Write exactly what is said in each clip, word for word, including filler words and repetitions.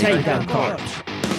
Chaigan Corps.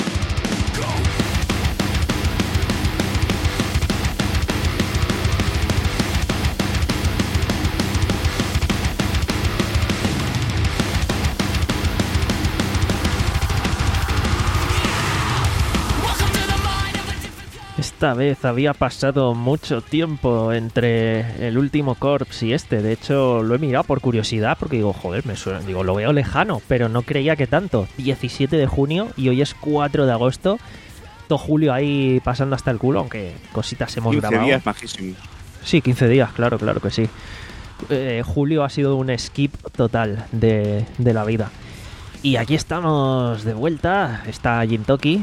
Esta vez había pasado mucho tiempo entre el último Corps y este. De hecho, lo he mirado por curiosidad porque digo, joder, me suena, digo, lo veo lejano, pero no creía que tanto. diecisiete de junio y hoy es cuatro de agosto. Todo julio ahí pasando hasta el culo, aunque cositas hemos grabado. quince días majísimos. Sí, quince días, claro, claro que sí. Eh, julio ha sido un skip total de, de la vida. Y aquí estamos de vuelta. Está Jintoki.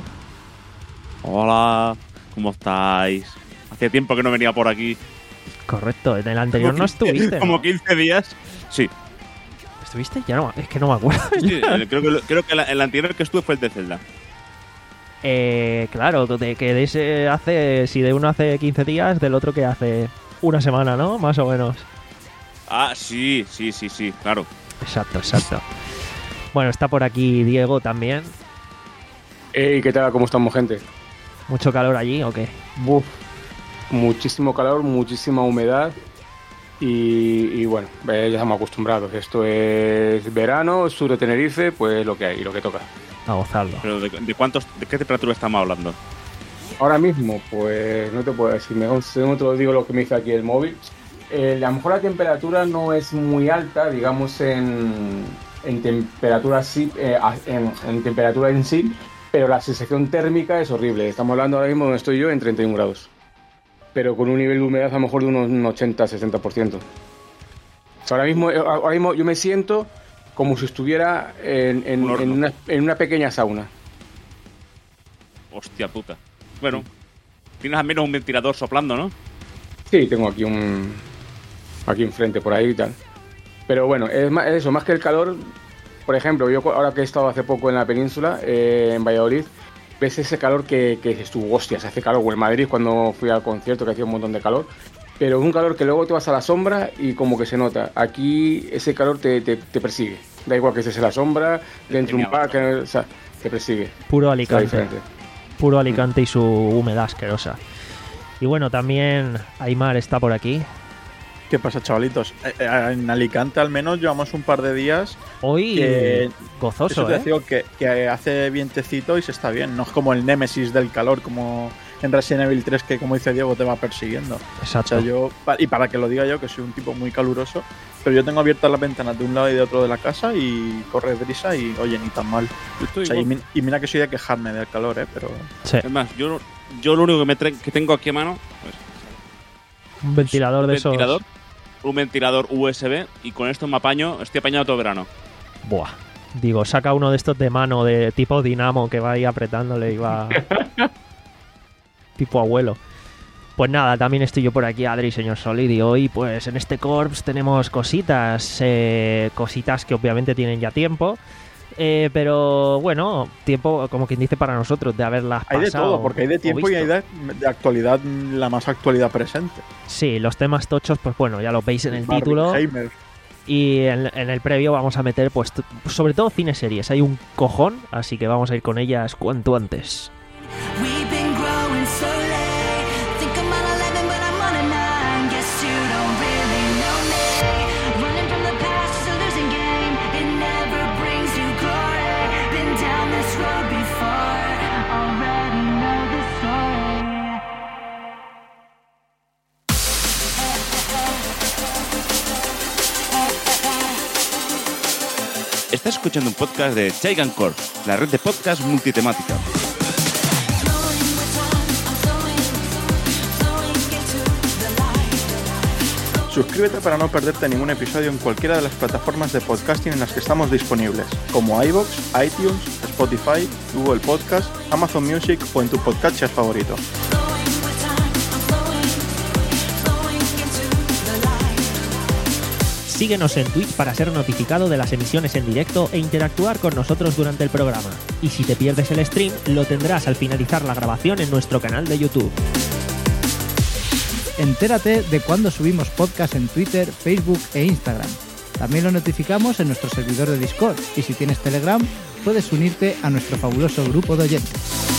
Hola. ¿Cómo estáis? Hace tiempo que no venía por aquí. Correcto, en el anterior no estuviste, ¿no? Como quince días. Sí. ¿Estuviste? Ya no, es que no me acuerdo. Sí, creo que, creo que el anterior que estuve fue el de Zelda. Eh, claro, de que de ese hace, si de uno hace quince días, del otro que hace una semana, ¿no? Más o menos. Ah, sí, sí, sí, sí, claro. Exacto, exacto. Bueno, está por aquí Diego también. Hey, ¿qué tal? ¿Cómo estamos, gente? ¿Mucho calor allí o qué? Buf, muchísimo calor, muchísima humedad y, y bueno, eh, ya estamos acostumbrados. Esto es verano, sur de Tenerife, pues lo que hay y lo que toca. A gozarlo. ¿Pero de, de cuántos, de qué temperatura estamos hablando? Ahora mismo, pues no te puedo decir, mejor según te lo digo lo que me dice aquí el móvil. Eh, a lo mejor la temperatura no es muy alta, digamos en, en temperatura sí, eh, en, en temperatura en sí. Pero la sensación térmica es horrible. Estamos hablando ahora mismo donde estoy yo en treinta y un grados. Pero con un nivel de humedad a lo mejor de unos ochenta a sesenta por ciento. O sea, ahora, mismo, ahora mismo yo me siento como si estuviera en, en, un en, una, en una pequeña sauna. Hostia puta. Bueno, tienes al menos un ventilador soplando, ¿no? Sí, tengo aquí un... Aquí enfrente, por ahí y tal. Pero bueno, es, más, es eso, más que el calor... Por ejemplo, yo ahora que he estado hace poco en la península, eh, en Valladolid, ves ese calor que, que dices tú, hostia, se hace calor. O en Madrid cuando fui al concierto que hacía un montón de calor. Pero es un calor que luego te vas a la sombra y como que se nota. Aquí ese calor te, te, te persigue. Da igual que estés en la sombra, dentro de un parque, o sea, te persigue. Puro Alicante. Puro Alicante y su humedad asquerosa. Y bueno, también Aymar está por aquí. ¿Qué pasa, chavalitos? En Alicante al menos llevamos un par de días. Hoy que, gozoso, eso te ¿eh? digo que, que hace vientecito y se está bien. No es como el némesis del calor, como en Resident Evil tres, que como dice Diego, te va persiguiendo. Exacto. O sea, yo, y para que lo diga yo, que soy un tipo muy caluroso, pero yo tengo abiertas las ventanas de un lado y de otro de la casa y corre brisa y, oye, ni tan mal. O sea, y, y mira que soy de quejarme del calor, ¿eh? Pero... Sí. Es más, yo, yo lo único que, me tra- que tengo aquí a mano... Pues, un ventilador de un ventilador, esos... Un ventilador U S B y con esto me apaño, estoy apañado todo verano. Buah. Digo, saca uno de estos de mano de tipo dinamo que va ahí apretándole y va... tipo abuelo. Pues nada, también estoy yo por aquí, Adri, señor Solid, y hoy pues en este Corps tenemos cositas, eh, cositas que obviamente tienen ya tiempo, eh, pero bueno, tiempo como quien dice para nosotros de haberlas pasado. Hay de todo, porque hay de tiempo y hay de, de actualidad, la más actualidad presente. Sí, los temas tochos, pues bueno, ya los veis en el título. Y en, en el previo vamos a meter pues t- sobre todo cine series, hay un cojón, así que vamos a ir con ellas cuanto antes. Estás escuchando un podcast de Chaigan Corps, la red de podcast multitemática. Suscríbete para no perderte ningún episodio en cualquiera de las plataformas de podcasting en las que estamos disponibles, como iVoox, iTunes, Spotify, Google Podcast, Amazon Music o en tu podcast favorito. Síguenos en Twitch para ser notificado de las emisiones en directo e interactuar con nosotros durante el programa. Y si te pierdes el stream, lo tendrás al finalizar la grabación en nuestro canal de YouTube. Entérate de cuándo subimos podcast en Twitter, Facebook e Instagram. También lo notificamos en nuestro servidor de Discord y si tienes Telegram puedes unirte a nuestro fabuloso grupo de oyentes.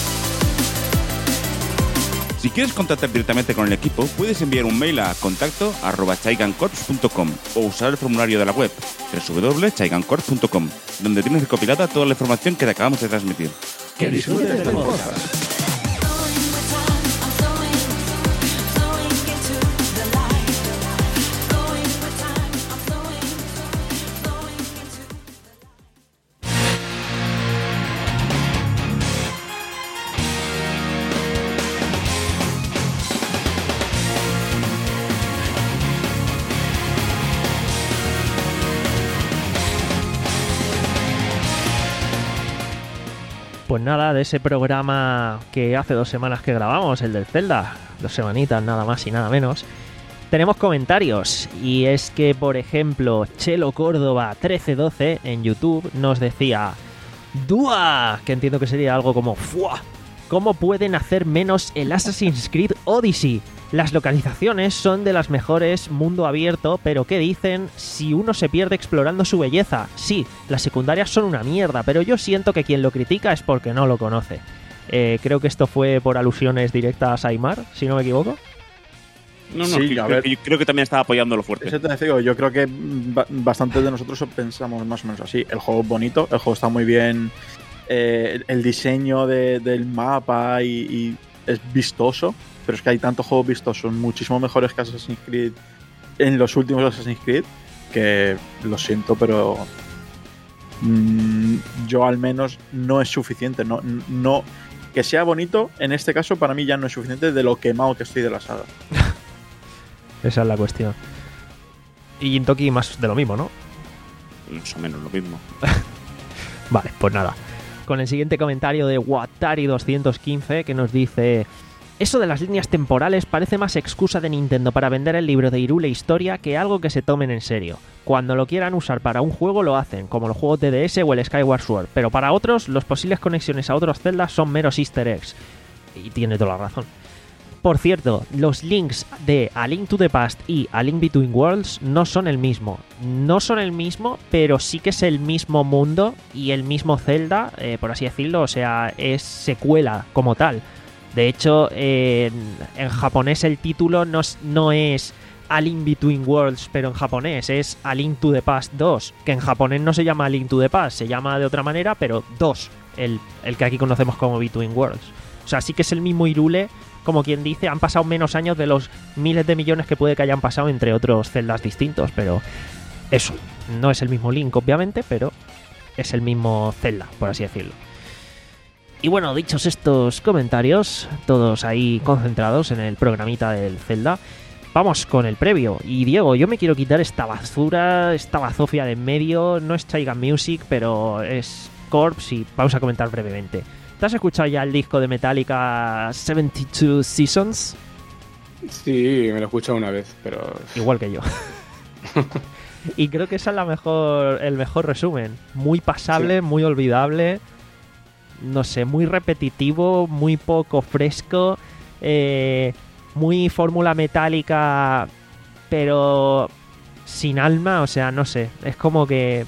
Si quieres contactar directamente con el equipo, puedes enviar un mail a contacto arroba chaigancorps punto com o usar el formulario de la web doble u doble u doble u punto chaigancorps punto com, donde tienes recopilada toda la información que te acabamos de transmitir. ¡Que disfrutes del podcast! Pues nada, de ese programa que hace dos semanas que grabamos, el del Zelda, dos semanitas nada más y nada menos, tenemos comentarios. Y es que, por ejemplo, Chelo Córdoba trece doce en YouTube nos decía: ¡Dua! Que entiendo que sería algo como ¡fua! ¿Cómo pueden hacer menos el Assassin's Creed Odyssey? Las localizaciones son de las mejores, mundo abierto, pero ¿qué dicen si uno se pierde explorando su belleza? Sí, las secundarias son una mierda, pero yo siento que quien lo critica es porque no lo conoce. Eh, creo que esto fue por alusiones directas a Aimar, si no me equivoco. No, no, Sí, que- a creo, ver. que yo creo que también estaba apoyándolo fuerte. Eso te digo, yo creo que ba- bastantes de nosotros pensamos más o menos así. El juego es bonito, el juego está muy bien, eh, el diseño de- del mapa y, y es vistoso, pero es que hay tantos juegos vistosos, muchísimo mejores que Assassin's Creed en los últimos Assassin's Creed, que lo siento, pero mm, yo al menos no es suficiente. No, no, que sea bonito, en este caso para mí ya no es suficiente de lo quemado que estoy de la saga. Esa es la cuestión. Y Gintoki más de lo mismo, ¿no? Más o menos lo mismo. Vale, pues nada. Con el siguiente comentario de Watari doscientos quince que nos dice: eso de las líneas temporales parece más excusa de Nintendo para vender el libro de Hyrule Historia que algo que se tomen en serio. Cuando lo quieran usar para un juego lo hacen, como los juegos de D S o el Skyward Sword, pero para otros, los posibles conexiones a otros Zelda son meros easter eggs. Y tiene toda la razón. Por cierto, los links de A Link to the Past y A Link Between Worlds no son el mismo. No son el mismo, pero sí que es el mismo mundo y el mismo Zelda, eh, por así decirlo, o sea, es secuela como tal. De hecho, eh, en, en japonés el título no es, no es A Link Between Worlds, pero en japonés es A Link to the Past dos, que en japonés no se llama A Link to the Past, se llama de otra manera, pero dos, el, el que aquí conocemos como Between Worlds. O sea, sí que es el mismo Hyrule, como quien dice, han pasado menos años de los miles de millones que puede que hayan pasado entre otros Zeldas distintos, pero eso, no es el mismo Link, obviamente, pero es el mismo Zelda, por así decirlo. Y bueno, dichos estos comentarios, todos ahí concentrados en el programita del Zelda, vamos con el previo. Y Diego, yo me quiero quitar esta basura, esta bazofia de en medio, no es Chaigan Music, pero es Corps y vamos a comentar brevemente. ¿Te has escuchado ya el disco de Metallica setenta y dos Seasons? Sí, me lo he escuchado una vez, pero... Igual que yo. Y creo que esa es la mejor, el mejor resumen. Muy pasable, Sí. muy olvidable. No sé, muy repetitivo, muy poco fresco. Eh, muy fórmula metálica, pero sin alma. O sea, no sé. Es como que...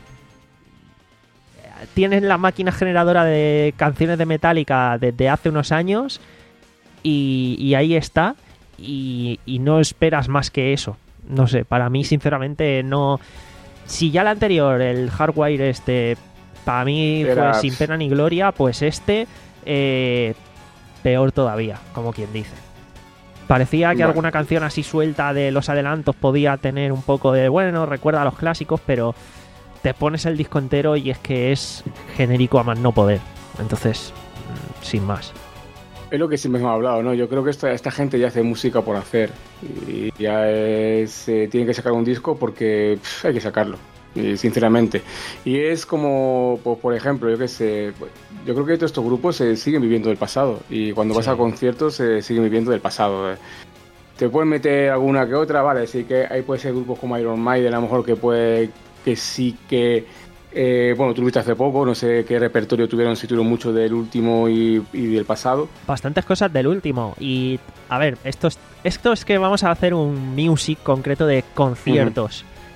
tienes la máquina generadora de canciones de Metallica desde hace unos años y, y ahí está y, y no esperas más que eso. No sé, para mí sinceramente no... Si ya el anterior, el Hardwire este, para mí Era- fue sin pena ni gloria, pues este eh, peor todavía, como quien dice. Parecía que Bueno. alguna canción así suelta de los adelantos podía tener un poco de, bueno, recuerda a los clásicos, pero te pones el disco entero y es que es genérico a más no poder. Entonces, mm, sin más. Es lo que siempre hemos hablado, ¿no? Yo creo que esta, esta gente ya hace música por hacer. Y ya es... Eh, tiene que sacar un disco porque pff, hay que sacarlo, y, sinceramente. Y es como, pues, por ejemplo, yo qué sé... pues, yo creo que todos estos grupos se siguen viviendo del pasado. Y cuando vas Sí. a conciertos se siguen viviendo del pasado. eh. Te pueden meter alguna que otra, vale. Sí que hay puede ser grupos como Iron Maiden, a lo mejor que puede... que sí que... Eh, bueno, tú lo viste hace poco, no sé qué repertorio tuvieron, si tuvieron mucho del último y, y del pasado. Bastantes cosas del último. Y, a ver, esto es, esto es que vamos a hacer un music concreto de conciertos.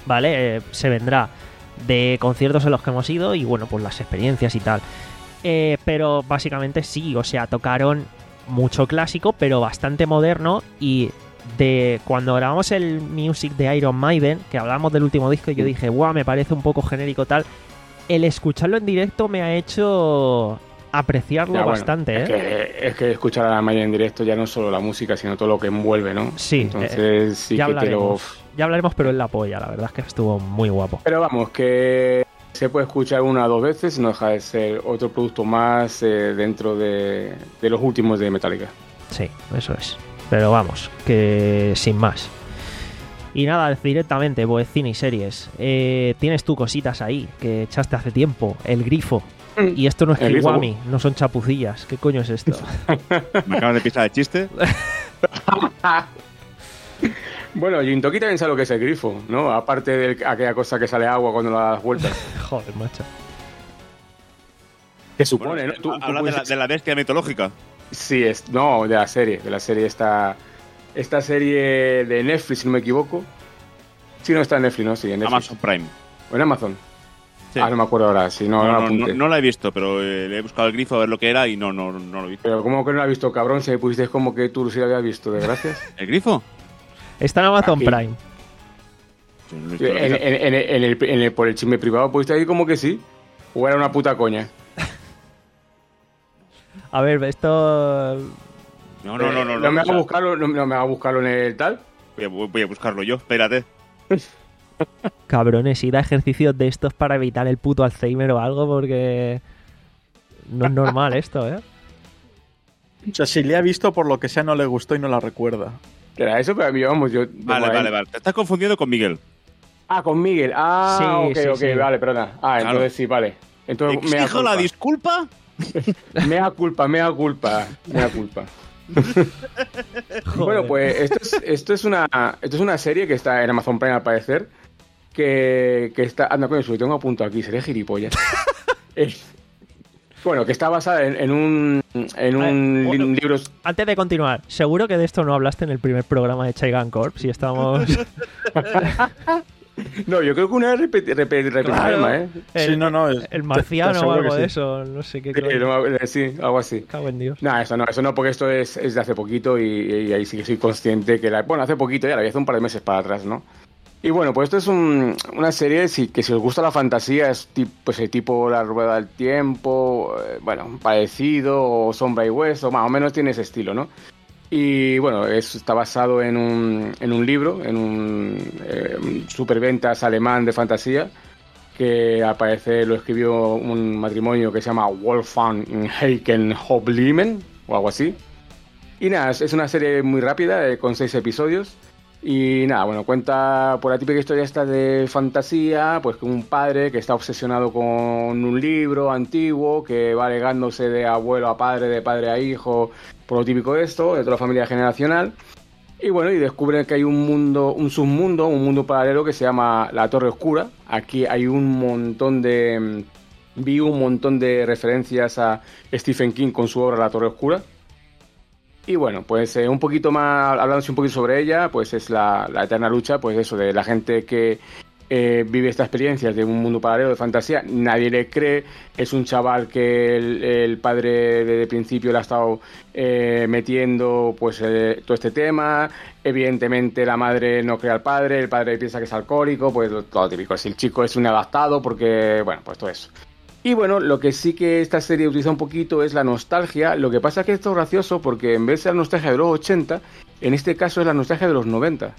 ¿vale? Eh, se vendrá de conciertos en los que hemos ido y bueno, pues las experiencias y tal. Eh, pero básicamente sí, o sea, tocaron mucho clásico, pero bastante moderno. Y de cuando grabamos el Music de Iron Maiden, que hablábamos del último disco, yo dije, guau, me parece un poco genérico tal. El escucharlo en directo me ha hecho apreciarlo Ya, bueno, bastante, es ¿eh? que, es que escuchar a la Maiden en directo ya no es solo la música, sino todo lo que envuelve, ¿no? Sí, Entonces eh, sí ya que te lo... hablaremos, ya hablaremos, pero es la polla, la verdad es que estuvo muy guapo. Pero vamos, que se puede escuchar una o dos veces, no deja de ser otro producto más eh, dentro de, de los últimos de Metallica. Sí, eso es. Pero vamos, que sin más. Y nada, directamente, pues cine y series. Eh, tienes tú cositas ahí que echaste hace tiempo. El Grifo. Y esto no es El Grifo. Kiwami, no son chapucillas. ¿Qué coño es esto? Me acaban de pisar el chiste. Bueno, Jintoki también sabe lo que es el grifo, ¿no? Aparte de aquella cosa que sale agua cuando la das vueltas. Joder, macho. Que supone, Bueno, ¿no? Tú- tú habla de, puedes- la, de la bestia mitológica. Sí, es, no, de la serie, de la serie esta, esta serie de Netflix, si no me equivoco. Sí, no está en Netflix, ¿no? Sí, en Netflix. Amazon Prime. ¿O en Amazon? Sí. Ah, no me acuerdo ahora, si no, No, no, no, lo apunté. no- no la he visto, pero eh, le he buscado el grifo a ver lo que era y no, no, no lo he visto. Pero ¿cómo que no la has visto, cabrón? Si me pusiste como que tú sí la habías visto, desgracias. ¿El grifo? Está en Amazon Aquí. Prime. Sí, no he visto en, la en- vida. en- en el, en el- por el chisme privado pusiste ahí como que sí. O era una puta coña. A ver, esto... No, no, no, no. Eh, no, me o sea, haga buscarlo, no, no me haga buscarlo en el tal. voy, a, voy a buscarlo yo, espérate. Cabrones, ir a ejercicios de estos para evitar el puto Alzheimer o algo, porque... No es normal esto, ¿eh? O sea, si le ha visto, por lo que sea, no le gustó y no la recuerda. Era eso, pero a mí, vamos, yo... Vale, como vale, ahí- vale. Te estás confundiendo con Miguel. Ah, con Miguel. Ah, Sí, ok, sí, ok, sí. vale, perdona. Ah, Claro. entonces sí, vale. Entonces, mea Exijo la culpa. disculpa. Mea culpa, mea culpa, mea culpa. Joder. Bueno, pues esto es, esto es una esto es una serie que está en Amazon Prime al parecer, que, que está... Anda, coño, si lo tengo a punto aquí, seré gilipollas. Eh, bueno, que está basada en, en un, en A ver, un bueno. li- libro... Antes de continuar, seguro que de esto no hablaste en el primer programa de Chaigan Corp, si estamos... No, yo creo que una vez repetí, repetí, repetí Claro. tema, ¿eh? El, Sí, no, no, es- el te- marciano te o aseguro algo que de sí. eso, no sé qué Sí, coño. no me- sí, algo así. Cago en Dios. No, eso no, eso no, porque esto es, es de hace poquito y, y ahí sí que soy consciente que la... Bueno, hace poquito ya, la vi hace un par de meses para atrás, ¿no? Y bueno, pues esto es un- una serie si, que si os gusta la fantasía es tip- pues el tipo La Rueda del Tiempo, eh, bueno, parecido, o Sombra y Hueso, más o menos tiene ese estilo, ¿no? Y bueno, es, está basado en un, en un libro, en un eh, superventas alemán de fantasía, que al parecer lo escribió un matrimonio que se llama Wolfgang Heiken Hoblimen, o algo así. Y nada, es, es una serie muy rápida, eh, con seis episodios. Y nada, bueno, cuenta por la típica historia esta de fantasía, pues que un padre que está obsesionado con un libro antiguo, que va legándose de abuelo a padre, de padre a hijo, por lo típico de esto, de toda la familia generacional. Y bueno, y descubre que hay un mundo, un submundo, un mundo paralelo que se llama la Torre Oscura. Aquí hay un montón de... Vi un montón de referencias a Stephen King con su obra La Torre Oscura. Y bueno, pues eh, un poquito más, hablándose un poquito sobre ella, pues es la, la eterna lucha, pues eso, de la gente que eh, vive estas experiencias de un mundo paralelo de fantasía, nadie le cree, es un chaval que el, el padre desde el principio le ha estado eh, metiendo pues eh, todo este tema, evidentemente la madre no cree al padre, el padre piensa que es alcohólico, pues todo típico, si el chico es un adaptado porque, bueno, pues todo eso. Y bueno, lo que sí que esta serie utiliza un poquito es la nostalgia. Lo que pasa es que esto es gracioso porque en vez de la nostalgia de los ochenta, en este caso es la nostalgia de los noventa.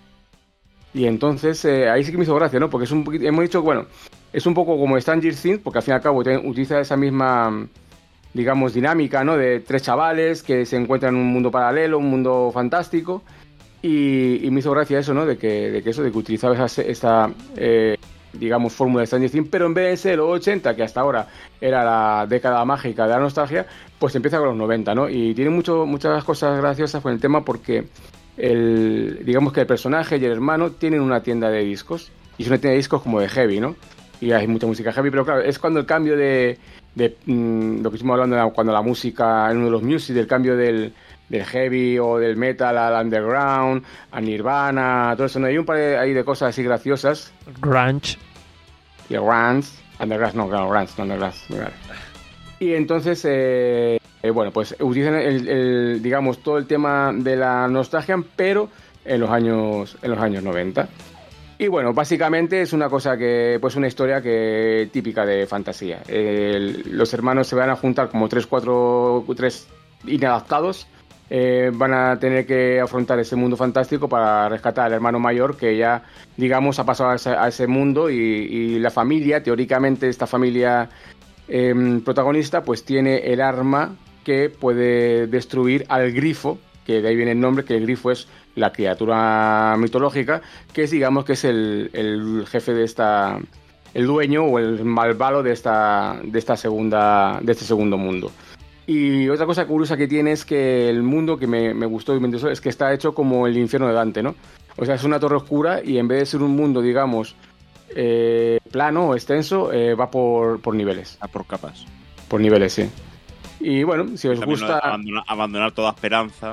Y entonces eh, ahí sí que me hizo gracia, ¿no? Porque es un poquito, hemos dicho, bueno, es un poco como Stranger Things, porque al fin y al cabo te- utiliza esa misma, digamos, dinámica, ¿no? De tres chavales que se encuentran en un mundo paralelo, un mundo fantástico. Y, y me hizo gracia eso, ¿no? De que, de que eso, de que utilizaba esa, esa eh, digamos, fórmula de Stranger Things, pero en vez de ser los ochenta, que hasta ahora era la década mágica de la nostalgia, pues empieza con los noventa, ¿no? Y tiene mucho, muchas cosas graciosas con el tema porque, el, digamos que el personaje y el hermano tienen una tienda de discos, y es una tienda de discos como de heavy, ¿no? Y hay mucha música heavy, pero claro, es cuando el cambio de, de mm, lo que estuvimos hablando de la- cuando la música, en uno de los music, del cambio del, del heavy o del metal al underground, a Nirvana, todo eso, ¿no? Hay un par de, ahí de cosas así graciosas. Grunge. Y Rans, Undergrass, no, claro, Rans, no Undergrass. Vale. Y entonces, eh, eh, bueno, pues utilizan el, el, digamos, todo el tema de la nostalgia, pero en los años, en los años noventa. Y bueno, básicamente es una cosa que, pues una historia que típica de fantasía. El- los hermanos se van a juntar como tres, cuatro, tres inadaptados. Eh, van a tener que afrontar ese mundo fantástico para rescatar al hermano mayor que ya, digamos, ha pasado a ese, a ese mundo y, y la familia, teóricamente esta familia eh, protagonista, pues tiene el arma que puede destruir al grifo, que de ahí viene el nombre, que el grifo es la criatura mitológica, que es, digamos, que es el, el jefe de esta, el dueño o el malvado de esta, de esta segunda, de este segundo mundo. Y otra cosa curiosa que tiene es que el mundo que me, me gustó y me interesó es que está hecho como el infierno de Dante, ¿no? O sea, es una torre oscura y en vez de ser un mundo, digamos, eh, plano o extenso, eh, va por, por niveles. A por capas. Por niveles, sí. Y bueno, si os También lo de gusta... abandonar, abandonar toda esperanza.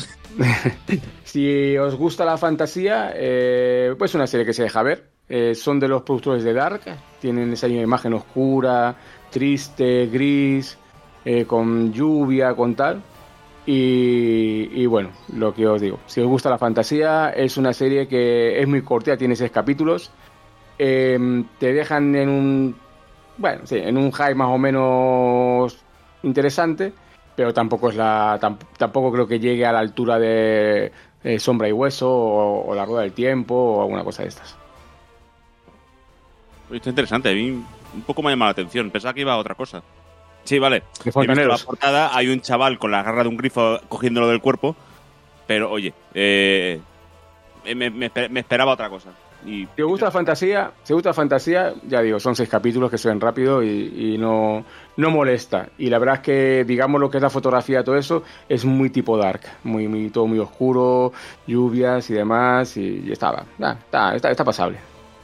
Si os gusta la fantasía, eh, pues una serie que se deja ver. Eh, son de los productores de Dark. Tienen esa imagen oscura, triste, gris, eh, con lluvia, con tal. Y, y bueno, lo que os digo. Si os gusta la fantasía, es una serie que es muy corta, tiene seis capítulos. Eh, te dejan en un... Bueno, sí, en un high más o menos interesante, pero tampoco es la tam- tampoco creo que llegue a la altura de eh, Sombra y Hueso o, o La Rueda del Tiempo o alguna cosa de estas. Oye, está interesante. A mí un poco me ha llamado la atención. Pensaba que iba a otra cosa. Sí, vale. De He visto fontaneros. la portada, hay un chaval con la garra de un grifo cogiéndolo del cuerpo. Pero, oye, eh, me, me esper- me esperaba otra cosa. Y, Si os gusta la fantasía, si os gusta la fantasía, ya digo, son seis capítulos que se ven rápido y, y no, no molesta. Y la verdad es que, digamos, lo que es la fotografía, todo eso, es muy tipo Dark. Muy, muy, todo muy oscuro, lluvias y demás, y, y estaba, ah, está, está, está pasable.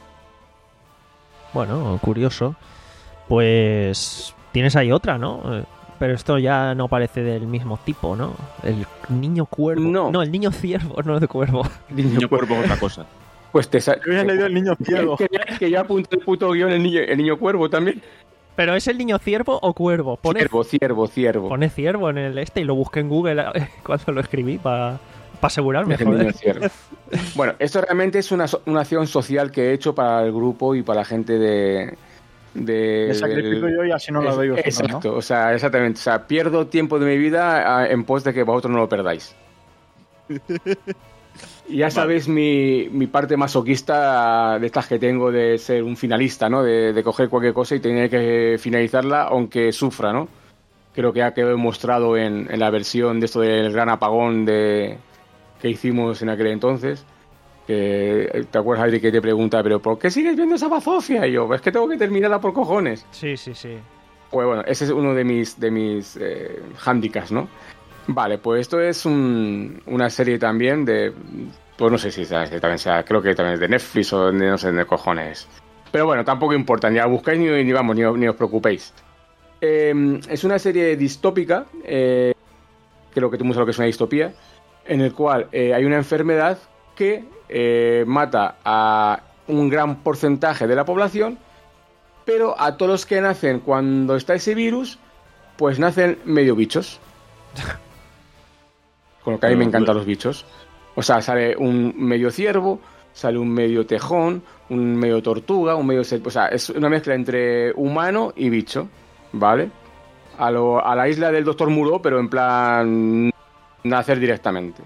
Bueno, curioso. Pues tienes ahí otra, ¿no? Eh, Pero esto ya no parece del mismo tipo, ¿no? El niño cuervo. No. No, el niño ciervo, no de cuervo. niño cuerpo es otra cosa. Pues te sa- Yo había leído El Niño Ciego. Que, que, que ya apunté el puto guión el niño, el niño cuervo también. ¿Pero es el niño ciervo o cuervo? Pone Ciervo, ciervo, ciervo. Pone ciervo en el este y lo busqué en Google eh, cuando lo escribí para asegurarme, El niño joder. ciervo. Bueno, esto realmente es una, so- una acción social que he hecho para el grupo y para la gente de... de Me sacrifico del- yo y así no lo veis vosotros, Exacto, ¿no? o sea, exactamente. O sea, pierdo tiempo de mi vida ah, en pos de que vosotros no lo perdáis. Y ya sabéis mi, mi parte masoquista de estas que tengo de ser un finalista, ¿no? De, de coger cualquier cosa y tener que finalizarla aunque sufra, ¿no? Creo que ha quedado demostrado en, en la versión de esto del gran apagón de, que hicimos en aquel entonces. Que, ¿te acuerdas, Adri, que te pregunta, pero ¿por qué sigues viendo esa bazofia? Y yo, es que tengo que terminarla por cojones. Sí, sí, sí. Pues bueno, ese es uno de mis, de mis eh, handicaps, ¿no? Vale, pues esto es un- una serie también de... Pues no sé si sabes, que también sea, creo que también es de Netflix o de, no sé de cojones. Pero bueno, tampoco importa, ni la buscáis ni, ni vamos, ni, os- ni os preocupéis. Eh, es una serie distópica, eh, creo que tú sabes lo que es una distopía, en el cual eh, hay una enfermedad que eh, mata a un gran porcentaje de la población, pero a todos los que nacen cuando está ese virus, pues nacen medio bichos. Con lo que a mí me encantan los bichos. O sea, sale un medio ciervo, sale un medio tejón, un medio tortuga, un medio... ser- O sea, es una mezcla entre humano y bicho, ¿vale? A, lo- a la isla del Doctor Muro, pero en plan... nacer directamente.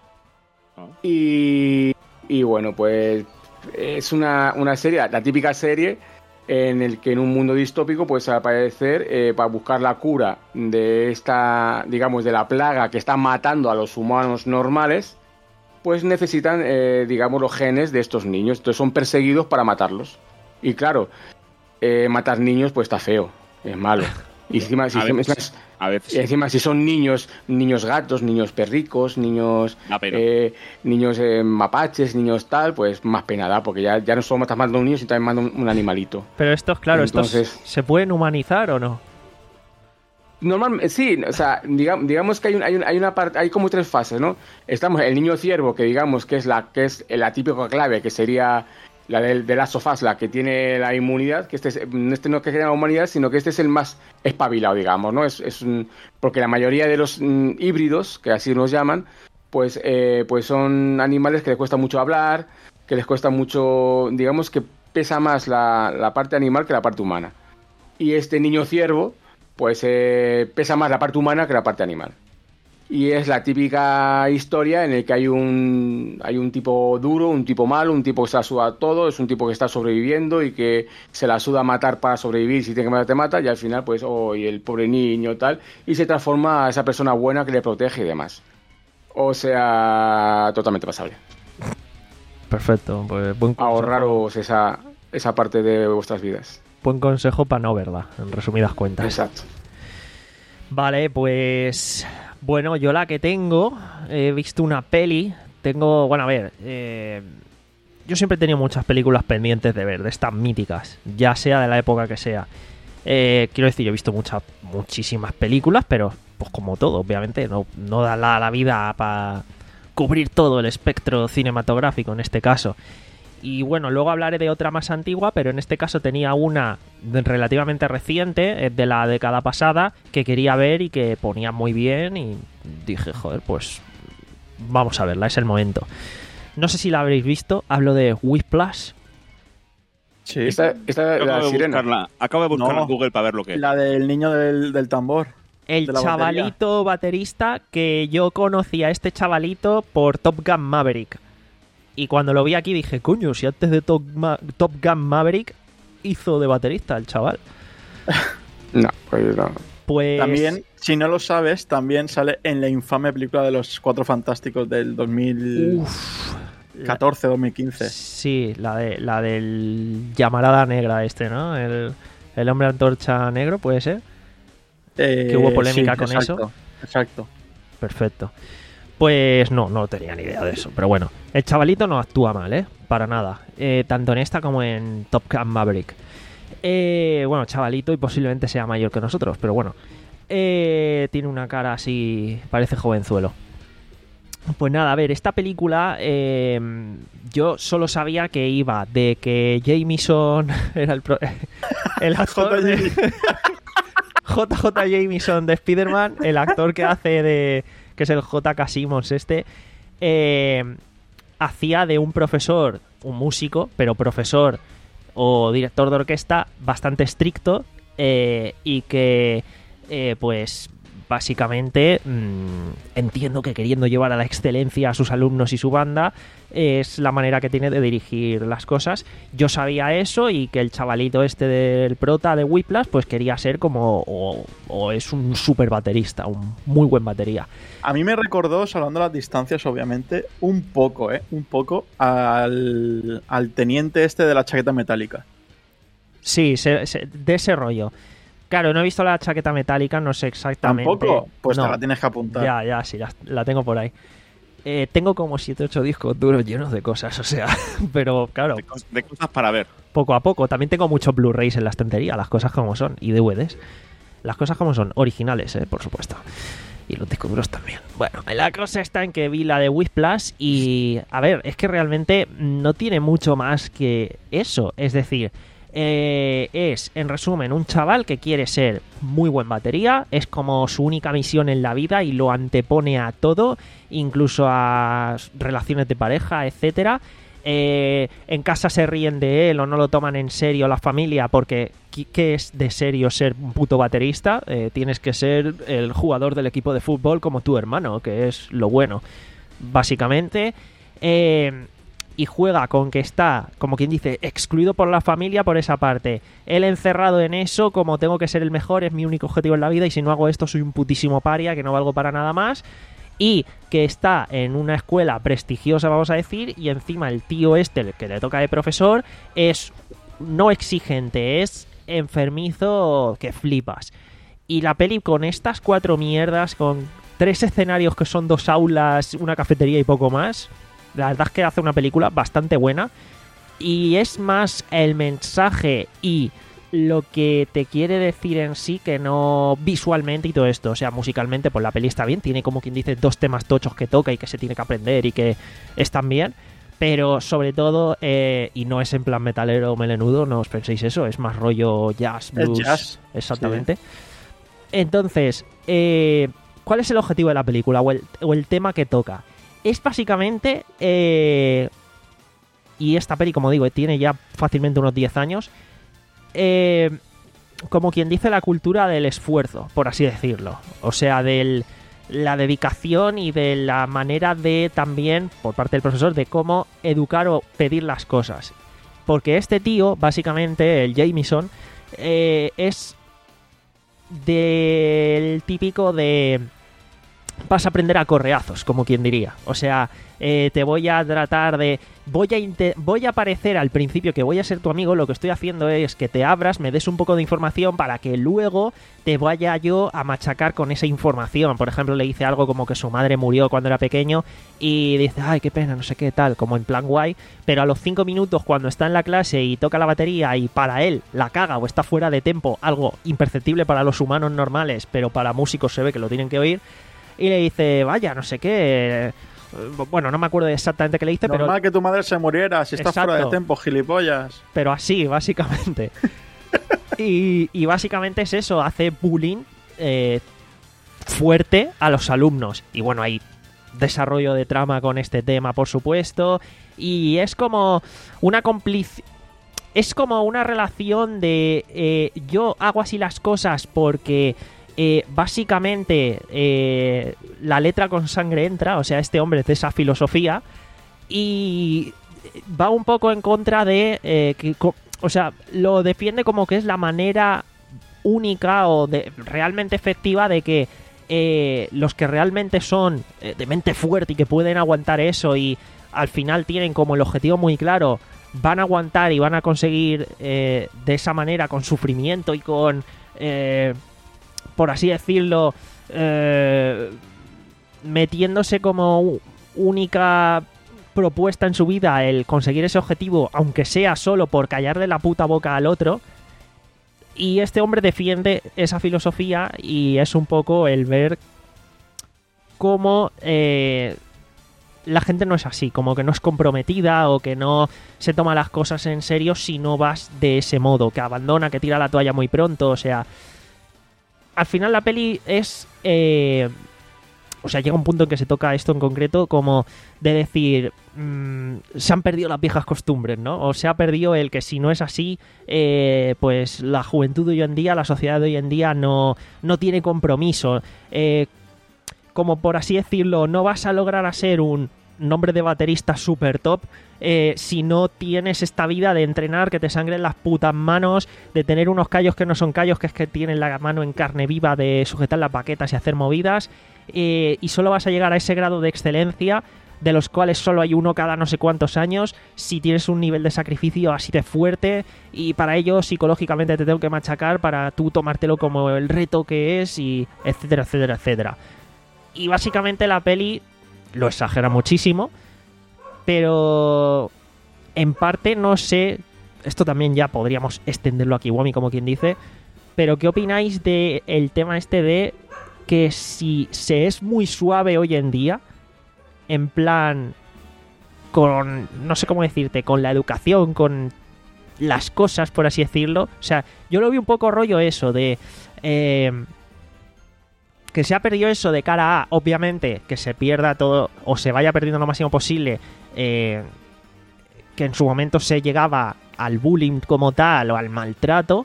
Y, y bueno, pues es una, una serie, la típica serie en el que en un mundo distópico pues va a aparecer eh, para buscar la cura de esta, digamos, de la plaga que está matando a los humanos normales, pues necesitan, eh, digamos, los genes de estos niños. Entonces son perseguidos para matarlos. Y claro, eh, matar niños pues está feo, es malo. Y encima, si, A veces, encima- a veces. y encima, si son niños, niños gatos, niños perricos, niños Da pena. eh, niños eh, mapaches, niños tal, pues más pena da, porque ya, ya no solo matas más de un niño, sino también más de un, un animalito. Pero estos, claro, Entonces- estos se pueden humanizar o no. Normalmente, sí, o sea, digamos, digamos que hay, un, hay, un, hay una parte, hay como tres fases, ¿no? Estamos el niño ciervo, que digamos que es la que es la típica clave, que sería la del de Last of Us, la que tiene la inmunidad, que este, es, este no que tiene la humanidad, sino que este es el más espabilado, digamos, ¿no? Es, es un, porque la mayoría de los mm, híbridos, que así nos llaman, pues, eh, pues son animales que les cuesta mucho hablar, que les cuesta mucho, digamos que pesa más la, la parte animal que la parte humana. Y este niño ciervo, pues eh, pesa más la parte humana que la parte animal. Y es la típica historia en la que hay un hay un tipo duro, un tipo malo, un tipo que se la suda todo, es un tipo que está sobreviviendo y que se la suda a matar para sobrevivir, si tiene que matar te mata, y al final pues, oh, y el pobre niño tal, y se transforma a esa persona buena que le protege y demás. O sea, totalmente pasable. Perfecto, pues buen consejo. Ahorraros esa, esa parte de vuestras vidas. Buen consejo para no verla, en resumidas cuentas. Exacto. Vale, pues... Bueno, yo la que tengo, he visto una peli, tengo... Bueno, a ver, eh, yo siempre he tenido muchas películas pendientes de ver, de estas míticas, ya sea de la época que sea. Eh, quiero decir, yo he visto muchas, muchísimas películas, pero pues como todo, obviamente, no, no da la, la vida para cubrir todo el espectro cinematográfico en este caso. Y bueno, luego hablaré de otra más antigua, pero en este caso tenía una relativamente reciente, de la década pasada, que quería ver y que ponía muy bien y dije, joder, pues vamos a verla, es el momento. No sé si la habréis visto, hablo de Whiplash. Sí. Esta, esta Acabo la de sirena. buscarla, acabo de buscarla No. en Google para ver lo que es. La del niño del, del tambor. El de la chavalito baterista que yo conocí a este chavalito por Top Gun Maverick. Y cuando lo vi aquí dije, coño, si antes de Top, Ma- Top Gun Maverick hizo de baterista el chaval. No, pues no. Pues... También, si no lo sabes, también sale en la infame película de los Cuatro Fantásticos del dos mil catorce dos mil quince. Sí, la de la del llamarada negra este, ¿no? El, el hombre antorcha negro, ¿puede ser? Eh, Que hubo polémica con exacto, eso. Exacto. Perfecto. Pues no, no tenía ni idea de eso. Pero bueno, el chavalito no actúa mal, ¿eh? Para nada. Eh, tanto en esta como en Top Gun Maverick. Eh, bueno, chavalito y posiblemente sea mayor que nosotros, pero bueno. Eh, tiene una cara así, parece jovenzuelo. Pues nada, a ver, esta película eh, yo solo sabía que iba de que Jameson era el, pro- el actor de... J J Jameson de Spider-Man, el actor que hace de... que es el J K Simmons este, eh, hacía de un profesor, un músico, pero profesor o director de orquesta bastante estricto eh, y que, eh, pues, básicamente mmm, entiendo que queriendo llevar a la excelencia a sus alumnos y su banda es la manera que tiene de dirigir las cosas. Yo sabía eso y que el chavalito este del prota de Whiplash pues quería ser como o, o es un super baterista, un muy buen batería. A mí me recordó, salvando las distancias, obviamente, un poco, ¿eh? Un poco al, al teniente este de la chaqueta metálica. Sí, se, se, de ese rollo. Claro, no he visto la chaqueta metálica, no sé exactamente. ¿Tampoco? Pues no. te la tienes que apuntar. Ya, ya, sí, la, la tengo por ahí. Eh, tengo como siete ocho discos duros llenos de cosas, o sea, pero claro, De, cos- de cosas para ver. poco a poco. También tengo muchos Blu-rays en la estantería, las cosas como son, y D V Ds. Las cosas como son, originales, eh, por supuesto. Y los discos duros también. Bueno, la cosa está en que vi la de Whiplash y, a ver, es que realmente no tiene mucho más que eso. Es decir, eh, es, en resumen, un chaval que quiere ser muy buen batería, es como su única misión en la vida y lo antepone a todo, incluso a relaciones de pareja, etcétera. Eh, en casa se ríen de él o no lo toman en serio la familia porque ¿qué es de serio ser un puto baterista? Eh, tienes que ser el jugador del equipo de fútbol como tu hermano, que es lo bueno, básicamente. Eh, y juega con que está, como quien dice, excluido por la familia por esa parte. Él encerrado en eso, como tengo que ser el mejor, es mi único objetivo en la vida y si no hago esto soy un putísimo paria, que no valgo para nada más. Y que está en una escuela prestigiosa, vamos a decir, y encima el tío este, el que le toca de profesor, es no exigente, es enfermizo que flipas. Y la peli con estas cuatro mierdas, con tres escenarios que son dos aulas, una cafetería y poco más, la verdad es que hace una película bastante buena. Y es más el mensaje y lo que te quiere decir en sí, que no visualmente y todo esto. O sea, musicalmente, pues la peli está bien, tiene como quien dice dos temas tochos que toca y que se tiene que aprender y que están bien, pero sobre todo, eh, y no es en plan metalero o melenudo, no os penséis eso, es más rollo jazz, blues, es jazz. Exactamente. Sí. Entonces, eh, ¿cuál es el objetivo de la película o el, o el tema que toca? Es básicamente, eh, y esta peli, como digo, tiene ya fácilmente unos diez años, eh, como quien dice, la cultura del esfuerzo, por así decirlo. O sea, de la dedicación y de la manera de también, por parte del profesor, de cómo educar o pedir las cosas. Porque este tío, básicamente, el Jameson, eh, es del típico de... vas a aprender a correazos, como quien diría. O sea, eh, te voy a tratar de... Voy a, inter... voy a parecer al principio que voy a ser tu amigo. Lo que estoy haciendo es que te abras, me des un poco de información para que luego te vaya yo a machacar con esa información. Por ejemplo, le dice algo como que su madre murió cuando era pequeño y dice, ay, qué pena, no sé qué tal, como en plan guay. Pero a los cinco minutos, cuando está en la clase y toca la batería y para él la caga o está fuera de tempo, algo imperceptible para los humanos normales, pero para músicos se ve que lo tienen que oír, y le dice, vaya, no sé qué... Bueno, no me acuerdo exactamente qué le dice, Normal pero... Normal que tu madre se muriera, si estás Exacto. fuera de tiempo, gilipollas. Pero así, básicamente. y, y básicamente es eso, hace bullying eh, fuerte a los alumnos. Y bueno, hay desarrollo de trama con este tema, por supuesto. Y es como una complicidad... Es como una relación de... Eh, yo hago así las cosas porque... Eh, básicamente eh, la letra con sangre entra, o sea, este hombre es de esa filosofía y va un poco en contra de, eh, que, o sea, lo defiende como que es la manera única o de, realmente efectiva de que eh, los que realmente son eh, de mente fuerte y que pueden aguantar eso y al final tienen como el objetivo muy claro, van a aguantar y van a conseguir eh, de esa manera con sufrimiento y con... Eh, por así decirlo, eh, metiéndose como única propuesta en su vida el conseguir ese objetivo, aunque sea solo por callarle la puta boca al otro. Y este hombre defiende esa filosofía y es un poco el ver cómo eh, la gente no es así, como que no es comprometida o que no se toma las cosas en serio si no vas de ese modo, que abandona, que tira la toalla muy pronto, o sea... Al final la peli es... Eh, o sea, llega un punto en que se toca esto en concreto como de decir... Mmm, se han perdido las viejas costumbres, ¿no? O se ha perdido el que si no es así, eh, pues la juventud de hoy en día, la sociedad de hoy en día no, no tiene compromiso. Eh, como por así decirlo, no vas a lograr a ser un nombre de baterista super top eh, si no tienes esta vida de entrenar, que te sangren las putas manos, de tener unos callos que no son callos, que es que tienen la mano en carne viva, de sujetar las baquetas y hacer movidas, eh, y solo vas a llegar a ese grado de excelencia de los cuales solo hay uno cada no sé cuántos años si tienes un nivel de sacrificio así de fuerte, y para ello psicológicamente te tengo que machacar para tú tomártelo como el reto que es, y etcétera, etcétera, etcétera. Y básicamente la peli lo exagera muchísimo, pero en parte no sé, esto también ya podríamos extenderlo aquí, Wami, como quien dice, pero ¿qué opináis del tema este de que si se es muy suave hoy en día, en plan, con, no sé cómo decirte, con la educación, con las cosas, por así decirlo, o sea, yo lo vi un poco rollo eso de... Eh, que se ha perdido eso de cara a, obviamente, que se pierda todo o se vaya perdiendo lo máximo posible, eh, que en su momento se llegaba al bullying como tal o al maltrato,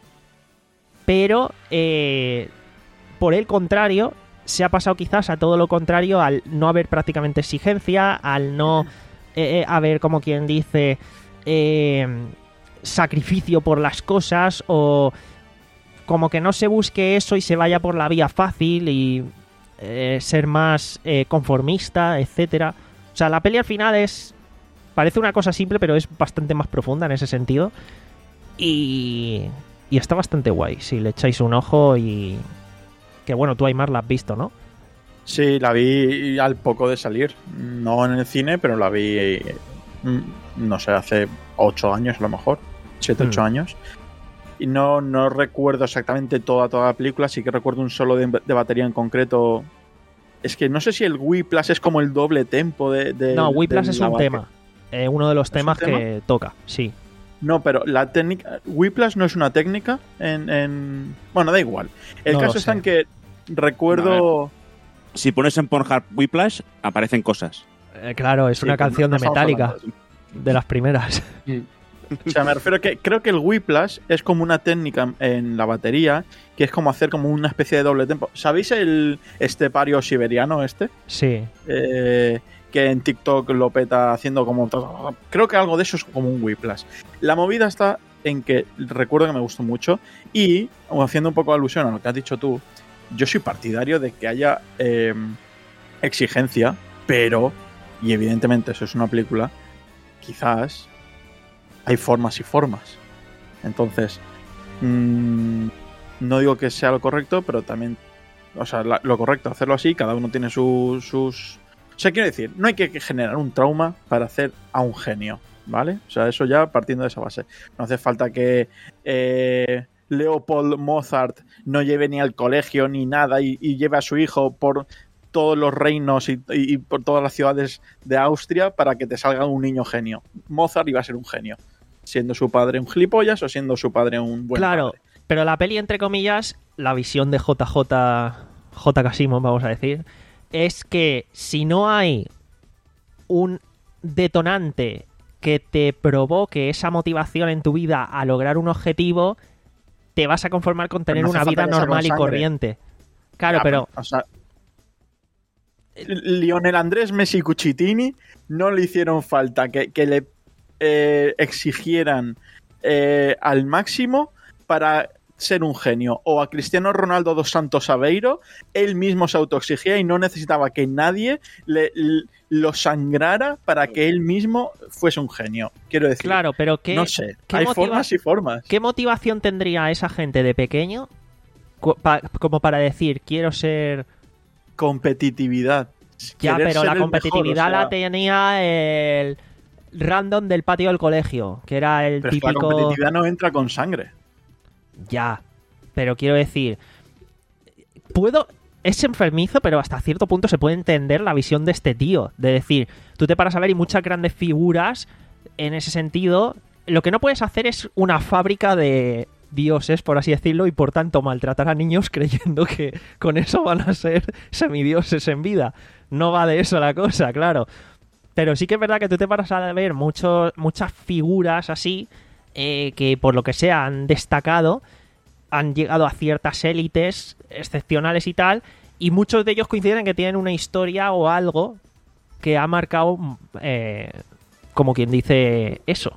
pero eh, por el contrario se ha pasado quizás a todo lo contrario, al no haber prácticamente exigencia, al no eh, eh, haber, como quien dice, eh, sacrificio por las cosas, o como que no se busque eso y se vaya por la vía fácil y eh, ser más eh, conformista, etcétera. O sea, la peli al final es... parece una cosa simple, pero es bastante más profunda en ese sentido. Y... y está bastante guay, si le echáis un ojo. Y... que bueno, tú, Aymar, la has visto, ¿no? Sí, la vi al poco de salir. No en el cine, pero la vi, no sé, hace ocho años a lo mejor. Siete, ocho mm. años. y no, no recuerdo exactamente toda, toda la película, sí que recuerdo un solo de, de batería en concreto. Es que no sé si el Whiplash es como el doble tempo de... de no, Whiplash de es un batería. tema. Eh, uno de los temas tema? que toca, sí. No, pero la técnica... Whiplash no es una técnica en... en... Bueno, da igual. El No lo caso está sé. en que recuerdo... Si pones en Pornhub Whiplash, aparecen cosas. Eh, claro, es Sí, una pues canción no de estamos Metallica, hablando de eso. de las primeras. O sea, me refiero a que creo que el Whiplash es como una técnica en la batería que es como hacer como una especie de doble tempo. ¿Sabéis el estepario siberiano este? Sí. Eh, que en TikTok lo peta haciendo como... Creo que algo de eso es como un Whiplash. La movida está en que recuerdo que me gustó mucho y, haciendo un poco alusión a lo que has dicho tú, yo soy partidario de que haya eh, exigencia, pero, y evidentemente eso es una película, quizás hay formas y formas. Entonces, mmm, no digo que sea lo correcto, pero también, o sea, la, lo correcto, hacerlo así, cada uno tiene su, sus... O sea, quiero decir, no hay que generar un trauma para hacer a un genio, ¿vale? O sea, eso ya partiendo de esa base. No hace falta que eh, Leopold Mozart no lleve ni al colegio ni nada y, y lleve a su hijo por todos los reinos y, y, y por todas las ciudades de Austria para que te salga un niño genio. Mozart iba a ser un genio, siendo su padre un gilipollas o siendo su padre un buen Claro, padre. pero la peli, entre comillas, la visión de J J. J K. Simmons, vamos a decir, es que si no hay un detonante que te provoque esa motivación en tu vida a lograr un objetivo, te vas a conformar con tener no hace una vida falta que sea con normal y sangre. corriente. Claro, Ya, pero... O sea, Lionel Andrés Messi Cucitini no le hicieron falta que, que le eh, exigieran eh, al máximo para ser un genio. O a Cristiano Ronaldo dos Santos Aveiro, él mismo se autoexigía y no necesitaba que nadie le, le- lo sangrara para que él mismo fuese un genio. Quiero decir, Claro, pero ¿qué, no sé, qué hay motiva- formas y formas. ¿qué motivación tendría esa gente de pequeño cu- pa- como para decir, quiero ser... Competitividad. Ya, Querer pero ser la el competitividad mejor, o sea, la tenía el random del patio del colegio, que era el pero es que la típico... competitividad no entra con sangre. Ya, pero quiero decir, puedo... Es enfermizo, pero hasta cierto punto se puede entender la visión de este tío. De decir, tú te paras a ver y muchas grandes figuras en ese sentido. Lo que no puedes hacer es una fábrica de dioses, por así decirlo, y por tanto maltratar a niños creyendo que con eso van a ser semidioses en vida. No va de eso la cosa, claro. Pero sí que es verdad que tú te paras a ver muchos, muchas figuras así eh, que por lo que sea han destacado, han llegado a ciertas élites excepcionales y tal, y muchos de ellos coinciden en que tienen una historia o algo que ha marcado, eh, como quien dice, eso.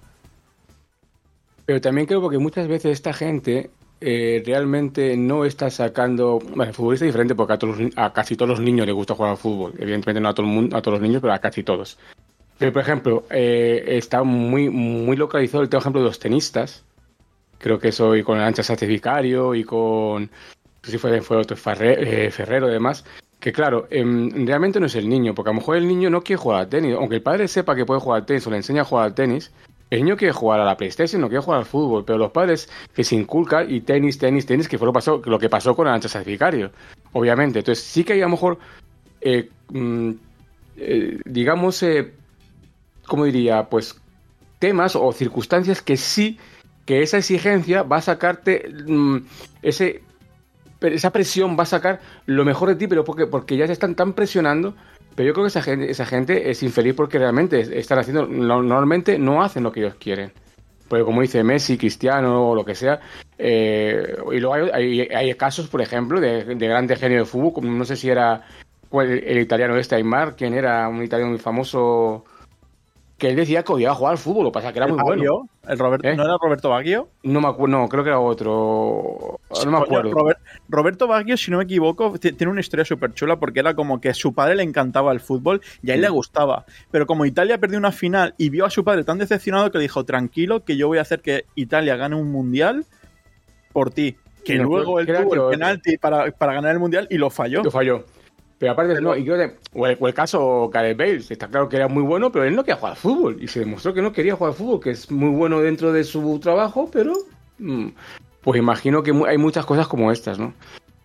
Pero también creo que muchas veces esta gente eh, realmente no está sacando... Bueno, el futbolista es diferente porque a, todos, los ni- a casi todos los niños les gusta jugar al fútbol. Evidentemente no a, todo el mundo, a todos los niños, pero a casi todos. Pero, por ejemplo, eh, está muy, muy localizado el tema, por ejemplo, de los tenistas. Creo que eso y con el Ancha Sánchez Vicario y con... No sé si fue, fue otro Ferre- eh, Ferrero y demás. Que claro, em, realmente no es el niño, porque a lo mejor el niño no quiere jugar al tenis. Aunque el padre sepa que puede jugar al tenis o le enseña a jugar al tenis, el niño quiere jugar a la PlayStation, no quiere jugar al fútbol. Pero los padres que se inculcan y tenis, tenis, tenis, que fue lo, pasó, lo que pasó con el Ancha Sánchez Vicario, obviamente. Entonces sí que hay a lo mejor, eh, mm, eh, digamos, eh, ¿cómo diría? Pues temas o circunstancias que sí, que esa exigencia va a sacarte mm, ese... pero esa presión va a sacar lo mejor de ti, pero porque, porque ya se están tan presionando. Pero yo creo que esa gente, esa gente es infeliz porque realmente están haciendo, no- normalmente no hacen lo que ellos quieren. Porque como dice Messi, Cristiano o lo que sea, eh, y luego hay, hay, hay casos, por ejemplo, de, de grandes genios de fútbol, como no sé si era cuál, el italiano este, Aymar, quien era un italiano muy famoso, que él decía que odiaba jugar al fútbol, lo que pasa es que era muy bueno. Baggio, el Roberto, ¿Eh? ¿no era Roberto Baggio? No me acuerdo, no, creo que era otro. No me acuerdo. Robert- Roberto Baggio, si no me equivoco, t- tiene una historia súper chula porque era como que a su padre le encantaba el fútbol y a él le gustaba. Pero como Italia perdió una final y vio a su padre tan decepcionado que le dijo, tranquilo, que yo voy a hacer que Italia gane un mundial por ti. Que No, luego él creo tuvo que- el penalti para, para ganar el mundial y lo falló. Lo falló. Pero aparte, no, y creo que, o, el, o el caso Gareth Bale, está claro que era muy bueno, pero él no quería jugar al fútbol. Y se demostró que no quería jugar al fútbol, que es muy bueno dentro de su trabajo, pero mm, pues imagino que hay muchas cosas como estas, ¿no?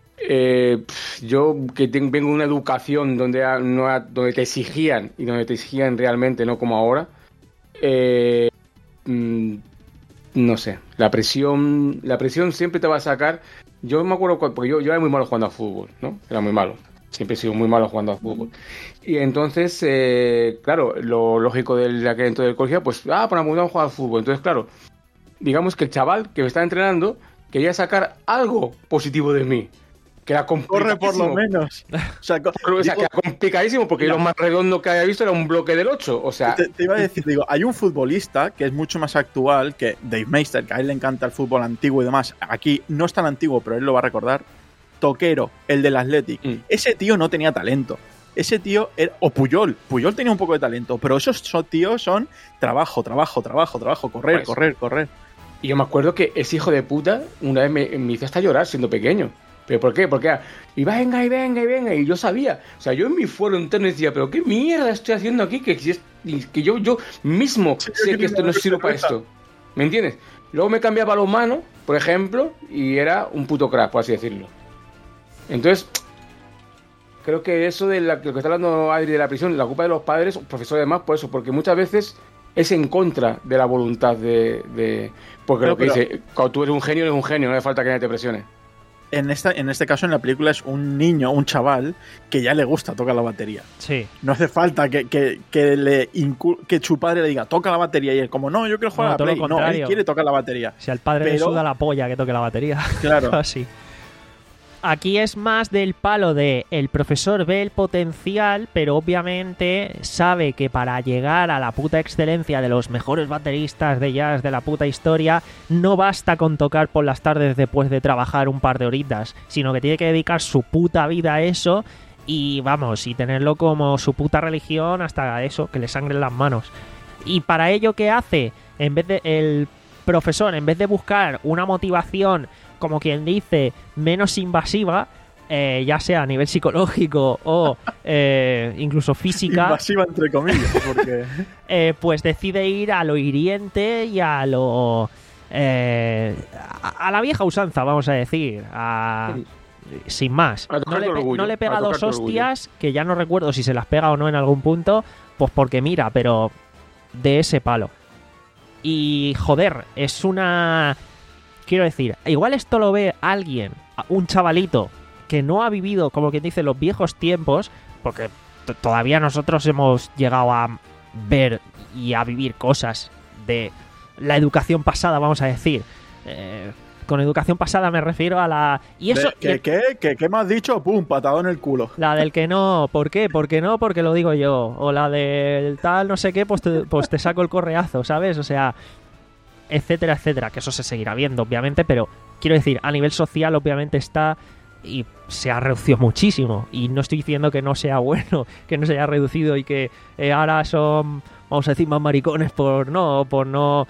Eh, yo que tengo, vengo de una educación donde, no, donde te exigían y donde te exigían realmente, no como ahora, eh, mmm, no sé, la presión la presión siempre te va a sacar. Yo me acuerdo, porque yo, yo era muy malo jugando a fútbol, ¿no? Era muy malo, siempre he sido muy malo jugando a fútbol. Y entonces, eh, claro, lo lógico del, dentro del colegio, pues, ah, pues vamos a jugar al fútbol. Entonces, claro, digamos que el chaval que me estaba entrenando quería sacar algo positivo de mí. Que era Corre por lo menos. O sea, co- o sea, que era complicadísimo porque Mira. lo más redondo que había visto era un bloque del ocho. O sea, Te, te iba a decir, digo, hay un futbolista que es mucho más actual que Dave Meister, que a él le encanta el fútbol antiguo y demás. Aquí no es tan antiguo, pero él lo va a recordar. Toquero, el del Athletic. Mm. Ese tío no tenía talento. Ese tío era, o Puyol, Puyol tenía un poco de talento, pero esos son, tíos son trabajo, trabajo, trabajo, trabajo, correr, Pues, correr, correr. y yo me acuerdo que ese hijo de puta una vez me, me hizo hasta llorar siendo pequeño. ¿Pero por qué? Porque era, y venga, y venga, y venga, y yo sabía. O sea, yo en mi foro interno decía, pero ¿qué mierda estoy haciendo aquí? Que, si es- que yo, yo mismo Sí, sé yo que esto no quería sirve para cerveza. esto. ¿Me entiendes? Luego me cambiaba a los manos, por ejemplo, y era un puto crack, por así decirlo. Entonces, creo que eso de la, lo que está hablando Adri de la prisión, la culpa de los padres, profesores además, por eso, porque muchas veces es en contra de la voluntad de... de porque No, lo que pero- dice, cuando tú eres un genio, eres un genio, no hace falta que nadie te presione. En, esta, en este caso, en la película, es un niño, un chaval, que ya le gusta tocar la batería. Sí. No hace falta que, que, que, le incu- que su padre le diga, toca la batería. Y él, como, no, yo quiero jugar No, a la todo lo Play. No, él contrario. quiere tocar la batería. Si al padre le Pero- suda la polla que toque la batería. Claro. Así. Aquí es más del palo de el profesor ve el potencial, pero obviamente sabe que para llegar a la puta excelencia de los mejores bateristas de jazz de la puta historia, no basta con tocar por las tardes después de trabajar un par de horitas, sino que tiene que dedicar su puta vida a eso y vamos, y tenerlo como su puta religión hasta eso, que le sangren las manos. Y para ello, ¿qué hace? En vez de el profesor, en vez de buscar una motivación, como quien dice, menos invasiva, eh, ya sea a nivel psicológico o eh, incluso física, Invasiva, entre comillas, porque... eh, pues decide ir a lo hiriente y a lo... eh, a, a la vieja usanza, vamos a decir, a... sin más. A tocar No le, tu pe- orgullo, no le pega a tocar dos tu orgullo. hostias, que ya no recuerdo si se las pega o no en algún punto, pues porque mira, pero de ese palo. Y joder, es una... Quiero decir, igual esto lo ve alguien, un chavalito, que no ha vivido, como quien dice, los viejos tiempos, porque t- todavía nosotros hemos llegado a ver y a vivir cosas de la educación pasada, vamos a decir. Eh, con educación pasada me refiero a la... Y eso... De- ¿Qué, qué, qué, ¿Qué me has dicho? ¡Pum! Patado en el culo. La del que no, ¿por qué? ¿Por qué no? Porque lo digo yo. O la del tal no sé qué, pues te, pues te saco el correazo, ¿sabes? O sea, etcétera, etcétera. Que eso se seguirá viendo, obviamente, pero quiero decir, a nivel social, obviamente está y se ha reducido muchísimo. Y no estoy diciendo que no sea bueno, que no se haya reducido y que eh, ahora son, vamos a decir, más maricones por no, por no...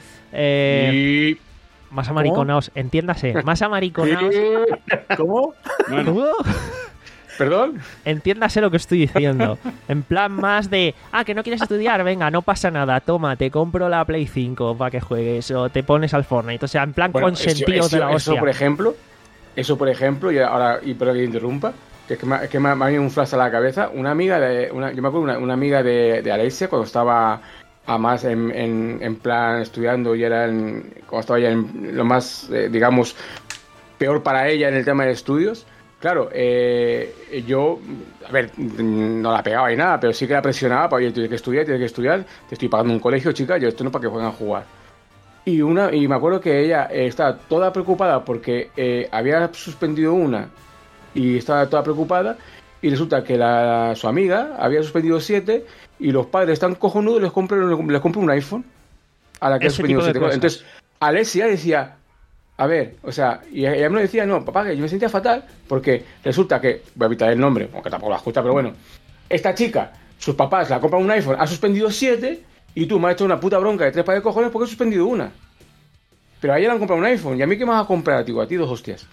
Eh, Y... más amariconados, entiéndase, más amariconados... ¿Cómo? ¿Cómo? ¿Perdón? Entiéndase lo que estoy diciendo. En plan más de, ah, que no quieres estudiar, venga, no pasa nada, toma, te compro la Play cinco para que juegues o te pones al Fortnite. O sea, en plan Bueno, consentidos eso, de la eso, hostia. por ejemplo, eso por ejemplo, y ahora, y pero que interrumpa, que es que me, es que me ha me ha venido un flash a la cabeza. Una amiga de, una, yo me acuerdo una, una amiga de, de Alexia cuando estaba a más en, en, en plan estudiando y era en, cuando estaba ya en lo más, eh, digamos, peor para ella en el tema de estudios. Claro, eh, yo, a ver, no la pegaba ni nada, pero sí que la presionaba para, oye, tienes que estudiar, tienes que estudiar, te estoy pagando un colegio, chica, yo esto no es para que jueguen a jugar. Y una y me acuerdo que ella eh, estaba toda preocupada porque eh, había suspendido una y estaba toda preocupada y resulta que la, su amiga había suspendido siete y los padres están cojonudos y les compran, les compran un iPhone a la que ha Ese suspendido tipo de siete. cosas. Entonces, Alexia decía, a ver, o sea, y ella me lo decía, no, papá, que yo me sentía fatal porque resulta que, voy a evitar el nombre, aunque tampoco la escucha, pero bueno, esta chica, sus papás la compran un iPhone, ha suspendido siete y tú me has hecho una puta bronca de tres pares de cojones porque he suspendido una. Pero a ella le han comprado un iPhone y a mí ¿qué me vas a comprar, tío? A ti dos hostias.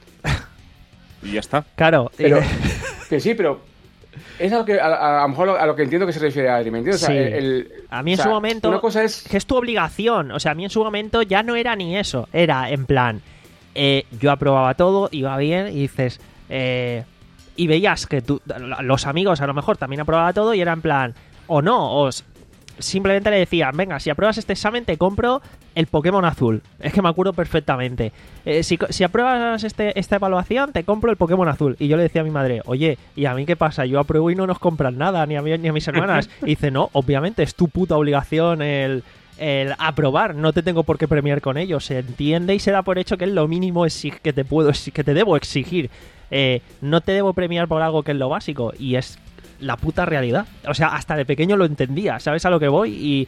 Y ya está. Claro, Pero, eh, que sí, pero es a lo que a, a, a lo mejor a lo que entiendo que se refiere Adri, ¿me entiendes? O sea, Sí. el- el- a mí en o sea, su momento... una cosa es que es tu obligación. O sea, a mí en su momento ya no era ni eso. Era en plan... eh, yo aprobaba todo, iba bien, y dices... Eh, y veías que tú, los amigos a lo mejor también aprobaban todo y era en plan... O no, o simplemente le decían, venga, si apruebas este examen te compro el Pokémon azul. Es que me acuerdo perfectamente. Eh, si, si apruebas este, esta evaluación, te compro el Pokémon azul. Y yo le decía a mi madre, oye, ¿y a mí qué pasa? Yo apruebo y no nos compran nada, ni a mí ni a mis hermanas. Y dice, no, obviamente es tu puta obligación el, el aprobar. No te tengo por qué premiar con ello. Se entiende y se da por hecho que es lo mínimo exig- que te puedo que te debo exigir. Eh, no te debo premiar por algo que es lo básico. Y es la puta realidad. O sea, hasta de pequeño lo entendía, ¿sabes a lo que voy? Y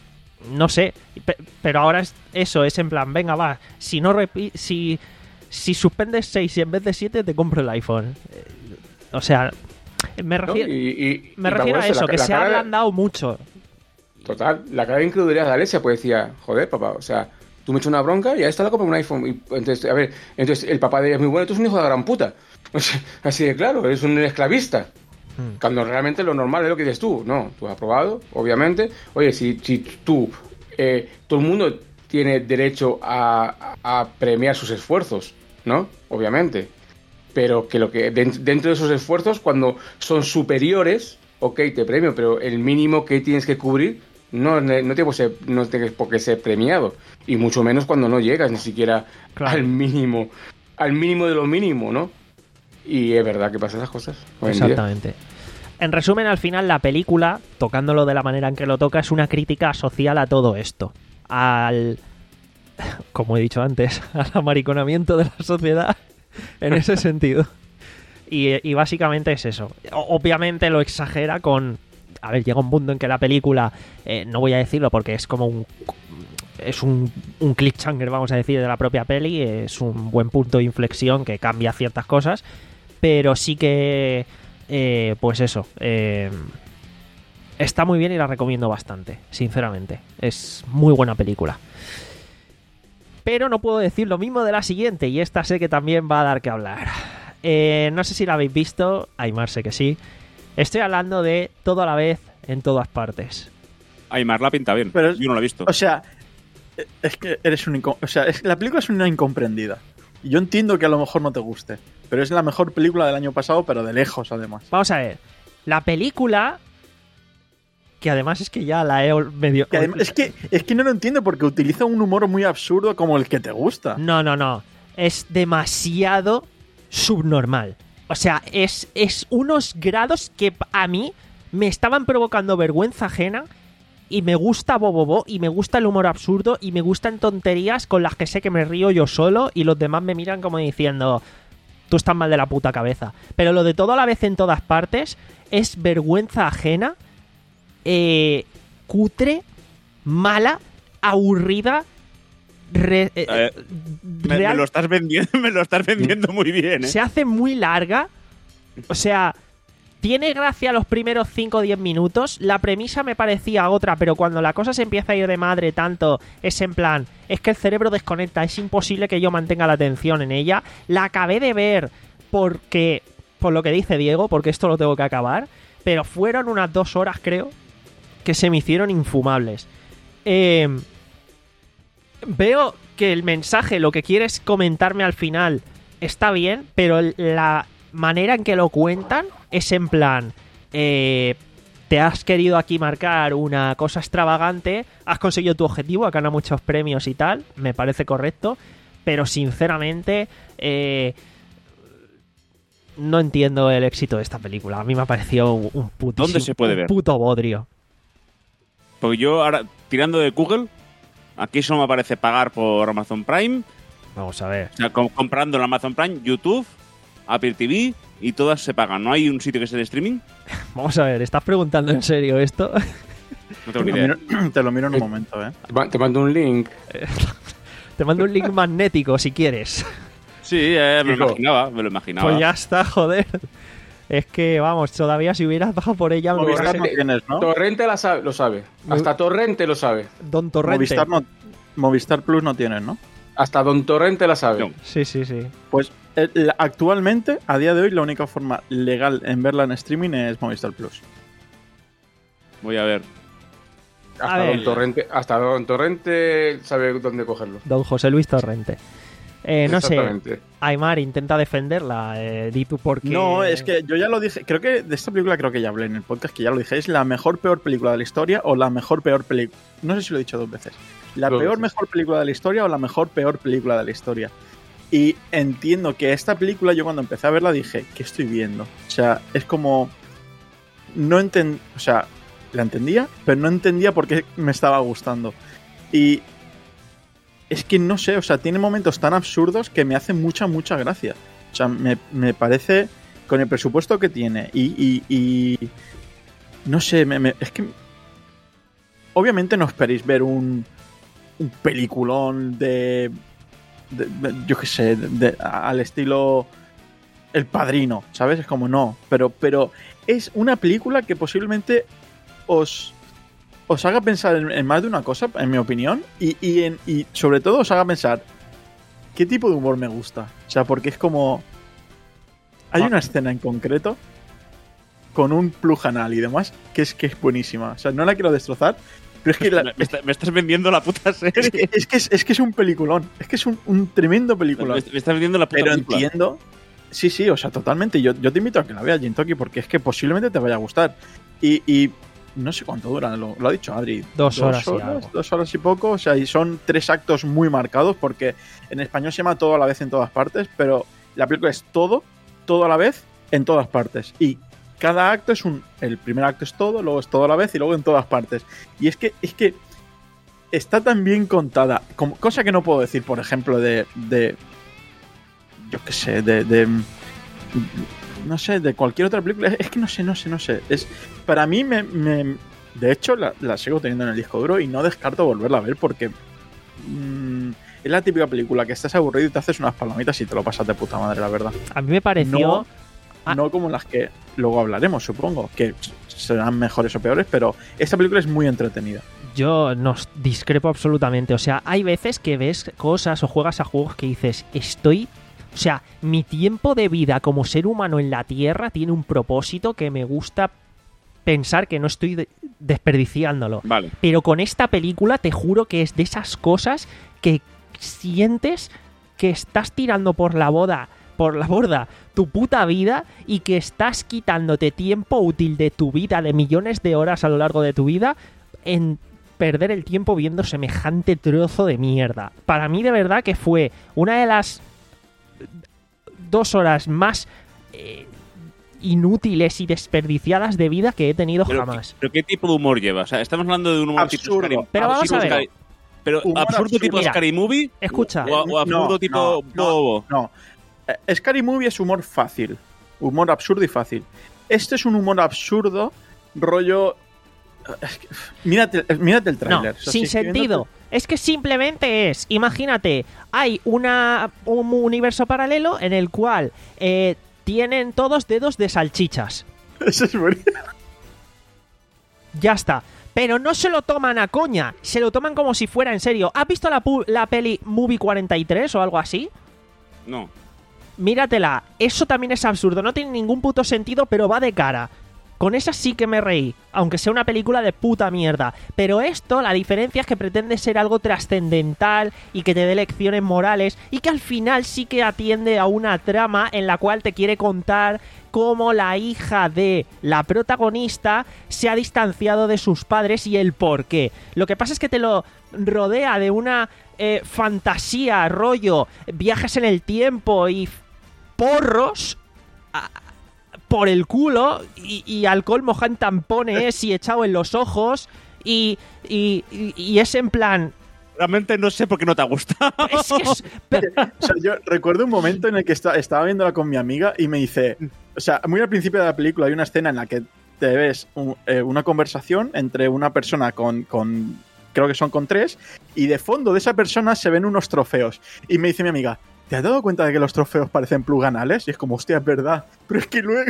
no sé, pe- pero ahora es eso, es en plan, venga, va, si no repi- si, si suspendes seis y en vez de siete te compro el iPhone. Eh, o sea, me refiero, ¿no? y, y, me y refiero a vamos, eso, la- que la se ha cara de- ablandado mucho. Total, la cara de incredulidad de Alessia, pues decía, joder, papá, o sea, tú me echas una bronca y a esta la compro un iPhone. Y, entonces, a ver, entonces el papá de ella es muy bueno, tú eres un hijo de la gran puta. O sea, así de claro, eres un esclavista. Hmm. Cuando realmente lo normal es lo que dices tú. No, tú has aprobado, obviamente. Oye, si, si tú, eh, todo el mundo tiene derecho a, a premiar sus esfuerzos, ¿no? Obviamente. Pero que lo que dentro de esos esfuerzos, cuando son superiores, ok, te premio, pero el mínimo que tienes que cubrir no, no, tiene por ser, no tienes por qué ser premiado. Y mucho menos cuando no llegas ni siquiera Claro. al mínimo, al mínimo de lo mínimo, ¿no? Y es verdad que pasan esas cosas hoy en día. Exactamente. En resumen, al final la película, tocándolo de la manera en que lo toca, es una crítica social a todo esto. Al, como he dicho antes, al amariconamiento de la sociedad en ese sentido. Y, y básicamente es eso. O- Obviamente lo exagera con... A ver, llega un punto en que la película, eh, no voy a decirlo porque es como un... Es un, un cliffhanger, vamos a decir, de la propia peli. Es un buen punto de inflexión que cambia ciertas cosas. Pero sí que... Eh, pues eso, eh, está muy bien y la recomiendo bastante, sinceramente. Es muy buena película. Pero no puedo decir lo mismo de la siguiente, y esta sé que también va a dar que hablar. Eh, no sé si la habéis visto, Aymar sé que sí. Estoy hablando de Todo a la vez, en todas partes. Aymar la pinta bien. Pero es- Yo no la he visto. O sea, es que eres un inco- o sea, es que la película es una incomprendida. Y yo entiendo que a lo mejor no te guste, pero es la mejor película del año pasado, pero de lejos además. Vamos a ver, la película, que además es que ya la he ol- medio... Que además- es que es que no lo entiendo porque utiliza un humor muy absurdo como el que te gusta. No, no, no. Es demasiado subnormal. O sea, es, es unos grados que p- a mí me estaban provocando vergüenza ajena. Y me gusta Bobobo, y me gusta el humor absurdo, y me gustan tonterías con las que sé que me río yo solo, y los demás me miran como diciendo, tú estás mal de la puta cabeza. Pero lo de Todo a la vez en todas partes es vergüenza ajena, eh, cutre, mala, aburrida, re- eh, Eh, me, real- me lo estás vendiendo, me lo estás vendiendo muy bien, ¿eh? se hace muy larga. O sea, tiene gracia los primeros cinco o diez minutos. La premisa me parecía otra, pero cuando la cosa se empieza a ir de madre tanto, es en plan, es que el cerebro desconecta, es imposible que yo mantenga la atención en ella. La acabé de ver porque, por lo que dice Diego, porque esto lo tengo que acabar, pero fueron unas dos horas, creo, que se me hicieron infumables. Eh, veo que el mensaje, lo que quieres comentarme al final, está bien, pero el- la manera en que lo cuentan es en plan, eh, te has querido aquí marcar una cosa extravagante, has conseguido tu objetivo, has ganado muchos premios y tal, me parece correcto, pero sinceramente eh, no entiendo el éxito de esta película. A mí me ha parecido un puto ¿Dónde se puede ver? puto bodrio. Porque yo ahora, tirando de Google, aquí solo me aparece pagar por Amazon Prime. Vamos a ver. O sea, com- comprando en Amazon Prime, YouTube, Apple T V y todas se pagan. ¿No hay un sitio que sea de streaming? Vamos a ver, ¿estás preguntando en serio esto? No tengo Te ni lo, idea. miro, te lo miro en un momento, ¿eh? Te ma- Te mando un link. Te mando un link magnético si quieres. Sí, eh, me lo Hijo. imaginaba, me lo imaginaba. Pues ya está, joder. Es que, vamos, todavía si hubieras bajado por ella, me Movistar hubieras- no tienes, ¿no? Torrente la sabe, lo sabe. Hasta Torrente lo sabe. Don Torrente. Movistar, no, Movistar Plus no tienes, ¿no? Hasta Don Torrente la sabe. No. Sí, sí, sí. Pues eh, la- actualmente, a día de hoy, la única forma legal en verla en streaming es Movistar Plus. Voy a ver. Hasta ver. Don Torrente, hasta Don Torrente sabe dónde cogerlo. Don José Luis Torrente. Eh, no sé, Exactamente. Aymar, intenta defenderla. Eh, di tú por qué. No, es que yo ya lo dije. Creo que de esta película creo que ya hablé en el podcast, que ya lo dije. Es la mejor, peor película de la historia o la mejor, peor película. No sé si lo he dicho dos veces. La Dos peor, veces. mejor película de la historia o la mejor, peor película de la historia. Y entiendo que esta película, yo cuando empecé a verla dije, ¿qué estoy viendo? O sea, es como... No entendía... O sea, la entendía, pero no entendía por qué me estaba gustando. Y... Es que no sé, o sea, tiene momentos tan absurdos que me hacen mucha, mucha gracia. O sea, me, me parece, con el presupuesto que tiene y... y, y no sé, me, me- es que... Obviamente no esperéis ver un, un peliculón de, de- de- yo qué sé, de- de- al estilo El Padrino, ¿sabes? Es como no, pero, pero es una película que posiblemente os, os haga pensar en, en más de una cosa, en mi opinión, y, y, en, y sobre todo os haga pensar qué tipo de humor me gusta. O sea, porque es como... Hay Ah. una escena en concreto con un plug anal y demás que es que es buenísima. O sea, no la quiero destrozar, pero es que la- Me, me está- me estás vendiendo la puta serie. es que, es, que es, es que es un peliculón. Es que es un, un tremendo peliculón. Me, me estás vendiendo la puta Pero película. entiendo. Sí, sí, o sea, totalmente. Yo, yo te invito a que la veas, Jintoki, porque es que posiblemente te vaya a gustar. Y, y no sé cuánto dura, lo, lo ha dicho Adri. Dos horas y algo. Dos horas y poco. O sea, y son tres actos muy marcados, porque en español se llama todo a la vez en todas partes, pero la película es todo, todo a la vez, en todas partes. Y cada acto es un. El primer acto es todo, luego es todo a la vez y luego en todas partes. Y es que, es que está tan bien contada, como, cosa que no puedo decir, por ejemplo, de. de yo qué sé, de, de. No sé, de cualquier otra película. Es que no sé, no sé, no sé. Es, para mí, me, me- de hecho, la, la sigo teniendo en el disco duro y no descarto volverla a ver porque. mm, es la típica película que estás aburrido y te haces unas palomitas y te lo pasas de puta madre, la verdad. A mí me pareció. No, Ah. no como las que luego hablaremos, supongo, que serán mejores o peores, pero esta película es muy entretenida. Yo no discrepo absolutamente. O sea, hay veces que ves cosas o juegas a juegos que dices, estoy. O sea, mi tiempo de vida como ser humano en la Tierra tiene un propósito que me gusta pensar que no estoy de- desperdiciándolo. Vale. Pero con esta película te juro que es de esas cosas que sientes que estás tirando por la boda, por la borda tu puta vida y que estás quitándote tiempo útil de tu vida, de millones de horas a lo largo de tu vida, en perder el tiempo viendo semejante trozo de mierda. Para mí de verdad que fue una de las dos horas más eh, inútiles y desperdiciadas de vida que he tenido Pero, jamás. ¿Pero qué tipo de humor lleva? O sea, estamos hablando de un humor tipo Absurdo. Scary- Pero vamos tipo a ver. Scary- Pero Humor absurdo absurdo. tipo Mira, Scary Movie. escucha. O, o absurdo No, tipo no, no, Bobo. No. Eh, Scary Movie es humor fácil. Humor absurdo y fácil. Este es un humor absurdo, rollo. Es que, mírate, mírate el No, tráiler. O sea, sin si estoy viendo- sentido. Es que simplemente es, imagínate, hay una, un universo paralelo en el cual eh, tienen todos dedos de salchichas. Eso es buenísimo. Ya está. Pero no se lo toman a coña, se lo toman como si fuera en serio. ¿Has visto la, pu- la peli Movie cuarenta y tres o algo así? No. Míratela, eso también es absurdo, no tiene ningún puto sentido, pero va de cara. Con esa sí que me reí, aunque sea una película de puta mierda. Pero esto, la diferencia es que pretende ser algo trascendental y que te dé lecciones morales y que al final sí que atiende a una trama en la cual te quiere contar cómo la hija de la protagonista se ha distanciado de sus padres y el por qué. Lo que pasa es que te lo rodea de una eh, fantasía, rollo, viajes en el tiempo y porros a- por el culo y, y alcohol mojado en tampones y echado en los ojos y, y, y- y es en plan... Realmente no sé por qué no te gusta. Es que es- pero- O sea, yo recuerdo un momento en el que esta- estaba viéndola con mi amiga y me dice, o sea, muy al principio de la película hay una escena en la que te ves un- eh, una conversación entre una persona con, con, creo que son con tres, y de fondo de esa persona se ven unos trofeos. Y me dice mi amiga, ¿te has dado cuenta de que los trofeos parecen pluganales? Y es como, hostia, es verdad. Pero es que luego...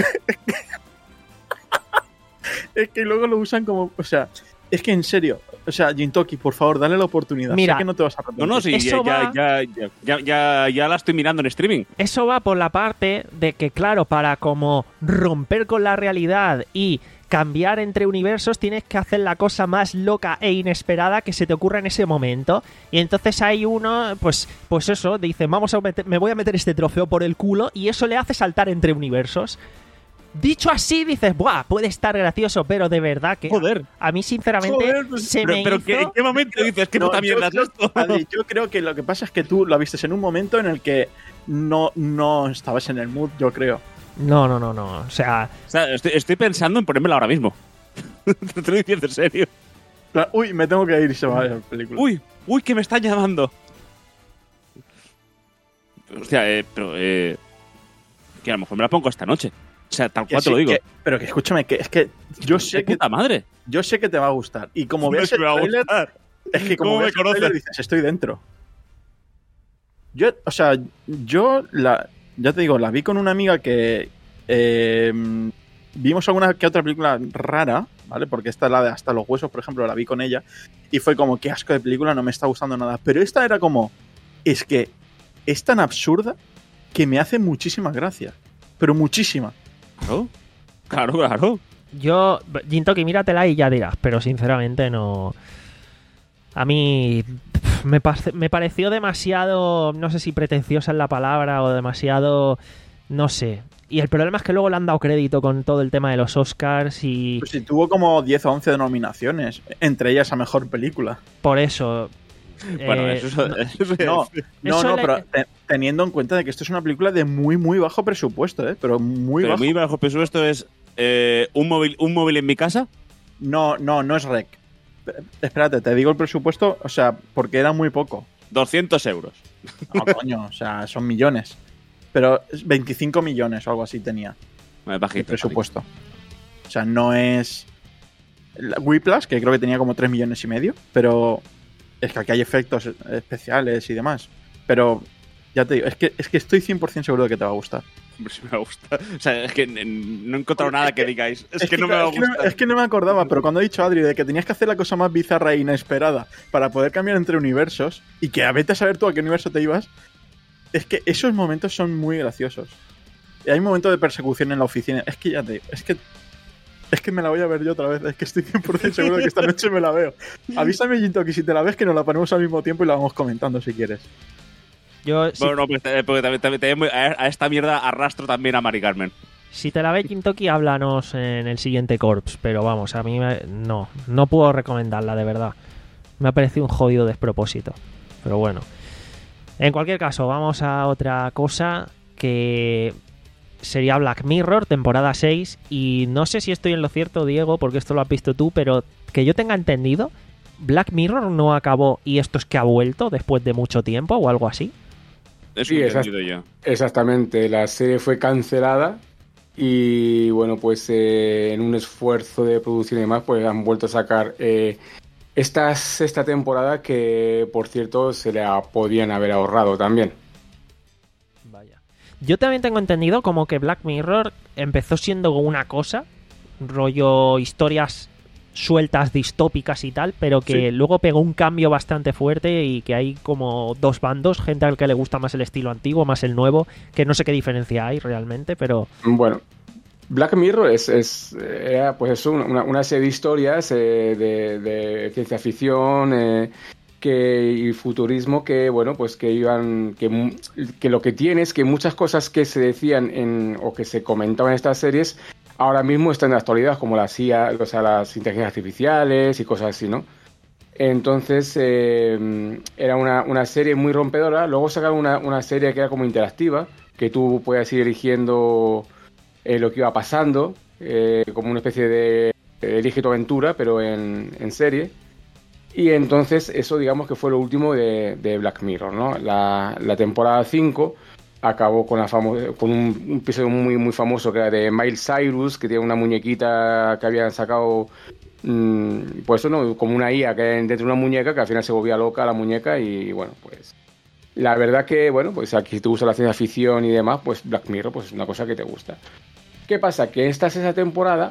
es que luego lo usan como... O sea, es que en serio, o sea, Jintoki, por favor, dale la oportunidad. Mira, sé que no te vas a arrepentir. No, no, sí, ya, Eso ya, va- ya, ya, ya, ya, ya la estoy mirando en streaming. Eso va por la parte de que, claro, para como romper con la realidad y cambiar entre universos tienes que hacer la cosa más loca e inesperada que se te ocurra en ese momento. Y entonces hay uno, pues, pues eso, dice, vamos a meter, me voy a meter este trofeo por el culo, y eso le hace saltar entre universos. Dicho así, dices, buah, puede estar gracioso, pero de verdad que Joder. a mí sinceramente Joder, pues, se pero, me pero hizo... ¿qué- ¿en qué momento dices que No, puta mierda es yo, esto? Adri, yo creo que lo que pasa es que tú lo viste en un momento en el que no, no estabas en el mood, yo creo. No, no, no, no, o sea... O sea, estoy, estoy pensando en ponérmela ahora mismo. Te lo estoy diciendo en serio. Plan, Uy, me tengo que ir y se va la película. Uy, uy, que me están llamando. Hostia, eh, pero eh, que a lo mejor me la pongo esta noche. O sea, tal Que cual te sí, lo digo. que- pero que escúchame, que es que yo sé ¡Qué que, puta madre! yo sé que te va a gustar. Y como No veas es que el me va a tráiler, gustar. es que como ¿Cómo me veas el conoces? tráiler dices, estoy dentro. Yo, o sea, yo la, ya te digo, la vi con una amiga que eh, vimos alguna que otra película rara, ¿vale? Porque esta, la de Hasta los huesos, por ejemplo, la vi con ella y fue como, qué asco de película, no me está gustando nada. Pero esta era como, es que es tan absurda que me hace muchísima gracia. Pero muchísima. Claro, claro, claro. Yo, Jintoki, míratela y ya dirás, pero sinceramente no... A mí pf, me, parce- me pareció demasiado, no sé si pretenciosa es la palabra o demasiado, no sé. Y el problema es que luego le han dado crédito con todo el tema de los Oscars y Pues sí, tuvo como diez o once nominaciones, entre ellas a mejor película. por eso... Bueno, eh, eso, no- eso, No, no, Eso no, le- pero te- teniendo en cuenta de que esto es una película de muy, muy bajo presupuesto, ¿eh? Pero muy pero bajo. muy bajo peso esto es eh, un móvil un móvil en mi casa. No, no, no es rec. P- Espérate, te digo el presupuesto, o sea, porque era muy poco. doscientos euros. No, coño, o sea, son millones. Pero es veinticinco millones o algo así tenía Vale, el bajito, presupuesto. O sea, no es... la Whiplash, que creo que tenía como tres millones y medio, pero es que aquí hay efectos especiales y demás. Pero ya te digo, es que, es que estoy cien por ciento seguro de que te va a gustar. Hombre, si me gusta. O sea, es que n- no he encontrado nada que digáis. Es, que, no me claro, va a es que no- gustar. es que no me acordaba, pero cuando ha dicho Adri de que tenías que hacer la cosa más bizarra e inesperada para poder cambiar entre universos y que a vete a saber tú a qué universo te ibas, es que esos momentos son muy graciosos. Y hay un momento de persecución en la oficina. Es que ya te es que es que me la voy a ver yo otra vez. Es que estoy cien por ciento seguro de que esta noche me la veo. Avísame, Jintoki, si te la ves, que nos la ponemos al mismo tiempo y la vamos comentando si quieres. yo, si, Bueno, no, pues, eh, porque también, también- también a a esta mierda arrastro también a Mari Carmen. si te la ves, Jintoki, háblanos en el siguiente Corps. Pero vamos, a mí me- no, no puedo recomendarla, de verdad. Me ha parecido un jodido despropósito. Pero bueno. En cualquier caso, vamos a otra cosa que sería Black Mirror, temporada seis. Y no sé si estoy en lo cierto, Diego, porque esto lo has visto tú, pero que yo tenga entendido, Black Mirror no acabó y esto es que ha vuelto después de mucho tiempo o algo así. Eso Sí, he esas- entendido yo. Exactamente, la serie fue cancelada y bueno, pues eh, en un esfuerzo de producción y demás, pues han vuelto a sacar eh, esta sexta temporada que, por cierto, se la podían haber ahorrado también. Vaya. Yo también tengo entendido como que Black Mirror empezó siendo una cosa, rollo historias sueltas distópicas y tal, pero que Sí. luego pegó un cambio bastante fuerte y que hay como dos bandos, gente al que le gusta más el estilo antiguo, más el nuevo, que no sé qué diferencia hay realmente, pero Bueno, Black Mirror es, es era, pues eso, una, una serie de historias eh, de, de ciencia ficción eh, que, y futurismo que, bueno, pues que iban, que, mu- que lo que tiene es que muchas cosas que se decían en, o que se comentaban en estas series ahora mismo están en la actualidad, como las I A, o sea, las inteligencias artificiales y cosas así, ¿no? Entonces, eh, era una, una serie muy rompedora. Luego sacaron una, una serie que era como interactiva, que tú puedes ir eligiendo eh, lo que iba pasando, eh, como una especie de eh, Elige tu aventura, pero en, en serie. Y entonces, eso digamos que fue lo último de, de Black Mirror, ¿no? La, la temporada cinco acabó con, la famo- con un, un episodio muy, muy famoso que era de Miley Cyrus, que tiene una muñequita que habían sacado, mm, pues eso, ¿no? Como una I A que hay dentro de una muñeca, que al final se volvía loca la muñeca y bueno, pues la verdad que, bueno, pues aquí si te gusta la ciencia ficción y demás, pues Black Mirror pues es una cosa que te gusta. ¿Qué pasa? Que esta sexta temporada,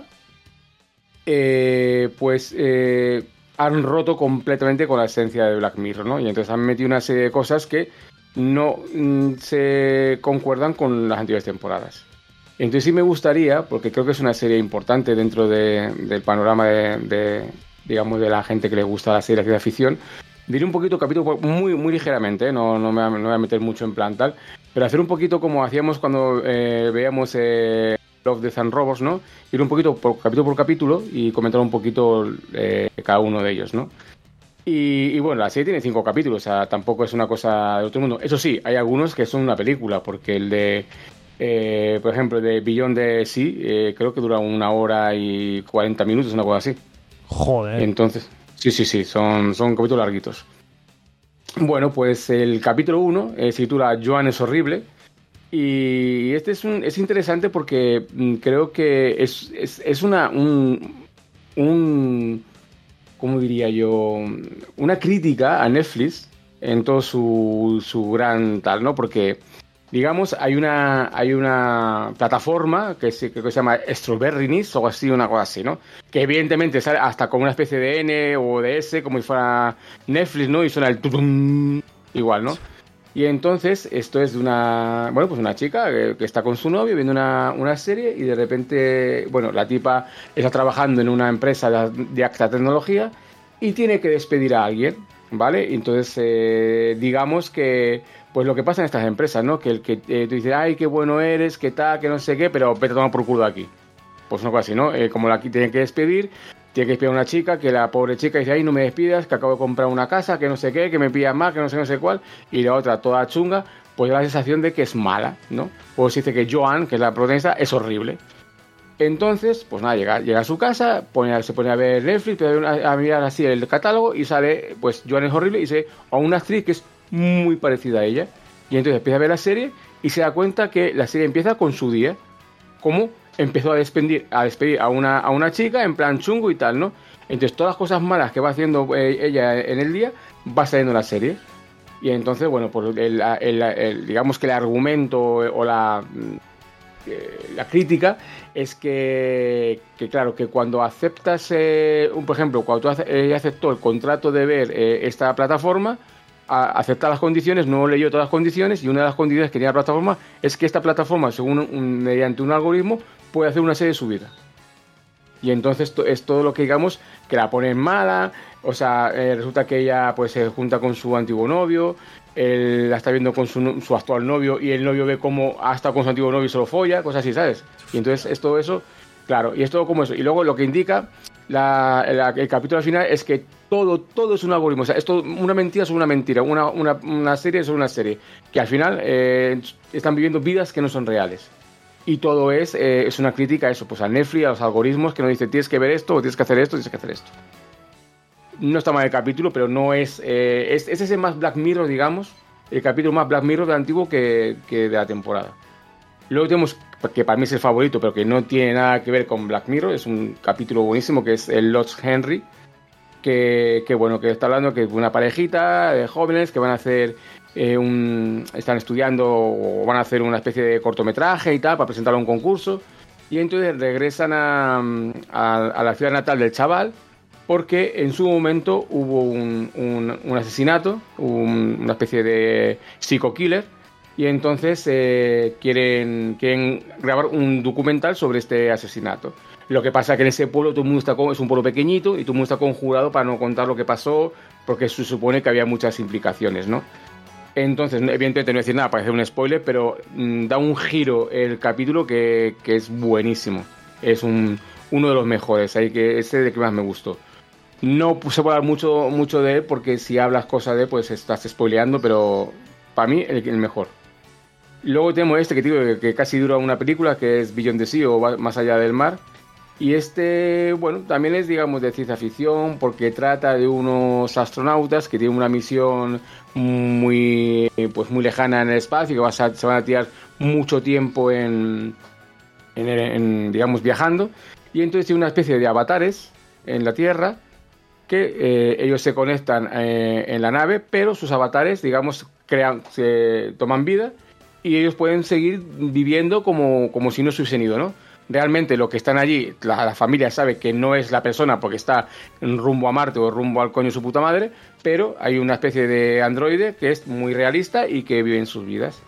eh, pues eh, han roto completamente con la esencia de Black Mirror, ¿no? Y entonces han metido una serie de cosas que no mm, se concuerdan con las anteriores temporadas. Entonces sí me gustaría, porque creo que es una serie importante dentro de, del panorama de, de, digamos, de la gente que le gusta la serie de ciencia ficción, diré un poquito capítulo muy, muy ligeramente, ¿eh? no, no, me, no me voy a meter mucho en plan tal, pero hacer un poquito como hacíamos cuando eh, veíamos eh, Love, Death and Robots, ¿no? Ir un poquito por capítulo por capítulo y comentar un poquito eh, cada uno de ellos, ¿no? Y, y bueno, la serie tiene cinco capítulos, o sea, tampoco es una cosa de otro mundo. Eso sí, hay algunos que son una película, porque el de, eh, por ejemplo, de Beyond the Sea, eh, creo que dura una hora y cuarenta minutos, una cosa así. Joder. Entonces, sí, sí, sí, son, son capítulos larguitos. Bueno, pues el capítulo uno eh, se titula Joan es horrible. Y este es, un, es interesante porque mm, creo que es, es, es una... un, un ¿cómo diría yo? Una crítica a Netflix en todo su, su gran tal, ¿no? Porque, digamos, hay una hay una plataforma que se, que se llama Strawberrynis o algo así, una cosa así, ¿no? Que evidentemente sale hasta con una especie de N o de S, como si fuera Netflix, ¿no? Y suena el tutum, igual, ¿no? Y entonces, esto es de una, bueno, pues una chica que, que está con su novio viendo una, una serie y de repente, bueno, la tipa está trabajando en una empresa de, de alta tecnología y tiene que despedir a alguien, ¿vale? Entonces, eh, digamos que, pues lo que pasa en estas empresas, ¿no? Que el que eh, tú dices, ay, qué bueno eres, qué tal, que no sé qué, pero vete a tomar por culo de aquí. Pues una cosa así, ¿no? Eh, como la tienen que despedir, tiene que despedir a una chica, que la pobre chica dice, ay, no me despidas, que acabo de comprar una casa, que no sé qué, que me pillas más, que no sé, no sé cuál, y la otra toda chunga, pues da la sensación de que es mala, ¿no? Pues dice que Joan, que es la protagonista, es horrible. Entonces, pues nada, llega, llega a su casa, pone, se pone a ver Netflix, a, a mirar así el catálogo y sale, pues Joan es horrible y se a una actriz que es muy parecida a ella. Y entonces empieza a ver la serie y se da cuenta que la serie empieza con su día, como empezó a despedir a, despedir a, una, a una chica en plan chungo y tal, ¿no? Entonces todas las cosas malas que va haciendo eh, ella en el día va saliendo en la serie. Y entonces, bueno, pues el, el, el, digamos que el argumento o la, eh, la crítica es que, que, claro, que cuando aceptas, eh, un, por ejemplo, cuando tú ella aceptó el contrato de ver eh, esta plataforma, a aceptar las condiciones, no leyó todas las condiciones y una de las condiciones que tenía la plataforma es que esta plataforma, según un, mediante un algoritmo, puede hacer una serie de su vida. Y entonces es todo lo que digamos que la ponen mala, o sea, eh, resulta que ella pues se junta con su antiguo novio, él la está viendo con su, su actual novio y el novio ve cómo ha estado con su antiguo novio y se lo folla, cosas así, ¿sabes? Y entonces es todo eso, claro, y es todo como eso. Y luego lo que indica la, la, el capítulo al final es que todo, todo es un algoritmo, o sea, es todo, una mentira sobre una mentira, una, una, una serie sobre una serie, que al final eh, están viviendo vidas que no son reales. Y todo es, eh, es una crítica a eso, pues a Netflix, a los algoritmos que nos dicen tienes que ver esto, o tienes que hacer esto, tienes que hacer esto. No está mal el capítulo, pero no es, eh, es... Es ese más Black Mirror, digamos, el capítulo más Black Mirror del antiguo que, que de la temporada. Luego tenemos, que para mí es el favorito, pero que no tiene nada que ver con Black Mirror, es un capítulo buenísimo, que es el Lost Henry, que, que bueno, que está hablando que es una parejita de jóvenes que van a hacer... Eh, un, están estudiando o van a hacer una especie de cortometraje y tal para presentarlo a un concurso y entonces regresan a, a, a la ciudad natal del chaval porque en su momento hubo un, un, un asesinato, un, una especie de psico-killer y entonces eh, quieren, quieren grabar un documental sobre este asesinato. Lo que pasa es que en ese pueblo todo el mundo está con, es un pueblo pequeñito y todo el mundo está conjurado para no contar lo que pasó porque se supone que había muchas implicaciones, ¿no? Entonces, evidentemente no voy a decir nada para hacer un spoiler, pero mmm, da un giro el capítulo que, que es buenísimo. Es un, uno de los mejores, ahí que ese de que más me gustó. No se puede hablar mucho, mucho de él porque si hablas cosas de él, pues estás spoileando, pero para mí el, el mejor. Luego tenemos este que digo que, que casi dura una película, que es Beyond the Sea o Más allá del mar. Y este, bueno, también es, digamos, de ciencia ficción porque trata de unos astronautas que tienen una misión muy, pues, muy lejana en el espacio y que vas a, se van a tirar mucho tiempo en, en, en, digamos, viajando. Y entonces tiene una especie de avatares en la Tierra que eh, ellos se conectan eh, en la nave, pero sus avatares, digamos, crean, se toman vida y ellos pueden seguir viviendo como, como si no se hubiesen ido, ¿no? Realmente lo que están allí, la, la familia sabe que no es la persona porque está en rumbo a Marte o rumbo al coño de su puta madre, pero hay una especie de androide que es muy realista y que vive en sus vidas.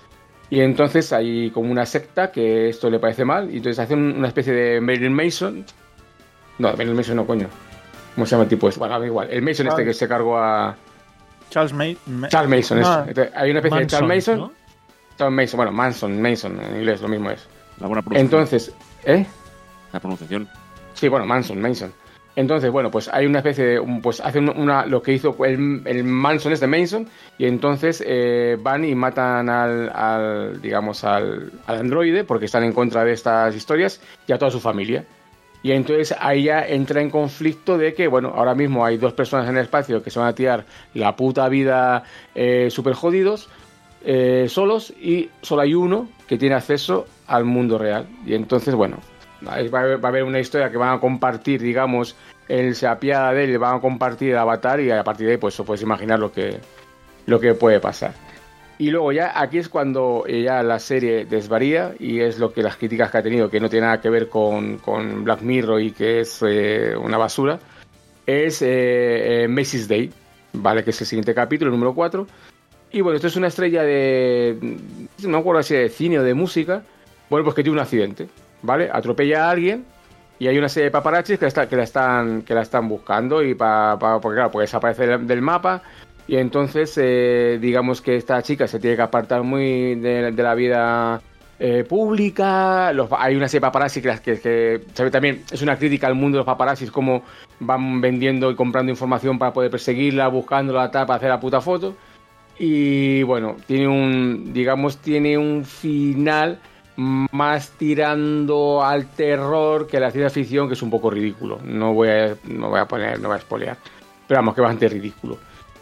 Y entonces hay como una secta que esto le parece mal, y entonces hacen una especie de Marilyn Manson. No, Marilyn Manson no, coño. ¿Cómo se llama el tipo este? Bueno, da igual. El Mason este que se cargó a... Charles Mason. Charles Mason, Ah. eso. Entonces, hay una especie Manson, de Charles Mason. ¿no? Charles Mason, bueno, Manson, Mason, en inglés lo mismo es. La buena pronunciación. Entonces, ¿eh? La pronunciación. Sí, bueno, Manson, Mason. Entonces, bueno, pues hay una especie de... un- Pues hacen una, lo que hizo el, el Manson es de Mason, y entonces eh, van y matan al, al digamos, al, al androide, porque están en contra de estas historias, y a toda su familia. Y entonces ahí ya entra en conflicto de que, bueno, ahora mismo hay dos personas en el espacio que se van a tirar la puta vida eh, súper jodidos, eh, solos, y solo hay uno que tiene acceso al mundo real. Y entonces, bueno, ahí va a haber, va a haber una historia que van a compartir, digamos, él se apiada de él, van a compartir el avatar, y a partir de ahí, pues, puedes imaginar lo que, lo que puede pasar. Y luego ya aquí es cuando ya la serie desvaría, y es lo que las críticas que ha tenido, que no tiene nada que ver con, con Black Mirror y que es eh, una basura, es eh, eh, Macy's Day, ¿vale? Que es el siguiente capítulo, el número cuatro. Y bueno, esto es una estrella de... no me acuerdo si de cine o de música. Bueno, pues que tiene un accidente, ¿vale? Atropella a alguien y hay una serie de paparazzis que la, está- que la, están, que la están buscando, y pa, pa- porque claro, pues desaparece del, del mapa. Y entonces, eh, digamos que esta chica se tiene que apartar muy de, de la vida eh, pública. Los, hay una serie de paparazzi que, las- que, que sabe, también es una crítica al mundo de los paparazzis, cómo van vendiendo y comprando información para poder perseguirla, buscándola, tal, para hacer la puta foto. Y bueno, tiene un, digamos, tiene un final más tirando al terror que la ciencia ficción, que es un poco ridículo. No voy a, no voy a poner, no voy a spoilear. Pero vamos, que es bastante ridículo.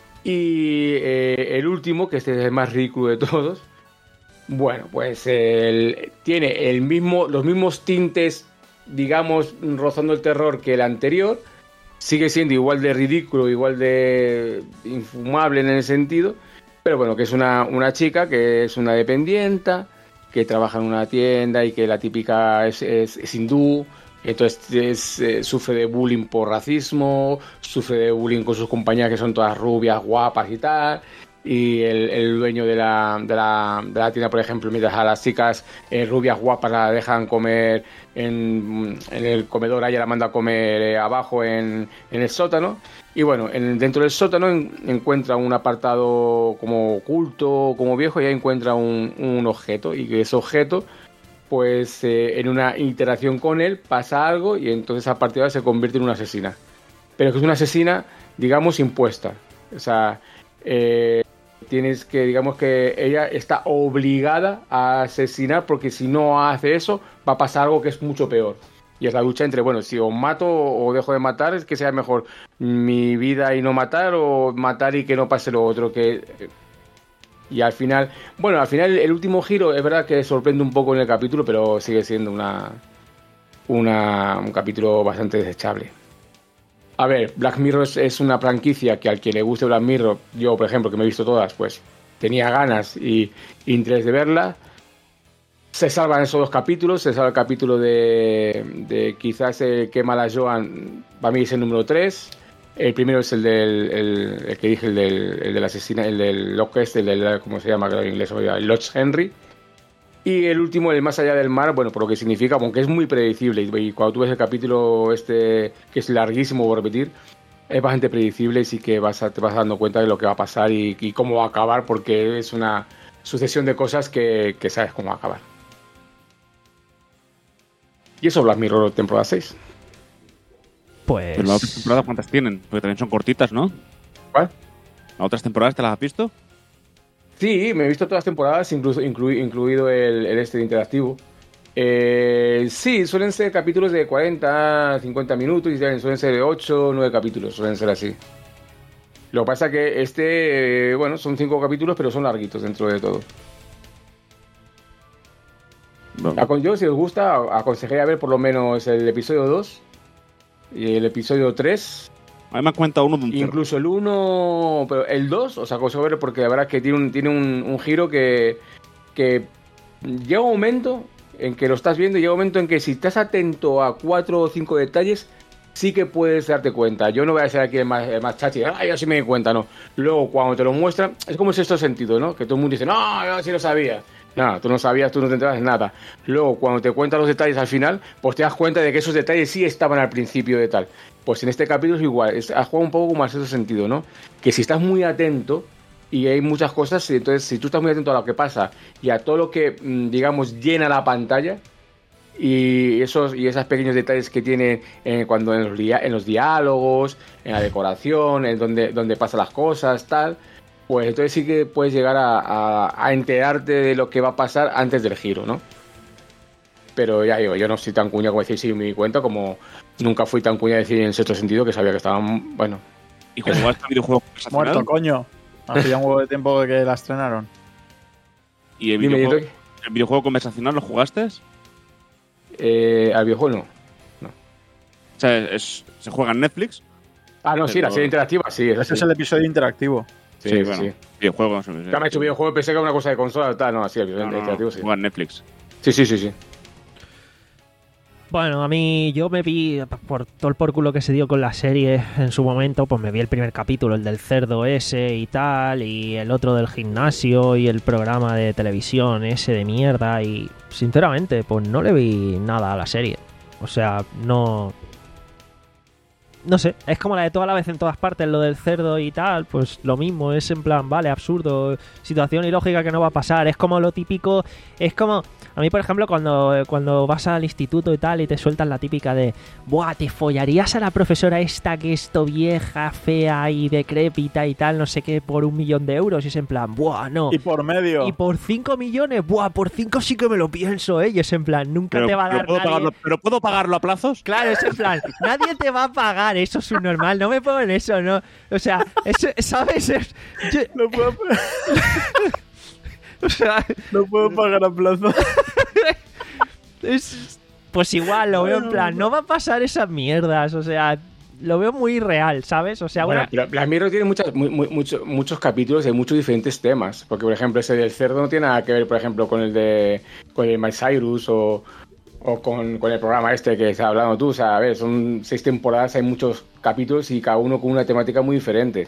Y eh, el último, que este es el más ridículo de todos, bueno, pues el- tiene el mismo, los mismos tintes, digamos, rozando el terror que el anterior. Sigue siendo igual de ridículo, igual de infumable en el sentido, pero bueno, que es una, una chica que es una dependienta, que trabaja en una tienda y que la típica es, es, es hindú. Entonces es, eh, sufre de bullying por racismo, sufre de bullying con sus compañeras que son todas rubias, guapas y tal. Y el, el dueño de la, de, la, de la tienda, por ejemplo, mientras a las chicas eh, rubias guapas la dejan comer en, en el comedor, a ella la manda a comer eh, abajo en, en el sótano. Y bueno, en, dentro del sótano en, encuentra un apartado como oculto, como viejo, y ahí encuentra un, un objeto. Y ese objeto, pues eh, en una interacción con él pasa algo, y entonces a partir de ahí se convierte en una asesina. Pero que es una asesina, digamos, impuesta. O sea, eh, tienes que, digamos que ella está obligada a asesinar, porque si no hace eso va a pasar algo que es mucho peor. Y es la lucha entre, bueno, si o mato o dejo de matar, es que sea mejor mi vida y no matar, o matar y que no pase lo otro. Que y al final, bueno, al final el último giro es verdad que sorprende un poco en el capítulo, pero sigue siendo una, una un capítulo bastante desechable. A ver, Black Mirror es, es una franquicia que al que le guste Black Mirror, yo por ejemplo, que me he visto todas, pues tenía ganas y interés de verla. Se salvan esos dos capítulos, se salva el capítulo de, de quizás el que mala Joan, para mí es el número tres. El primero es el del el, el que dije, el del, el del asesino, el del Locke, este, el del, ¿cómo se llama? Creo en inglés, el Lodge Henry. Y el último, el Más allá del mar, bueno, por lo que significa, aunque es muy predecible, y cuando tú ves el capítulo este, que es larguísimo por repetir, es bastante predecible, y sí que vas a, te vas dando cuenta de lo que va a pasar y, y cómo va a acabar, porque es una sucesión de cosas que, que sabes cómo va a acabar. Y eso, Black Mirror temporada seis. Pues... Pero las otras temporadas, ¿cuántas tienen? Porque también son cortitas, ¿no? ¿Cuál? ¿Las otras temporadas te las has visto? Sí, me he visto todas las temporadas, incluso inclu- incluido el, el este interactivo. Eh, sí, suelen ser capítulos de cuarenta, cincuenta minutos, y suelen ser de ocho, nueve capítulos, suelen ser así. Lo que pasa que este, eh, bueno, son cinco capítulos, pero son larguitos dentro de todo. Bueno, Acon- Yo, si os gusta, aconsejaría ver por lo menos el episodio dos y el episodio tres. a mí me han comentado uno de un cerro. Incluso el uno, pero el dos os aconsejo verlo, porque la verdad es que tiene un, tiene un, un giro que, que llega un momento en que lo estás viendo, y llega un momento en que si estás atento a cuatro o cinco detalles, sí que puedes darte cuenta. Yo no voy a ser aquí el más, el más chachi, ah, yo sí me di cuenta, no. Luego, cuando te lo muestran, es como el sexto sentido, ¿no? Que todo el mundo dice, no, yo sí lo sabía. Nada, tú no sabías, tú no te enterabas de nada. Luego, cuando te cuentan los detalles al final, pues te das cuenta de que esos detalles sí estaban al principio de tal. Pues en este capítulo es igual, es, ha jugado un poco como en ese sentido, ¿no? Que si estás muy atento y hay muchas cosas, entonces si tú estás muy atento a lo que pasa y a todo lo que, digamos, llena la pantalla y esos y esos pequeños detalles que tiene eh, cuando en los, en los diálogos, en la decoración, en donde, donde pasan las cosas, tal... Pues entonces sí que puedes llegar a, a, a enterarte de lo que va a pasar antes del giro, ¿no? Pero ya digo, yo no soy tan cuña como decir sí me di cuenta, como nunca fui tan cuña de decir en sexto sentido que sabía que estaban, bueno. ¿Y jugaste el videojuego conversacional? Muerto, coño. Hace ya un huevo de tiempo que la estrenaron. ¿Y el Dime, videojuego, el videojuego conversacional lo jugaste? Eh, al videojuego no. no. O sea, es, se juega en Netflix. Ah, no, sí, la serie interactiva, sí. Ese sí. es el episodio interactivo. Sí, Sí, sí, bueno, sí. videojuego. Sí. Ya me he hecho videojuego, pensé que era una cosa de consola, tal, no, así, el No, no, interactivo, no, sí. juega en Netflix. Sí, sí, sí, sí. Bueno, a mí yo me vi, por todo el por culo que se dio con la serie en su momento, pues me vi el primer capítulo, el del cerdo ese y tal, y el otro del gimnasio y el programa de televisión ese de mierda, y sinceramente, pues no le vi nada a la serie. O sea, no... No sé, es como la de toda la vez en todas partes, lo del cerdo y tal, pues lo mismo, es en plan, vale, absurdo, situación ilógica que no va a pasar, es como lo típico, es como, a mí por ejemplo cuando, cuando vas al instituto y tal y te sueltan la típica de, buah, te follarías a la profesora esta que es to vieja, fea y decrépita y tal, no sé qué, por un millón de euros, y es en plan, buah, no. Y por medio. Y por cinco millones, buah, por cinco sí que me lo pienso, ¿eh? Y es en plan, nunca Pero, te va a pero dar puedo nadie... pagarlo, ¿Pero puedo pagarlo a plazos? Claro, es en plan, nadie te va a pagar, eso es un normal, no me pongo en eso, ¿no? O sea, eso, ¿sabes? Es, yo- No puedo, o sea, no puedo pagar a plazo. es, pues igual, lo veo en plan, no va a pasar esas mierdas, o sea, lo veo muy real, ¿sabes? O sea, Bueno, una... pero Black Mirror tiene muchas, muy, muy- mucho- muchos capítulos de muchos diferentes temas. Porque, por ejemplo, ese del cerdo no tiene nada que ver, por ejemplo, con el de con el Miley Cyrus o, o con, con el programa este que estás hablando tú. O sea, a ver, son seis temporadas, hay muchos capítulos y cada uno con una temática muy diferente.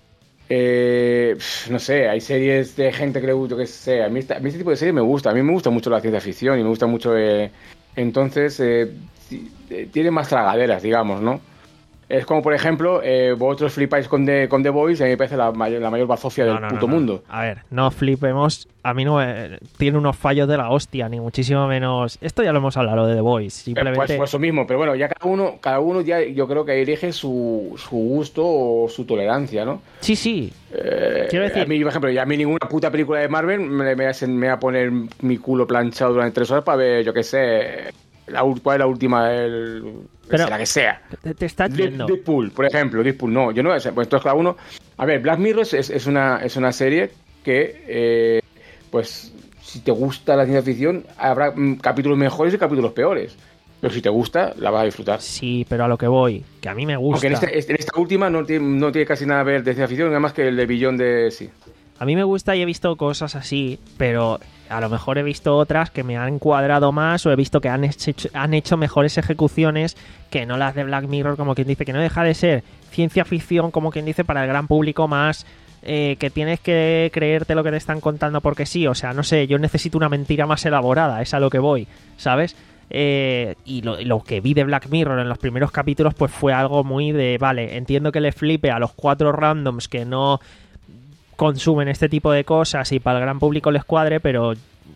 Eh, pf, no sé, hay series de gente que le gusta, que sé, a mí, esta- a mí este tipo de series me gusta. A mí me gusta mucho la ciencia ficción y me gusta mucho... eh, entonces, eh, ti- eh, tiene más tragaderas, digamos, ¿no? Es como, por ejemplo, eh, vosotros flipáis con The, con The Boys y a mí me parece la mayor, la mayor bazofia No, del no, puto no, no. mundo. A ver, no flipemos. A mí no me... Tiene unos fallos de la hostia, ni muchísimo menos... Esto ya lo hemos hablado, lo de The Voice. Eh, Simplemente... Pues, pues eso mismo, pero bueno, ya cada uno, cada uno ya yo creo que elige su, su gusto o su tolerancia, ¿no? Sí, sí. Eh, Quiero decir- A mí, por ejemplo, ya a mí ninguna puta película de Marvel me, me, me va a poner mi culo planchado durante tres horas para ver, yo qué sé, la, ul- cuál es la última, el, Pero- la que sea. Te, te estás De- yendo. Deadpool, por ejemplo, Deadpool, no, yo no voy a ser, pues entonces cada uno... A ver, Black Mirror es, es, una, es una serie que, eh, pues, si te gusta la ciencia ficción, habrá mm, capítulos mejores y capítulos peores. Pero si te gusta, la vas a disfrutar. Sí, pero a lo que voy, que a mí me gusta. Aunque en, este- este- en esta última no tiene, no tiene casi nada que ver de ciencia ficción, nada más que el de Billón de... Sí. A mí me gusta y he visto cosas así, pero a lo mejor he visto otras que me han cuadrado más o he visto que han hecho, han hecho mejores ejecuciones que no las de Black Mirror, como quien dice, que no deja de ser ciencia ficción, como quien dice, para el gran público más... Eh, que tienes que creerte lo que te están contando porque sí, o sea, no sé, yo necesito una mentira más elaborada, es a lo que voy, ¿sabes? Eh, y lo, lo que vi de Black Mirror en los primeros capítulos pues fue algo muy de, vale, entiendo que le flipe a los cuatro randoms que no consumen este tipo de cosas y para el gran público les cuadre, pero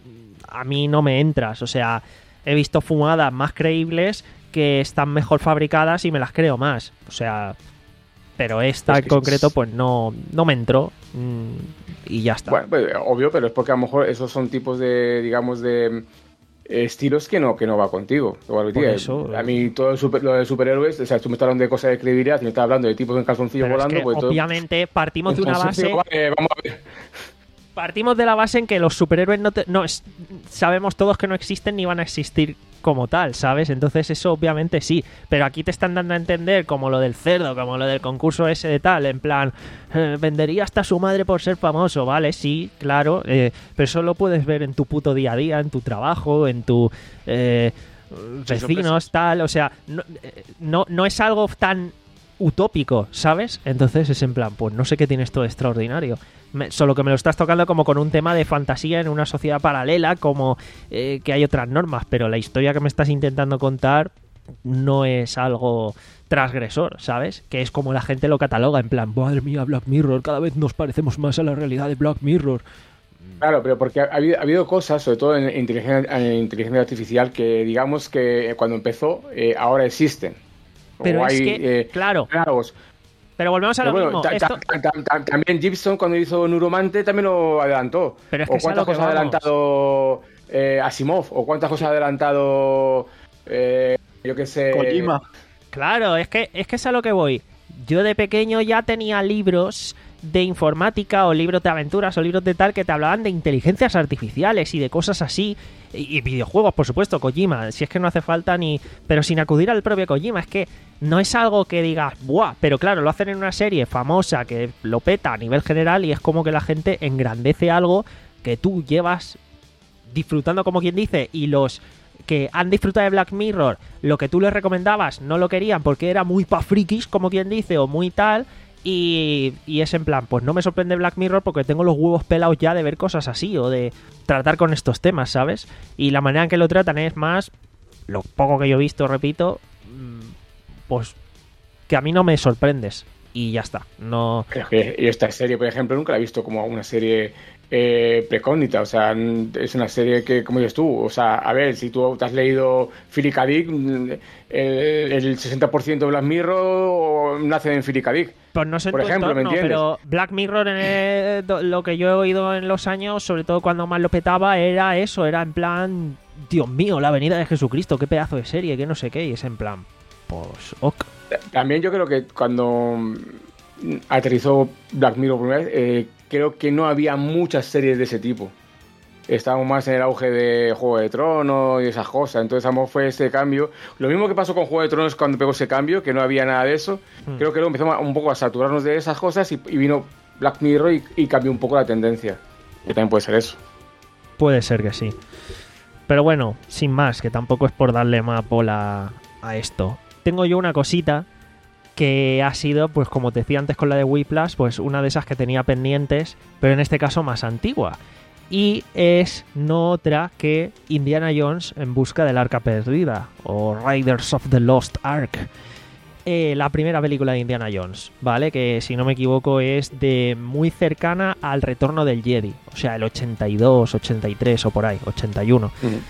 a mí no me entras, o sea, he visto fumadas más creíbles que están mejor fabricadas y me las creo más, o sea... Pero esta Pues en que- concreto, pues no, no me entró. mm, Y ya está. Bueno, pues, obvio, pero es porque a lo mejor esos son tipos de, digamos, de eh, estilos que no, que no va contigo. Igual, Por tío, eso, a mí todo el super- lo de superhéroes, o sea, tú me estás hablando de cosas de credibilidad y me estás hablando de tipos en calzoncillo Pero es volando, que, pues todo... obviamente partimos de una Entonces, base... digo, vale, vamos a ver. Partimos de la base en que los superhéroes no, te- no es- sabemos todos que no existen ni van a existir como tal, ¿sabes? Entonces eso obviamente sí, pero aquí te están dando a entender como lo del cerdo, como lo del concurso ese de tal, en plan, eh, vendería hasta su madre por ser famoso, ¿vale? Sí, claro, eh, pero eso lo puedes ver en tu puto día a día, en tu trabajo, en tu... Eh, vecinos, tal, o sea, no, eh, no, no es algo tan utópico, ¿sabes? Entonces es en plan, pues no sé qué tiene esto de extraordinario. Me, solo que me lo estás tocando como con un tema de fantasía en una sociedad paralela, como eh, que hay otras normas, pero la historia que me estás intentando contar no es algo transgresor, ¿sabes? Que es como la gente lo cataloga, en plan, madre mía, Black Mirror, cada vez nos parecemos más a la realidad de Black Mirror. Claro, pero porque ha habido, ha habido cosas, sobre todo en inteligencia, en inteligencia artificial, que digamos que cuando empezó, eh, ahora existen. Pero o es hay, que, eh, claro, claros. pero volvemos a lo Pero mismo. bueno, ta- Esto... ta- ta- ta- también Gibson, cuando hizo Neuromante, también lo adelantó. Pero es o que es a cuántas lo que cosas ha vamos. adelantado eh, Asimov, o cuántas cosas ha adelantado, eh, yo qué sé... Kojima. Claro, es que, es que es a lo que voy. Yo de pequeño ya tenía libros de informática o libros de aventuras o libros de tal que te hablaban de inteligencias artificiales y de cosas así, y, y videojuegos, por supuesto, Kojima, si es que no hace falta ni... pero sin acudir al propio Kojima, es que no es algo que digas, ¡buah! Pero claro, lo hacen en una serie famosa que lo peta a nivel general y es como que la gente engrandece algo que tú llevas disfrutando, como quien dice, y los que han disfrutado de Black Mirror, lo que tú les recomendabas no lo querían porque era muy pa' frikis, como quien dice, o muy tal... Y, y es en plan, pues no me sorprende Black Mirror porque tengo los huevos pelados ya de ver cosas así o de tratar con estos temas, ¿sabes? Y la manera en que lo tratan es más, lo poco que yo he visto, repito, pues que a mí no me sorprendes y ya está. No. Creo que yo esta serie, por ejemplo, nunca la he visto como una serie eh, precógnita. O sea, es una serie que, como dices tú, o sea, a ver, si tú te has leído Philip K. Dick, el, el sesenta por ciento de Black Mirror nace en Philip K. Dick. Pues no sé en por tu ejemplo, entorno, ¿me entiendes? pero Black Mirror, en el- do- lo que yo he oído en los años, sobre todo cuando más lo petaba, era eso, era en plan, Dios mío, la venida de Jesucristo, qué pedazo de serie, que no sé qué, y es en plan, pues, ok. También yo creo que cuando aterrizó Black Mirror por primera vez, eh, creo que no había muchas series de ese tipo. Estábamos más en el auge de Juego de Tronos y esas cosas. Entonces, a lo mejor fue ese cambio. Lo mismo que pasó con Juego de Tronos cuando pegó ese cambio, que no había nada de eso. Mm. Creo que luego empezamos a- un poco a saturarnos de esas cosas y, y vino Black Mirror y, y cambió un poco la tendencia. Que también puede ser eso. Puede ser que sí. Pero bueno, sin más, que tampoco es por darle más bola a esto. Tengo yo una cosita que ha sido, pues como te decía antes con la de Whiplash, pues una de esas que tenía pendientes, pero en este caso más antigua. Y es no otra que Indiana Jones en busca del Arca Perdida, o Raiders of the Lost Ark. Eh, la primera película de Indiana Jones, ¿vale? Que si no me equivoco es de muy cercana al Retorno del Jedi, o sea, el ochenta y dos, ochenta y tres o por ahí, ochenta y uno. Mm.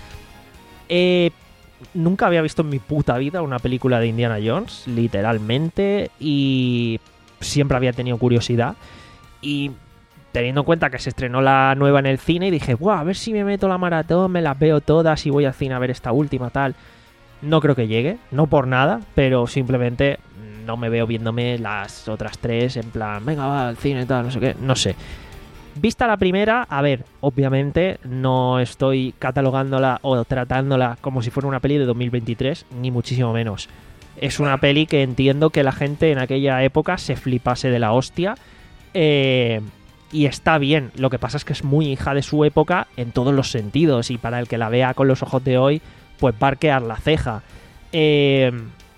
Eh, nunca había visto en mi puta vida una película de Indiana Jones, literalmente, y siempre había tenido curiosidad. Y teniendo en cuenta que se estrenó la nueva en el cine, y dije, ¡buah! A ver si me meto la maratón, me las veo todas y voy al cine a ver esta última, tal. No creo que llegue, no por nada, pero simplemente no me veo viéndome las otras tres en plan, venga, va al cine, tal, no sé qué, no sé. Vista la primera, a ver, obviamente no estoy catalogándola o tratándola como si fuera una peli de dos mil veintitrés, ni muchísimo menos. Es una peli que entiendo que la gente en aquella época se flipase de la hostia, eh, y está bien. Lo que pasa es que es muy hija de su época en todos los sentidos, y para el que la vea con los ojos de hoy, pues va a arquear la ceja. Eh,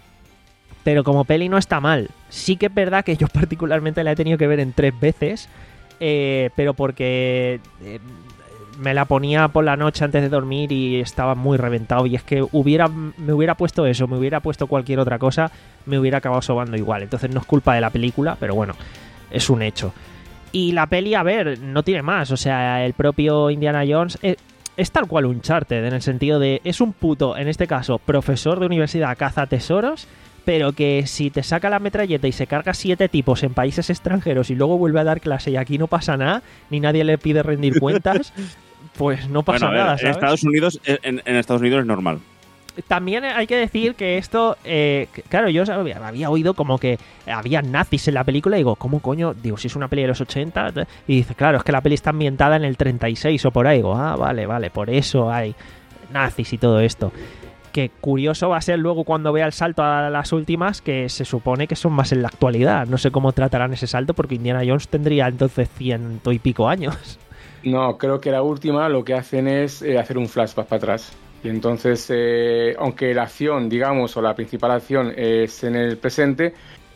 pero como peli no está mal. Sí que es verdad que yo particularmente la he tenido que ver en tres veces, eh, pero porque eh, me la ponía por la noche antes de dormir y estaba muy reventado. Y es que hubiera me hubiera puesto eso, me hubiera puesto cualquier otra cosa, me hubiera acabado sobando igual. Entonces no es culpa de la película, pero bueno, es un hecho. Y la peli, a ver, no tiene más. O sea, el propio Indiana Jones es, es tal cual un Uncharted, en el sentido de, es un puto, en este caso, profesor de universidad caza tesoros, pero que si te saca la metralleta y se carga siete tipos en países extranjeros y luego vuelve a dar clase y aquí no pasa nada, ni nadie le pide rendir cuentas, pues no pasa Bueno, a ver, nada, en ¿sabes? Estados Unidos, en, en Estados Unidos es normal. También hay que decir que esto, eh, que- claro, yo había, había oído como que había nazis en la película y digo, ¿cómo coño? Digo, si es una peli de los ochenta, y dice, claro, es que la peli está ambientada en el treinta y seis o por ahí. Digo, ah, vale, vale, por eso hay nazis y todo esto. Que curioso va a ser luego cuando vea el salto a las últimas, que se supone que son más en la actualidad. No sé cómo tratarán ese salto porque Indiana Jones tendría entonces ciento y pico años. No, creo que la última lo que hacen es eh, hacer un flashback para atrás. Y entonces, eh, aunque la acción, digamos, o la principal acción es en el presente,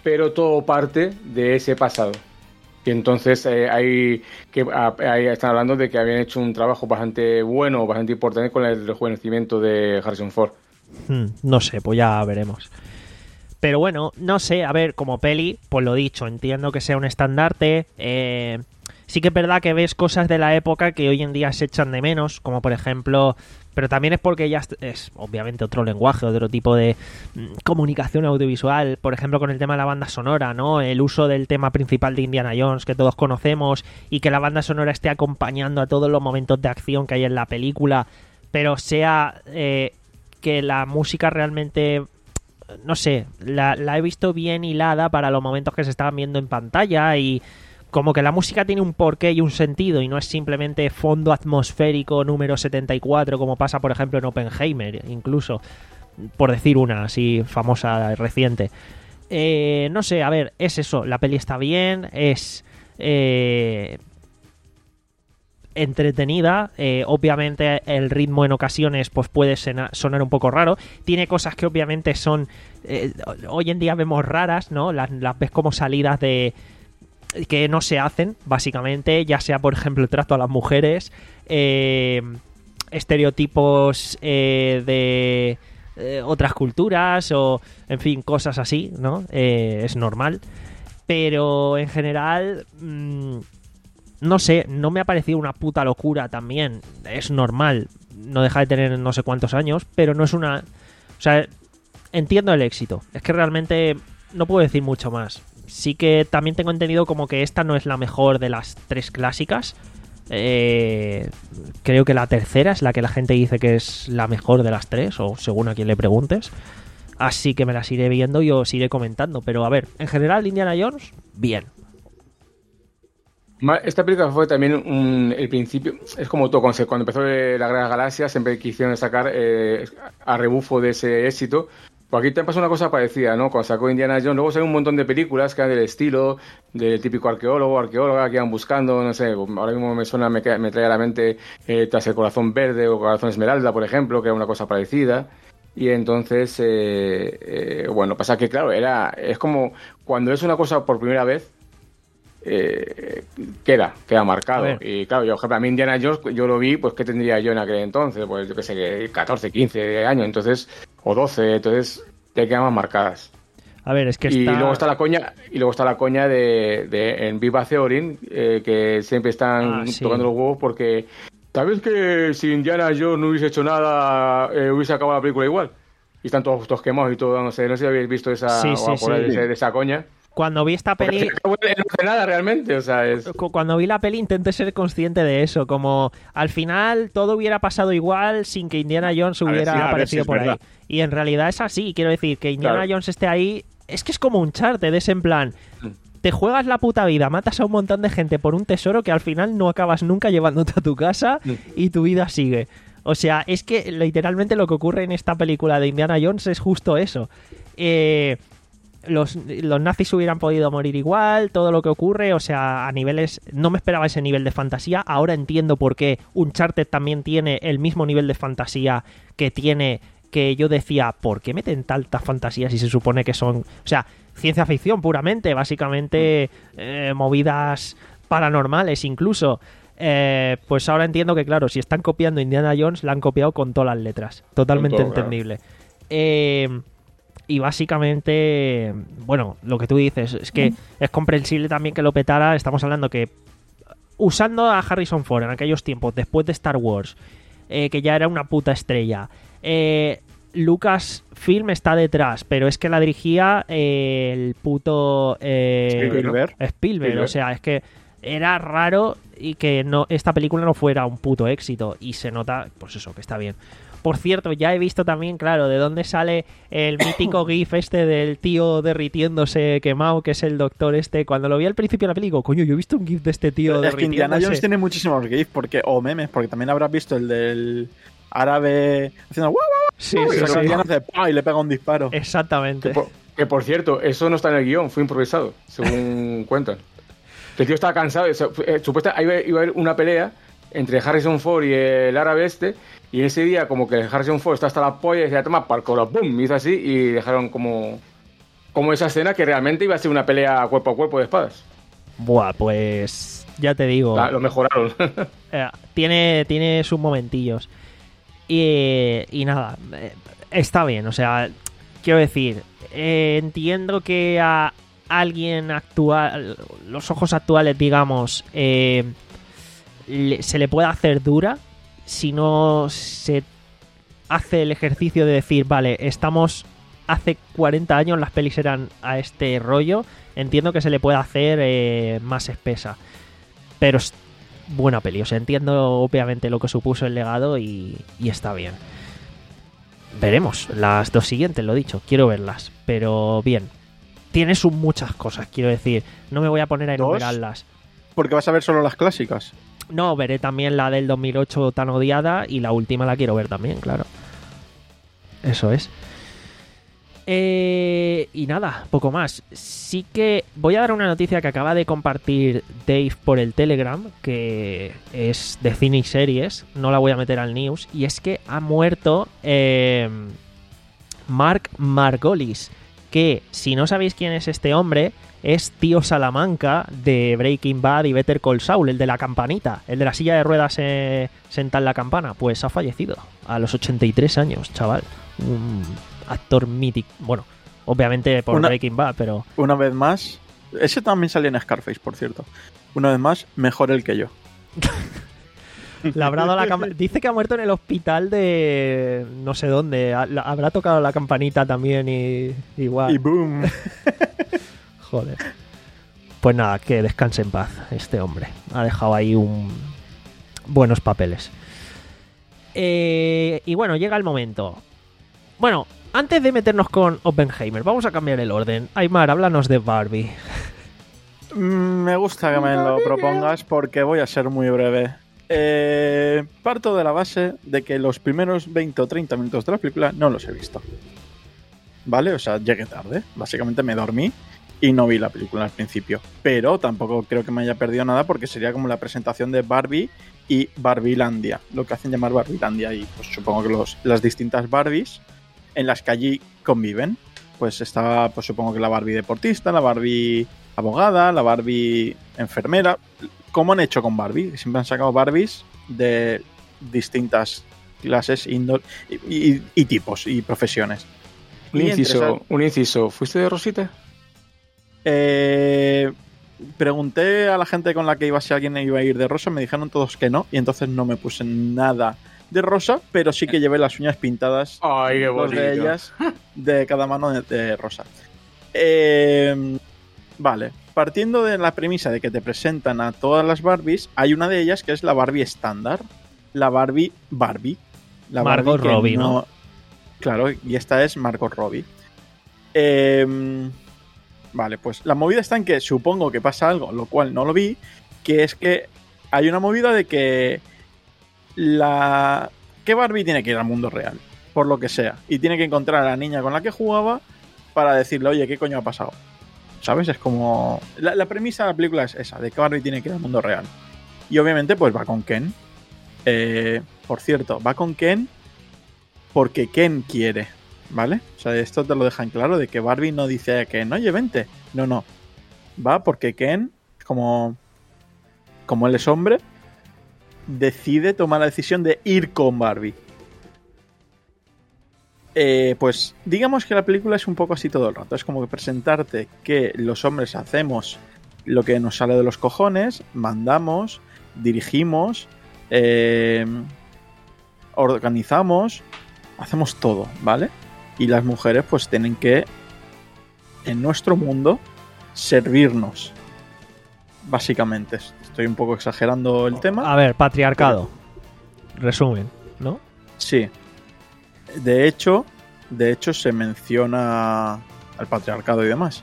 pero todo parte de ese pasado. Y entonces eh, hay que ahí están hablando de que habían hecho un trabajo bastante bueno, bastante importante con el rejuvenecimiento de Harrison Ford. Hmm, no sé, pues ya veremos. Pero bueno, no sé, a ver, como peli, pues lo dicho, entiendo que sea un estandarte. Eh, sí que es verdad que ves cosas de la época que hoy en día se echan de menos, como por ejemplo... Pero también es porque ya es obviamente otro lenguaje, otro tipo de comunicación audiovisual. Por ejemplo, con el tema de la banda sonora, ¿no? El uso del tema principal de Indiana Jones que todos conocemos y que la banda sonora esté acompañando a todos los momentos de acción que hay en la película, pero sea eh, que la música realmente, no sé, la, la he visto bien hilada para los momentos que se estaban viendo en pantalla y... Como que la música tiene un porqué y un sentido y no es simplemente fondo atmosférico número setenta y cuatro como pasa por ejemplo en Oppenheimer, incluso, por decir una así famosa reciente. Eh, no sé, a ver, es eso, la peli está bien, es eh, entretenida, eh, obviamente el ritmo en ocasiones pues puede sonar un poco raro, tiene cosas que obviamente son, eh, hoy en día vemos raras, ¿no? Las, las ves como salidas de... que no se hacen, básicamente, ya sea, por ejemplo, el trato a las mujeres, eh, estereotipos eh, de eh, otras culturas o, en fin, cosas así, ¿no? Eh, es normal. Pero, en general, mmm, no sé, no me ha parecido una puta locura también. Es normal, no deja de tener no sé cuántos años, pero no es una... O sea, entiendo el éxito. Es que realmente no puedo decir mucho más. Sí que también tengo entendido como que esta no es la mejor de las tres clásicas. Eh, creo que la tercera es la que la gente dice que es la mejor de las tres, o según a quien le preguntes. Así que me las iré viendo y os iré comentando. Pero a ver, en general, Indiana Jones, bien. Esta película fue también un, el principio, es como todo, cuando empezó la Guerra de las Galaxias, siempre quisieron sacar eh, a rebufo de ese éxito. Pues aquí te pasa una cosa parecida, ¿no? Cuando sacó Indiana Jones, luego salió un montón de películas que eran del estilo, del típico arqueólogo, arqueóloga que iban buscando, no sé, ahora mismo me suena, me, me trae a la mente eh, Tras el Corazón Verde o Corazón Esmeralda, por ejemplo, que era una cosa parecida. Y entonces, eh, eh, bueno, pasa que claro, era es como cuando es una cosa por primera vez, eh, queda, queda marcado. Y claro, yo, por ejemplo, a mí Indiana Jones, yo lo vi, pues, ¿qué tendría yo en aquel entonces? Pues yo qué sé, catorce, quince años, entonces... o doce, entonces te quedan más marcadas. A ver, es que y está... luego está la coña y luego está la coña de, de en Viva Theory, eh, que siempre están ah, sí. tocando los huevos porque ¿sabes que si Indiana Jones no hubiese hecho nada eh, hubiese acabado la película igual? Y están todos, todos quemados y todo, no sé, no sé si habéis visto esa sí, sí, o por ahí, sí. de, de esa coña. Cuando vi esta peli... No hace nada realmente, o sea, es... Cuando vi la peli intenté ser consciente de eso, como al final todo hubiera pasado igual sin que Indiana Jones hubiera ver, sí, aparecido si por verdad. Ahí. Y en realidad es así, quiero decir, que Indiana claro. Jones esté ahí, es que es como un Uncharted, es en plan... Te juegas la puta vida, matas a un montón de gente por un tesoro que al final no acabas nunca llevándote a tu casa y tu vida sigue. O sea, es que literalmente lo que ocurre en esta película de Indiana Jones es justo eso. Eh... Los, los nazis hubieran podido morir igual, todo lo que ocurre, o sea, a niveles... No me esperaba ese nivel de fantasía, ahora entiendo por qué Uncharted también tiene el mismo nivel de fantasía que tiene, que yo decía, ¿por qué meten tanta fantasía si se supone que son... O sea, ciencia ficción puramente, básicamente eh, movidas paranormales incluso. Eh, pues ahora entiendo que, claro, si están copiando Indiana Jones, la han copiado con todas las letras. Totalmente todo, entendible. Claro. Eh... Y básicamente, bueno, lo que tú dices, es que mm. es comprensible también que lo petara. Estamos hablando que usando a Harrison Ford en aquellos tiempos, después de Star Wars, eh, que ya era una puta estrella, eh, Lucasfilm está detrás, pero es que la dirigía eh, el puto eh, Spielberg. Spielberg. Spielberg. O sea, es que era raro y que no esta película no fuera un puto éxito. Y se nota, pues eso, que está bien. Por cierto, ya he visto también, claro, de dónde sale el mítico gif este del tío derritiéndose quemado, que es el doctor este. Cuando lo vi al principio de la película, coño, yo he visto un gif de este tío derritiéndose. Es que Indiana Jones tiene muchísimos gifs porque, o memes, porque también habrás visto el del árabe haciendo guau, guau, sí, guau, sí, y, sí. hace, ¡pah! Y le pega un disparo. Exactamente. Que por, que por cierto, eso no está en el guión, fue improvisado, según cuentan. El tío estaba cansado, supuestamente iba a haber una pelea entre Harrison Ford y el árabe este. Y ese día, como que Harrison Ford está hasta la polla y decía, toma, parkour, ¡pum! Y hizo así y dejaron como como esa escena que realmente iba a ser una pelea cuerpo a cuerpo de espadas. Buah, pues ya te digo. La, lo mejoraron. eh, tiene, tiene sus momentillos. Y, y nada, eh, está bien, o sea, quiero decir, eh, entiendo que a alguien actual, los ojos actuales, digamos, eh, le, se le pueda hacer dura si no se hace el ejercicio de decir, vale, estamos hace cuarenta años, las pelis eran a este rollo, entiendo que se le puede hacer eh, más espesa, pero es buena peli, o sea, entiendo obviamente lo que supuso el legado y, y está bien. Veremos las dos siguientes, lo dicho, quiero verlas, pero bien. Tiene sus muchas cosas, quiero decir, no me voy a poner a enumerarlas. Porque vas a ver solo las clásicas. No, veré también la del dos mil ocho tan odiada y la última la quiero ver también, claro. Eso es. Eh, y nada, poco más. Sí que voy a dar una noticia que acaba de compartir Dave por el Telegram, que es de cine y series, no la voy a meter al news, y es que ha muerto eh, Mark Margolis, que si no sabéis quién es este hombre, es tío Salamanca de Breaking Bad y Better Call Saul, el de la campanita, el de la silla de ruedas eh, sentada en la campana. Pues ha fallecido a los ochenta y tres años, chaval. Un actor mítico, bueno, obviamente por una, Breaking Bad, pero... Una vez más, ese también salía en Scarface, por cierto. Una vez más, mejor él que yo. Labrado la cam... Dice que ha muerto en el hospital de no sé dónde. Habrá tocado la campanita también y igual. Y boom. Joder. Pues nada, que descanse en paz este hombre. Ha dejado ahí un buenos papeles. Eh... Y bueno, llega el momento. Bueno, antes de meternos con Oppenheimer, vamos a cambiar el orden. Aymar, háblanos de Barbie. Me gusta que me lo propongas porque voy a ser muy breve. Eh, parto de la base de que los primeros veinte o treinta minutos de la película no los he visto. ¿Vale? O sea, llegué tarde. Básicamente me dormí y no vi la película al principio. Pero tampoco creo que me haya perdido nada porque sería como la presentación de Barbie y Barbilandia. Lo que hacen llamar Barbilandia y pues supongo que los, las distintas Barbies en las que allí conviven. Pues estaba, pues supongo que la Barbie deportista, la Barbie abogada, la Barbie enfermera... ¿Cómo han hecho con Barbie? Siempre han sacado Barbies de distintas clases, índole y, y, y tipos y profesiones. Un y inciso, esas... un inciso. ¿Fuiste de Rosita? Eh, pregunté a la gente con la que iba si alguien iba a ir de rosa, me dijeron todos que no, y entonces no me puse nada de rosa, pero sí que llevé las uñas pintadas. Ay, qué bonito. Dos de ellas de cada mano de, de rosa. Eh, vale. Partiendo de la premisa de que te presentan a todas las Barbies, hay una de ellas que es la Barbie estándar, la Barbie Barbie. La Margot Barbie Robbie, no... ¿no? Claro, y esta es Margot Robbie. Eh... Vale, pues la movida está en que supongo que pasa algo, lo cual no lo vi, que es que hay una movida de que la... que Barbie tiene que ir al mundo real, por lo que sea, y tiene que encontrar a la niña con la que jugaba para decirle, oye, ¿qué coño ha pasado? ¿Sabes? Es como... La, la premisa de la película es esa, de que Barbie tiene que ir al mundo real. Y obviamente pues va con Ken. Eh, por cierto, va con Ken porque Ken quiere, ¿vale? O sea, esto te lo dejan claro, de que Barbie no dice a Ken, oye, vente. No, no. Va porque Ken, como, como él es hombre, decide tomar la decisión de ir con Barbie. Eh, pues digamos que la película es un poco así todo el rato. Es como que presentarte que los hombres hacemos lo que nos sale de los cojones, mandamos, dirigimos, eh, organizamos, hacemos todo, ¿vale? Y las mujeres pues tienen que, en nuestro mundo, servirnos. Básicamente. Estoy un poco exagerando el tema. A ver, patriarcado. Resumen, ¿no? Sí. De hecho, de hecho se menciona al patriarcado y demás.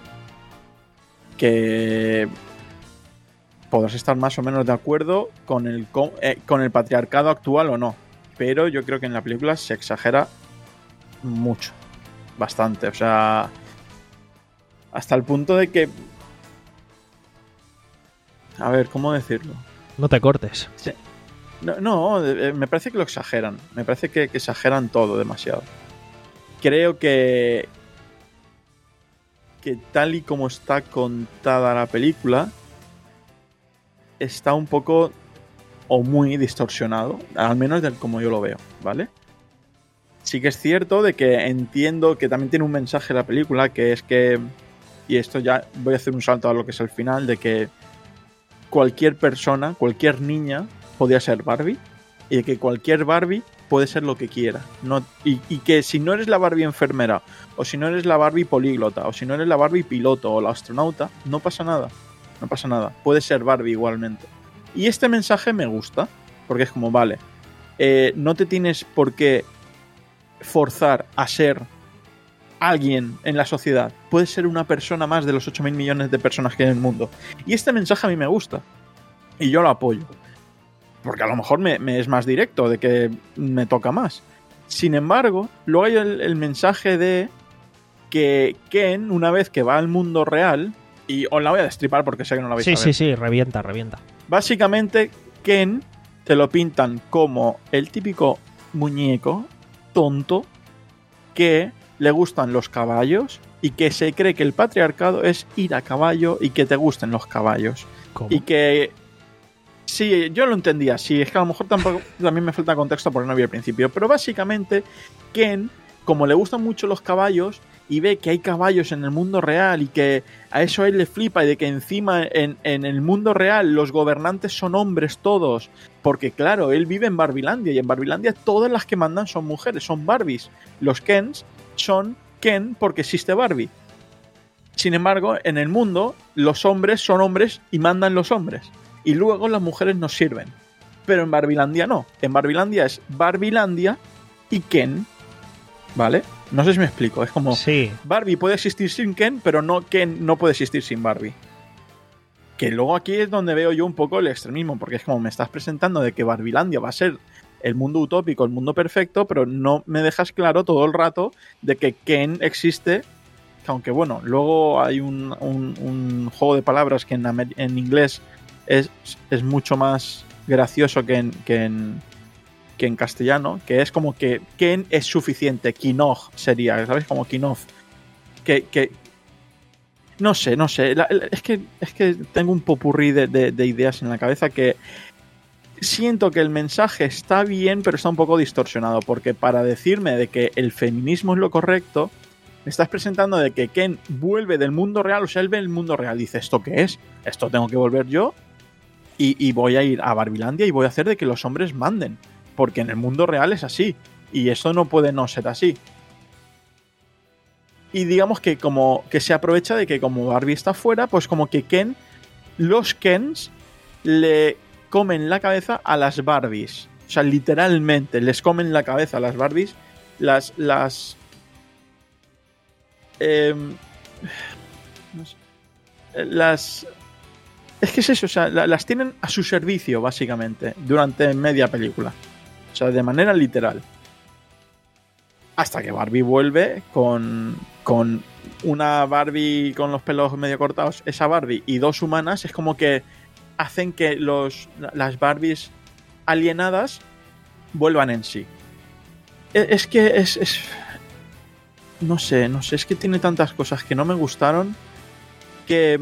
Que podrás estar más o menos de acuerdo con el, con, eh, con el patriarcado actual o no. Pero yo creo que en la película se exagera mucho. Bastante. O sea, hasta el punto de que... A ver, ¿cómo decirlo? No te cortes. Sí. No, no, me parece que lo exageran. Me parece que, que exageran todo demasiado. Creo que... que tal y como está contada la película, está un poco o muy distorsionado, al menos del como yo lo veo, ¿vale? Sí que es cierto de que entiendo que también tiene un mensaje la película, que es que, y esto ya voy a hacer un salto a lo que es el final, de que cualquier persona, cualquier niña podía ser Barbie, y de que cualquier Barbie puede ser lo que quiera, no, y, y que si no eres la Barbie enfermera, o si no eres la Barbie políglota, o si no eres la Barbie piloto o la astronauta, no pasa nada, no pasa nada, puedes ser Barbie igualmente. Y este mensaje me gusta, porque es como, vale, eh, no te tienes por qué forzar a ser alguien en la sociedad, puedes ser una persona más de los ocho mil millones de personas que hay en el mundo. Y este mensaje a mí me gusta, y yo lo apoyo. Porque a lo mejor me, me es más directo, de que me toca más. Sin embargo, luego hay el, el mensaje de que Ken, una vez que va al mundo real, y os la voy a destripar porque sé que no la vais sí, a ver. Sí, sí, sí, revienta, revienta. Básicamente, Ken te lo pintan como el típico muñeco tonto que le gustan los caballos y que se cree que el patriarcado es ir a caballo y que te gusten los caballos. ¿Cómo? Y que... Sí, yo lo entendía así, es que a lo mejor tampoco, también me falta contexto porque no vi al principio, pero básicamente Ken, como le gustan mucho los caballos y ve que hay caballos en el mundo real y que a eso a él le flipa y de que encima en, en el mundo real los gobernantes son hombres todos, porque claro, él vive en Barbilandia y en Barbilandia todas las que mandan son mujeres, son Barbies, los Kens son Ken porque existe Barbie. Sin embargo, en el mundo los hombres son hombres y mandan los hombres. Y luego las mujeres nos sirven. Pero en Barbilandia no. En Barbilandia es Barbilandia y Ken. ¿Vale? No sé si me explico. Es como... Sí. Barbie puede existir sin Ken, pero no Ken no puede existir sin Barbie. Que luego aquí es donde veo yo un poco el extremismo. Porque es como me estás presentando de que Barbilandia va a ser el mundo utópico, el mundo perfecto, pero no me dejas claro todo el rato de que Ken existe. Aunque bueno, luego hay un, un, un juego de palabras que en, en inglés... Es, es mucho más gracioso que en, que, en, que en castellano, que es como que Ken es suficiente, Kinoj sería, ¿sabes? Como Kinov. Que, que no sé, no sé, la, la, es, que, es que tengo un popurrí de, de, de ideas en la cabeza que siento que el mensaje está bien, pero está un poco distorsionado, porque para decirme de que el feminismo es lo correcto, me estás presentando de que Ken vuelve del mundo real, o sea, él ve el mundo real, dice, ¿esto qué es? ¿Esto tengo que volver yo? Y, y voy a ir a Barbilandia y voy a hacer de que los hombres manden. Porque en el mundo real es así. Y eso no puede no ser así. Y digamos que como que se aprovecha de que como Barbie está fuera, pues como que Ken, los Kens le comen la cabeza a las Barbies. O sea, literalmente les comen la cabeza a las Barbies. Las... las eh, no sé, las... Es que es eso, o sea, las tienen a su servicio, básicamente, durante media película. O sea, de manera literal. Hasta que Barbie vuelve con, con una Barbie con los pelos medio cortados, esa Barbie, y dos humanas, es como que hacen que los, las Barbies alienadas vuelvan en sí. Es, es que es, es... No sé, no sé, es que tiene tantas cosas que no me gustaron que...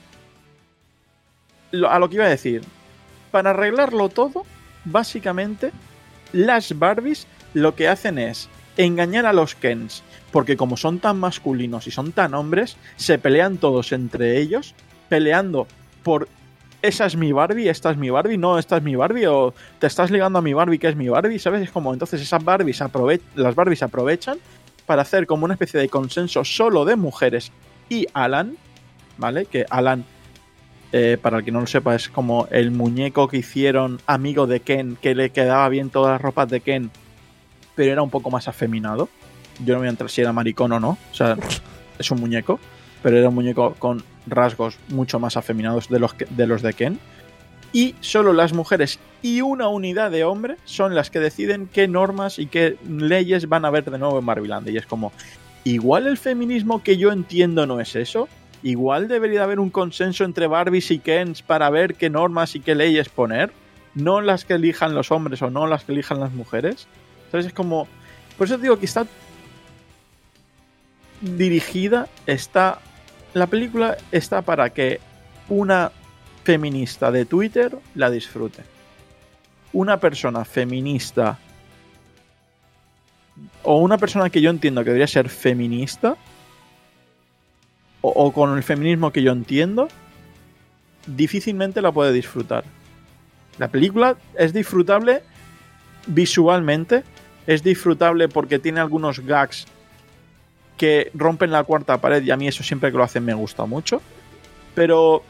A lo que iba a decir, para arreglarlo todo, básicamente, las Barbies lo que hacen es engañar a los Kens, porque como son tan masculinos y son tan hombres, se pelean todos entre ellos, peleando por esa es mi Barbie, esta es mi Barbie, no, esta es mi Barbie, o te estás ligando a mi Barbie que es mi Barbie, ¿sabes? Es como entonces esas Barbies aprove- las Barbies aprovechan para hacer como una especie de consenso solo de mujeres y Alan, ¿vale? Que Alan... Eh, para el que no lo sepa, es como el muñeco que hicieron amigo de Ken, que le quedaba bien todas las ropas de Ken, pero era un poco más afeminado. Yo no voy a entrar si era maricón o no, o sea, es un muñeco, pero era un muñeco con rasgos mucho más afeminados de los, que, de los de Ken. Y solo las mujeres y una unidad de hombres son las que deciden qué normas y qué leyes van a haber de nuevo en Barbilandia. Y es como, igual el feminismo que yo entiendo no es eso. Igual debería haber un consenso entre Barbies y Kens para ver qué normas y qué leyes poner, no las que elijan los hombres o no las que elijan las mujeres. Entonces es como... Por eso digo que está dirigida, está la película está para que una feminista de Twitter la disfrute. Una persona feminista o una persona que yo entiendo que debería ser feminista o, o con el feminismo que yo entiendo, difícilmente la puede disfrutar. La película es disfrutable visualmente, es disfrutable porque tiene algunos gags que rompen la cuarta pared y a mí eso siempre que lo hacen me gusta mucho, pero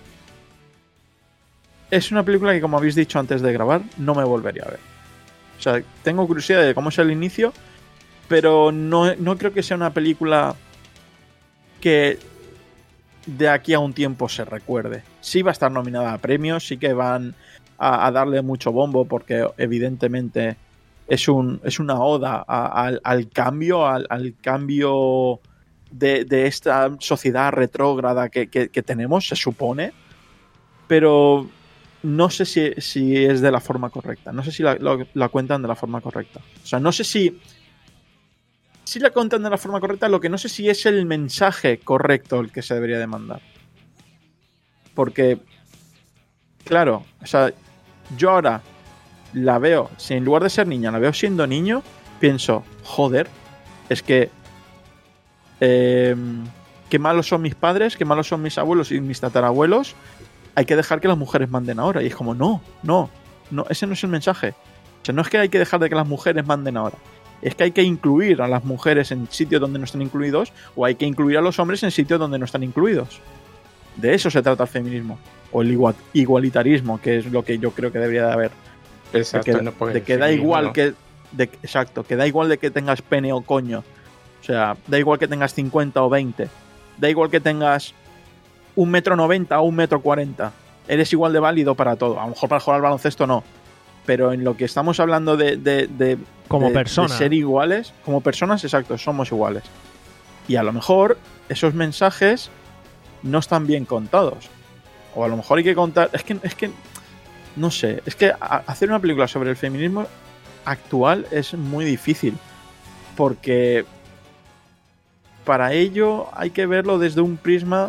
es una película que, como habéis dicho antes de grabar, no me volvería a ver. O sea, tengo curiosidad de cómo es el inicio, pero no, no creo que sea una película que de aquí a un tiempo se recuerde. Sí va a estar nominada a premios, sí que van a, a darle mucho bombo porque evidentemente es, un, es una oda a, a, al, al cambio, al, al cambio de, de esta sociedad retrógrada que, que, que tenemos, se supone, pero no sé si, si es de la forma correcta, no sé si la, la, la cuentan de la forma correcta. O sea, no sé si si la cuentan de la forma correcta, lo que no sé si es el mensaje correcto el que se debería de mandar. Porque, claro, o sea, yo ahora la veo, si en lugar de ser niña la veo siendo niño, pienso, joder, es que eh, qué malos son mis padres, qué malos son mis abuelos y mis tatarabuelos, hay que dejar que las mujeres manden ahora. Y es como, no, no, no, ese no es el mensaje. O sea, no es que hay que dejar de que las mujeres manden ahora. Es que hay que incluir a las mujeres en sitios donde no están incluidos o hay que incluir a los hombres en sitios donde no están incluidos. De eso se trata el feminismo. O el igual, igualitarismo, que es lo que yo creo que debería de haber. Exacto, de que, no puede de que da igual no. que... De, exacto, que da igual de que tengas pene o coño. O sea, da igual que tengas cincuenta o veinte. Da igual que tengas un metro noventa o un metro cuarenta. Eres igual de válido para todo. A lo mejor para jugar al baloncesto no. Pero en lo que estamos hablando de, de, de, como de, persona. de ser iguales, como personas, exacto, somos iguales. Y a lo mejor esos mensajes no están bien contados. O a lo mejor hay que contar... Es que, es que no sé, es que hacer una película sobre el feminismo actual es muy difícil. Porque para ello hay que verlo desde un prisma,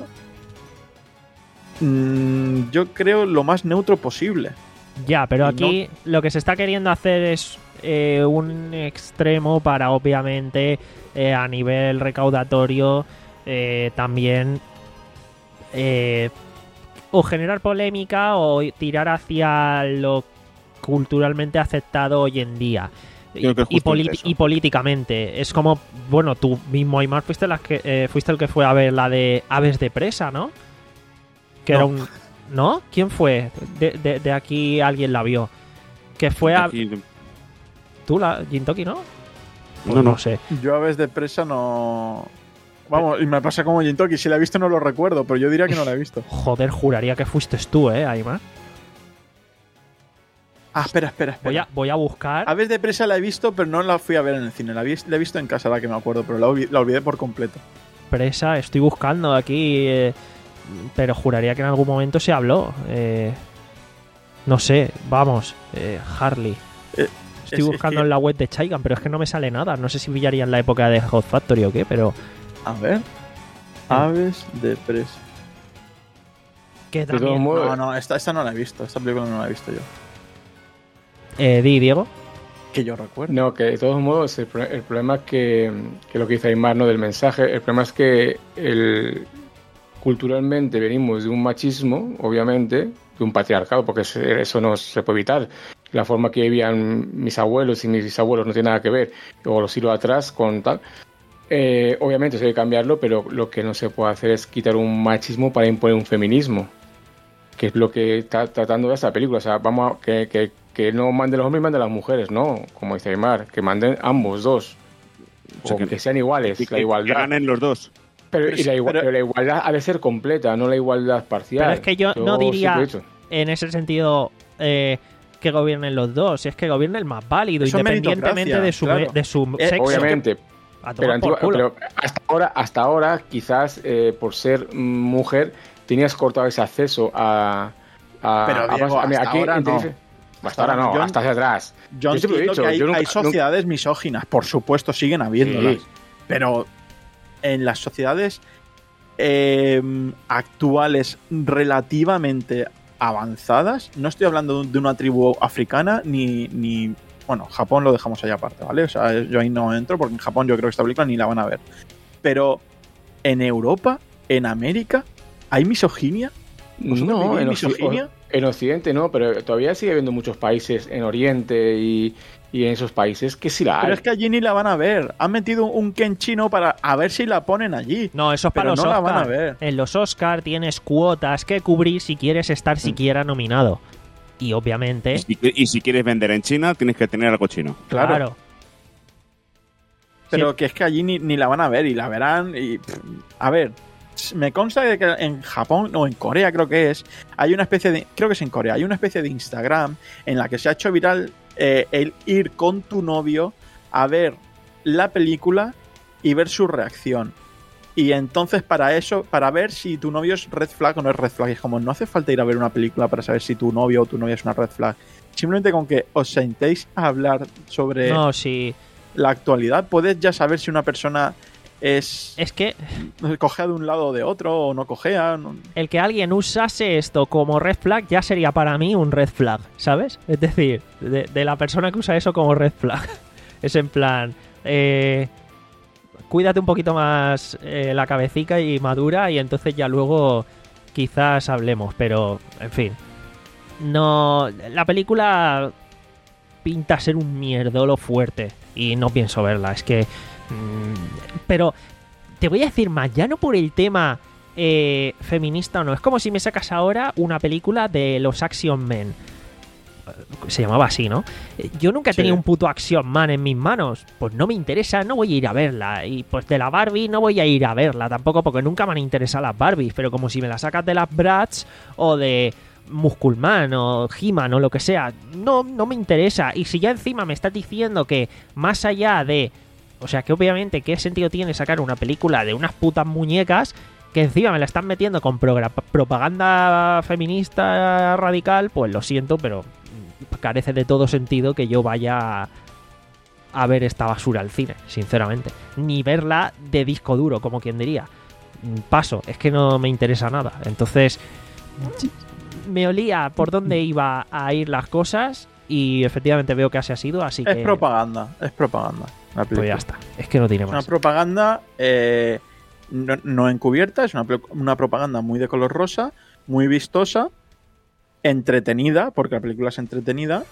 mmm, yo creo, lo más neutro posible. Ya, pero Y aquí no... lo que se está queriendo hacer es eh, un extremo para, obviamente, eh, a nivel recaudatorio, eh, también eh, o generar polémica o tirar hacia lo culturalmente aceptado hoy en día. Y, y, y políticamente. Es como, bueno, tú mismo, Aymar, fuiste, la que, eh, fuiste el que fue a ver la de Aves de Presa, ¿no? Que no. era un... ¿No? ¿Quién fue? De, de, de aquí alguien la vio. Que fue a... Aquí... ¿Tú, la Gintoki, no? Pues no, no. no sé. Yo Aves de Presa no... Vamos, y me pasa como Gintoki. Si la he visto no lo recuerdo, pero yo diría que no la he visto. Joder, juraría que fuiste tú, ¿eh, Aymar? Ah, espera, espera, espera. Voy a, voy a buscar... Aves de Presa la he visto, pero no la fui a ver en el cine. La, vi, la he visto en casa, la que me acuerdo, pero la, olvidé, la olvidé por completo. Presa, estoy buscando aquí... Eh... Pero juraría que en algún momento se habló. Eh, no sé, vamos, eh, Harley. Eh, Estoy es, buscando es que... en la web de Chaigan, pero es que no me sale nada. No sé si pillaría en la época de Hot Factory o qué, pero... A ver... Aves de Presa. Que también... No, no, esta, esta no la he visto. Esta película no la he visto yo. Eh, di, Diego. Que yo recuerdo. No, que de todos modos el, el problema es que, que lo que dice Aymar, ¿no?, del mensaje, el problema es que el... culturalmente venimos de un machismo, obviamente, de un patriarcado, porque eso no se puede evitar. La forma que vivían mis abuelos y mis bisabuelos no tiene nada que ver, o los siglos atrás con tal. Eh, obviamente eso hay que cambiarlo, pero lo que no se puede hacer es quitar un machismo para imponer un feminismo, que es lo que está tratando de esta película. O sea, vamos a que, que, que no manden los hombres y manden las mujeres, no, como dice Aymar, que manden ambos dos, o, o sea, que, que sean iguales, que, la igualdad. Que ganen los dos. Pero, y la, igual, pero, pero la igualdad ha de ser completa, no la igualdad parcial. Pero es que yo, yo no diría en ese sentido eh, que gobiernen los dos, es que gobierne el más válido, eso independientemente de su, claro. de su eh, sexo. Obviamente. Pero, antigua, pero hasta ahora, hasta ahora quizás eh, por ser mujer tenías cortado ese acceso a... a pero a, Diego, a, hasta aquí, ahora no. Hasta, hasta ahora no, yo, hasta hacia atrás. Yo, yo entiendo que hay, yo nunca, hay sociedades nunca... misóginas, por supuesto, siguen habiéndolas. Sí. Pero en las sociedades eh, actuales relativamente avanzadas. No estoy hablando de una tribu africana ni, ni... Bueno, Japón lo dejamos allá aparte, ¿vale? O sea, yo ahí no entro porque en Japón yo creo que esta película ni la van a ver. Pero en Europa, en América, ¿hay misoginia? No, en, misoginia? en Occidente no, pero todavía sigue habiendo muchos países en Oriente y, y en esos países que sí la hay. Pero es que allí ni la van a ver. Han metido un Ken chino para a ver si la ponen allí. No, eso es para pero los no Oscar. La van a ver. En los Oscar tienes cuotas que cubrir si quieres estar siquiera nominado. Y obviamente... Y si, y si quieres vender en China, tienes que tener algo chino. Claro. claro. Pero Sí. que es que allí ni, ni la van a ver y la verán y... pff, a ver, me consta de que en Japón o en Corea creo que es, hay una especie de... Creo que es en Corea, hay una especie de Instagram en la que se ha hecho viral eh, el ir con tu novio a ver la película y ver su reacción. Y entonces para eso, para ver si tu novio es red flag o no es red flag, es como no hace falta ir a ver una película para saber si tu novio o tu novia es una red flag. Simplemente con que os sentéis a hablar sobre No, sí. la actualidad, puedes ya saber si una persona es Es que cojea de un lado o de otro o no cojea. No... el que alguien usase esto como red flag ya sería para mí un red flag, ¿sabes? Es decir, de, de la persona que usa eso como red flag. Es en plan... Eh, cuídate un poquito más eh, la cabecita y madura y entonces ya luego quizás hablemos, pero en fin. No, la película pinta ser un mierdolo fuerte y no pienso verla, es que... Mmm, pero te voy a decir más, ya no por el tema eh, feminista o no, es como si me sacas ahora una película de los Action Men. Se llamaba así, ¿no? Yo nunca he tenido Sí. un puto Action Man en mis manos. Pues no me interesa, no voy a ir a verla. Y pues de la Barbie no voy a ir a verla tampoco porque nunca me han interesado las Barbies. Pero como si me la sacas de las Bratz o de Musculman o He-Man o lo que sea, no, no me interesa. Y si ya encima me estás diciendo que más allá de... O sea, que obviamente, ¿qué sentido tiene sacar una película de unas putas muñecas que encima me la están metiendo con progra- propaganda feminista radical? Pues lo siento, pero carece de todo sentido que yo vaya a ver esta basura al cine, sinceramente. Ni verla de disco duro, como quien diría. Paso, es que no me interesa nada. Entonces, me olía por dónde iba a ir las cosas y efectivamente veo que así ha sido, así Es que... propaganda, es propaganda. La Pues película. ya está, es que no tiene Es una más. propaganda eh, no, no encubierta, es una, pro- una propaganda muy de color rosa, muy vistosa, entretenida, porque la película es entretenida,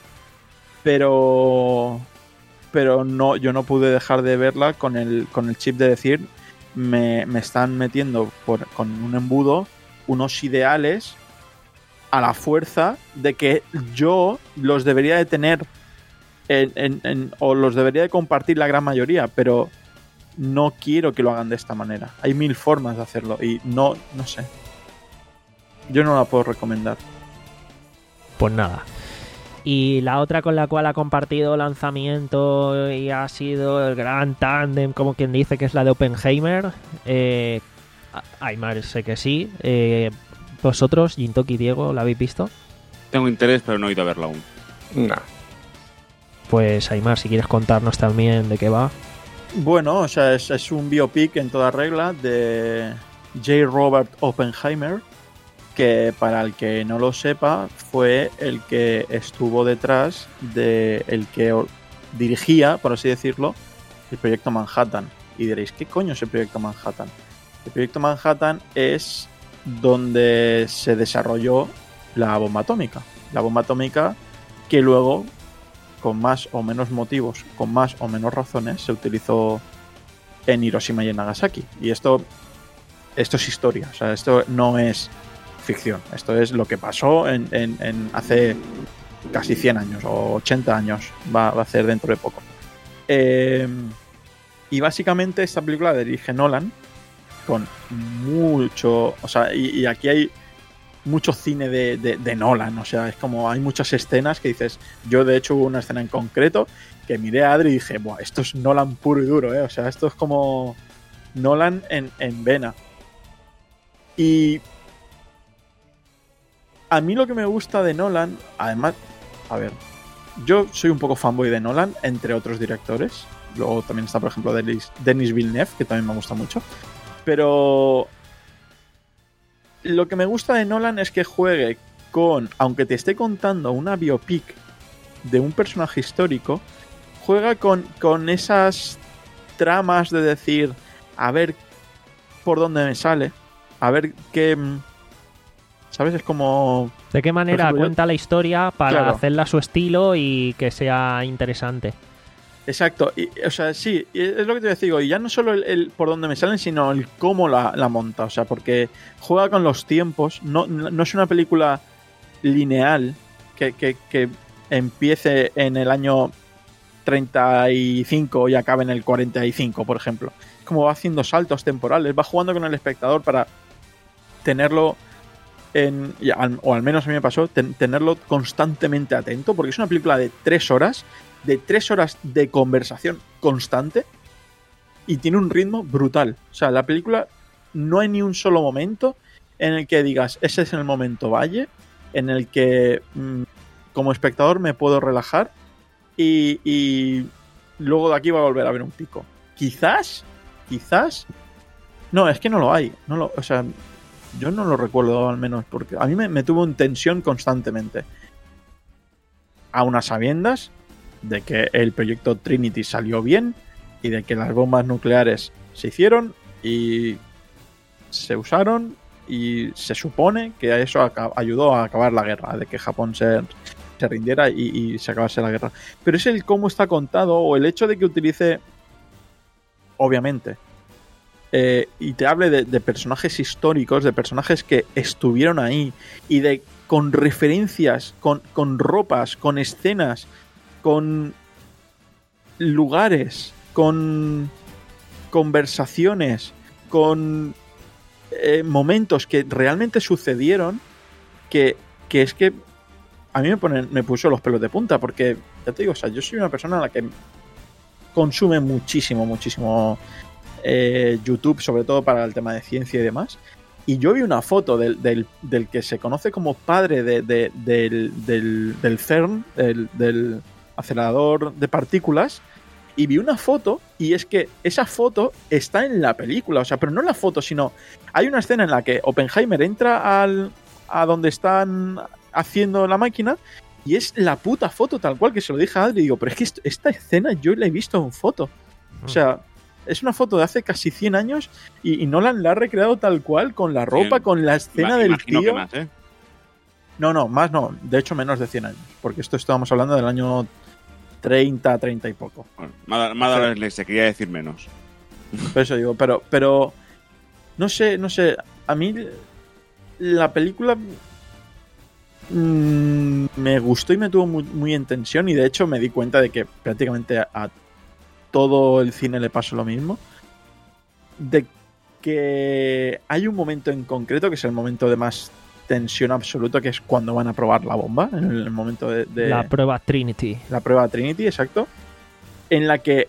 pero pero no, yo no pude dejar de verla con el, con el chip de decir me, me están metiendo por, con un embudo unos ideales a la fuerza de que yo los debería de tener en, en, en, o los debería de compartir la gran mayoría, pero no quiero que lo hagan de esta manera. Hay mil formas de hacerlo y no, no sé. Yo no la puedo recomendar. Pues nada. Y la otra con la cual ha compartido lanzamiento y ha sido el gran tándem, como quien dice, que es la de Oppenheimer. Eh, Aymar, sé que sí. Eh, ¿Vosotros, Jintoki y Diego, la habéis visto? Tengo interés, pero no he ido a verla aún. Nah. Pues Aymar, si quieres contarnos también de qué va. Bueno, o sea, es, es un biopic en toda regla de J. Robert Oppenheimer, que para el que no lo sepa fue el que estuvo detrás de el que dirigía, por así decirlo, el proyecto Manhattan. Y diréis, ¿qué coño es el proyecto Manhattan? El proyecto Manhattan es donde se desarrolló la bomba atómica. La bomba atómica que luego, con más o menos motivos, con más o menos razones, se utilizó en Hiroshima y en Nagasaki. Y esto, esto es historia, o sea, esto no es ficción. Esto es lo que pasó en, en, en hace casi cien años o ochenta años, va, va a ser dentro de poco. Eh, y básicamente esta película la dirige Nolan con mucho... O sea, y, y aquí hay mucho cine de, de, de Nolan, o sea, es como hay muchas escenas que dices... Yo de hecho hubo una escena en concreto que miré a Adri y dije, buah, esto es Nolan puro y duro, ¿eh? O sea, esto es como Nolan en, en vena. Y... A mí lo que me gusta de Nolan, además, a ver, yo soy un poco fanboy de Nolan, entre otros directores. Luego también está, por ejemplo, Denis, Denis Villeneuve, que también me gusta mucho. Pero lo que me gusta de Nolan es que juegue con, aunque te esté contando una biopic de un personaje histórico, juega con, con esas tramas de decir, a ver por dónde me sale, a ver qué... ¿Sabes? Es como... ¿De qué manera ejemplo, cuenta yo... la historia para claro. hacerla a su estilo y que sea interesante? Exacto. Y, o sea, sí, es lo que te digo. Y ya no solo el, el por dónde me salen, sino el cómo la, la monta. O sea, porque juega con los tiempos. No, no es una película lineal que, que, que empiece en el año treinta y cinco y acabe en el cuarenta y cinco, por ejemplo. Es como va haciendo saltos temporales. Va jugando con el espectador para tenerlo... En, o al menos a mí me pasó, ten, tenerlo constantemente atento, porque es una película de tres horas, de tres horas de conversación constante, y tiene un ritmo brutal. O sea, la película no hay ni un solo momento en el que digas, ese es el momento valle, en el que mmm, como espectador me puedo relajar y, y luego de aquí va a volver a haber un pico. Quizás, quizás, no, es que no lo hay, no lo, o sea... Yo no lo recuerdo, al menos, porque a mí me, me tuvo en tensión constantemente. A unas sabiendas de que el proyecto Trinity salió bien y de que las bombas nucleares se hicieron y se usaron y se supone que eso acab- ayudó a acabar la guerra, de que Japón se, se rindiera y, y se acabase la guerra. Pero es el cómo está contado o el hecho de que utilice, obviamente, Eh, y te hable de, de personajes históricos, de personajes que estuvieron ahí y de con referencias, con, con ropas, con escenas, con lugares, con conversaciones, con eh, momentos que realmente sucedieron, que, que es que a mí me, ponen, me puso los pelos de punta, porque ya te digo, o sea, yo soy una persona a la que consume muchísimo, muchísimo Eh, YouTube, sobre todo para el tema de ciencia y demás, y yo vi una foto del, del, del que se conoce como padre de, de, del, del, del CERN, del, del acelerador de partículas, y vi una foto, y es que esa foto está en la película, o sea, pero no en la foto, sino hay una escena en la que Oppenheimer entra al, a donde están haciendo la máquina, y es la puta foto tal cual, que se lo dije a Adri, y digo, pero es que esto, esta escena yo la he visto en foto, o sea, es una foto de hace casi cien años y, y Nolan la ha recreado tal cual, con la ropa, sí, con la escena del tío. Que más, ¿eh? No, no, más no. De hecho, menos de cien años. Porque esto estábamos hablando del año treinta, treinta y poco. Bueno, más, más sí. Se quería decir menos. Por eso digo, pero, pero no sé, no sé. A mí la película mmm, me gustó y me tuvo muy, muy en tensión, y de hecho me di cuenta de que prácticamente a, a todo el cine le pasa lo mismo, de que hay un momento en concreto que es el momento de más tensión absoluta, que es cuando van a probar la bomba, en el momento de, de la prueba Trinity, la prueba Trinity, exacto, en la que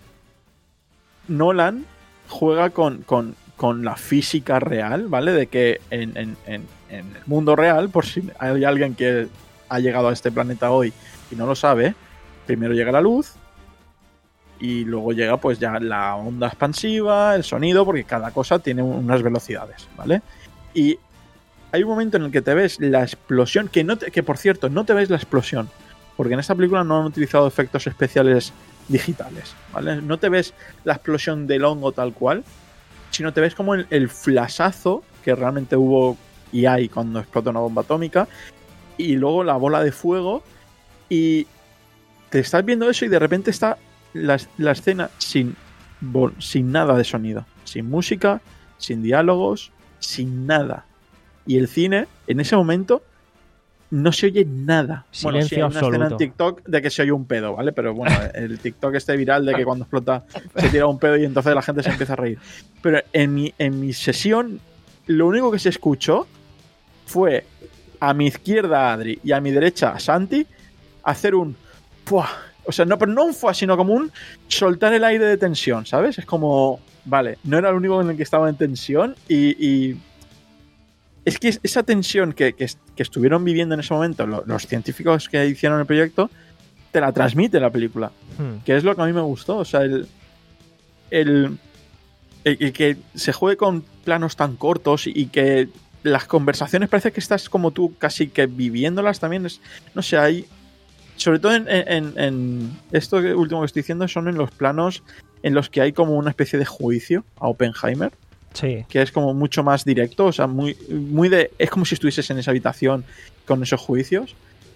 Nolan juega con, con, con la física real, ¿vale? De que en, en, en, en el mundo real, por si hay alguien que ha llegado a este planeta hoy y no lo sabe, primero llega la luz y luego llega pues ya la onda expansiva, el sonido, porque cada cosa tiene unas velocidades, ¿vale? Y hay un momento en el que te ves la explosión, que, no te, que por cierto, no te ves la explosión, porque en esta película no han utilizado efectos especiales digitales, ¿vale? No te ves la explosión del hongo tal cual, sino te ves como el, el flashazo que realmente hubo y hay cuando explota una bomba atómica, y luego la bola de fuego, y te estás viendo eso y de repente está la, la escena sin, sin nada de sonido, sin música, sin diálogos, sin nada. Y el cine, en ese momento, no se oye nada. Silencio bueno, sí, hay una absoluto. escena en TikTok de que se oye un pedo, ¿vale? Pero bueno, el TikTok este viral de que cuando explota se tira un pedo y entonces la gente se empieza a reír. Pero en mi, en mi sesión, lo único que se escuchó fue a mi izquierda Adri y a mi derecha a Santi hacer un ¡puah! O sea, no, pero no un ¡fuah!, sino como un soltar el aire de tensión, ¿sabes? Es como, vale, no era el único en el que estaba en tensión y... y es que esa tensión que, que, que estuvieron viviendo en ese momento los, los científicos que hicieron el proyecto, te la transmite la película. Hmm. Que es lo que a mí me gustó. O sea, el, el, el, el que se juegue con planos tan cortos y que las conversaciones parece que estás como tú casi que viviéndolas también. Es, no sé, hay... Sobre todo en, en, en esto último que estoy diciendo son en los planos en los que hay como una especie de juicio a Oppenheimer. Sí. Que es como mucho más directo, o sea, muy, muy de... Es como si estuvieses en esa habitación con esos juicios.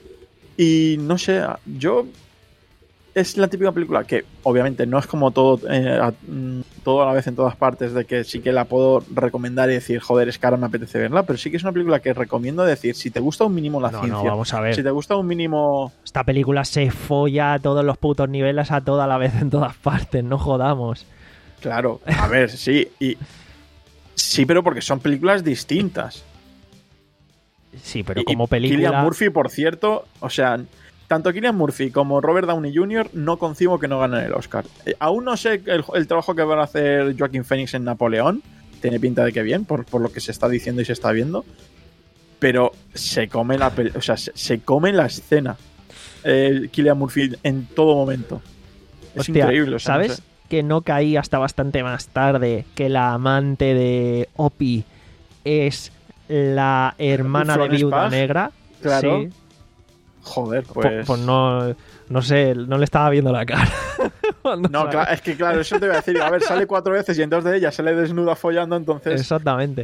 Y no sé, yo... Es la típica película que obviamente no es como todo eh, a, todo a la vez en todas partes, de que sí que la puedo recomendar y decir, joder, es que ahora me apetece verla, pero sí que es una película que recomiendo decir, si te gusta un mínimo la No, ciencia, no, vamos a ver. si te gusta un mínimo... Esta película se folla a todos los putos niveles a toda la vez en todas partes, no jodamos. Claro, a ver, sí, y... Sí, pero porque son películas distintas. Sí, pero Y- como y película... Cillian Murphy, por cierto, o sea... Tanto Cillian Murphy como Robert Downey junior no concibo que no ganen el Oscar. Eh, aún no sé el, el trabajo que van a hacer Joaquin Phoenix en Napoleón. Tiene pinta de que bien, por, por lo que se está diciendo y se está viendo. Pero se come la, pel- o sea, se, se come la escena. Eh, Cillian Murphy en todo momento. Es Hostia, increíble. O sea, no ¿sabes sé. que no caí hasta bastante más tarde que la amante de Opie es la hermana de Florence Viuda Pugh, Negra? claro. Sí. Joder, Pu- pues... Pues no, no sé, no le estaba viendo la cara. Cuando No, sale. claro, es que claro, eso te voy a decir. A ver, sale cuatro veces y en dos de ellas sale desnuda follando, entonces Exactamente.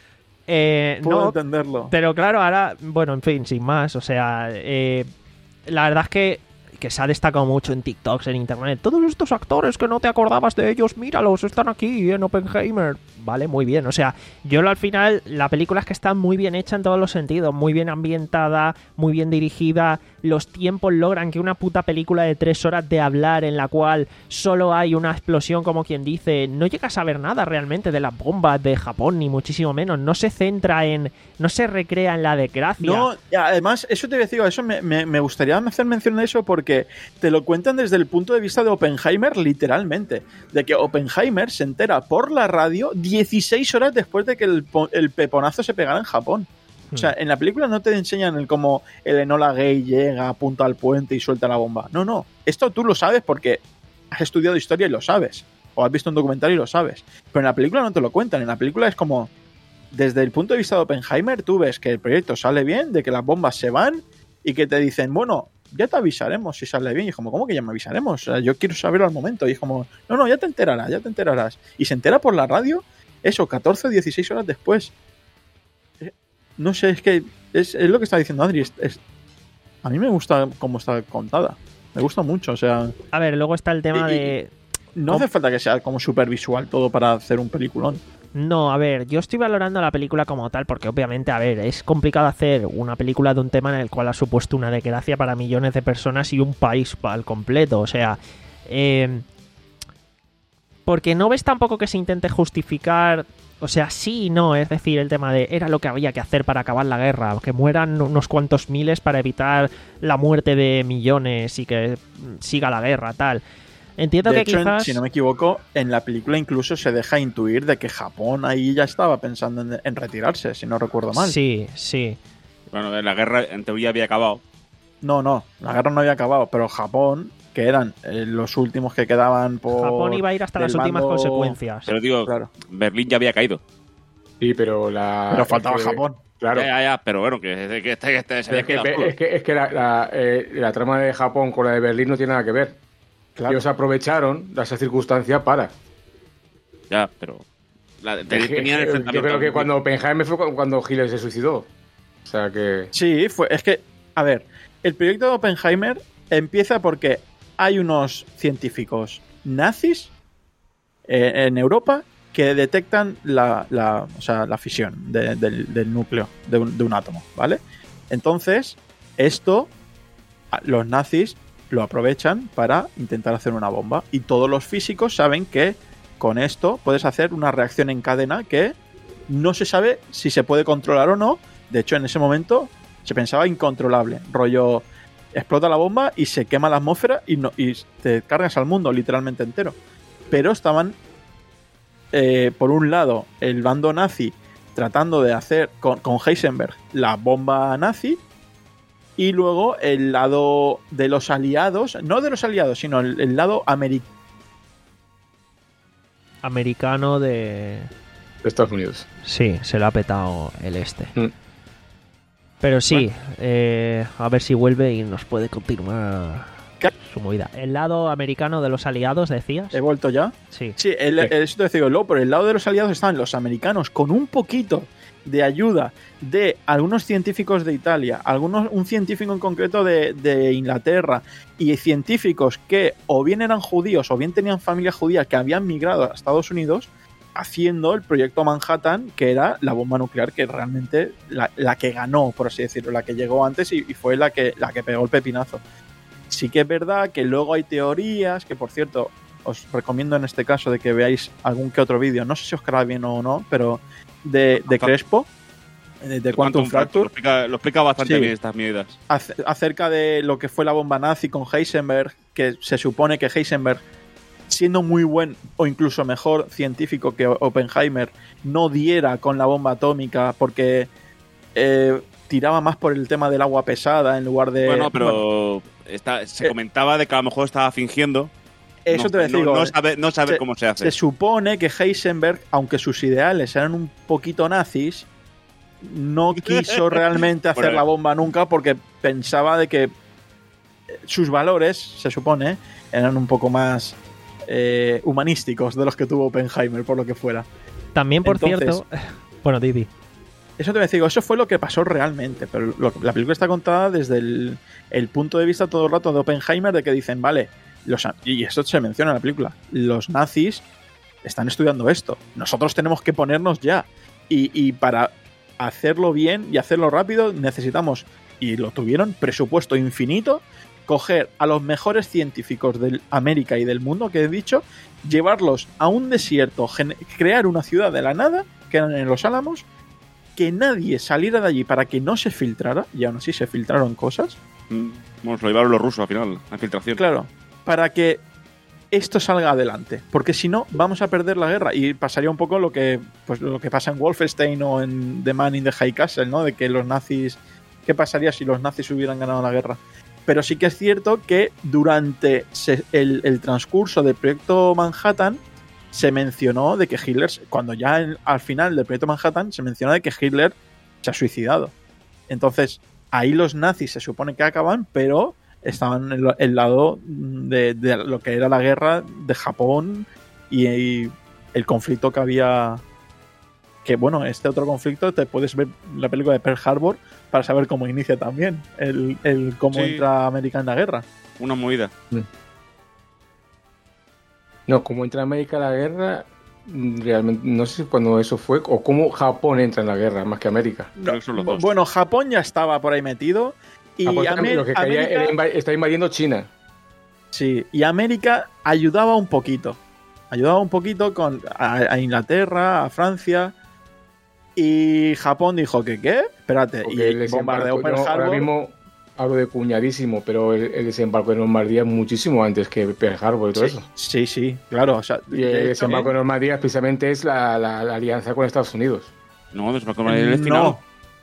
Eh, puedo no, entenderlo. pero claro, ahora, bueno, en fin, sin más, o sea, eh, la verdad es que, que se ha destacado mucho en TikToks, en internet. Todos estos actores que no te acordabas de ellos, míralos, están aquí en Oppenheimer. Vale, muy bien. O sea, yo al final, la película es que está muy bien hecha en todos los sentidos, muy bien ambientada, muy bien dirigida. Los tiempos logran que una puta película de tres horas de hablar en la cual solo hay una explosión, como quien dice, no llegas a ver nada realmente de las bombas de Japón, ni muchísimo menos. No se centra en, no se recrea en la desgracia. No, además, eso te voy a decir, eso me, me, me gustaría hacer mención de eso porque te lo cuentan desde el punto de vista de Oppenheimer, literalmente. De que Oppenheimer se entera por la radio dieciséis horas después de que el, po- el peponazo se pegara en Japón. O sea, en la película no te enseñan el cómo el Enola Gay llega, apunta al puente y suelta la bomba. No, no. Esto tú lo sabes porque has estudiado historia y lo sabes. O has visto un documental y lo sabes. Pero en la película no te lo cuentan. En la película es como... Desde el punto de vista de Oppenheimer, tú ves que el proyecto sale bien, de que las bombas se van y que te dicen, bueno, ya te avisaremos si sale bien. Y es como, ¿cómo que ya me avisaremos? O sea, yo quiero saberlo al momento. Y es como, no, no, ya te enterarás, ya te enterarás. Y se entera por la radio, eso, catorce o dieciséis horas después. Eh, No sé, es que es, es lo que está diciendo Adri. Es, es- a mí me gusta cómo está contada. Me gusta mucho, o sea, A ver, luego está el tema Y- y- de... no hace falta que sea como súper visual todo para hacer un peliculón. No, a ver, yo estoy valorando la película como tal porque obviamente, a ver, es complicado hacer una película de un tema en el cual ha supuesto una desgracia para millones de personas y un país al completo, o sea, eh, porque no ves tampoco que se intente justificar, o sea, sí y no, es decir, el tema de era lo que había que hacer para acabar la guerra, que mueran unos cuantos miles para evitar la muerte de millones y que siga la guerra, tal. Entiendo De que hecho, en- quizás... si no me equivoco, en la película incluso se deja intuir de que Japón ahí ya estaba pensando en, en retirarse, si no recuerdo mal. Sí, sí. Bueno, la guerra en teoría había acabado. No, no, la guerra no había acabado, pero Japón, que eran eh, los últimos que quedaban por... Japón iba a ir hasta las del últimas bando- consecuencias. Pero digo, Claro. Berlín ya había caído. Sí, pero la. Pero faltaba es que- Japón. Claro. Ya, ya, ya, pero bueno, que, que, que, este- que este se Pero es que, había quedado es que, es que la, la, eh, la trama de Japón con la de Berlín no tiene nada que ver. Claro. Ellos aprovecharon de esa circunstancia para. solo. Ya, pero... La, te- Es que- tenían yo enfrentamiento. creo que cuando Oppenheimer fue cu- cuando Hitler se suicidó. O sea que. Sí, fue, es que, a ver, el proyecto de Oppenheimer empieza porque hay unos científicos nazis eh, en Europa que detectan la, la, o sea, la fisión de- del, del núcleo de un, de un átomo, ¿vale? Entonces, esto, a- los nazis lo aprovechan para intentar hacer una bomba y todos los físicos saben que con esto puedes hacer una reacción en cadena que no se sabe si se puede controlar o no. De hecho, en ese momento se pensaba incontrolable. Rollo, explota la bomba y se quema la atmósfera y, no, y te cargas al mundo literalmente entero. Pero estaban, eh, por un lado, el bando nazi tratando de hacer con, con Heisenberg la bomba nazi y luego el lado de los aliados, no de los aliados, sino el, el lado americano. Americano de... de Estados Unidos. Sí, se lo ha petado el este. Mm. Pero sí, Bueno. eh, a ver si vuelve y nos puede continuar ¿Qué? su movida. El lado americano de los aliados, decías. ¿He vuelto ya? Sí. Sí, el, el, eso te digo, luego por el lado de los aliados están los americanos con un poquito de ayuda de algunos científicos de Italia, algunos, un científico en concreto de, de Inglaterra y científicos que o bien eran judíos o bien tenían familia judía que habían migrado a Estados Unidos haciendo el proyecto Manhattan, que era la bomba nuclear que realmente la, la que ganó, por así decirlo, la que llegó antes y, y fue la que, la que pegó el pepinazo. Sí que es verdad que luego hay teorías, que por cierto os recomiendo en este caso de que veáis algún que otro vídeo, no sé si os quedará bien o no, pero de, de Crespo, de, de Quantum Fracture, Lo explica, lo explica bastante Sí. bien estas medidas. ac- acerca de lo que fue la bomba nazi con Heisenberg, que se supone que Heisenberg, siendo muy buen o incluso mejor científico que Oppenheimer, no diera con la bomba atómica porque eh, tiraba más por el tema del agua pesada en lugar de... bueno, pero bueno, está, se eh, comentaba de que a lo mejor estaba fingiendo. eso no, te no, digo. no sabe, no sabe se- cómo se hace. Se supone que Heisenberg, aunque sus ideales eran un poquito nazis, no quiso realmente hacer Bueno. la bomba nunca porque pensaba de que sus valores, se supone, eran un poco más eh, humanísticos de los que tuvo Oppenheimer, por lo que fuera. También, por Entonces- cierto. Bueno, Didi. Eso te digo, eso fue lo que pasó realmente, pero lo- la película está contada desde el, el punto de vista todo el rato de Oppenheimer, de que dicen, vale, los, y esto se menciona en la película, los nazis están estudiando esto, nosotros tenemos que ponernos ya, y, y para hacerlo bien y hacerlo rápido necesitamos, y lo tuvieron, presupuesto infinito, coger a los mejores científicos de América y del mundo, que he dicho, llevarlos a un desierto, gen- crear una ciudad de la nada, que eran en Los Álamos, que nadie saliera de allí para que no se filtrara, y aún así se filtraron cosas, Mm, Bueno, se lo llevaron los rusos al final, la filtración. claro, para que esto salga adelante, porque si no vamos a perder la guerra y pasaría un poco lo que pues lo que pasa en Wolfenstein o en The Man in the High Castle, ¿no? De que los nazis, ¿qué pasaría si los nazis hubieran ganado la guerra? Pero sí que es cierto que durante se- el, el transcurso del proyecto Manhattan se mencionó de que Hitler, cuando ya en- al final del proyecto Manhattan, se mencionó de que Hitler se ha suicidado. Entonces, ahí los nazis se supone que acaban, pero estaban en lo- el lado de, de lo que era la guerra de Japón y, y el conflicto que había. Que bueno, este otro conflicto te puedes ver la película de Pearl Harbor para saber cómo inicia también, el, el cómo Sí. entra América en la guerra. Una movida. No, como entra América a la guerra, mm, realmente no sé cuándo eso fue, o cómo Japón entra en la guerra, más que América. Creo que son los dos. Bueno, Japón ya estaba por ahí metido. Y Japón Amé- lo que quería América, era inva- está invadiendo China. sí, y América ayudaba un poquito. Ayudaba un poquito con a, a Inglaterra, a Francia. Y Japón dijo que qué, espérate, Porque el y bombardeó desembarco, Pearl no, ahora Harbor. mismo hablo de cuñadísimo, pero el, el desembarco de Normandía es muchísimo antes que Pearl Harbor y todo Sí, eso. sí, sí, claro. O sea, Y de el hecho, desembarco de Normandía precisamente es la, la- la alianza con Estados Unidos. No, después con el final. no.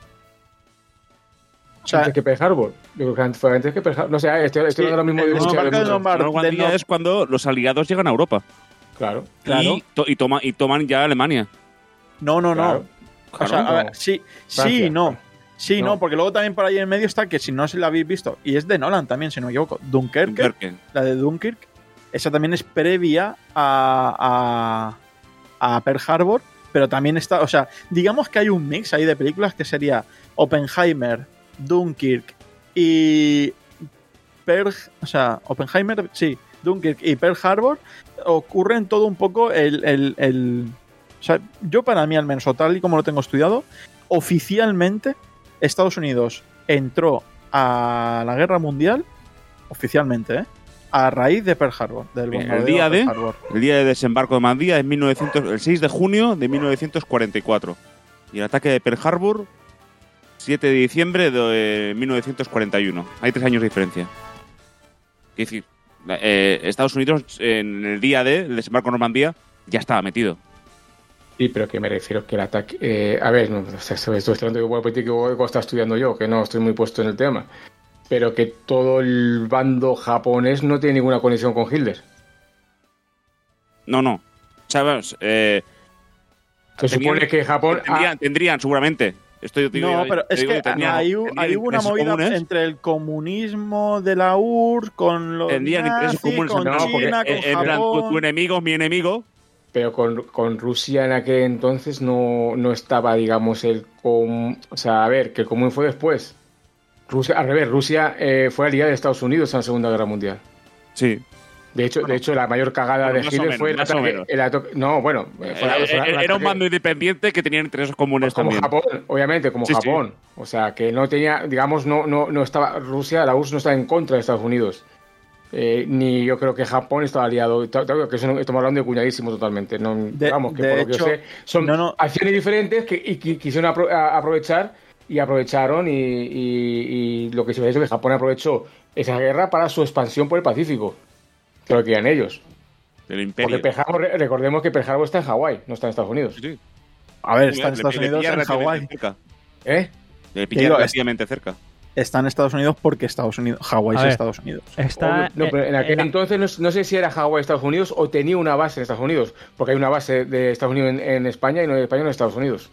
O sea, antes que Pearl Harbor. Yo creo que fue antes que Pearl Harbor. No sé, estoy, estoy Sí, hablando lo mismo el de muchas- de desembarco de muchas- Normandía. Normandía de no- es cuando los aliados llegan a Europa. Claro. Claro. Y, to- y, toma, y toman ya Alemania. No, no, no. Claro. O sea, no. a ver, sí, sí, Francia. no. Sí, no. No. porque luego también por ahí en medio está que si no se la habéis visto, y es de Nolan también, si no me equivoco, Dunkerque, Dunkerque. la de Dunkirk, esa también es previa a, a, a Pearl Harbor, pero también está, o sea, digamos que hay un mix ahí de películas que sería Oppenheimer, Dunkirk y Pearl, o sea, Oppenheimer, sí, Dunkirk y Pearl Harbor ocurren todo un poco el, el, el o sea, yo para mí al menos, o tal y como lo tengo estudiado, oficialmente Estados Unidos entró a la guerra mundial, oficialmente, ¿eh? A raíz de Pearl Harbor, del Bien, el bombardeo día de de- Pearl Harbor. El día de desembarco de Normandía es mil novecientos, el seis de junio de mil novecientos cuarenta y cuatro. Y el ataque de Pearl Harbor, siete de diciembre de mil novecientos cuarenta y uno. Hay tres años de diferencia. Es decir, la- eh, Estados Unidos en el día de el desembarco de Normandía ya estaba metido. Sí, pero que me refiero que el ataque... eh, a ver, no, o sea, estoy estoy hablando de igual política que está estudiando yo, que no estoy muy puesto en el tema. Pero que todo el bando japonés no tiene ninguna conexión con Hitler. No, no. ¿Sabes? Eh, Se Tenían- supone que Japón... Tendrían, ah, tendrían seguramente. Esto yo te digo- No, yo pero te es digo que tenían- ahí, tenían ahí hubo una intereses movida comunes. entre el comunismo de la U R S S con los Tendrían intereses nazis, comunes. con no, porque China, con Eh, en plan, tu, tu Japón. enemigo es mi enemigo. pero con, con Rusia en aquel entonces no, no estaba, digamos, el... Com... O sea, a ver, que el común fue después. Rusia, al revés, Rusia eh, fue aliada de Estados Unidos en la Segunda Guerra Mundial. Sí. De hecho, de hecho la mayor cagada Bueno, de más o Hitler menos, fue el más o ataque... menos. el ataque- no, bueno, fue- Era, fue un era- era un ataque- bando independiente que tenían intereses comunes Pues como también. Japón, obviamente, como Sí, sí. Japón. O sea, que no tenía, digamos, no, no, no estaba, Rusia, la U R S S no estaba en contra de Estados Unidos. Eh, ni yo creo que Japón estaba aliado. Ta- ta- Que son- estamos hablando de cuñadísimos totalmente. No, De- vamos, que de por lo que hecho, yo sé, son no, no. acciones diferentes que y, qui- quisieron apro- a- aprovechar y aprovecharon y, y- y lo que se ve es que Japón aprovechó esa guerra para su expansión por el Pacífico. Que lo querían ellos. Del Porque imperio. Pearl Harbor, re- recordemos que Pearl Harbor está en Hawái, no está en Estados Unidos. Sí, sí. A ver, está en Le- Estados le Unidos, pilla en relativamente Hawái. cerca. ¿Eh? Le pilla Digo, es- relativamente cerca. Está en Estados Unidos porque Estados Unidos, Hawái A es ver. Estados Unidos. Está, O- no, pero en aquel eh, entonces no, no sé si era Hawái Estados Unidos o tenía una base en Estados Unidos, porque hay una base de Estados Unidos en, en España y no de España en Estados Unidos.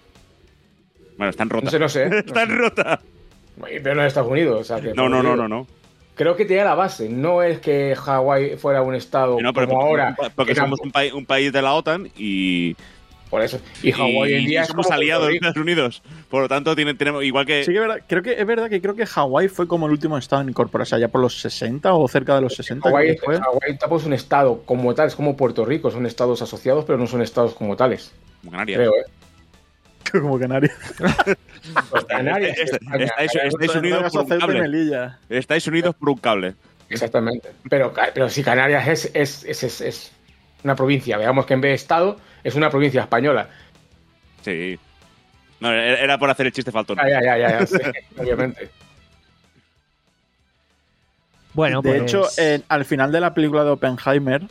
Bueno, está en rota. No sé, no sé. Está en rota. Pero no en Estados Unidos. O sea, que, No, no, no, no, no. Creo que tenía la base. No es que Hawái fuera un estado No, pero como porque, ahora. porque que somos tampoco- un, país un país de la OTAN y, Por eso. Y Hawái en y día es somos como aliados Puerto de Rico. Estados Unidos. Por lo tanto, tienen, tenemos igual que... Sí que es verdad, creo que es verdad que creo que Hawái fue como el último estado en incorporarse allá por los sesenta o cerca de los sesenta. Hawái, creo que fue. Hawái tampoco es un estado como tal, es como Puerto Rico, son estados asociados, pero no son estados como tales. Como Canarias. Creo, ¿eh? Como Canarias. Pues Canarias, Est- España, Estáis, Canarias, Estáis Unidos por un Aceite cable. Melilla. Estáis Unidos por un cable. Exactamente. Pero, pero si Canarias es, es, es, es, es una provincia, veamos que en vez de estado es una provincia española. Sí. No, era era por hacer el chiste faltón. Ah, ya, ya, ya, ya, sí, obviamente. bueno, de pues, hecho, en- al final de la película de Oppenheimer,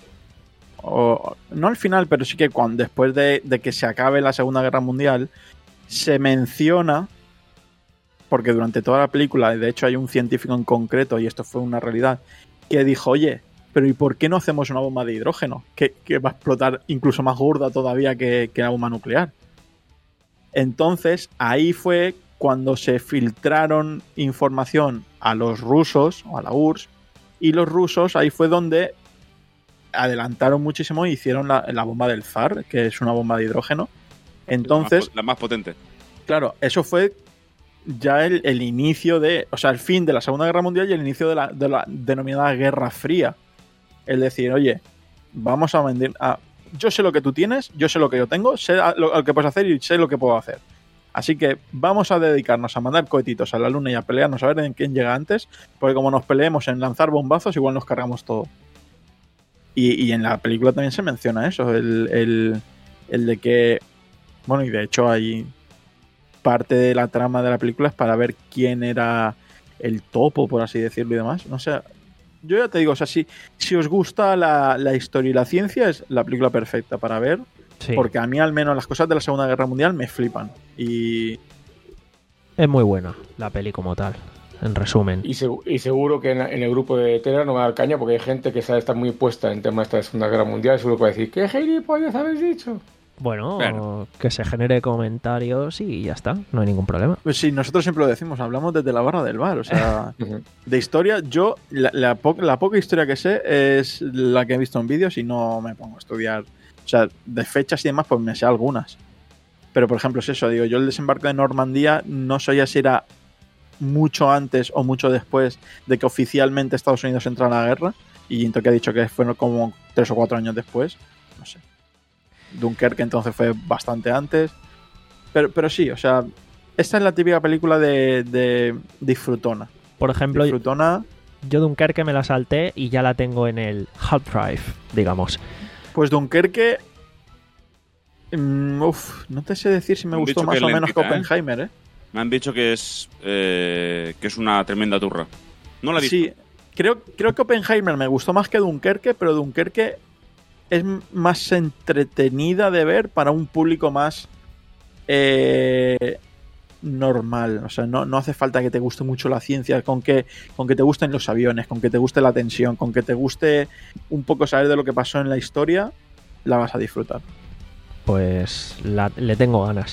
o no al final, pero sí que cuando, después de, de que se acabe la Segunda Guerra Mundial, se menciona, porque durante toda la película, de hecho hay un científico en concreto, y esto fue una realidad, que dijo, oye, pero ¿y por qué no hacemos una bomba de hidrógeno? Que, que va a explotar incluso más gorda todavía que, que la bomba nuclear. Entonces, ahí fue cuando se filtraron información a los rusos, o a la U R S S, y los rusos ahí fue donde adelantaron muchísimo y hicieron la, la bomba del Tsar, que es una bomba de hidrógeno. Entonces, La más, la más potente. claro, eso fue ya el, el inicio de, o sea, el fin de la Segunda Guerra Mundial y el inicio de la, de la denominada Guerra Fría. Es decir, oye, vamos a vender, a, yo sé lo que tú tienes, yo sé lo que yo tengo, sé lo, lo que puedes hacer y sé lo que puedo hacer. Así que vamos a dedicarnos a mandar cohetitos a la luna y a pelearnos a ver en quién llega antes, porque como nos peleemos en lanzar bombazos, igual nos cargamos todo. Y, y en la película también se menciona eso, el, el, el de que, bueno, y de hecho hay parte de la trama de la película es para ver quién era el topo, por así decirlo y demás. No sé, yo ya te digo, o sea, si, si os gusta la, la historia y la ciencia, es la película perfecta para ver, sí, porque a mí al menos las cosas de la Segunda Guerra Mundial me flipan. Y es muy buena la peli como tal, en resumen. Y, segu- y seguro que en, en el grupo de Telegram no me va a dar caña porque hay gente que sabe estar muy puesta en temas de esta Segunda Guerra Mundial y seguro que va a decir ¿qué gilipollas habéis dicho? Bueno, Bueno. que se genere comentarios y ya está, no hay ningún problema. pues sí, nosotros siempre lo decimos, hablamos desde la barra del bar, o sea, de historia, yo la, la, po- la poca historia que sé es la que he visto en vídeos y no me pongo a estudiar. O sea, de fechas y demás, pues me sé algunas. Pero, por ejemplo, es eso, digo, yo el desembarco de Normandía no sabía si era mucho antes o mucho después de que oficialmente Estados Unidos entró a la guerra. Y Into que ha dicho que fueron como tres o cuatro años después. No sé. Dunkerque entonces fue bastante antes. Pero, pero sí, o sea, esta es la típica película de, de disfrutona. Por ejemplo, Disfrutona, yo Dunkerque me la salté y ya la tengo en el hard drive, digamos. pues Dunkerque... mm, uf, no te sé decir si me Han gustó dicho más que o menos que lentita, ¿eh? Oppenheimer, ¿eh? Me han dicho que es eh, que es una tremenda turra. No la he visto. Sí, creo, creo que Oppenheimer me gustó más que Dunkerque, pero Dunkerque es m- más entretenida de ver para un público más eh, normal. O sea, no, no hace falta que te guste mucho la ciencia, con que, con que te gusten los aviones, con que te guste la tensión, con que te guste un poco saber de lo que pasó en la historia, la vas a disfrutar. pues la, le tengo ganas.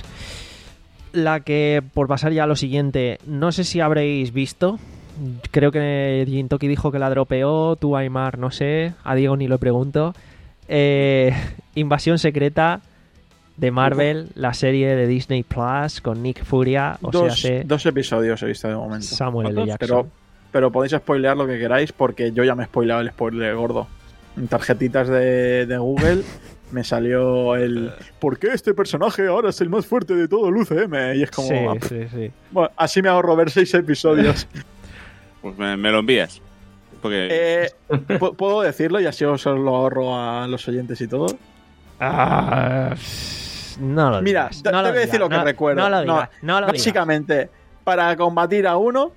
La que, por pasar ya a lo siguiente, no sé si habréis visto, creo que Gintoki dijo que la dropeó, tú Aymar, no sé, a Diego ni lo pregunto. Eh, Invasión Secreta de Marvel, la serie de Disney Plus con Nick Furia, o dos, sea, dos episodios he visto de momento. Samuel L. Jackson. Pero, pero podéis spoilear lo que queráis porque yo ya me he spoileado el spoiler gordo. En tarjetitas de, de Google me salió el ¿por qué este personaje ahora es el más fuerte de todo el U C M? Y es como... Sí, ah, sí, sí. Bueno, así me ahorro ver seis episodios. Pues me, me lo envías. Porque... eh, ¿Puedo decirlo y así os lo ahorro a los oyentes y todo? Ah, no lo Mira, digas, te, no te lo voy a decir digas, lo que no, recuerdo. No lo digas, no, no lo básicamente, digas. Para combatir a uno,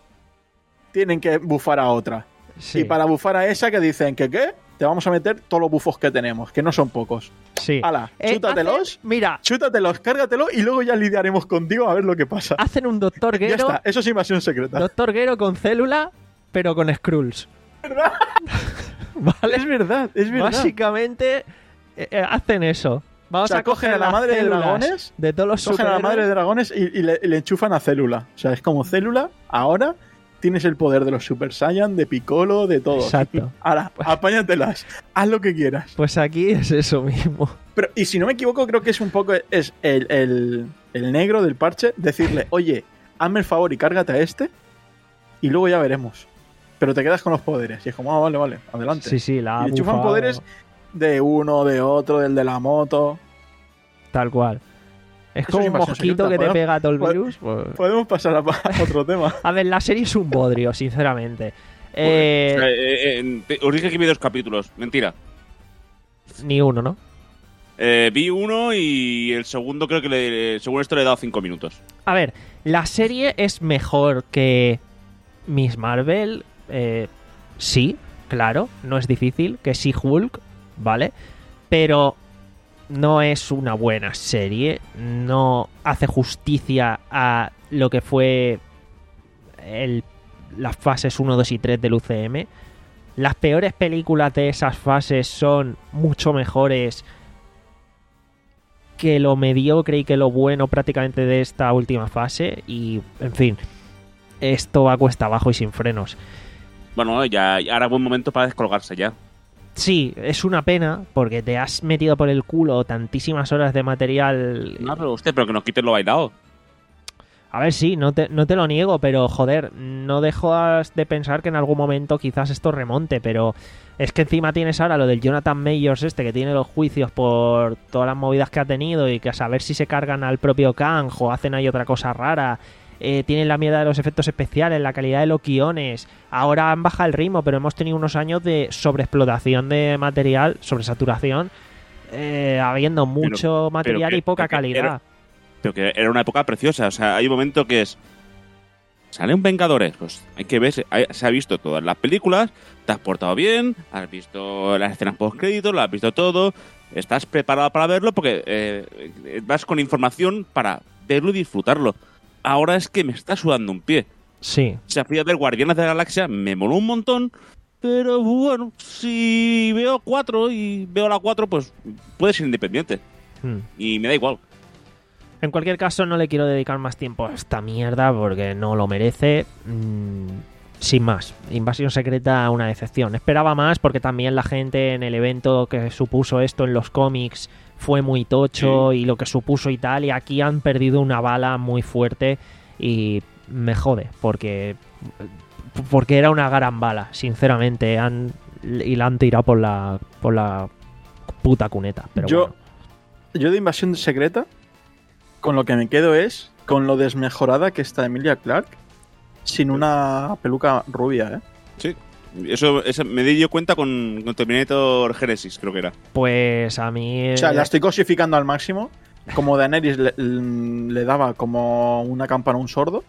tienen que bufar a otra. Sí. Y para bufar a esa que dicen que ¿qué? Te vamos a meter todos los bufos que tenemos, que no son pocos. Sí. Hala, Eh, chútatelos, hacen- mira, chútatelos, cárgatelos y luego ya lidiaremos contigo a ver lo que pasa. hacen un Doctor Ya Gero, está, eso es invasión secreta. Doctor Gero con célula, pero con Skrulls. ¿Verdad? ¿Vale? Es verdad, es verdad. Básicamente eh, eh, hacen eso. Vamos O sea, a coger cogen a la las madre de células dragones, de todos los Cogen a la superhéroes. madre de dragones y, y le, y le enchufan a célula. O sea, es como célula, ahora tienes el poder de los Super Saiyan, de Piccolo, de todo. Exacto. Ahora, apáñatelas, haz lo que quieras. Pues aquí es eso mismo. Pero, y si no me equivoco, creo que es un poco es el, el, el negro del parche decirle, oye, hazme el favor y cárgate a este y luego ya veremos. Pero te quedas con los poderes. Y es como, ah, vale, vale, adelante. Sí, sí, la y ha le enchufan bufado, poderes de uno, de otro, del de la moto. tal cual. Es Eso como es un invasión mosquito secreta, que te podemos- pega todo el pod- virus. pues- Podemos pasar a, a otro tema. A ver, la serie es un bodrio, sinceramente. Eh, Eh, eh, eh, te- os dije que vi dos capítulos. Mentira. Ni uno, ¿no? Eh, vi uno y el segundo creo que le, según esto le he dado cinco minutos. A ver, la serie es mejor que Miss Marvel. eh, sí, claro, no es difícil. Que sí, Hulk, ¿vale? Pero no es una buena serie. No hace justicia a lo que fue el, las fases uno, dos y tres del U C M. Las peores películas de esas fases son mucho mejores que lo mediocre y que lo bueno prácticamente de esta última fase. Y, en fin, esto va cuesta abajo y sin frenos. Bueno, ya ahora es buen momento para descolgarse ya. Sí, es una pena porque te has metido por el culo tantísimas horas de material. No, pero usted, pero que nos quiten lo bailado. A ver, sí, no te, no te lo niego, pero joder, no dejas de pensar que en algún momento quizás esto remonte, pero es que encima tienes ahora lo del Jonathan Majors este que tiene los juicios por todas las movidas que ha tenido y que a saber si se cargan al propio Kang o hacen ahí otra cosa rara. Eh, tienen la mierda de los efectos especiales, la calidad de los guiones. Ahora han bajado el ritmo, pero hemos tenido unos años de sobreexplotación de material, sobresaturación, eh, habiendo mucho pero material que- y poca pero que calidad. era- Pero que era una época preciosa. O sea, hay un momento que es... Sale un Vengadores. Pues hay que ver... hay- se ha visto todas las películas. Te has portado bien. Has visto las escenas post-créditos. Lo has visto todo. Estás preparado para verlo porque eh, vas con información para verlo y disfrutarlo. Ahora es que me está sudando un pie. Sí. O sea, fui a ver Guardianes de la Galaxia. Me moló un montón. Pero bueno, si veo cuatro y veo la cuatro, pues puede ser independiente. Hmm. Y me da igual. En cualquier caso, no le quiero dedicar más tiempo a esta mierda porque no lo merece. Mm, sin más, Invasión Secreta, una decepción. Esperaba más porque también la gente en el evento que supuso esto en los cómics fue muy tocho Sí. y lo que supuso y tal. Y aquí han perdido una bala muy fuerte y me jode porque, porque era una gran bala, sinceramente. Han, y la han tirado por la, por la puta cuneta. Pero yo, bueno. yo de invasión secreta, con lo que me quedo es con lo desmejorada que está Emilia Clarke sin una peluca rubia, ¿eh? Sí. Eso, eso me di yo cuenta con, con Terminator Genesis, creo que era. Pues a mí... O sea, eh, la estoy cosificando al máximo. Como Daenerys le, le daba como una campana a un sordo.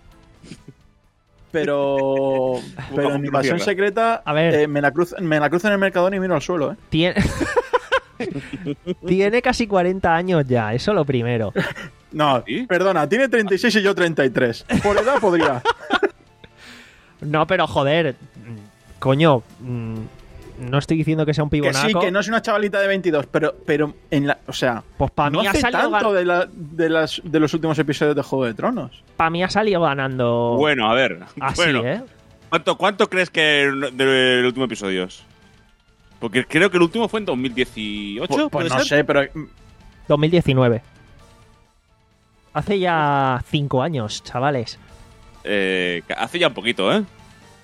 Pero, pero en invasión secreta A ver. eh, me, la cruzo, me la cruzo en el Mercadona y miro al suelo, ¿eh? Tiene... Tiene casi cuarenta años ya, eso lo primero. No, ¿Sí? perdona, tiene treinta y seis y yo treinta y tres. Por edad podría. No, pero joder, mm, coño, mm, no estoy diciendo que sea un Que pibonaco. sí, que no es una chavalita de veintidós, pero, pero en la, o sea, Pues para mí no ha hace salido tanto gan- de, la, de, las, de los últimos episodios de Juego de Tronos. Para mí ha salido ganando. Bueno, a ver. Así, bueno, ¿eh? ¿cuánto, ¿Cuánto crees que del último episodio? Porque creo que el último fue en dos mil dieciocho. Pues, pues ¿puede no ser? sé, pero dos mil diecinueve. Hace ya cinco años, chavales. Eh, hace ya un poquito, ¿eh?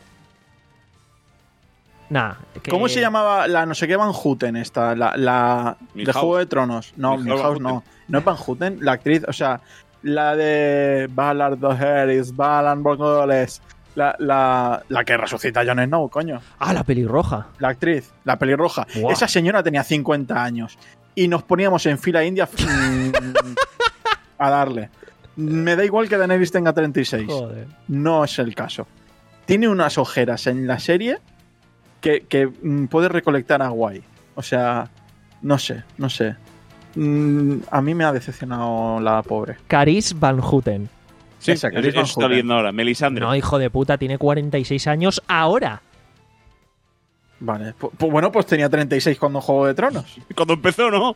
Nah. que- ¿cómo se llamaba la no sé qué Van Houten esta? La, la de Milhouse. Juego de Tronos. No, Milhouse Milhouse Van no. Houten. No es Van Houten, la actriz, o sea, la de Ballard Doheris, Balan Borgoles, la, la, la que resucita a Jon Snow, coño. Ah, la pelirroja. La actriz, la pelirroja. Buah. Esa señora tenía cincuenta años y nos poníamos en fila india mm, a darle. Me da igual que Daenerys tenga treinta y seis. Joder. No es el caso. Tiene unas ojeras en la serie que, que mm, puede recolectar agua ahí. O sea, no sé, no sé. Mm, a mí me ha decepcionado la pobre. Caris Van Houten. Sí, Esa, que eso es Van está Houten. viendo ahora. Melisandre. No, hijo de puta, tiene cuarenta y seis años ahora. Vale, pues, pues bueno, pues tenía treinta y seis cuando Juego de Tronos. Cuando empezó, ¿no?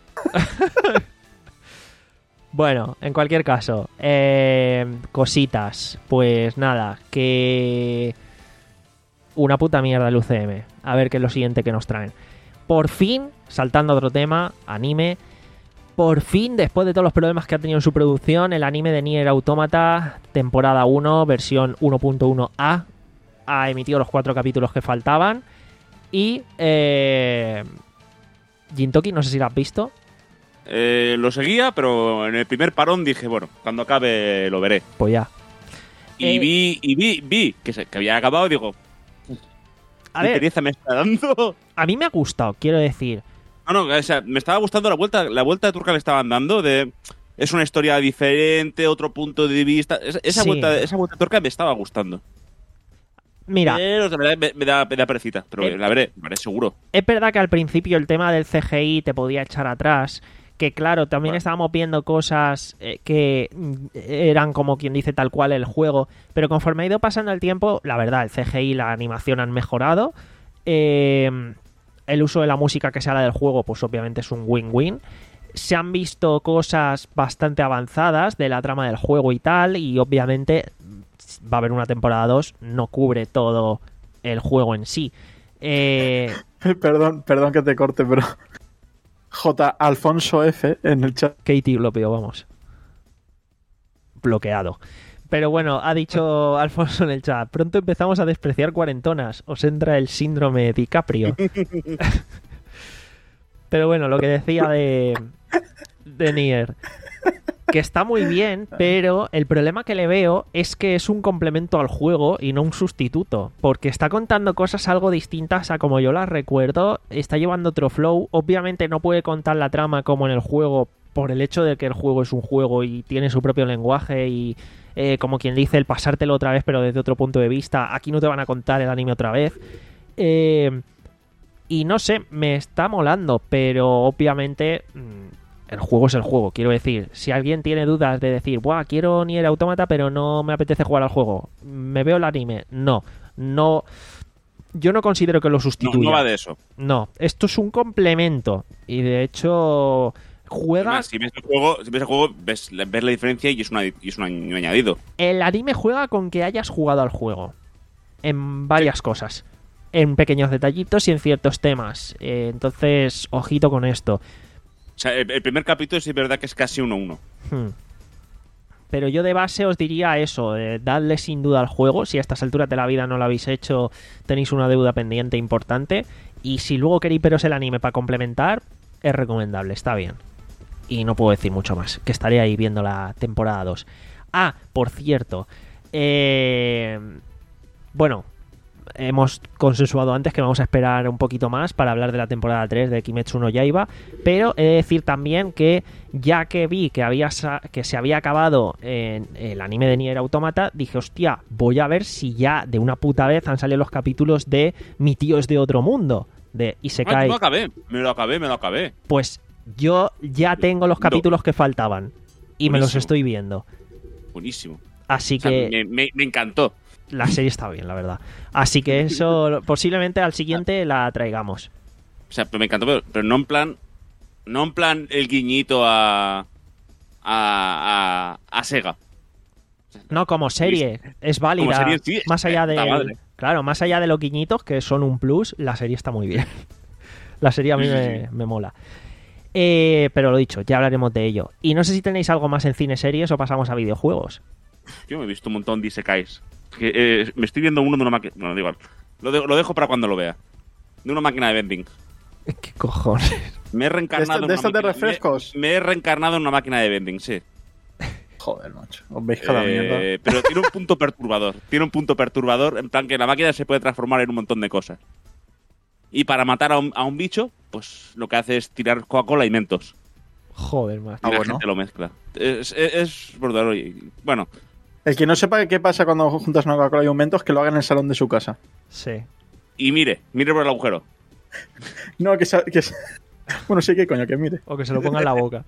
Bueno, en cualquier caso, eh, cositas. Pues nada, que una puta mierda el U C M. A ver qué es lo siguiente que nos traen. Por fin, saltando a otro tema, anime. Por fin, después de todos los problemas que ha tenido en su producción, el anime de Nier Automata, temporada uno, versión uno punto uno A, ha emitido los cuatro capítulos que faltaban. Y, eh, Gintoki, no sé si lo has visto. Eh, lo seguía, pero en el primer parón dije, bueno, cuando acabe lo veré. Pues ya. Y Eh, vi, y vi, vi que, se, que había acabado y digo, A ¿qué ver, pereza me está dando? a mí me ha gustado, quiero decir. No, no, o sea, me estaba gustando la vuelta, la vuelta de turca que le estaban dando de es una historia diferente, otro punto de vista. Esa, esa Sí. vuelta, esa vuelta de turca me estaba gustando. Mira, Pero de verdad me, me da, me da perecita, pero Eh. la veré, la veré seguro. es verdad que al principio el tema del C G I te podía echar atrás. Que claro, también Bueno. estábamos viendo cosas eh, que mm, eran como quien dice tal cual el juego. Pero conforme ha ido pasando el tiempo, la verdad, el C G I y la animación han mejorado. Eh, el uso de la música que sale del juego, pues obviamente es un win-win. Se han visto cosas bastante avanzadas de la trama del juego y tal. Y obviamente va a haber una temporada dos, no cubre todo el juego en sí. Eh, Perdón, perdón que te corte, pero J. Alfonso F. en el chat. Katie lo pido, vamos. Bloqueado. Pero bueno, ha dicho Alfonso en el chat. Pronto empezamos a despreciar cuarentonas. Os entra el síndrome DiCaprio. Pero bueno, lo que decía de, de Nier. Que está muy bien, pero el problema que le veo es que es un complemento al juego y no un sustituto. Porque está contando cosas algo distintas a como yo las recuerdo. Está llevando otro flow. Obviamente no puede contar la trama como en el juego por el hecho de que el juego es un juego y tiene su propio lenguaje y, eh, como quien dice, el pasártelo otra vez pero desde otro punto de vista. Aquí no te van a contar el anime otra vez. Eh, y no sé, me está molando, pero obviamente mmm, el juego es el juego. Quiero decir, si alguien tiene dudas de decir, buah, quiero Nier Automata pero no me apetece jugar al juego, ¿me veo el anime? No, no... Yo no considero que lo No, sustituya. no va de eso. No, esto es un complemento. Y de hecho, juegas. Además, si ves el juego, si ves el juego ves, ves la diferencia y es, una, y es un añadido. El anime juega con que hayas jugado al juego. En varias cosas. En pequeños detallitos y en ciertos temas. Eh, entonces, ojito con esto. O sea, el, el primer capítulo sí es verdad que es casi uno a uno. Hmm. Pero yo de base os diría eso, eh, dadle sin duda al juego. Si a estas alturas de la vida no lo habéis hecho, tenéis una deuda pendiente importante. Y si luego queréis veros el anime para complementar, es recomendable, está bien. Y no puedo decir mucho más, que estaré ahí viendo la temporada dos. Ah, por cierto, eh... bueno, hemos consensuado antes que vamos a esperar un poquito más para hablar de la temporada tres de Kimetsu no Yaiba, pero he de decir también que ya que vi que, había sa- que se había acabado en el anime de Nier Automata, dije, hostia, voy a ver si ya de una puta vez han salido los capítulos de Mi tío es de otro mundo, de Ah, Isekai. me lo acabé, me lo acabé, me lo acabé. Pues yo ya tengo los capítulos que faltaban y me los Buenísimo. estoy viendo. Buenísimo. Así O sea, que... me, me- me encantó. la serie está bien, la verdad. Así que eso, posiblemente al siguiente la traigamos. O sea, pero me encantó, pero, pero no en plan... No en plan el guiñito a... A, a, a Sega. No, como serie, es válida. Como serie, sí, más allá de... madre. Claro, más allá de los guiñitos, que son un plus, la serie está muy bien. La serie a mí Sí, sí, me, sí. me mola. Eh, pero lo dicho, ya hablaremos de ello. Y no sé si tenéis algo más en cine series o pasamos a videojuegos. Yo me he visto un montón de isekais. Que, eh, me estoy viendo uno de una máquina... Bueno, da igual. Lo, de- lo dejo para cuando lo vea. De una máquina de vending. ¿Qué cojones? Me he reencarnado ¿De en una estas de máquina- refrescos? Me, me he reencarnado en una máquina de vending, sí. Joder, macho. Os veis cada Eh, mierda. pero tiene un punto perturbador. Tiene un punto perturbador, en plan que la máquina se puede transformar en un montón de cosas. Y para matar a un, a un bicho, pues lo que hace es tirar Coca-Cola y Mentos. Joder, más. Y Ah, la bueno. gente lo mezcla. Es, es, es brutal. Y, bueno, El que no sepa qué pasa cuando juntas una Coca-Cola y un Mentos, que lo haga en el salón de su casa. Sí. y mire, mire por el agujero. No, que... sa- que sa- bueno, sí, que coño, que mire. O que se lo ponga en la boca.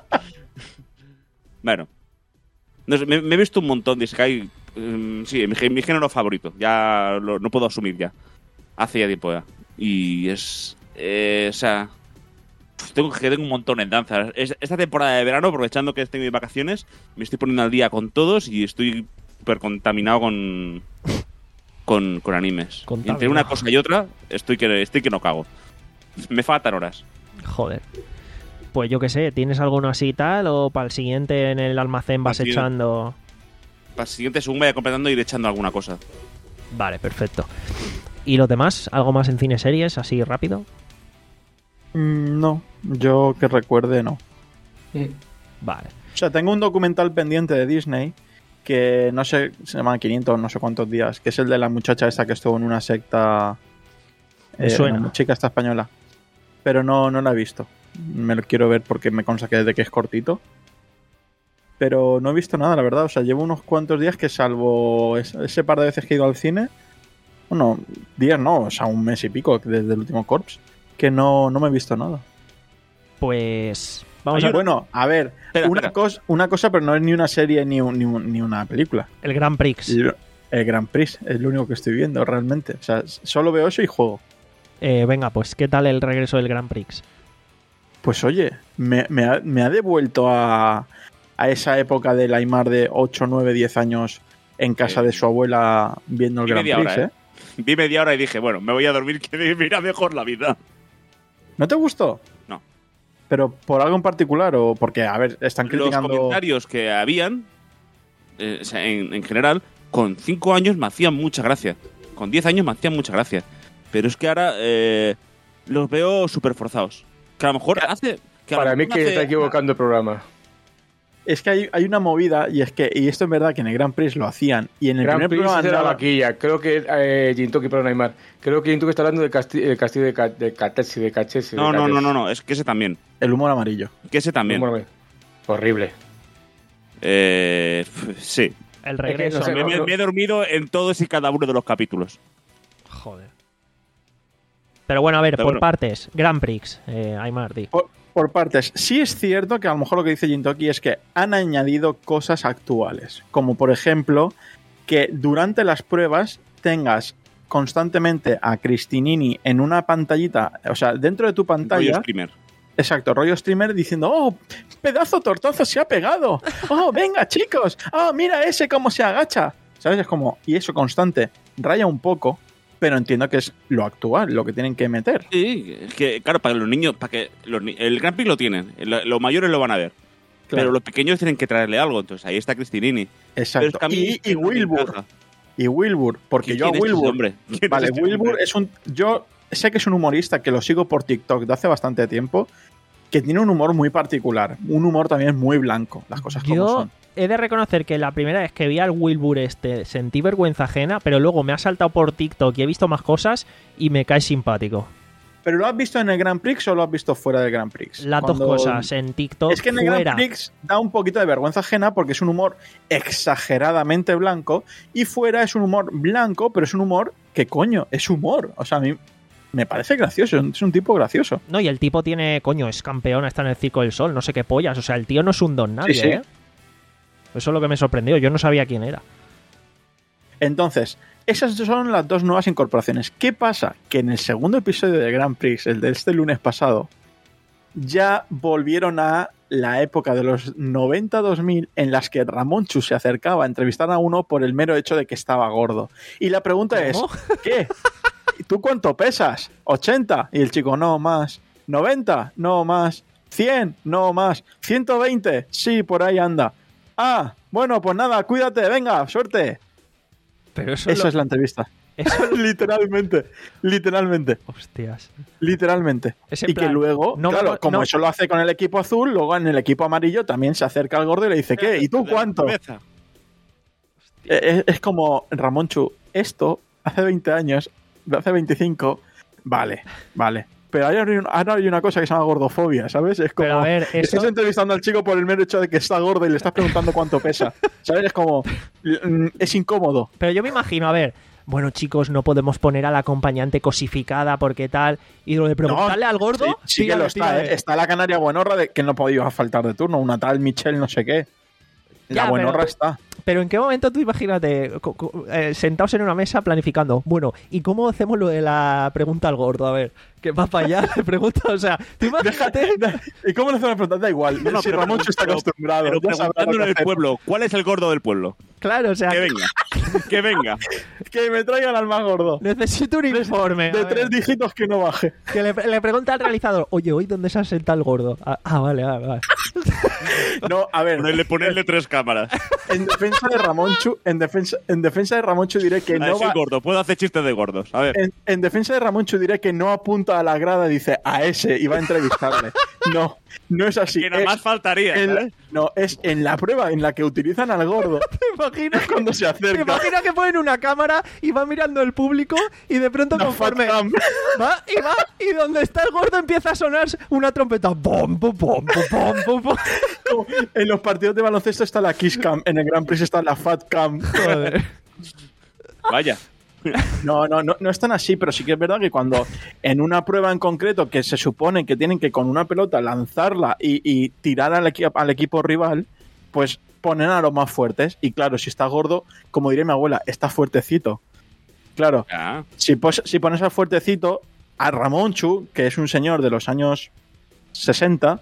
Bueno. No sé, me, me he visto un montón de Sky. Um, sí, mi, mi género favorito. Ya lo, no puedo asumir ya. Hace ya tiempo ya. Y es... Eh, o sea... Tengo que tengo un montón en danza. Es- Esta temporada de verano, aprovechando que tengo mis vacaciones, me estoy poniendo al día con todos y estoy súper contaminado con, con, con animes. Y Contaminado. entre una cosa y otra, estoy que, estoy que no cago. Me faltan horas. Joder. Pues yo qué sé, ¿tienes alguno así y tal? ¿O para el siguiente en el almacén vas Así es. echando...? Para el siguiente, según vaya completando, iré echando alguna cosa. Vale, perfecto. ¿Y los demás? ¿Algo más en cine series, así rápido? Mm, no, yo que recuerde, no. Vale. O sea, tengo un documental pendiente de Disney que no sé, se llama quinientos, no sé cuántos días, que es el de la muchacha esta que estuvo en una secta. Me suena. Una chica esta española. Pero no, no la he visto. Me lo quiero ver porque me consta que desde que es cortito. Pero no he visto nada, la verdad. O sea, llevo unos cuantos días que, salvo ese, ese par de veces que he ido al cine, bueno, días no, o sea, un mes y pico desde el último Corps, que no, no me he visto nada. Pues... Vamos Hay a una- ver Bueno, a ver, Espera, una, espera. Cosa, una cosa, pero no es ni una serie ni, un- ni, un- ni una película. el Grand Prix. El, el Grand Prix es lo único que estoy viendo realmente. O sea, solo veo eso y juego. Eh, venga, pues ¿qué tal el regreso del Grand Prix? Pues oye, me, me ha, me ha devuelto a, a esa época del Aymar de ocho, nueve, diez años en casa Eh, de su abuela viendo el vi Grand media Prix, hora, ¿eh? ¿eh? Vi media hora y dije, bueno, me voy a dormir que me irá mejor la vida. ¿No te gustó? No. ¿Pero por algo en particular o porque, a ver, están Los criticando... comentarios que habían, eh, o sea, en, en general, con cinco años me hacían mucha gracia. Con diez años me hacían mucha gracia. Pero es que ahora eh, los veo súper forzados. Que a lo mejor hace... Que a lo Para mí mejor que hace- está equivocando el programa. Es que hay, hay una movida y es que, y esto es verdad que en el Grand Prix lo hacían y en el Gran primer Prix programa es de la andaba- vaquilla. Creo que eh, Jintoki, perdón, Aymar. Creo que Jintoki está hablando del castillo, el castillo de, Ca- de Catesi, de Cachesi. No, de no, Cates. no, no, no, es que ese también. el humor amarillo. Que ese también. Bueno, horrible. Eh, f- sí. El Es que regreso. no sé, Me, me- me he dormido en todos y cada uno de los capítulos. Joder. Pero bueno, a ver, Pero por bueno. partes. Grand Prix, eh, Aymar, di. Por, por partes, sí es cierto que a lo mejor lo que dice Jintoki es que han añadido cosas actuales, como por ejemplo que durante las pruebas tengas constantemente a Cristinini en una pantallita, o sea, dentro de tu Rollo pantalla, streamer. exacto, rollo streamer diciendo, oh, pedazo tortazo se ha pegado, oh, venga chicos, oh, mira ese cómo se agacha, ¿sabes? Es como, y eso constante, raya un poco, pero entiendo que es lo actual, lo que tienen que meter. Sí, es que, claro, para los niños, para que los ni- el Grand Prix lo tienen, el- los mayores lo van a ver. Claro. Pero los pequeños tienen que traerle algo, entonces ahí está Cristinini. Pero Exacto. es que a mí Y, es que y no me Wilbur, encaja. y Wilbur, porque yo a ¿Quién es ese Wilbur, hombre? ¿Quién vale, es este Wilbur hombre? es un, yo sé que es un humorista que lo sigo por TikTok de hace bastante tiempo, que tiene un humor muy particular, un humor también muy blanco, las cosas como Yo son. he de reconocer que la primera vez que vi al Wilbur este sentí vergüenza ajena, pero luego me ha saltado por TikTok y he visto más cosas y me cae simpático. ¿Pero lo has visto en el Grand Prix o lo has visto fuera del Grand Prix? Las Cuando- dos cosas, en TikTok Es que en el fuera. Grand Prix da un poquito de vergüenza ajena porque es un humor exageradamente blanco y fuera es un humor blanco, pero es un humor que coño, es humor. O sea, a mí me parece gracioso, es un tipo gracioso. No, y el tipo tiene, coño, es campeón, está en el Circo del Sol, no sé qué pollas. O sea, el tío no es un don nadie, Sí, sí. ¿eh? Eso es lo que me sorprendió, yo no sabía quién era. Entonces, esas son las dos nuevas incorporaciones. ¿Qué pasa? Que en el segundo episodio de Grand Prix, el de este lunes pasado, ya volvieron a la época de los noventa dos mil en las que Ramonchu se acercaba a entrevistar a uno por el mero hecho de que estaba gordo. Y la pregunta ¿Cómo? es, ¿qué? ¿Tú cuánto pesas? ¿ochenta? Y el chico, no, más. ¿noventa? No, más. ¿cien? No, más. ¿ciento veinte? Sí, por ahí anda. Ah, bueno, pues nada, cuídate, venga, suerte. Pero eso Esa lo- es la entrevista. eso lo- literalmente, literalmente, Hostias. literalmente. Es en Y que plan, luego, no claro, me- como no- eso lo hace con el equipo azul, luego en el equipo amarillo también se acerca al gordo y le dice, ¿qué? ¿Y tú De la cuánto? cabeza. Es, es como, Ramonchu, esto hace veinte años, hace veinticinco, vale, vale. Pero ahora hay, un- ahora hay una cosa que se llama gordofobia, ¿sabes? Es como, Pero a ver, eso- estás entrevistando al chico por el mero hecho de que está gordo y le estás preguntando cuánto pesa, ¿sabes? Es como, mm, es incómodo. Pero yo me imagino, a ver, bueno, chicos, no podemos poner a la acompañante cosificada porque tal. Y lo de preguntarle No, al gordo. Sí, sí que tírale, lo está, tírale. ¿eh? Está la canaria buenorra de que no podía faltar de turno, una tal Michelle no sé qué. La Ya, buenorra pero- está. Pero ¿en qué momento tú imagínate co- co- eh, sentados en una mesa planificando? Bueno, ¿y cómo hacemos lo de la pregunta al gordo? A ver, que va para allá, le pregunta, o sea, tú imagínate. ¿Y cómo le hacen la pregunta? Da igual, No, no, si pero- Ramoncho está pero- acostumbrado. Pero ya sabrá lo preguntando que en el hacer. pueblo, ¿cuál es el gordo del pueblo? Claro, o sea, Que venga, que venga. Que me traigan al más gordo. necesito un informe. a De ver. tres dígitos que no baje. Que le, le pregunta al realizador, oye, ¿hoy dónde se ha sentado el gordo? Ah, ah, vale, vale, vale. No, a ver, Ponerle, ponerle tres cámaras. en defensa de Ramonchu, en defensa, en defensa de Ramonchu diré que A ver, no soy va. gordo, puedo hacer chistes de gordos. A ver. En, en defensa de Ramonchu diré que no apunta a la grada y dice a ese y va a entrevistarle. No, no es así. que nada Es más faltaría. en la- ¿sabes? no, es en la prueba en la que utilizan al gordo. ¿Te imaginas? Es cuando se ¿Te acerca. imaginas que ponen una cámara y va mirando el público y de pronto Una conforme fat cam. va y va y donde está el gordo empieza a sonar una trompeta bom bom bom bom bom bom. Como en los partidos de baloncesto está la Kiss Cam, en el Grand Prix está la Fat Cam. Joder. Vaya. No, no, no, no es tan así, pero sí que es verdad que cuando en una prueba en concreto que se supone que tienen que con una pelota lanzarla y, y tirar al, equi- al equipo rival, pues ponen a los más fuertes. Y claro, si está gordo, como diría mi abuela, está fuertecito. Claro, Ya. si, pos- si pones al fuertecito, a Ramonchu, que es un señor de los años sesenta,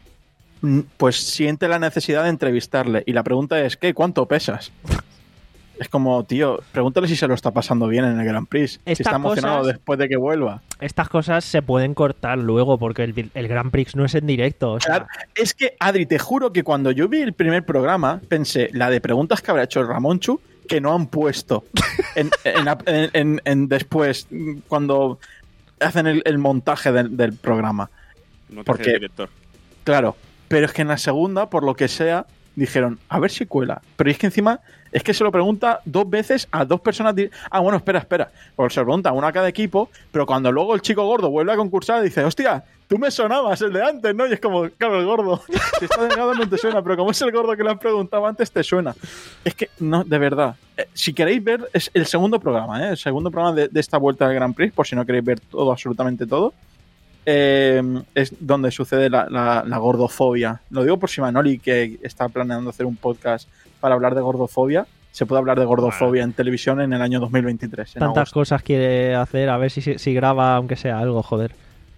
mm, pues siente la necesidad de entrevistarle. Y la pregunta es, ¿qué? ¿Cuánto pesas? Es como, tío, pregúntale si se lo está pasando bien en el Grand Prix. Si Estas está emocionado cosas- después de que vuelva. Estas cosas se pueden cortar luego porque el, el Grand Prix no es en directo. O sea, Claro, es que, Adri, te juro que cuando yo vi el primer programa, pensé, la de preguntas que habrá hecho el Ramonchu, que no han puesto en, en, en- en- en después, cuando hacen el, el montaje del, del programa. No te Porque- haces director. Claro, pero es que en la segunda, por lo que sea, dijeron, a ver si cuela. Pero es que encima, es que se lo pregunta dos veces a dos personas. di- Ah, bueno, espera, espera. Porque se lo pregunta a una a cada equipo, pero cuando luego el chico gordo vuelve a concursar, dice, hostia, tú me sonabas el de antes, ¿no? Y es como, claro, el gordo. Si está delgado no te suena, pero como es el gordo que le han preguntado antes, te suena. Es que, no, de verdad. Eh, si queréis ver, es el segundo programa, ¿eh? El segundo programa de, de esta vuelta del Grand Prix, por si no queréis ver todo, absolutamente todo. Eh, es donde sucede la, la- la gordofobia. Lo digo por si Manoli, que está planeando hacer un podcast para hablar de gordofobia, se puede hablar de gordofobia en televisión en el año dos mil veintitrés. en tantas agosto. cosas quiere hacer, a ver si, si graba, aunque sea algo, joder.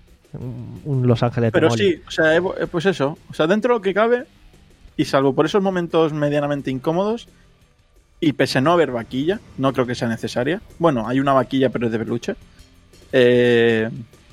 Un, un Los Ángeles de Pero Molly. sí, o sea, eh, pues eso. O sea, dentro de lo que cabe, y salvo por esos momentos medianamente incómodos, y pese a no haber vaquilla, no creo que sea necesaria. Bueno, hay una vaquilla, pero es de peluche. Eh,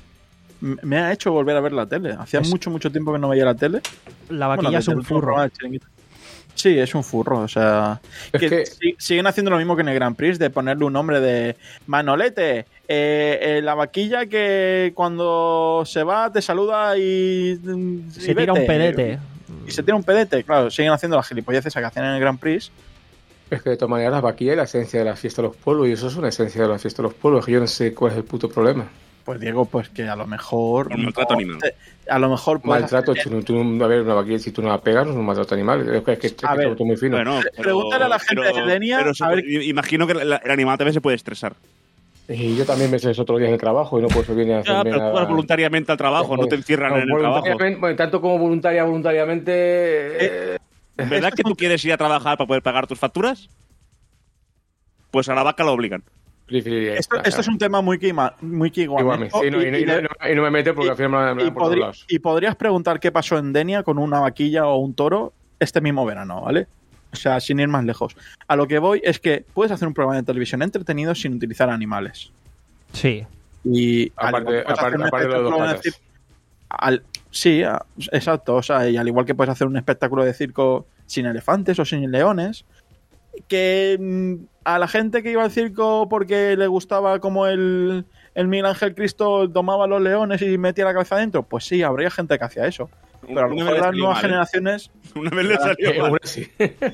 m- me ha hecho volver a ver la tele. Hacía Es- mucho, mucho tiempo que no veía la tele. La vaquilla Bueno, es desde el un último furro. programa de Chiringuito. Sí, es un furro, o sea... Es que que- si- siguen haciendo lo mismo que en el Grand Prix, de ponerle un nombre de Manolete, eh, eh, la vaquilla que cuando se va te saluda y... y Se tira un vete. pedete. Y se tira un pedete, claro, siguen haciendo las gilipolleces que hacían en el Grand Prix. Es que de todas maneras, la vaquilla es la esencia de la fiesta de los pueblos, y eso es una esencia de la fiesta de los pueblos, que yo no sé cuál es el puto problema. Pues Diego, pues que a lo mejor... Un maltrato no, animal. te- a lo mejor... puedes Maltrato, hacer- tú, no- tú no- a ver, una vaquilla, si tú no la pegas, no es un maltrato animal. Es que es, que, es que A ver, todo muy fino. Bueno, pero- Pregúntale a la gente pero- de Denia, pero se a ver- puede- imagino que la- el animal también se puede estresar. Y yo también me sé otro día en el trabajo y no puedo subir a hacer Ya, pero tú vas voluntariamente al trabajo, no te encierran en el trabajo. Bueno, tanto como voluntaria, voluntariamente. eh, ¿Verdad que tú quieres ir a trabajar para poder pagar tus facturas? pues a la vaca la obligan. Esto, esto es un tema muy que muy que igual. Sí, no, y, y, y, no, y no me mete porque y, al final me, me y, podría, y podrías preguntar qué pasó en Denia con una vaquilla o un toro este mismo verano, ¿vale? O sea, sin ir más lejos. A lo que voy es que puedes hacer un programa de televisión entretenido sin utilizar animales. Sí. Y aparte, aparte, aparte de los dos patas. Decir, al, sí, a, exacto. O sea, y al igual que puedes hacer un espectáculo de circo sin elefantes o sin leones, que mmm, a la gente que iba al circo porque le gustaba como el, el Miguel Ángel Cristo domaba a los leones y metía la cabeza adentro, pues sí, habría gente que hacía eso. Pero a lo mejor las nuevas mal, generaciones... Una vez le salió eh, mal. Sí.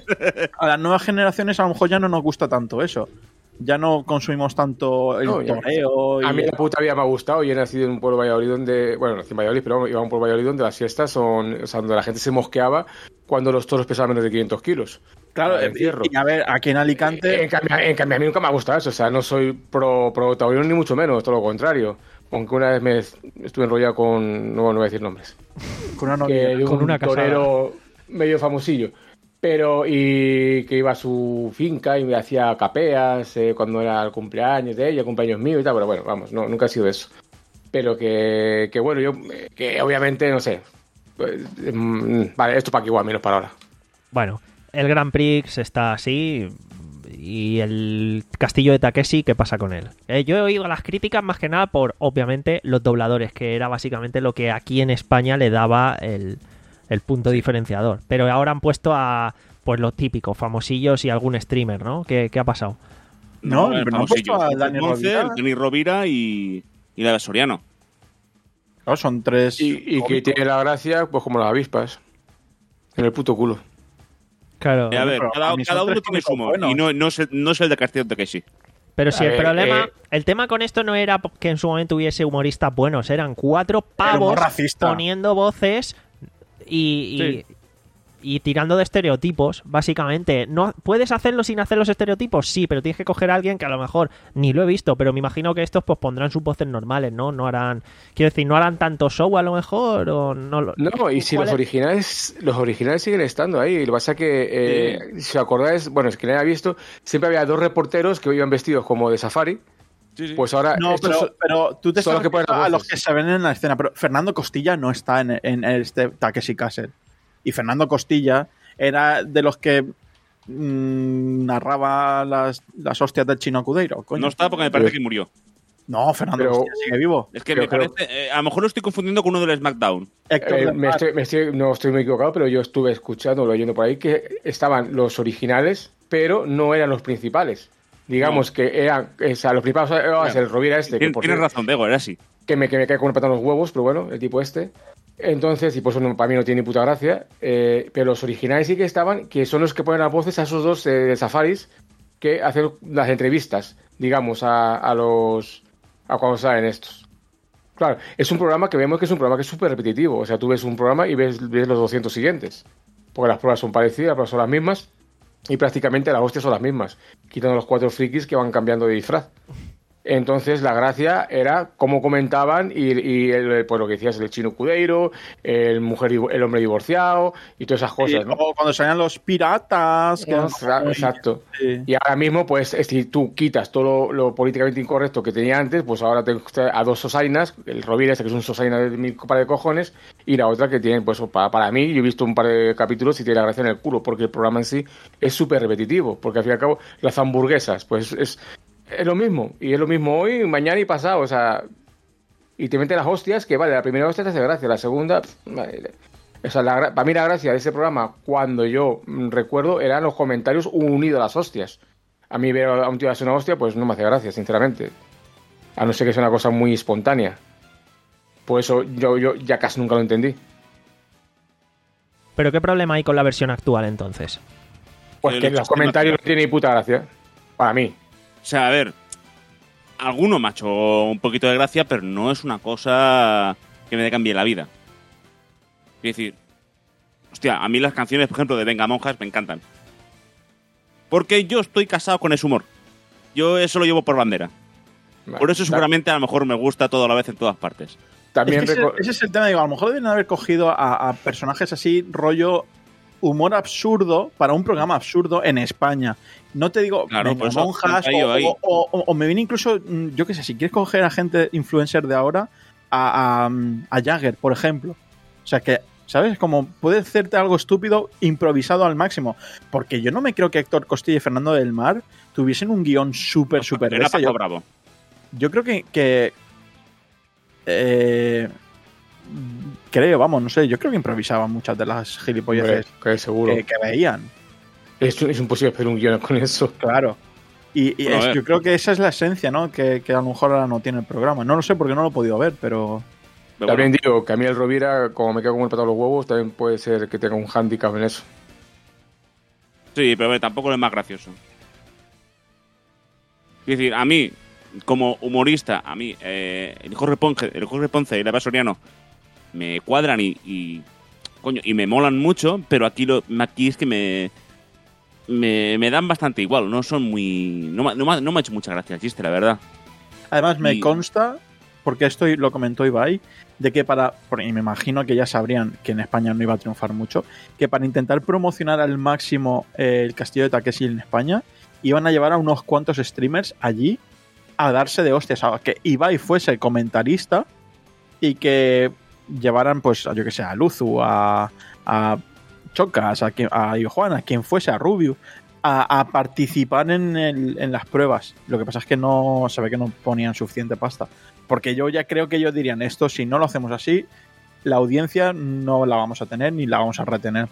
A las nuevas generaciones a lo mejor ya no nos gusta tanto eso. Ya no consumimos tanto el no, toreo. A y mí el... la puta vida me ha gustado y he nacido en un pueblo de Valladolid donde... Bueno, nací en Valladolid, pero iba a un pueblo de Valladolid donde las fiestas son... O sea, donde la gente se mosqueaba cuando los toros pesaban menos de quinientos kilos. Claro, y, y a ver, aquí en Alicante... En cambio, en cambio, a mí nunca me ha gustado eso. O sea, no soy pro, pro taurino ni mucho menos, todo lo contrario. Aunque una vez me estuve enrollado con... No, no voy a decir nombres. Con una novia, con una torero medio famosillo. Pero, y que iba a su finca y me hacía capeas eh, cuando era el cumpleaños de ella, cumpleaños mío y tal. Pero bueno, vamos, no, nunca ha sido eso. Pero que, que bueno, yo... Que obviamente, no sé... Pues, vale, esto para que igual, menos para ahora. Bueno... El Grand Prix está así y el castillo de Takeshi, ¿qué pasa con él? Eh, yo he oído las críticas más que nada por, obviamente, los dobladores, que era básicamente lo que aquí en España le daba el, el punto diferenciador. Pero ahora han puesto a pues los típicos, famosillos y algún streamer, ¿no? ¿Qué, qué ha pasado? No, no, no han puesto a Dani Rovira. Dani Rovira y, y la de Soriano. No, son tres. Y, y que tiene la gracia, pues como las avispas. En el puto culo. Claro. Eh, a ver, cada, cada uno tiene su humor bueno. Y no, no, es el, no es el de Castillo de Takeshi. Pero si a el ver, problema, eh, el tema con esto no era que en su momento hubiese humoristas buenos, eran cuatro pavos poniendo voces y, sí. y, y tirando de estereotipos, básicamente. ¿No puedes hacerlo sin hacer los estereotipos? Sí, pero tienes que coger a alguien que a lo mejor ni lo he visto, pero me imagino que estos pues pondrán sus voces normales, ¿no? No harán, quiero decir, no harán tanto show a lo mejor o no. Lo, no, y si los es? originales, los originales siguen estando ahí. Lo que pasa es que, eh, sí. si os acordáis, bueno, es que nadie ha visto, siempre había dos reporteros que iban vestidos como de safari. Sí, sí. Pues ahora no, pero, son, pero tú te estás los que a los que se ven en la escena, pero Fernando Costilla no está en, en este Takeshi Castle. Y Fernando Costilla era de los que mmm, narraba las, las hostias del Chino Cudeiro. Coño. No está porque me parece que murió. No, Fernando pero, Costilla sigue vivo. Es que pero, me parece... Pero, eh, a lo mejor lo estoy confundiendo con uno del SmackDown. Eh, me estoy, me estoy, no estoy muy equivocado, pero yo estuve escuchando, leyendo por ahí, que estaban los originales, pero no eran los principales. Digamos no. que eran... O sea, los principales eran el Rovira este. Tienes, que tienes razón, Dego, era así. Que me, que me cae con una pata en los huevos, pero bueno, el tipo este... Entonces, y por eso no, para mí no tiene ni puta gracia, eh, pero los originales sí que estaban, que son los que ponen las voces a esos dos eh, safaris que hacen las entrevistas, digamos, a, a los a cuando salen estos. Claro, es un programa que vemos que es un programa que es súper repetitivo, o sea, tú ves un programa y ves, ves los doscientos siguientes, porque las pruebas son parecidas, las pruebas son las mismas y prácticamente las hostias son las mismas, quitando los cuatro frikis que van cambiando de disfraz. Entonces la gracia era cómo comentaban y, y el, pues lo que decías, el Chino Cudeiro, el mujer el hombre divorciado y todas esas cosas, sí, ¿no? O cuando salían los piratas. Que no, eran... Exacto. Sí. Y ahora mismo, pues, si tú quitas todo lo, lo políticamente incorrecto que tenía antes, pues ahora tengo a dos sosainas, el Rovira este que es un sosaina de mil par de cojones, y la otra que tiene, pues, para, para mí, yo he visto un par de capítulos y tiene la gracia en el culo, porque el programa en sí es súper repetitivo, porque al fin y al cabo, las hamburguesas, pues es... Es lo mismo, y es lo mismo hoy, mañana y pasado, o sea, y te meten las hostias, que vale, la primera hostia te hace gracia, la segunda, vale. O sea, la, para mí la gracia de ese programa, cuando yo recuerdo, eran los comentarios unidos a las hostias. A mí ver a un tío hacer una hostia, pues no me hace gracia, sinceramente, a no ser que sea una cosa muy espontánea. Por eso yo, yo ya casi nunca lo entendí. ¿Pero qué problema hay con la versión actual, entonces? Pues que los comentarios no tienen ni puta gracia, para mí. O sea, a ver, alguno me ha hecho un poquito de gracia, pero no es una cosa que me cambie la vida. Es decir, hostia, a mí las canciones, por ejemplo, de Venga Monjas me encantan. Porque yo estoy casado con ese humor. Yo eso lo llevo por bandera. Vale, por eso seguramente a lo mejor me gusta todo a la vez en todas partes. También es que ese, ese es el tema, digo, a lo mejor deben haber cogido a, a personajes así, rollo humor absurdo para un programa absurdo en España. No te digo Claro, venga, por eso monjas ahí, o, ahí. o, o, o me viene incluso, yo qué sé, si quieres coger a gente influencer de ahora, a, a, a Jagger, por ejemplo. O sea que, ¿sabes? Como puede hacerte algo estúpido improvisado al máximo. Porque yo no me creo que Héctor Costilla y Fernando del Mar tuviesen un guión súper, súper Era bestia. Paco Yo, Bravo. yo creo que... que eh, creo, vamos, no sé, yo creo que improvisaban muchas de las Hombre, gilipolleces que seguro. que, que veían. Es, es imposible hacer un guion con eso. Claro. Y, y Bueno, a es- ver. yo creo que esa es la esencia, ¿no? Que, que a lo mejor ahora no tiene el programa. No lo sé porque no lo he podido ver, pero... Pero También bueno, digo que a mí el Rovira, como me quedo con el pato de los huevos, también puede ser que tenga un handicap en eso. sí, pero a ver, tampoco es más gracioso. Es decir, a mí, como humorista, a mí, eh, el Jorge Ponce, el Jorge Ponce y el Eva Soriano me cuadran y, y coño, y me molan mucho, pero aquí lo, aquí es que me, me me dan bastante igual, no son muy, no, me- no, me ha- no me ha hecho mucha gracia el chiste, la verdad. Además me Y- consta, porque esto lo comentó Ibai, de que para, por- y me imagino que ya sabrían que en España no iba a triunfar mucho, que para intentar promocionar al máximo eh, el castillo de Takeshi en España, iban a llevar a unos cuantos streamers allí a darse de hostias, a que Ibai fuese comentarista y que llevaran, pues, yo que sé, a Luzu, a, a Chocas, a, quien- a Johanna, quien fuese, a Rubius, a, a participar en, el- en las pruebas. Lo que pasa es que no se ve que no ponían suficiente pasta. Porque yo ya creo que ellos dirían, esto si no lo hacemos así, la audiencia no la vamos a tener ni la vamos a retener.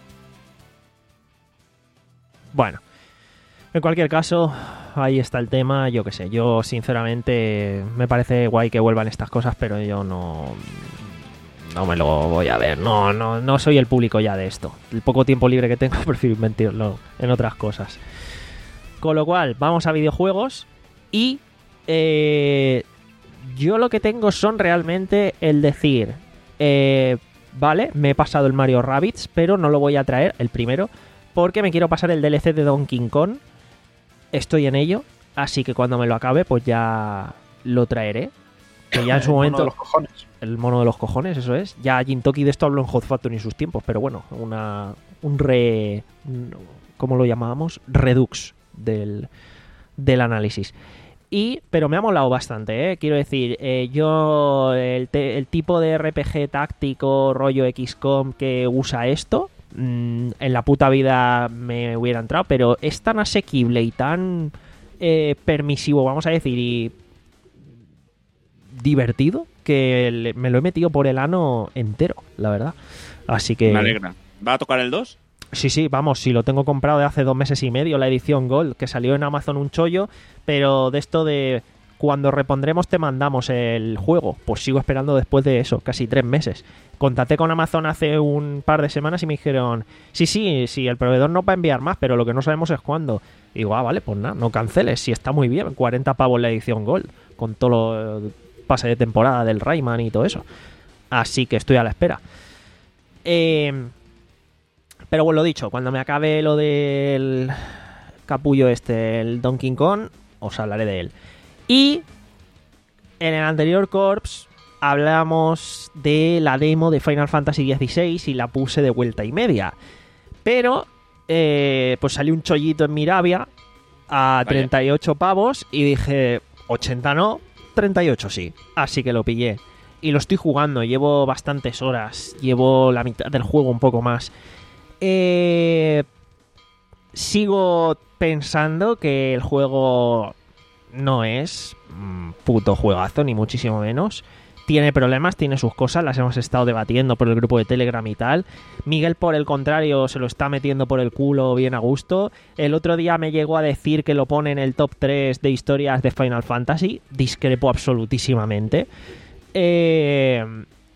Bueno, en cualquier caso, ahí está el tema. Yo qué sé, yo sinceramente me parece guay que vuelvan estas cosas, pero yo no no me lo voy a ver. No, no, no soy el público ya de esto. El poco tiempo libre que tengo prefiero invertirlo en otras cosas. Con lo cual, vamos a videojuegos y eh, yo lo que tengo son realmente el decir, eh, vale, me he pasado el Mario Rabbids, pero no lo voy a traer, el primero, porque me quiero pasar el D L C de Donkey Kong. Estoy en ello, así que cuando me lo acabe, pues ya lo traeré. Que ya en su El mono momento... de los cojones. El mono de los cojones, eso es. Ya Jintoki de esto habló en Hot Factory en sus tiempos, pero bueno, una un re... ¿Cómo lo llamábamos? Redux del, del análisis. Y, pero me ha molado bastante, ¿eh? Quiero decir, eh, yo el, te- el tipo de R P G táctico rollo equis com que usa esto, mmm, en la puta vida me hubiera entrado, pero es tan asequible y tan eh, permisivo, vamos a decir, y divertido, que le- me lo he metido por el ano entero, la verdad. Así que... Me alegra. ¿Va a tocar el dos? Sí, sí, vamos, si lo tengo comprado de hace dos meses y medio, la edición Gold, que salió en Amazon un chollo, pero de esto de cuando repondremos te mandamos el juego, pues sigo esperando después de eso, casi tres meses. Contacté con Amazon hace un par de semanas y me dijeron, sí, sí, sí, el proveedor no va a enviar más, pero lo que no sabemos es cuándo. Y digo, ah, vale, pues nada, no canceles, si está muy bien, cuarenta pavos la edición Gold, con todo lo pase de temporada del Rayman y todo eso. Así que estoy a la espera. Eh... Pero bueno, lo dicho, cuando me acabe lo del capullo este, el Donkey Kong, os hablaré de él. Y en el anterior Corps hablamos de la demo de Final Fantasy dieciséis y la puse de vuelta y media. Pero, eh, pues salió un chollito en Mirabia a treinta y ocho pavos y dije, ochenta no, treinta y ocho sí. Así que lo pillé. Y lo estoy jugando, llevo bastantes horas, llevo la mitad del juego, un poco más. Eh, sigo pensando que el juego no es mm, puto juegazo, ni muchísimo menos. Tiene problemas, tiene sus cosas, las hemos estado debatiendo por el grupo de Telegram y tal. Miguel, por el contrario, se lo está metiendo por el culo bien a gusto. El otro día me llegó a decir que lo pone en el top tres de historias de Final Fantasy. Discrepo absolutísimamente. Eh,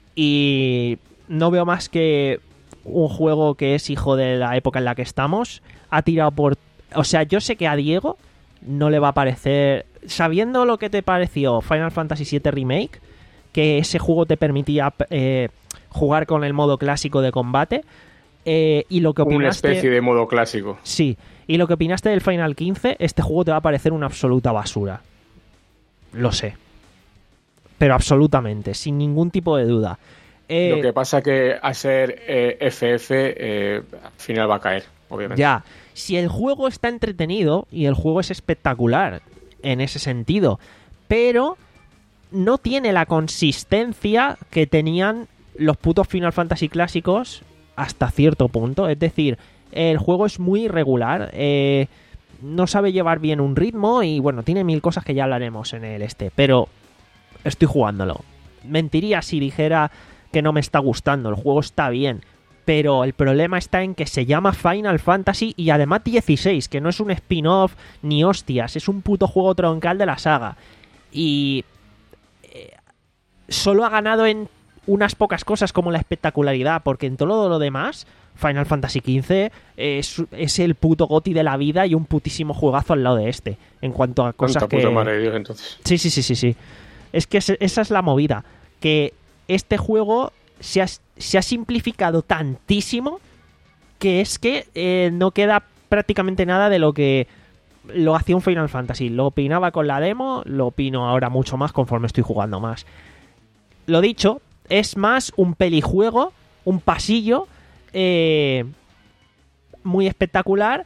y no veo más que un juego que es hijo de la época en la que estamos. Ha tirado por... O sea, yo sé que a Diego no le va a parecer... Sabiendo lo que te pareció Final Fantasy siete Remake, que ese juego te permitía eh, jugar con el modo clásico de combate, eh, y lo que opinaste... Una especie de modo clásico. Sí, y lo que opinaste del Final quince, este juego te va a parecer una absoluta basura. Lo sé. Pero absolutamente, sin ningún tipo de duda. Eh, Lo que pasa que a ser eh, F F, eh, al final va a caer, obviamente. Ya, si el juego está entretenido y el juego es espectacular en ese sentido, pero no tiene la consistencia que tenían los putos Final Fantasy clásicos hasta cierto punto. Es decir, el juego es muy irregular, eh, no sabe llevar bien un ritmo y bueno, tiene mil cosas que ya hablaremos en el este, pero estoy jugándolo. Mentiría si dijera que no me está gustando, el juego está bien, pero el problema está en que se llama Final Fantasy y además dieciséis, que no es un spin-off ni hostias, es un puto juego troncal de la saga. Y eh, solo ha ganado en unas pocas cosas como la espectacularidad, porque en todo lo demás Final Fantasy quince es, es el puto goti de la vida y un putísimo juegazo al lado de este, en cuanto a cosas Tanta que... puta madre de Dios, entonces. Sí, sí, sí, sí, sí. Es que esa es la movida, que este juego se ha, se ha simplificado tantísimo que es que eh, no queda prácticamente nada de lo que lo hacía un Final Fantasy. Lo opinaba con la demo, lo opino ahora mucho más conforme estoy jugando más. Lo dicho, es más un pelijuego, un pasillo eh, muy espectacular,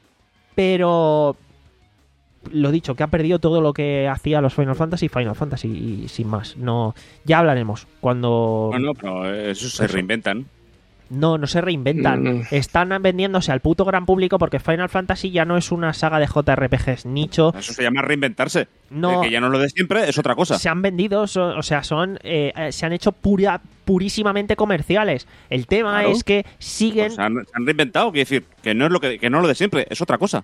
pero lo dicho, que ha perdido todo lo que hacía los Final Fantasy Final Fantasy y sin más. No, ya hablaremos cuando... Bueno, pero eso se Eso. reinventan. No, no se reinventan. Mm. Están vendiéndose al puto gran público porque Final Fantasy ya no es una saga de J R P Gs nicho. Eso se llama reinventarse. No. Eh, que ya no es lo de siempre, es otra cosa. Se han vendido, son- o sea, son eh, eh, se han hecho pura, purísimamente comerciales. El tema Claro. es que siguen... Pues se, han, se han reinventado, quiere decir, que no es lo que, que no es lo de siempre, es otra cosa.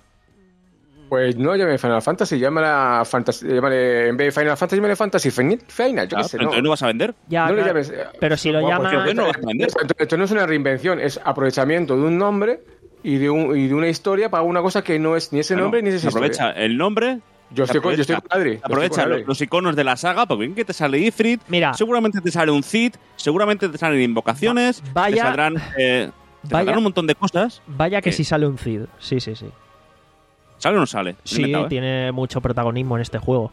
Pues no llame Final Fantasy, llámala Fantasy, llámale, en vez de Final Fantasy, llámale Fantasy Final, Final, yo Ah, qué sé, pero no. entonces no vas a vender. ya, No le claro, llames, eh, pero si lo bueno, llamas... pues entonces no vas a vender. Esto, esto no es una reinvención, es aprovechamiento de un nombre y de, un, y de una historia para una cosa que no es ni ese Bueno, nombre ni es se esa aprovecha historia. el nombre. Yo estoy, con, yo estoy con Adri. yo estoy Aprovecha con lo- Adri. los iconos de la saga, porque bien que te sale Ifrit, Mira. seguramente te sale un Cid, seguramente te salen invocaciones, Vaya- te saldrán, eh, te vaya- saldrán un montón de cosas. Vaya que ¿Qué? si sale un Cid. Sí, sí, sí. ¿Sale o no sale? Sí, Inventado, ¿eh? tiene mucho protagonismo en este juego.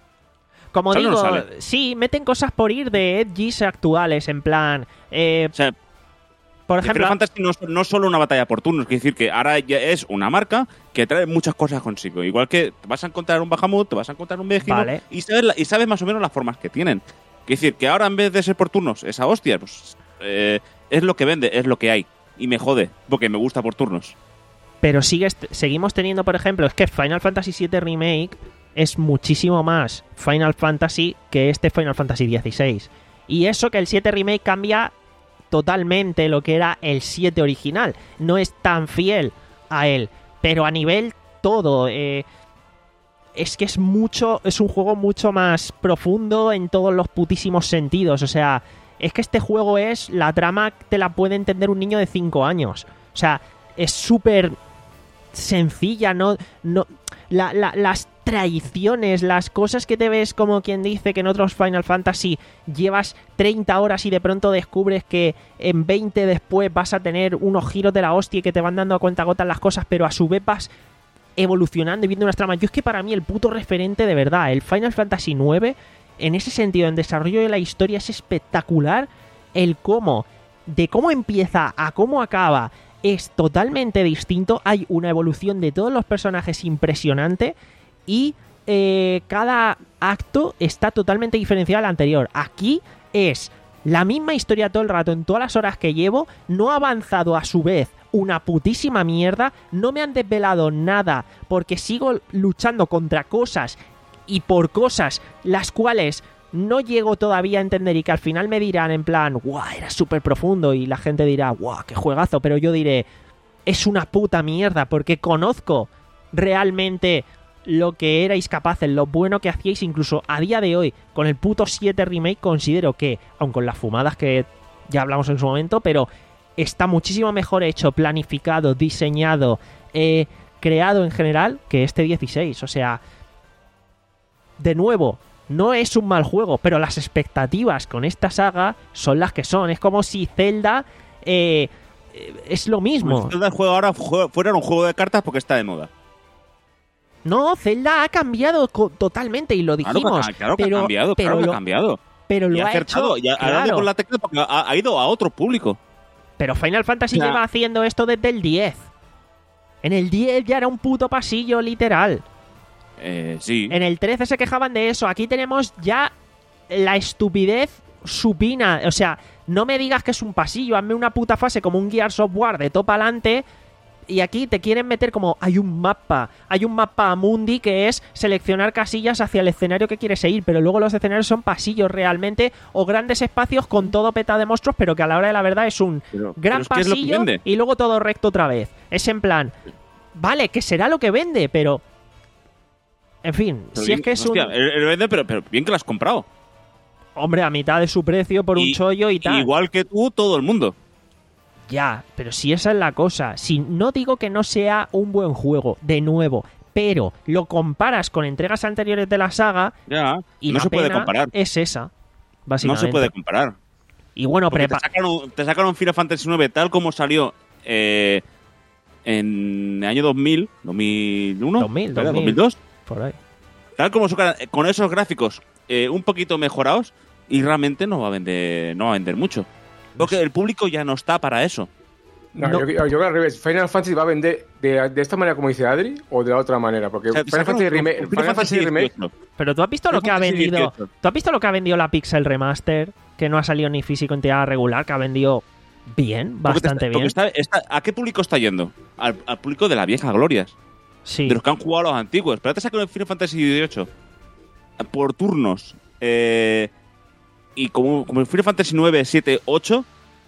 Como ¿Sale o no digo, sale? sí, meten cosas por ir de edgys actuales, en plan... eh, O sea, por Final ejemplo, Fantasy no es no es solo una batalla por turnos, quiere decir que ahora ya es una marca que trae muchas cosas consigo. Igual que te vas a encontrar un Bahamut, te vas a encontrar un Behemoth Vale. y, sabes la- y sabes más o menos las formas que tienen. Quiere decir que ahora en vez de ser por turnos, esa hostia, pues eh, es lo que vende, es lo que hay. Y me jode, porque me gusta por turnos. pero sigues, seguimos teniendo, por ejemplo, es que Final Fantasy siete Remake es muchísimo más Final Fantasy que este Final Fantasy dieciséis. Y eso que el siete Remake cambia totalmente lo que era el siete original. No es tan fiel a él, pero a nivel todo... eh, es que es mucho, es un juego mucho más profundo en todos los putísimos sentidos. O sea, es que este juego es, la trama te la puede entender un niño de cinco años. O sea, es súper sencilla, no, no, la, la- las traiciones, las cosas que te ves como quien dice que en otros Final Fantasy llevas treinta horas y de pronto descubres que en veinte después vas a tener unos giros de la hostia y que te van dando a cuentagotas las cosas, pero a su vez vas evolucionando y viendo unas tramas. Yo es que para mí el puto referente de verdad, el Final Fantasy nueve, en ese sentido, en desarrollo de la historia, es espectacular. El cómo, de cómo empieza a cómo acaba, es totalmente distinto. Hay una evolución de todos los personajes impresionante y eh, cada acto está totalmente diferenciado al anterior. Aquí es la misma historia todo el rato, en todas las horas que llevo, no ha avanzado a su vez una putísima mierda, no me han desvelado nada porque sigo luchando contra cosas y por cosas las cuales no llego todavía a entender y que al final me dirán en plan, guau, era súper profundo, y la gente dirá, guau, qué juegazo, pero yo diré, es una puta mierda porque conozco realmente lo que erais capaces, lo bueno que hacíais. Incluso a día de hoy con el puto siete Remake considero que, aun con las fumadas que ya hablamos en su momento, pero está muchísimo mejor hecho, planificado, diseñado, eh, creado en general que este dieciséis. O sea, de nuevo, no es un mal juego, pero las expectativas con esta saga son las que son. Es como si Zelda eh, eh, es lo mismo. Zelda juego ahora fu- fuera un juego de cartas porque está de moda. No, Zelda ha cambiado co- totalmente y lo Claro que, dijimos. ha- claro que pero, ha cambiado, pero claro que lo- ha cambiado. pero lo y ha ha acertado, hecho... y ha, ha dado claro. con la tecla porque ha, ha ido a otro público. Pero Final Fantasy O sea, lleva haciendo esto desde el diez. En el diez ya era un puto pasillo, literal. Eh, sí. En el trece se quejaban de eso. Aquí tenemos ya la estupidez supina. O sea, no me digas que es un pasillo. Hazme una puta fase como un Gears of War de top adelante. Y aquí te quieren meter como hay un mapa. Hay un mapa mundi que es seleccionar casillas hacia el escenario que quieres ir. Pero luego los escenarios son pasillos realmente. O grandes espacios con todo peta de monstruos. Pero que a la hora de la verdad es un Pero- gran pero es que es lo que pasillo vende. y luego todo recto otra vez. Es en plan... Vale, que será lo que vende, pero... En fin, Pero si bien, es que es hostia, un... el- el vende, pero, pero bien que lo has comprado. Hombre, a mitad de su precio por un Y- chollo y tal. Igual que tú, todo el mundo. Ya, pero si esa es la cosa. Si no digo que no sea un buen juego, de nuevo, pero lo comparas con entregas anteriores de la saga Ya, y no la se puede pena comparar. es esa, No básicamente. se puede comparar. Y bueno, Porque te prepa... sacaron, te sacaron Final Fantasy nueve tal como salió eh, en el año dos mil, dos mil uno, dos mil, ¿verdad? dos mil. dos mil dos. Por ahí. Tal como sacaron, eh, con esos gráficos eh, un poquito mejorados y realmente no va a vender, no va a vender mucho. Porque el público ya no está para eso. No, No. Yo, yo creo al revés. Final Fantasy va a vender de, de esta manera como dice Adri o de la otra manera. Porque O sea, te Final sacaron Fantasy, un- Remake, un Final Fantasy Remake dieciocho. Pero tú has visto lo Final que ha Fantasy vendido... dieciocho. ¿Tú has visto lo que ha vendido la Pixel Remaster? Que no ha salido ni físico en tirada regular, que ha vendido bien, Porque te bastante está- porque bien. está- está- ¿A qué público está yendo? Al, al público de la vieja glorias. Sí. De los que han jugado a los antiguos. Pero te sacan el Final Fantasy dieciocho por turnos. Eh, y como, como el Final Fantasy nueve, siete, ocho.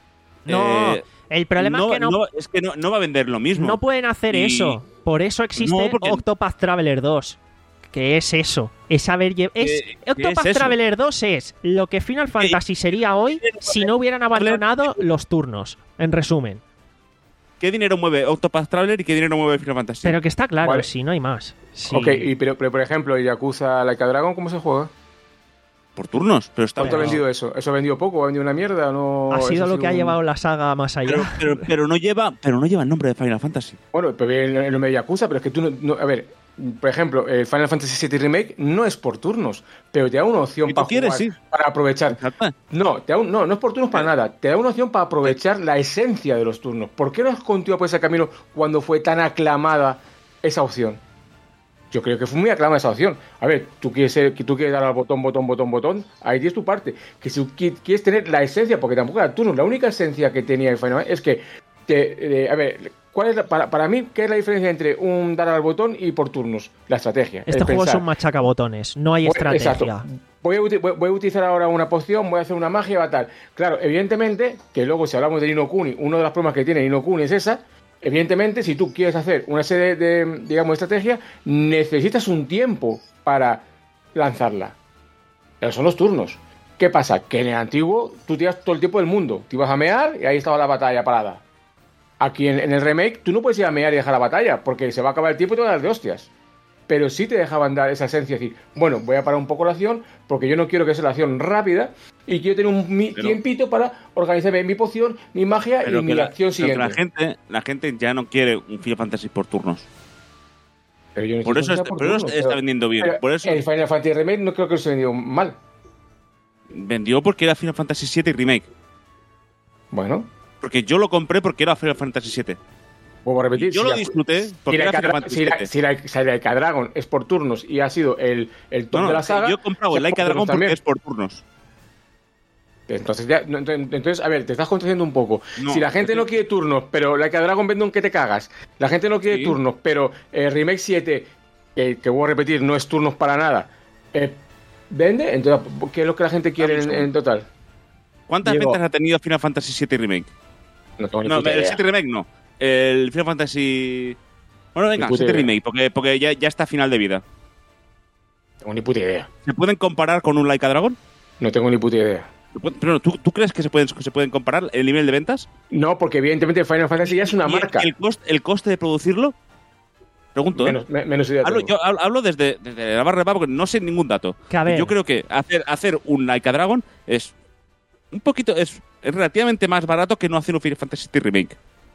No, eh, el problema no, es que no, no- es que no, no va a vender lo mismo. no pueden hacer Y- eso. Por eso existe No, porque- Octopath Traveler dos. Que es eso. Es haber lle- es, ¿Qué- qué Octopath es eso? Traveler dos es lo que Final Fantasy sería hoy si no hubieran abandonado los turnos. En resumen. ¿Qué dinero mueve Octopath Traveler y qué dinero mueve Final Fantasy? Pero que está claro, Vale. si no hay más. Sí. Ok, y, pero, pero por ejemplo, Yakuza Like a Dragon, ¿cómo se juega? Por turnos. Pero está ¿Cuánto Pero- ha vendido eso? ¿Eso ha vendido poco? ¿Ha vendido una mierda? No, ha sido eso lo que ha un- llevado la saga más allá. Pero, pero, pero no lleva, pero no lleva el nombre de Final Fantasy. Bueno, pero el, el nombre de Yakuza, pero es que tú no, no- A ver, por ejemplo, el Final Fantasy siete Remake no es por turnos, pero te da una opción Si tú para quieres, jugar, sí. para aprovechar. Exacto. No, te da un- no, no es por turnos para nada. Te da una opción para aprovechar la esencia de los turnos. ¿Por qué no has continuado por ese camino cuando fue tan aclamada esa opción? Yo creo que fue muy aclamada esa opción. A ver, tú quieres, ser- que tú quieres dar al botón, botón, botón, botón. Ahí tienes tu parte. Que si tú qui- quieres tener la esencia, porque tampoco era turnos. La única esencia que tenía el Final es que, te, eh, a ver, ¿cuál es la- para, para mí, ¿qué es la diferencia entre un dar al botón y por turnos? La estrategia. Este el juego es pensar. un machacabotones. No hay Voy- estrategia. Exacto. Voy a, uti- voy- voy a utilizar ahora una poción, voy a hacer una magia y tal. Claro, evidentemente, que luego si hablamos de Ni no Kuni, uno de los problemas que tiene Ni no Kuni es esa. Evidentemente, si tú quieres hacer una serie de, de, digamos, estrategia, necesitas un tiempo para lanzarla. Pero son los turnos. ¿Qué pasa? Que en el antiguo tú tiras todo el tiempo del mundo. Te ibas a mear y ahí estaba la batalla parada. Aquí en, en el remake tú no puedes ir a mear y dejar la batalla, porque se va a acabar el tiempo y te van a dar de hostias. Pero sí te dejaban dar esa esencia, decir, bueno, voy a parar un poco la acción, porque yo no quiero que sea la acción rápida, y quiero tener un mi- Pero- tiempito para organizarme mi poción, mi magia Pero y que, mi la, acción pero que siguiente. la gente, la gente ya no quiere un Final Fantasy por turnos. Pero yo no Por estoy eso, diciendo está, por por eso turnos, está pero- vendiendo bien. pero Por eso el Final Fantasy Remake no creo que se vendido mal. vendió porque era Final Fantasy siete y Remake. Bueno, Porque yo lo compré porque era Final Fantasy siete. vuelvo a repetir. Y yo si lo la- disfruté Si porque la, era Final Laika- Fantasy si la- siete. si la- si la Laika Dragon es por turnos y ha sido el, el top No, no, de la es que saga. yo he comprado el sea Like por a Dragon turnos porque también. es por turnos. Entonces, ya, no, ent- entonces, a ver, te estás contradiciendo un poco. No, si la gente es que- no quiere turnos, pero Like a Dragon vende un que te cagas. La gente no quiere Sí. turnos, pero eh, Remake siete, que, que voy a repetir, no es turnos para nada, eh, vende. Entonces, ¿qué es lo que la gente quiere Dame un en, en total? ¿Cuántas Diego. ventas ha tenido Final Fantasy siete Remake? No tengo ni No, puta el idea. siete Remake no. El Final Fantasy... Bueno, venga, Ni puta siete idea. Remake, porque, porque ya, ya está a final de vida. No tengo ni puta idea. ¿Se pueden comparar con un Like a Dragon? No tengo ni puta idea. Pero, ¿tú, ¿tú crees que se pueden, que se pueden comparar el nivel de ventas? No, porque evidentemente Final Fantasy ya es una ¿Y marca. El, coste, ¿El coste de producirlo? Pregunto, ¿eh? Menos, me- menos idea Hablo, tengo. yo hablo, hablo desde, desde la barra de porque no sé ningún dato. Que a ver. Yo creo que hacer, hacer un Like a Dragon es un poquito, es, es relativamente más barato que no hacer un Final Fantasy siete Remake.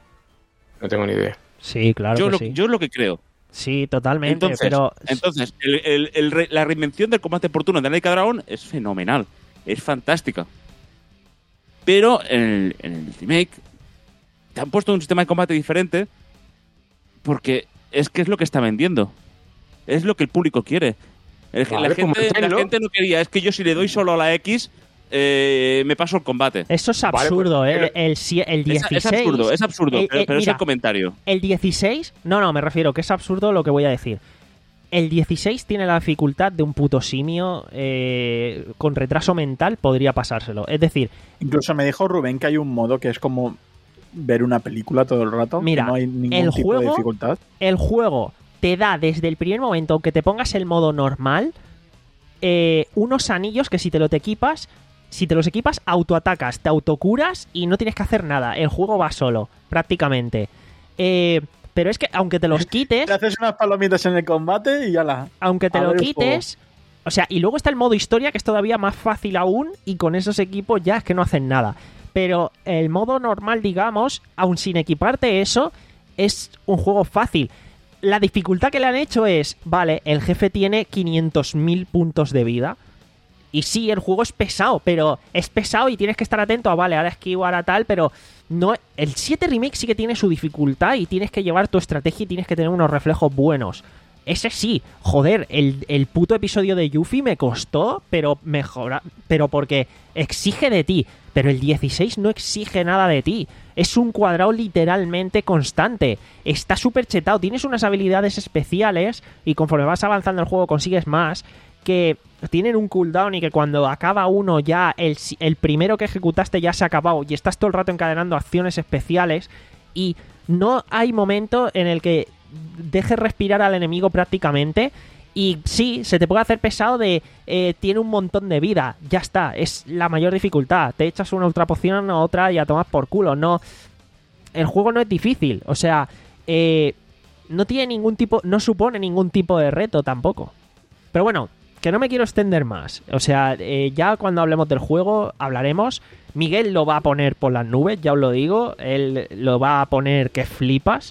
No tengo ni idea. Sí, claro yo, que lo, sí. yo es lo que creo. Sí, totalmente, Entonces, pero... entonces el- el- el re- la reinvención del combate por turno de Like a Dragon es fenomenal. es fantástica. Pero en el, en el remake te han puesto un sistema de combate diferente porque es que es lo que está vendiendo. Es lo que el público quiere. El, Vale, la, gente, pues la gente no quería, es que yo si le doy solo a la X, eh, me paso el combate. Eso es absurdo, Vale, pues, ¿eh? El, si- el dieciséis... Es, es absurdo, es absurdo, el- pero, el- pero mira, es el comentario. El dieciséis... No, no, me refiero que es absurdo lo que voy a decir. El dieciséis tiene la dificultad de un puto simio eh, con retraso mental, podría pasárselo. Es decir, Incluso me dijo Rubén que hay un modo que es como ver una película todo el rato. Mira, que no hay ningún el tipo de juego- dificultad. el juego te da desde el primer momento, aunque te pongas el modo normal, eh, unos anillos que si te lo te equipas, si te los equipas, autoatacas, te autocuras y no tienes que hacer nada. El juego va solo, prácticamente. Eh, pero es que aunque te los quites, Te haces unas palomitas en el combate y ya la. aunque te a lo ver el quites, o sea, y luego está el modo historia que es todavía más fácil aún y con esos equipos ya es que no hacen nada. Pero el modo normal, digamos, aun sin equiparte eso, es un juego fácil. La dificultad que le han hecho es, vale, el jefe tiene quinientos mil puntos de vida. Y sí, el juego es pesado, pero es pesado y tienes que estar atento a, vale, ahora esquivo, ahora tal, pero no. El siete Remake sí que tiene su dificultad y tienes que llevar tu estrategia y tienes que tener unos reflejos buenos. Ese sí, joder, el, el puto episodio de Yuffie me costó, pero mejora, pero porque exige de ti. Pero el dieciséis no exige nada de ti. Es un cuadrado literalmente constante. Está súper chetado. Tienes unas habilidades especiales y conforme vas avanzando el juego consigues más que tienen un cooldown y que cuando acaba uno ya el, el primero que ejecutaste ya se ha acabado y estás todo el rato encadenando acciones especiales y no hay momento en el que dejes respirar al enemigo prácticamente. Y sí, se te puede hacer pesado de eh, tiene un montón de vida, ya está, es la mayor dificultad. Te echas una ultra poción a otra y a tomar por culo. No, el juego no es difícil, o sea, eh, no tiene ningún tipo, no supone ningún tipo de reto tampoco. Pero bueno, que no me quiero extender más. O sea, eh, ya cuando hablemos del juego hablaremos. Miguel lo va a poner por las nubes, ya os lo digo. Él lo va a poner que flipas.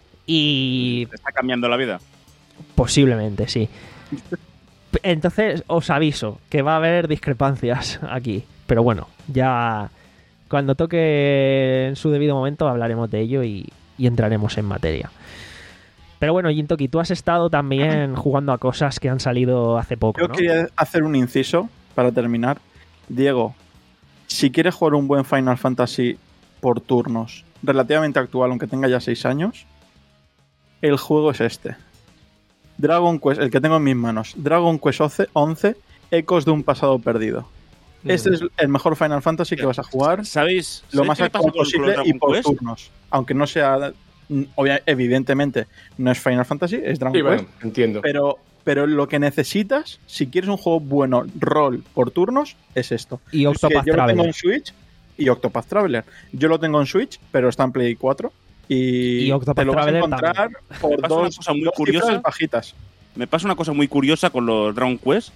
Y Te está cambiando la vida. posiblemente, sí. Entonces os aviso que va a haber discrepancias aquí. Pero bueno, ya cuando toque en su debido momento hablaremos de ello y, y entraremos en materia. Pero bueno, Jintoki, tú has estado también jugando a cosas que han salido hace poco, Yo ¿no? quería hacer un inciso para terminar. Diego, si quieres jugar un buen Final Fantasy por turnos, relativamente actual, aunque tenga ya seis años, el juego es este. Dragon Quest, el que tengo en mis manos. Dragon Quest once, Ecos de un pasado perdido. Este es el mejor Final Fantasy que vas a jugar ¿Sabéis? lo ¿sabéis más qué me pasa actual con- con posible los y Dragon por Quest? turnos. Aunque no sea, mm, obvia- evidentemente, no es Final Fantasy, es Dragon Sí, Quest. bueno, entiendo. Pero, pero lo que necesitas, si quieres un juego bueno, rol por turnos, es esto. Y Es que Octopath yo lo tengo Traveler. en Switch y Octopath Traveler. Yo lo tengo en Switch, pero está en Play cuatro. Y, Y Octopath te lo vas a Traveler encontrar por pasa una dos, cosa muy dos curiosa. cifras bajitas. Me pasa una cosa muy curiosa con los Dragon Quest.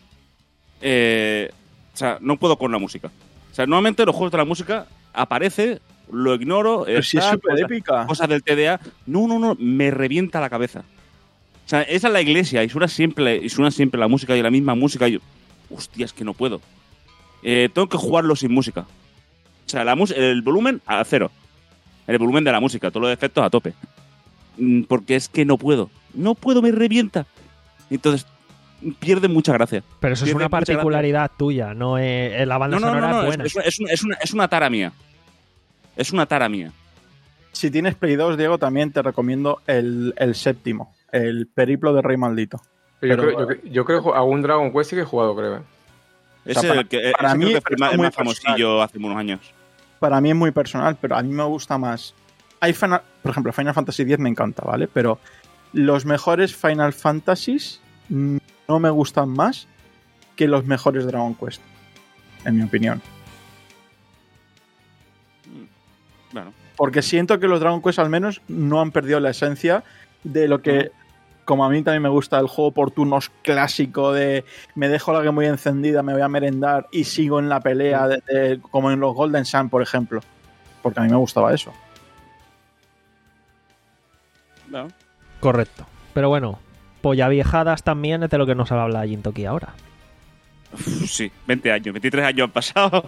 Eh, o sea, no puedo con la música. O sea, normalmente los juegos de la música aparece, lo ignoro, Pero si es está, súper cosas, épica. cosas del T D A. No, no, no, me revienta la cabeza. O sea, esa es la iglesia y suena siempre, y suena siempre la música y la misma música. Y yo, hostia, es que no puedo. Eh, tengo que jugarlo sin música. O sea, la mus- el volumen a cero. El volumen de la música, todos los efectos a tope. Mm, Porque es que no puedo. No puedo, me revienta. Entonces, pierde mucha gracia. Pero eso es Pierde una mucha gracia. particularidad tuya, no es, la banda No, no, sonora no, no, es es, buena. es, es una, es, una, es una tara mía. Es una tara mía. Si tienes Play dos, Diego, también te recomiendo el, el séptimo, el Periplo del Rey Maldito. Yo, pero- creo, yo, cre- yo creo que a un Dragon Quest sí que he jugado, creo. ¿eh? Ese sea, para- el que, para ese mí creo que pero fue más, está el muy más famosillo hace unos años. Para mí es muy personal, pero a mí me gusta más. Hay Final- por ejemplo, Final Fantasy diez me encanta, ¿vale? Pero los mejores Final Fantasies mm, no me gustan más que los mejores Dragon Quest, en mi opinión. Bueno, Porque siento que los Dragon Quest al menos no han perdido la esencia de lo que, como a mí también me gusta, el juego por turnos clásico de me dejo la Game Boy encendida, me voy a merendar y sigo en la pelea, de- de- como en los Golden Sun, por ejemplo. Porque a mí me gustaba eso. no. Correcto. Pero bueno, pollaviejadas también es de lo que nos habla Jintoki ahora. Uf, sí, veinte años, veintitrés años han pasado.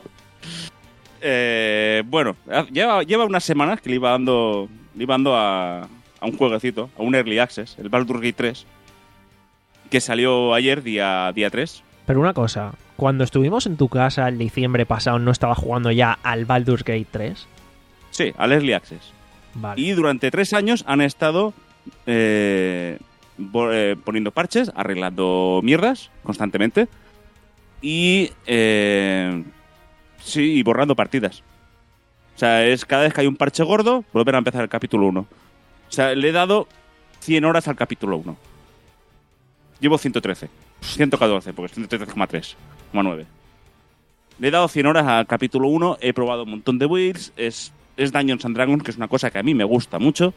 eh, bueno, lleva, lleva unas semanas que le iba dando, le iba dando a, a un jueguecito, a un Early Access, el Baldur's Gate tres, que salió ayer, día, día tres. Pero una cosa, cuando estuvimos en tu casa el diciembre pasado, ¿no estaba jugando ya al Baldur's Gate tres? Sí, al Early Access. Vale. Y durante tres años han estado eh, bo- eh, poniendo parches, arreglando mierdas constantemente y eh, sí, y borrando partidas. O sea, es cada vez que hay un parche gordo, volver a empezar el capítulo uno. O sea, le he dado cien horas al capítulo uno. Llevo ciento trece. ciento catorce, porque es ciento trece coma tres, coma nueve. Le he dado cien horas al capítulo uno, he probado un montón de builds, es, es Dungeons and Dragons, que es una cosa que a mí me gusta mucho.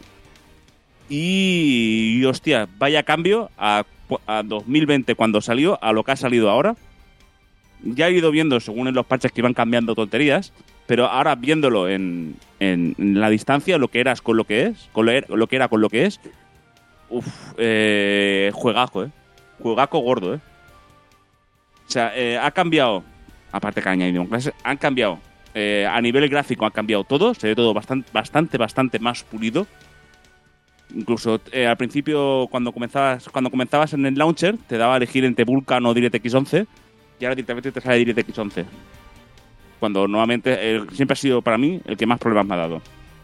Y, y hostia, vaya cambio a, a dos mil veinte cuando salió, a lo que ha salido ahora. Ya he ido viendo, según en los parches, que iban cambiando tonterías, pero ahora viéndolo en, en, en la distancia, lo que eras con lo que es, con lo, er, lo que era con lo que es, uff, eh, juegaco, eh. Juegaco gordo, eh. O sea, eh, ha cambiado, aparte que han añadido clases, han cambiado, eh, a nivel gráfico ha cambiado todo, se ve todo bastante, bastante, bastante más pulido. Incluso eh, al principio, cuando comenzabas, cuando comenzabas en el launcher, te daba a elegir entre Vulkan o DirectX once, y ahora directamente te sale DirectX once. Cuando nuevamente eh, siempre ha sido para mí el que más problemas me ha dado.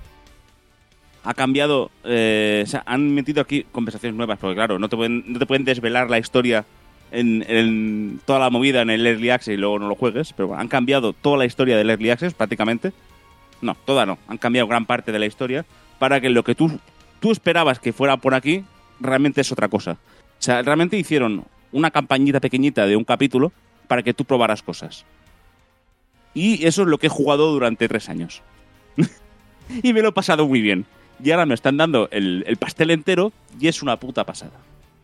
Ha cambiado, eh, o sea, han metido aquí conversaciones nuevas, porque claro, no te pueden, no te pueden desvelar la historia en, en toda la movida en el Early Access y luego no lo juegues, pero bueno, han cambiado toda la historia del Early Access prácticamente. No, toda no, han cambiado gran parte de la historia para que lo que tú, tú esperabas que fuera por aquí realmente es otra cosa. O sea, realmente hicieron una campañita pequeñita de un capítulo para que tú probaras cosas. Y eso es lo que he jugado durante tres años. Y me lo he pasado muy bien. Y ahora me están dando el, el pastel entero y es una puta pasada.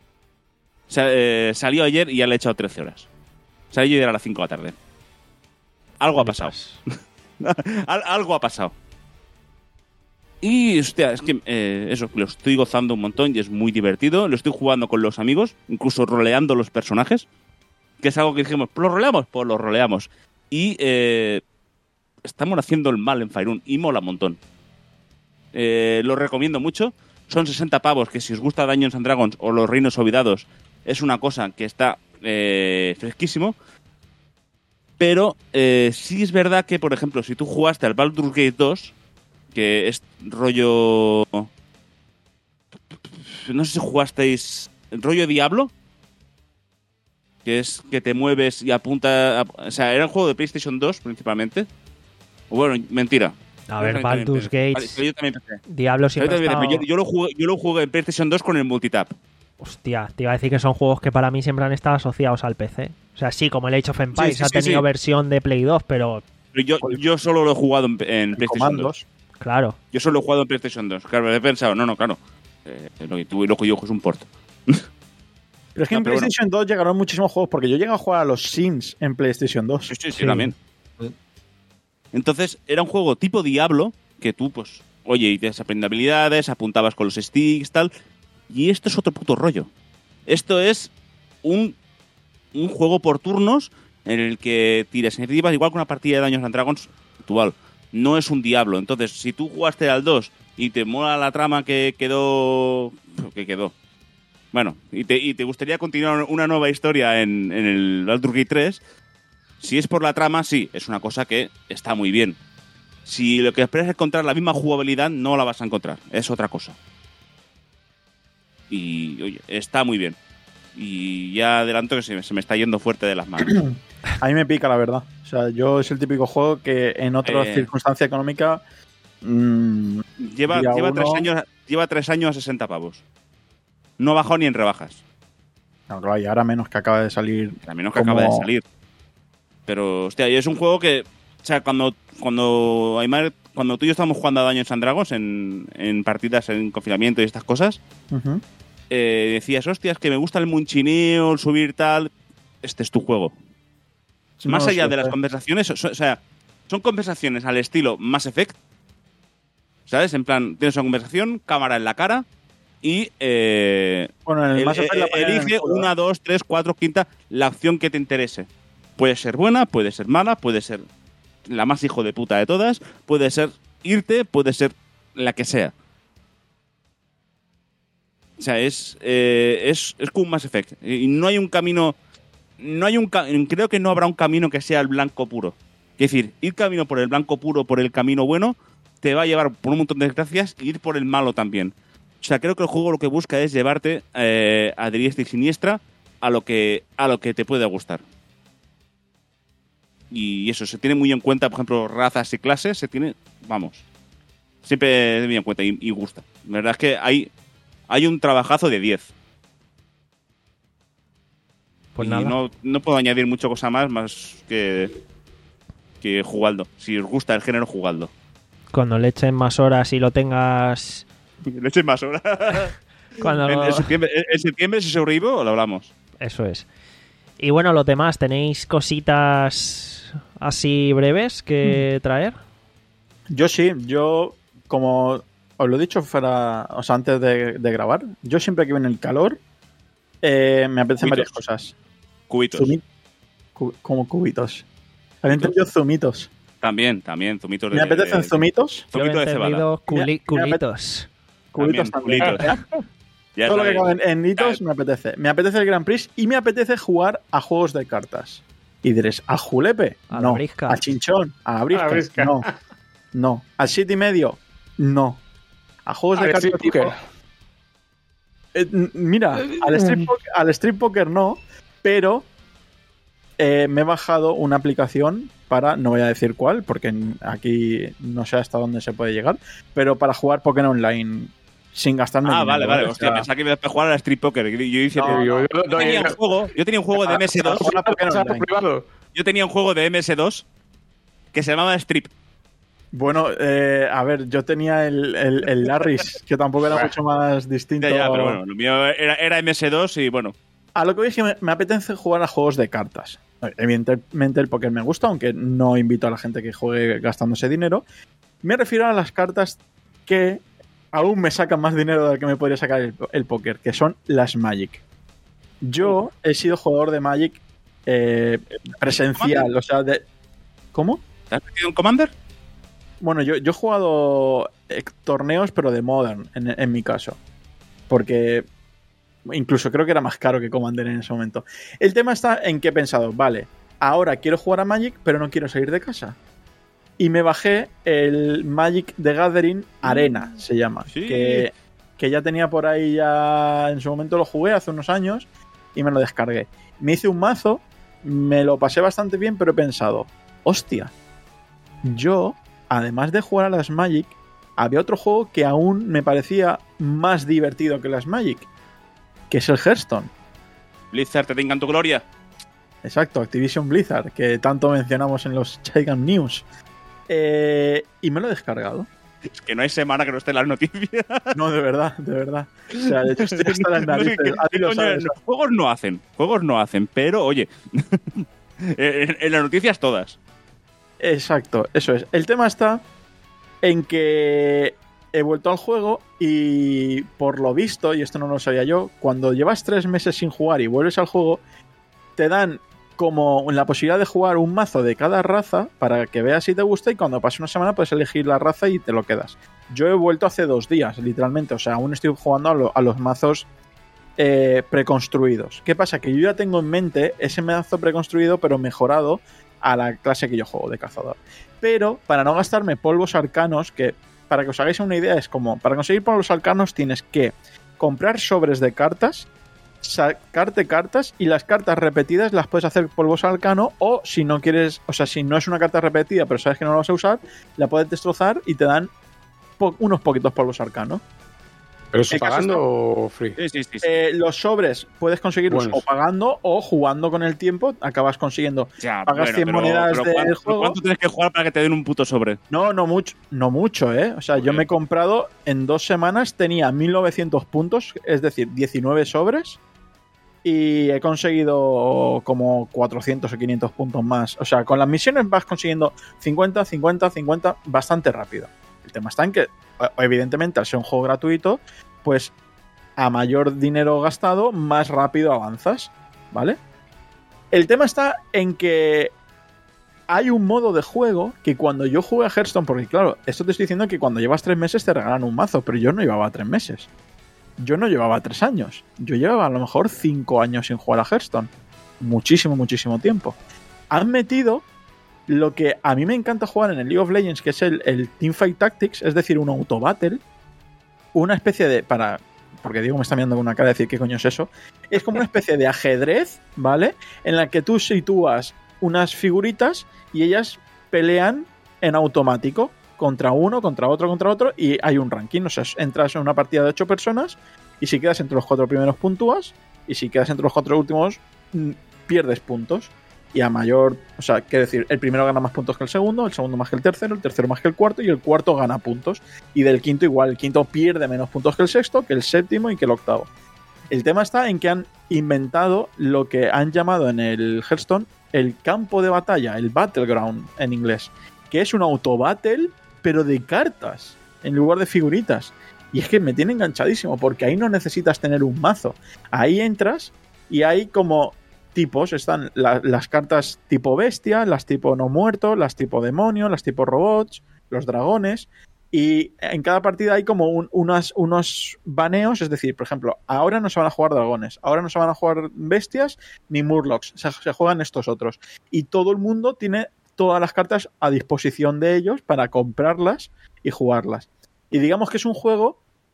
O sea, eh, salió ayer y ya le he echado trece horas. Salió ayer a las cinco de la tarde. Algo ha pasado. Al, algo ha pasado. Y, hostia, es que eh, eso, lo estoy gozando un montón y es muy divertido. Lo estoy jugando con los amigos, incluso roleando los personajes. Que es algo que dijimos, ¿lo roleamos? Pues lo roleamos. Y eh, estamos haciendo el mal en Fire uno y mola un montón. Eh, lo recomiendo mucho. Son sesenta pavos que si os gusta Dungeons and Dragons o los Reinos Olvidados es una cosa que está eh, fresquísimo. Pero eh, sí es verdad que, por ejemplo, si tú jugaste al Baldur's Gate dos, que es rollo... No sé si jugasteis rollo Diablo, que es que te mueves y apunta... A, o sea, era un juego de PlayStation dos principalmente. O bueno, mentira. A ver, Baldur's Gate, Diablo siempre ha estado... yo, yo, lo jugué, yo lo jugué en PlayStation dos con el multitap. Hostia, te iba a decir que son juegos que para mí siempre han estado asociados al P C. O sea, sí, como el Age of Empires sí, sí, ha sí, tenido sí. versión de Play dos, pero... Pero yo, yo solo lo he jugado en, en PlayStation Comandos. dos. Claro. Yo solo he jugado en PlayStation dos. Claro, he pensado, no, no, claro. Eh, lo que tuve, lo que yo juego es un port. Pero es que No, en pero PlayStation dos llegaron muchísimos juegos, porque yo llegué a jugar a los Sims en PlayStation dos. Sí, sí, sí, Sí. también. Entonces, era un juego tipo Diablo, que tú, pues, oye, y te aprendiendo habilidades, apuntabas con los sticks, tal. Y esto es otro puto rollo. Esto es un, un juego por turnos en el que tiras iniciativas, igual que una partida de Dungeons and Dragons actual. No es un Diablo. Entonces, si tú jugaste al dos y te mola la trama que quedó... que quedó... Bueno, y te, y te gustaría continuar una nueva historia en, en el Baldur's Gate tres, si es por la trama, sí, es una cosa que está muy bien. Si lo que esperas es encontrar la misma jugabilidad, no la vas a encontrar. Es otra cosa. Y, oye, está muy bien. Y ya adelanto que se, se me está yendo fuerte de las manos. A mí me pica, la verdad. O sea, yo es el típico juego que en otra Eh. circunstancia económica... mmm, Lleva, día lleva, uno- tres años, lleva tres años a sesenta pavos. No ha bajado ni en rebajas. No, claro, y ahora menos que acaba de salir. A menos que como- acaba de salir. Pero, hostia, y es un juego que... O sea, cuando, cuando, Aymar, cuando tú y yo estábamos jugando a Dungeons and Dragons en, en partidas en confinamiento y estas cosas, Ujú. eh, decías, hostias, que me gusta el munchineo, el subir tal... Este es tu juego. Más No, allá sí, de las joder. conversaciones, o, o sea, son conversaciones al estilo Mass Effect, ¿sabes? En plan, tienes una conversación, cámara en la cara y eh, Bueno, en el el- Mass Effect la eh, ponían en el elige culo, una, ¿eh? dos, tres, cuatro, quinta, la acción que te interese. Puede ser buena, puede ser mala, puede ser la más hijo de puta de todas, puede ser irte, puede ser la que sea. O sea, es, eh, es, es como un Mass Effect. Y no hay un camino... no hay un ca- Creo que no habrá un camino que sea el blanco puro. Es decir, ir camino por el blanco puro, por el camino bueno, te va a llevar por un montón de desgracias y ir por el malo también. O sea, creo que el juego lo que busca es llevarte eh, a diestra y siniestra a lo que, a lo que te puede gustar. Y eso, se tiene muy en cuenta, por ejemplo, razas y clases, se tiene, vamos, siempre muy en cuenta y, y gusta. La verdad es que hay, hay un trabajazo de diez. Pues y nada. no, no puedo añadir mucho cosa más, más que, que jugadlo. Si os gusta el género, jugadlo. Cuando le echen más horas y lo tengas... Le echen más horas. Cuando... En, en septiembre, en septiembre, si sobrevivo, lo hablamos. Eso es. Y bueno, los demás, ¿tenéis cositas así breves que traer? Yo sí, yo, como os lo he dicho fuera, o sea, antes de, de grabar, yo siempre que viene el calor, eh, me apetecen Cubitos. varias cosas. Cubitos. Zumi- cu- como cubitos. Había entendido zumitos. También, también, zumitos de... Me apetecen zumitos. Yo he Zumito de cebada. entendido culi- Mira, mira, culitos. Cubitos También, también. culitos. Ya Todo lo que sabéis. acabe en, en hitos me apetece. Me apetece el Grand Prix y me apetece jugar a juegos de cartas. Y diréis, ¿a Julepe? A la No. brisca. ¿A Chinchón? ¿A la brisca? A la brisca. No. No. ¿Al siete y medio? No. ¿A juegos A de ver, cartas sí, tipo? poker. Eh, n- mira, al street, poker, al street poker no, pero eh, me he bajado una aplicación para, no voy a decir cuál, porque en- aquí no sé hasta dónde se puede llegar, pero para jugar Poker Online sin gastarme Ah, dinero, vale, vale. O Hostia, sea, pensaba que ibas a jugar a la Street Poker. Yo, hice, No, Yo- yo- yo, yo- tenía un juego, yo tenía un juego de M S dos. Jugar a Poker Pasar por Online. privado. Yo tenía un juego de M S dos que se llamaba Strip. Bueno, eh, a ver, yo tenía el, el, el Larris, que tampoco era Bueno. mucho más distinto. Ya, ya, pero bueno, lo mío era, era M S dos y bueno. A lo que dije, me, me apetece jugar a juegos de cartas. Evidentemente el póker me gusta, aunque no invito a la gente que juegue gastándose dinero. Me refiero a las cartas que aún me sacan más dinero del que me podría sacar el, el póker, que son las Magic. Yo he sido jugador de Magic eh, presencial, o sea, de... ¿Cómo? ¿Te has metido en Commander? Bueno, yo, yo he jugado eh, torneos, pero de Modern, en, en mi caso. Porque incluso creo que era más caro que Commander en ese momento. El tema está en que he pensado, vale, ahora quiero jugar a Magic, pero no quiero salir de casa. Y me bajé el Magic the Gathering Arena, se llama. Sí. Que, que ya tenía por ahí, ya en su momento lo jugué hace unos años y me lo descargué. Me hice un mazo, me lo pasé bastante bien, pero he pensado, hostia, yo, además de jugar a las Magic, había otro juego que aún me parecía más divertido que las Magic, que es el Hearthstone. Blizzard, te tengan tu gloria. Exacto, Activision Blizzard, que tanto mencionamos en los Chaigan News. Eh, y me lo he descargado. Es que no hay semana que no esté en las noticias. No, de verdad, de verdad. O sea, de hecho estoy hasta las No sé narices. qué- A ti qué lo coño- sabes. no, juegos no hacen, juegos no hacen, pero oye, en, en las noticias todas. Exacto, eso es. El tema está en que he vuelto al juego y por lo visto, y esto no lo sabía yo, cuando llevas tres meses sin jugar y vuelves al juego, te dan como la posibilidad de jugar un mazo de cada raza para que veas si te gusta y cuando pase una semana puedes elegir la raza y te lo quedas. Yo he vuelto hace dos días, literalmente, o sea, aún estoy jugando a, lo- a los mazos eh, preconstruidos. ¿Qué pasa? Que yo ya tengo en mente ese mazo preconstruido pero mejorado a la clase que yo juego de cazador. Pero para no gastarme polvos arcanos, que para que os hagáis una idea es como, para conseguir polvos arcanos tienes que comprar sobres de cartas, sacarte cartas y las cartas repetidas las puedes hacer polvos arcano o si no quieres, o sea, si no es una carta repetida pero sabes que no la vas a usar, la puedes destrozar y te dan po- unos poquitos polvos arcanos. ¿Pero eso El caso pagando o free? Sí, sí, sí. sí. Eh, los sobres puedes conseguirlos Buenos. o pagando o jugando con el tiempo, acabas consiguiendo. Ya, pagas cien monedas del ¿cuánto, juego? ¿Cuánto tienes que jugar para que te den un puto sobre? No, no mucho, no mucho, ¿eh? O sea, yo Joder. me he comprado en dos semanas, tenía mil novecientos puntos, es decir, diecinueve sobres, y he conseguido como cuatrocientos o quinientos puntos más. O sea, con las misiones vas consiguiendo cincuenta, cincuenta, cincuenta bastante rápido. El tema está en que, evidentemente, al ser un juego gratuito, pues a mayor dinero gastado, más rápido avanzas, ¿vale? El tema está en que hay un modo de juego que cuando yo jugué a Hearthstone, porque claro, esto te estoy diciendo que cuando llevas tres meses te regalan un mazo, pero yo no llevaba tres meses. Yo no llevaba tres años. Yo llevaba a lo mejor cinco años sin jugar a Hearthstone. Muchísimo, muchísimo tiempo. Han metido lo que a mí me encanta jugar en el League of Legends, que es el, el Teamfight Tactics, es decir, un auto-battle. Una especie de... para porque Diego me está mirando con una cara de decir ¿qué coño es eso? Es como una especie de ajedrez, ¿vale? En la que tú sitúas unas figuritas y ellas pelean en automático contra uno, contra otro, contra otro, y hay un ranking. O sea, entras en una partida de ocho personas y si quedas entre los cuatro primeros puntúas, y si quedas entre los cuatro últimos pierdes puntos. Y a mayor, o sea, quiere decir, el primero gana más puntos que el segundo, el segundo más que el tercero, el tercero más que el cuarto y el cuarto gana puntos. Y del quinto igual, el quinto pierde menos puntos que el sexto, que el séptimo y que el octavo. El tema está en que han inventado lo que han llamado en el Hearthstone el campo de batalla, el Battleground en inglés, que es un auto-battle pero de cartas en lugar de figuritas. Y es que me tiene enganchadísimo porque ahí no necesitas tener un mazo. Ahí entras y hay como... tipos, están la, las cartas tipo bestia, las tipo no muerto, las tipo demonio, las tipo robots, los dragones, y en cada partida hay como un, unas, unos baneos, es decir, por ejemplo, ahora no se van a jugar dragones, ahora no se van a jugar bestias ni murlocs, se, se juegan estos otros, y todo el mundo tiene todas las cartas a disposición de ellos para comprarlas y jugarlas. Y digamos que es un juego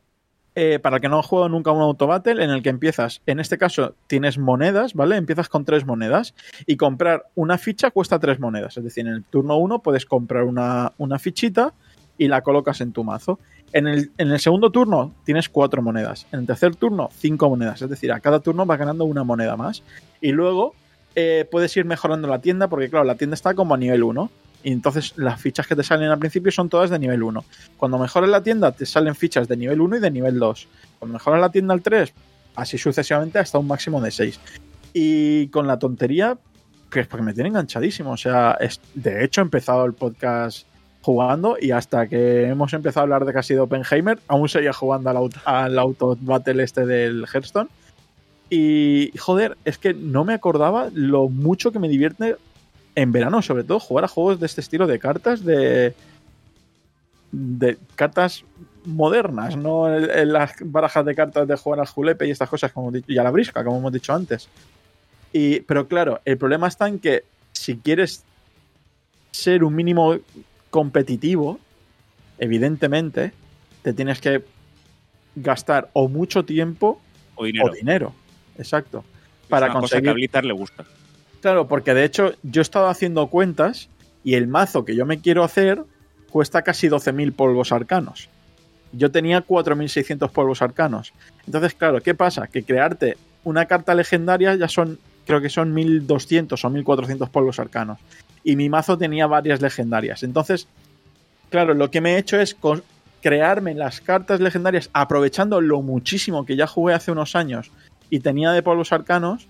Eh, para el que no ha jugado nunca un autobattle, en el que empiezas, en este caso tienes monedas, ¿vale? Empiezas con tres monedas y comprar una ficha cuesta tres monedas, es decir, en el turno uno puedes comprar una, una fichita y la colocas en tu mazo. En el, en el segundo turno tienes cuatro monedas, en el tercer turno cinco monedas, es decir, a cada turno vas ganando una moneda más y luego eh, puedes ir mejorando la tienda porque claro, la tienda está como a nivel uno. Y entonces las fichas que te salen al principio son todas de nivel uno. Cuando mejoras la tienda te salen fichas de nivel uno y de nivel dos. Cuando mejoras la tienda al tres, así sucesivamente hasta un máximo de seis. Y con la tontería, pues porque me tiene enganchadísimo. O sea, es, de hecho he empezado el podcast jugando y hasta que hemos empezado a hablar de casi de Oppenheimer, aún seguía jugando al auto, al auto battle este del Hearthstone. Y joder, es que no me acordaba lo mucho que me divierte en verano, sobre todo, jugar a juegos de este estilo de cartas, de, de cartas modernas, no en, en las barajas de cartas de jugar al julepe y estas cosas, como hemos dicho, y a la brisca, como hemos dicho antes. Y, pero claro, el problema está en que si quieres ser un mínimo competitivo, evidentemente, te tienes que gastar o mucho tiempo o dinero. O dinero. Exacto. Es para una conseguir... cosa que a Blizzard le gusta. Claro, porque de hecho yo he estado haciendo cuentas y el mazo que yo me quiero hacer cuesta casi doce mil polvos arcanos. Yo tenía cuatro mil seiscientos polvos arcanos. Entonces, claro, ¿qué pasa? Que crearte una carta legendaria ya son, creo que son mil doscientos o mil cuatrocientos polvos arcanos. Y mi mazo tenía varias legendarias. Entonces, claro, lo que me he hecho es crearme las cartas legendarias aprovechando lo muchísimo que ya jugué hace unos años y tenía de polvos arcanos.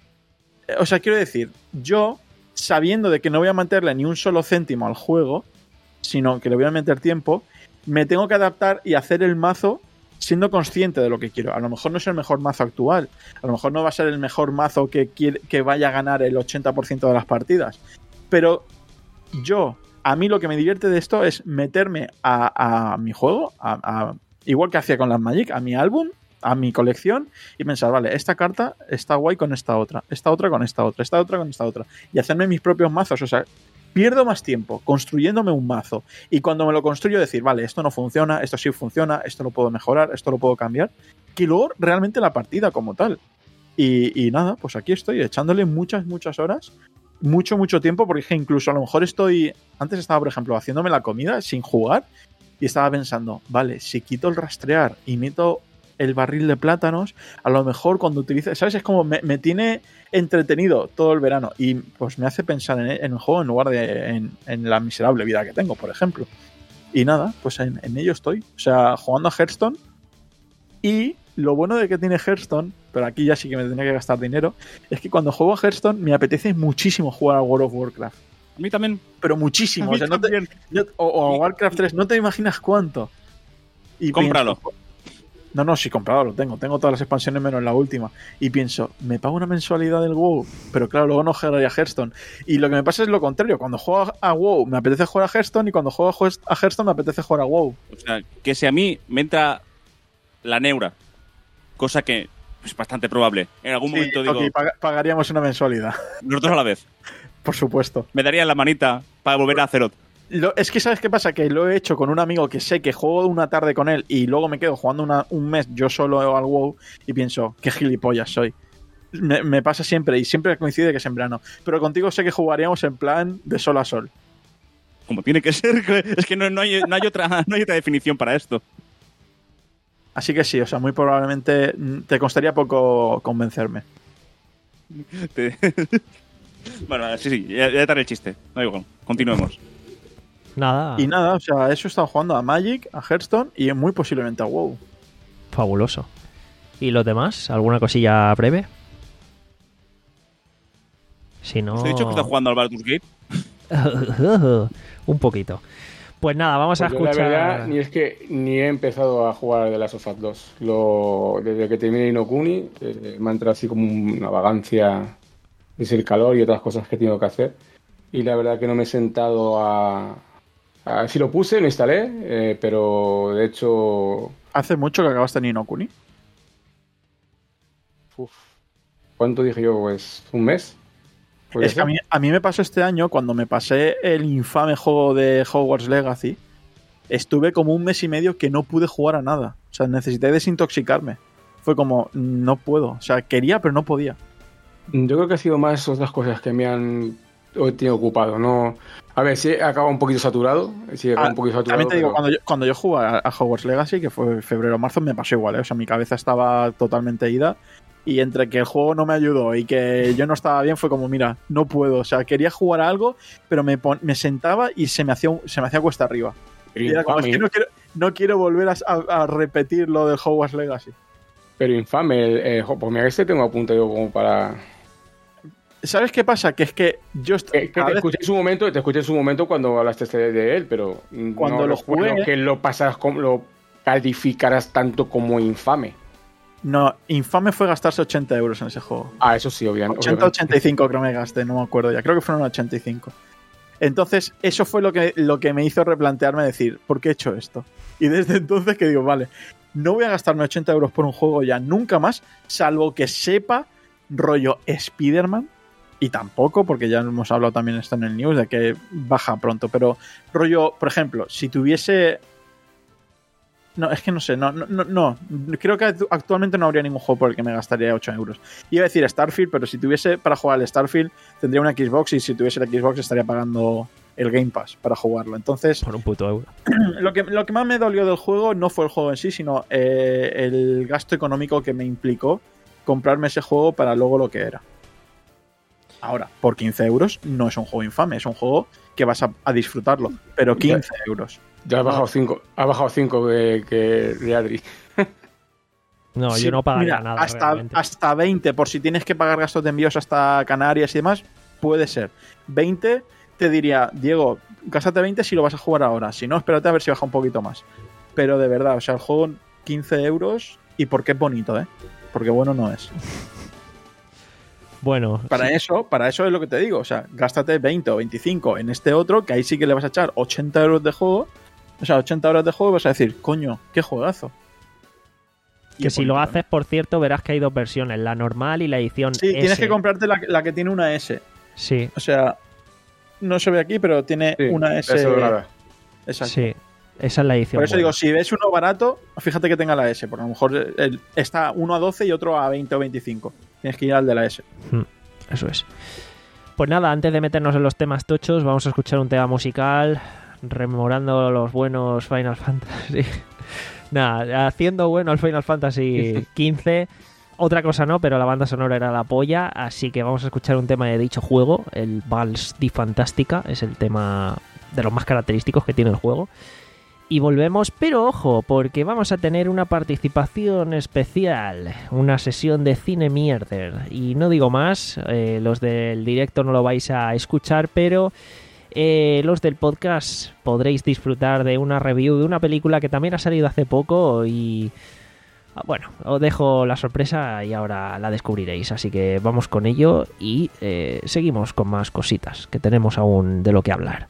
O sea, quiero decir, yo, sabiendo de que no voy a meterle ni un solo céntimo al juego, sino que le voy a meter tiempo, me tengo que adaptar y hacer el mazo siendo consciente de lo que quiero. A lo mejor no es el mejor mazo actual, a lo mejor no va a ser el mejor mazo que, quiere, que vaya a ganar el ochenta por ciento de las partidas, pero yo, a mí lo que me divierte de esto es meterme a, a mi juego, a, a, igual que hacía con las Magic, a mi álbum, a mi colección y pensar, vale, esta carta está guay con esta otra, esta otra con esta otra, esta otra con esta otra y hacerme mis propios mazos. O sea, pierdo más tiempo construyéndome un mazo y cuando me lo construyo decir, vale, esto no funciona, esto sí funciona, esto lo puedo mejorar, esto lo puedo cambiar, que luego realmente la partida como tal. Y, y nada, pues aquí estoy echándole muchas, muchas horas, mucho, mucho tiempo, porque incluso a lo mejor estoy, antes estaba por ejemplo haciéndome la comida sin jugar y estaba pensando, vale, si quito el rastrear y meto el barril de plátanos, a lo mejor cuando utilice, ¿sabes? Es como me, me tiene entretenido todo el verano y pues me hace pensar en, en el juego en lugar de en, en la miserable vida que tengo, por ejemplo. Y nada, pues en, en ello estoy. O sea, jugando a Hearthstone. Y lo bueno de que tiene Hearthstone, pero aquí ya sí que me tendría que gastar dinero, es que cuando juego a Hearthstone me apetece muchísimo jugar a World of Warcraft. A mí también. Pero muchísimo. O, sea, no te, no, o, o a Warcraft tres, no te imaginas cuánto. Y cómpralo. Pienso, No, no, sí, comprado lo tengo. Tengo todas las expansiones menos la última. Y pienso, me pago una mensualidad del WoW, pero claro, luego no jugaría a Hearthstone. Y lo que me pasa es lo contrario. Cuando juego a WoW me apetece jugar a Hearthstone y cuando juego a Hearthstone me apetece jugar a WoW. O sea, que si a mí me entra la neura, cosa que es bastante probable. En algún Sí, momento digo, Toki, pag- pagaríamos una mensualidad. nosotros a la vez. Por supuesto. Me darían la manita para volver a Azeroth. Lo, es que ¿sabes qué pasa? Que lo he hecho con un amigo que sé que juego una tarde con él y luego me quedo jugando una, un mes yo solo al WoW y pienso, qué gilipollas soy. Me, me pasa siempre y siempre coincide que es en verano. Pero contigo sé que jugaríamos en plan de sol a sol. Como tiene que ser. Es que no, no, hay, no, hay otra, no hay otra definición para esto. Así que sí, o sea, muy probablemente te costaría poco convencerme. Te- Bueno, sí, sí, ya, ya te haré el chiste. No digo, continuemos. Nada, Y nada, o sea, eso he estado jugando a Magic, a Hearthstone y muy posiblemente a WoW. fabuloso. ¿Y los demás? ¿Alguna cosilla breve? Si no... ¿Te he dicho que estás jugando al Baldur's Gate? Un poquito. Pues nada, vamos Pues a yo, la escuchar... verdad, ni es que ni he empezado a jugar de las of Us dos. Lo, desde que terminé Inokuni, eh, me ha entrado así como una vagancia, es el calor y otras cosas que tengo que hacer. Y la verdad que no me he sentado a... a sí lo puse, lo instalé, eh, pero de hecho... ¿Hace mucho que acabaste en Inokuni? Uf, ¿cuánto dije yo? Pues un mes. ¿Puede Es que a ser? mí, a mí me pasó este año cuando me pasé el infame juego de Hogwarts Legacy. Estuve como un mes y medio que no pude jugar a nada. O sea, necesité desintoxicarme. Fue como, no puedo. O sea, quería, pero no podía. Yo creo que ha sido más otras cosas que me han he tenido ocupado. No, a ver, sí acaba un poquito saturado. Sí, acaba Ah, un poquito saturado. también te digo, pero- cuando yo, cuando yo jugué a, a Hogwarts Legacy, que fue febrero o marzo, me pasó igual, ¿eh? O sea, mi cabeza estaba totalmente ida. Y entre que el juego no me ayudó y que yo no estaba bien, fue como, mira, no puedo. O sea, quería jugar a algo, pero me, pon- me sentaba y se me hacía, un- se me hacía cuesta arriba. pero, Y era como, es infame, que no quiero, no quiero volver a, a- a repetir lo del Hogwarts Legacy. pero infame. El, el- pues mira, este tengo apuntado como para... ¿Sabes qué pasa? Que es que yo... est- Que, que cada te vez- escuché en su momento, te escuché en su momento cuando hablaste de, de él, pero Cuando no lo recuerdo jugué- que lo pasaras como lo calificaras tanto como infame. No, infame fue gastarse ochenta euros en ese juego. Ah, eso sí, obviamente. ochenta, ochenta y cinco creo que me gasté, no me acuerdo ya. Creo que fueron ochenta y cinco. Entonces, eso fue lo que, lo que me hizo replantearme decir, ¿por qué he hecho esto? Y desde entonces que digo, vale, no voy a gastarme ochenta euros por un juego ya nunca más, salvo que sepa rollo Spider-Man, y tampoco, porque ya hemos hablado también esto en el news, de que baja pronto, pero rollo, por ejemplo, si tuviese... No, es que no sé, no, no, no, no. Creo que actu- actualmente no habría ningún juego por el que me gastaría ocho euros. Iba a decir Starfield, pero si tuviese para jugar al Starfield, tendría una Xbox y si tuviese la Xbox estaría pagando el Game Pass para jugarlo. Entonces, Por un puto euro. lo que, lo que más me dolió del juego no fue el juego en sí, sino eh, el gasto económico que me implicó comprarme ese juego para luego lo que era. Ahora, por quince euros no es un juego infame, es un juego que vas a, a disfrutarlo, pero quince euros. Ya ha bajado cinco, ha bajado cinco que, que Riadri. No, Sí, yo no pagaría mira, nada hasta, realmente. hasta veinte, por si tienes que pagar gastos de envíos hasta Canarias y demás, puede ser. veinte te diría, Diego, gástate veinte si lo vas a jugar ahora. Si no, espérate a ver si baja un poquito más. Pero de verdad, o sea, el juego quince euros y porque es bonito, ¿eh? Porque bueno no es. Bueno, Para sí, eso, para eso es lo que te digo. O sea, gástate veinte o veinticinco en este otro, que ahí sí que le vas a echar ochenta euros de juego. O sea, ochenta horas de juego y vas a decir, coño, qué juegazo. Y que es si lo bonito, ¿no? haces, por cierto, verás que hay dos versiones, la normal y la edición Sí, S. tienes que comprarte la, la que tiene una S. Sí, O sea, no se ve aquí, pero tiene Sí, una S. eso dorada. Exacto. sí. Esa es la edición. Por eso buena. digo, si ves uno barato, fíjate que tenga la S, porque a lo mejor el- está uno a doce y otro a veinte o veinticinco. Tienes que ir al de la S. Mm, Eso es. Pues nada, antes de meternos en los temas tochos, vamos a escuchar un tema musical rememorando los buenos Final Fantasy. Nada, haciendo bueno el Final Fantasy quince. Otra cosa no, pero la banda sonora era la polla, así que vamos a escuchar un tema de dicho juego, el Vals di Fantastica, es el tema de los más característicos que tiene el juego. Y volvemos, pero ojo, porque vamos a tener una participación especial, una sesión de cine mierder. Y no digo más, eh, los del directo no lo vais a escuchar, pero eh, los del podcast podréis disfrutar de una review de una película que también ha salido hace poco y Bueno, os dejo la sorpresa y ahora la descubriréis, así que vamos con ello y eh, seguimos con más cositas, que tenemos aún de lo que hablar.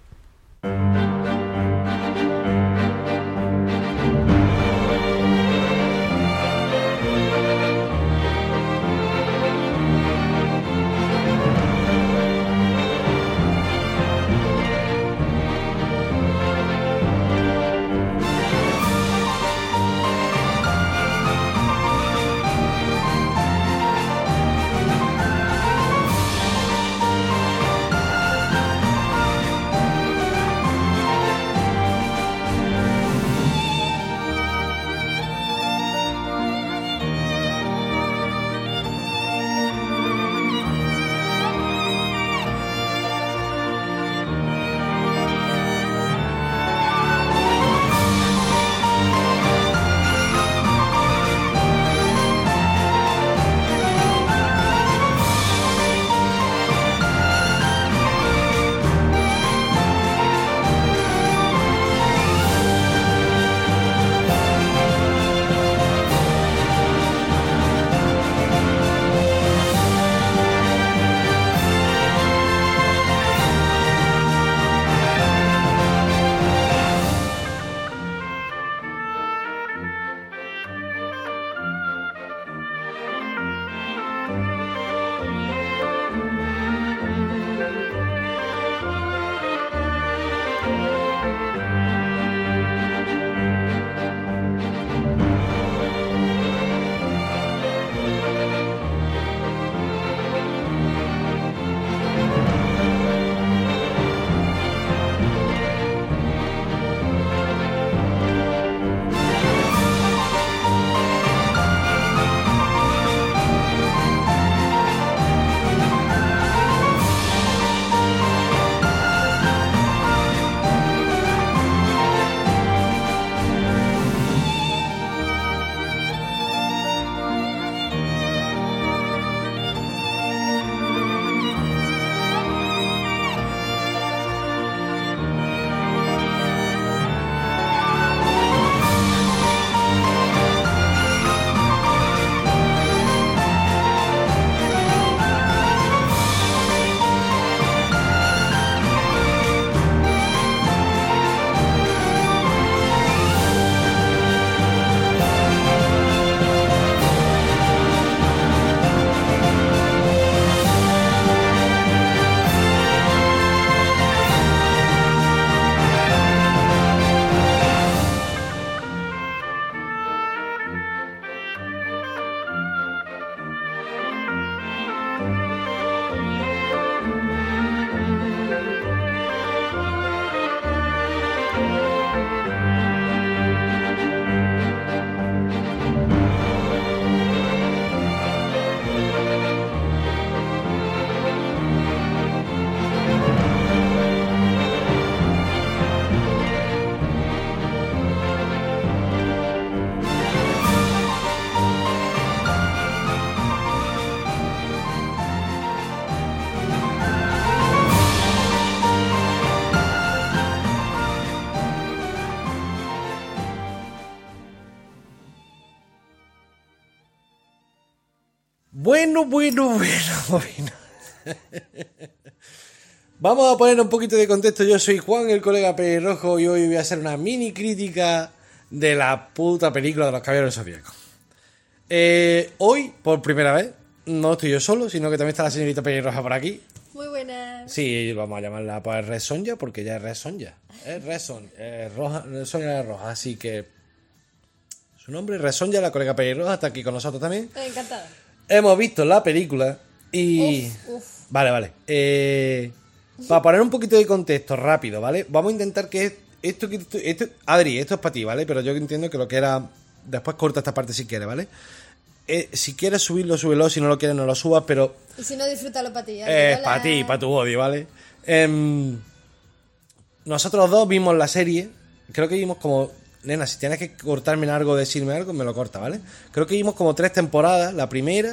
Bueno, bueno, bueno, bueno. Vamos a poner un poquito de contexto. Yo soy Juan, el colega pelirrojo, y hoy voy a hacer una mini crítica de la puta película de los Caballeros Zodíacos. Eh, hoy, por primera vez, no estoy yo solo, sino que también está la señorita pelirroja por aquí. Muy buenas. Sí, vamos a llamarla pues Red Sonja, porque ya es Red Sonja. Es Red Son, eh, roja, Sonja es roja, así que su nombre es Red Sonja, la colega pelirroja, está aquí con nosotros también. Encantada. Hemos visto la película y... Uf, uf. Vale, vale. Eh, para poner un poquito de contexto rápido, ¿vale? Vamos a intentar que esto, esto, esto... Adri, esto es para ti, ¿vale? Pero yo entiendo que lo que era... Después corta esta parte si quieres, ¿vale? Eh, si quieres subirlo, súbelo. Si no lo quieres, no lo subas, pero... Y si no, disfrútalo para ti. Eh, es para ti, para tu body, ¿vale? Eh, nosotros dos vimos la serie. Creo que vimos como... Nena, si tienes que cortarme en algo, decirme algo, me lo corta, ¿vale? Creo que vimos como tres temporadas. La primera,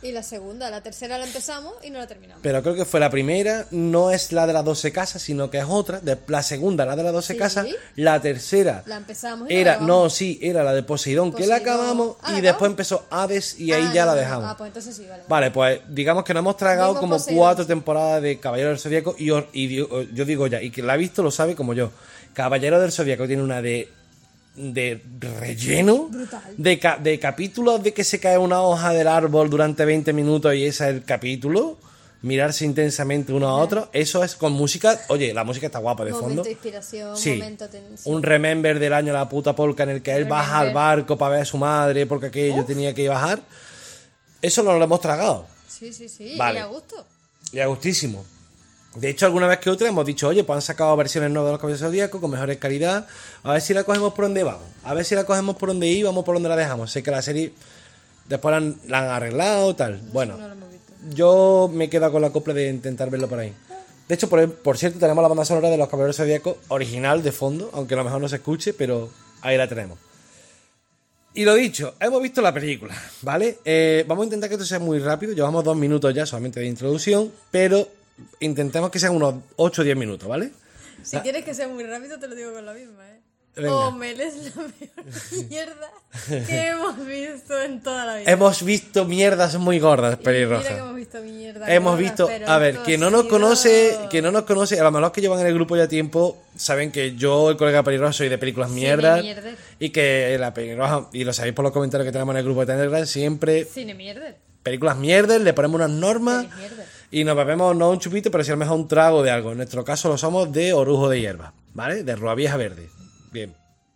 Y la segunda, la tercera la empezamos y no la terminamos. Pero creo que fue la primera, no es la de las doce casas, sino que es otra. De, la segunda, la de las doce Sí. casas. La tercera La empezamos y la era, acabamos. no, sí, era la de Poseidón, que la Poseidón. acabamos. Ah, y ¿la después acabamos? empezó Hades y ahí Ah, ya no, la no. dejamos. Ah, pues entonces sí, vale. Vale, pues digamos que nos hemos tragado Vimos como Poseidón. cuatro temporadas de Caballero del Zodíaco y, os- y digo- yo digo ya, y que la ha visto lo sabe como yo. Caballero del Zodíaco tiene una de de relleno, Brutal. de, ca- de capítulos de que se cae una hoja del árbol durante veinte minutos y ese es el capítulo, mirarse intensamente uno a otro, eso es con música, oye, la música está guapa de Momento fondo. de inspiración, Sí, momento tensión. un remember del año La Puta Polka en el que él baja al Remember. barco para ver a su madre porque aquello tenía que bajar. Eso nos lo hemos tragado. Sí, sí, sí. Vale. Y a gusto. Y a gustísimo. De hecho, alguna vez que otra hemos dicho, oye, pues han sacado versiones nuevas de los Caballeros Zodíacos con mejores calidad. A ver si la cogemos por donde vamos. A ver si la cogemos por donde íbamos, por donde la dejamos. Sé que la serie después la han, la han arreglado, tal. Bueno, No lo hemos visto. yo me he quedado con la copla de intentar verlo por ahí. De hecho, por, por cierto, tenemos la banda sonora de los Caballeros Zodíacos original de fondo, aunque a lo mejor no se escuche, pero ahí la tenemos. Y lo dicho, hemos visto la película, ¿vale? Eh, vamos a intentar que esto sea muy rápido. Llevamos dos minutos ya solamente de introducción, pero intentemos que sean unos ocho o diez minutos, ¿vale? Si Ah. quieres que sea muy rápido, te lo digo con la misma, ¿eh? Venga. Omel es la peor mierda que hemos visto en toda la vida. Hemos visto mierdas muy gordas, Y Mira que pelirrojas. hemos visto mierda. Hemos gorda, visto, pero a ver, esto que ha no nos sido- conoce, que no nos conoce, a lo mejor los que llevan en el grupo ya tiempo saben que yo, el colega pelirroja, soy de películas Cine mierdas mierder. y que la pelirroja, y lo sabéis por los comentarios que tenemos en el grupo de Telegram, siempre Cine mierder. películas mierdas, le ponemos unas normas Pelis mierder. y nos bebemos no un chupito, pero sí a lo mejor un trago de algo. En nuestro caso lo somos de orujo de hierba, ¿vale? De rúa vieja verde. Bien.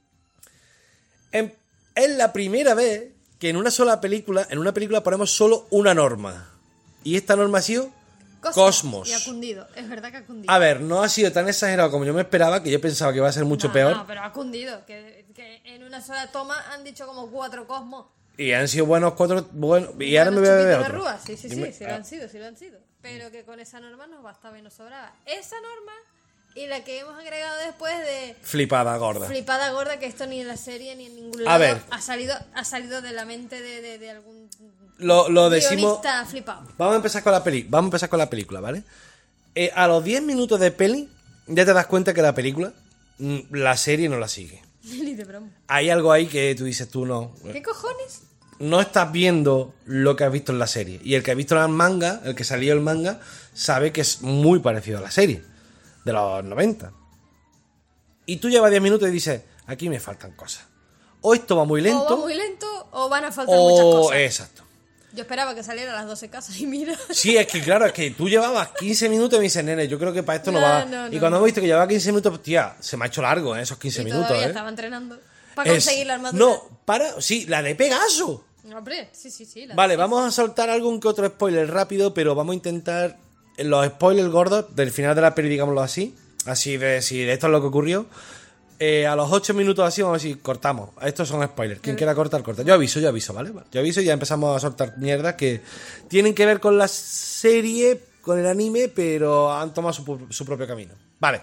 En- es la primera vez que en una sola película, en una película ponemos solo una norma. Y esta norma ha sido Cosmos. Y ha cundido. Es verdad que ha cundido. A ver, no ha sido tan exagerado como yo me esperaba, que yo pensaba que iba a ser mucho No, peor. No, pero ha cundido. Que, que en una sola toma han dicho como cuatro cosmos. Y han sido buenos cuatro. Bueno, y ahora me voy a Buenos beber chupitos de otro. rúa. Sí, sí, Y sí, me- sí lo han sido, sí lo han sido. Pero que con esa norma nos bastaba y nos sobraba. Esa norma y la que hemos agregado después de Flipada gorda. flipada gorda, que esto ni en la serie ni en ningún A lado ver. ha salido ha salido de la mente de, de, de algún Lo, lo decimos. guionista flipado. Vamos a empezar con la peli. Vamos a empezar con la película, ¿vale? Eh, a los diez minutos de peli, ya te das cuenta que la película, mm, la serie no la sigue. Ni de broma. Hay algo ahí que tú dices, tú no. ¿Qué cojones? No estás viendo lo que has visto en la serie. Y el que ha visto el manga, el que salió el manga, sabe que es muy parecido a la serie de los noventa. Y tú llevas diez minutos y dices, aquí me faltan cosas. O esto va muy lento. O va muy lento o van a faltar muchas o cosas. exacto. Yo esperaba que saliera a las doce casas y mira. Sí, es que claro, es que tú llevabas quince minutos y me dices, nene, yo creo que para esto no, No, va. no, y no, cuando no. hemos visto que llevaba quince minutos, tía, se me ha hecho largo, ¿eh? Esos quince Y minutos, todavía ¿eh? estaba entrenando para Es- conseguir la armadura. No, para, sí, la de Pegaso. Hombre, sí, sí, sí. la- Vale, vamos a soltar algún que otro spoiler rápido, pero vamos a intentar los spoilers gordos del final de la peli, digámoslo así. Así de si esto es lo que ocurrió. Eh, a los ocho minutos así vamos a decir, cortamos. Estos son spoilers. Quien quiera cortar, corta. Yo aviso, yo aviso, ¿vale? Yo aviso y ya empezamos a soltar mierdas que tienen que ver con la serie, con el anime, pero han tomado su, su propio camino. Vale.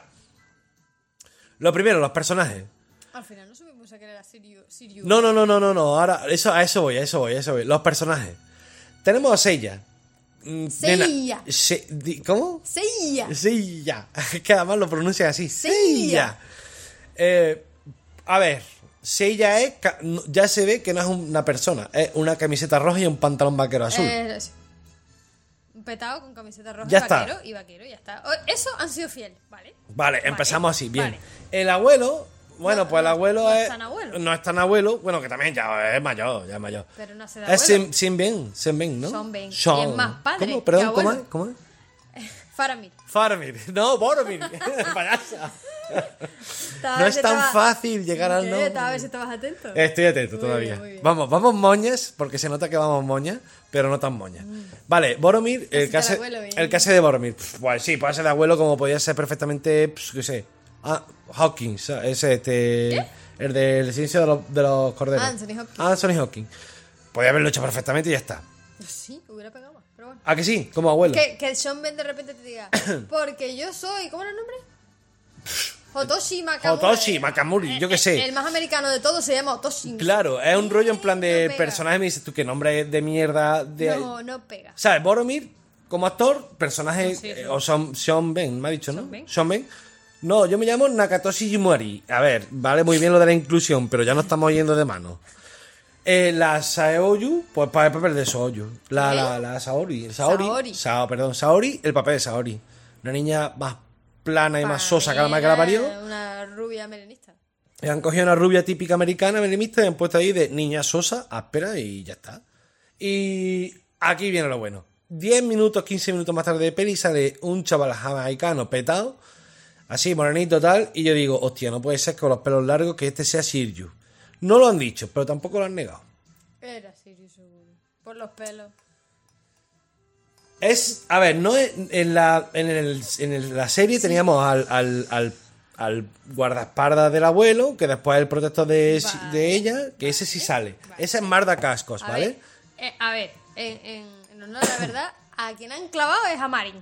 Lo primero, los personajes. Al final no supimos a que era Sirius. Sirius. No, no, no, no, no, no. Ahora, eso, a eso voy, a eso voy, a eso voy. Los personajes. Tenemos a Seiya. Mm, nena- Seiya. Se- di- ¿Cómo? Seiya. Seiya. Es que además lo pronuncia así. Seiya. Seiya. Eh, a ver, Seiya es. ca- no- Ya se ve que no es una persona. Es una camiseta roja y un pantalón vaquero azul. Eh, sí. Un petado con camiseta roja Ya y está. vaquero y vaquero, ya está. O- Eso han sido fieles, ¿vale? Vale, empezamos así, bien. Vale. El abuelo. Bueno, No, pues el no- abuelo no es. es tan abuelo. No es tan abuelo. Bueno, que también ya es mayor, ya es mayor. Pero no se da Es abuelo. Sin, Sin Ben, Sin Ben, ¿no? Sean Ben. Sean. Y es más padre ¿Cómo? que Perdón, ¿cómo abuelo. es? ¿Cómo es? Faramir. Faramir. No, Boromir. Payasa. Estaba a No ver es si tan estabas- fácil llegar al ¿Qué? nombre. Estaba a ver si estabas atento. Estoy atento Muy todavía. bien, muy bien. Vamos, vamos moñas, porque se nota que vamos moñas, pero no tan moñas. Vale, Boromir, el Así que, está hace, el abuelo, bien. el que hace de Boromir. Pff, Pues sí, puede ser de abuelo como podía ser perfectamente, pues, qué sé, ah, Hawkins, ese, este, el del silencio de los, de los corderos. Anthony Hopkins. Anthony Hopkins. Podía haberlo hecho perfectamente y ya está. Sí, hubiera pegado más, pero bueno. ¿A que sí? Como abuelo. Que, que Sean Ben de repente te diga, porque yo soy, ¿cómo era el nombre? Hotoshi Makamuri. Hotoshi Makamuri, yo qué sé. El más americano de todos se llama Hotoshi. Claro, es un rollo en plan de No pega. personaje, me dices tú, qué nombre de mierda. De... No, no pega. ¿Sabes? Boromir, como actor, personaje. Sí, sí. eh, o Sean, Sean Ben, me ha dicho, ¿no? Sean Ben. Sean Ben. No, yo me llamo Nakatoshi Yumari. A ver, vale muy bien lo de la inclusión, pero ya no estamos yendo de mano. Eh, la Saoyu, pues para el papel de Saoyu. La, ¿Eh? la, la Saori. Saori. Saori. Sao, perdón, Saori, el papel de Saori. Una niña más plana y más Para sosa que la mí más que la era parió. Una rubia melenista. Y han cogido una rubia típica americana, menemista, y han puesto ahí de niña sosa, áspera y ya está. Y aquí viene lo bueno. diez minutos, quince minutos más tarde de peli sale un chaval jamaicano petado, así morenito tal, y yo digo, hostia, no puede ser con los pelos largos que este sea Sirju. No lo han dicho, pero tampoco lo han negado. Era Sirius seguro. Por los pelos. Es, a ver, no es- en la, en el- en el- la serie teníamos al, al, al, al guardaespaldas del abuelo, que después es el protector de, Vale, de ella, que ese sí sale. vale. Ese es Marda Cascos, A ¿vale? ver, eh, a ver en, en, en honor a la verdad, a quien han clavado es a Marin.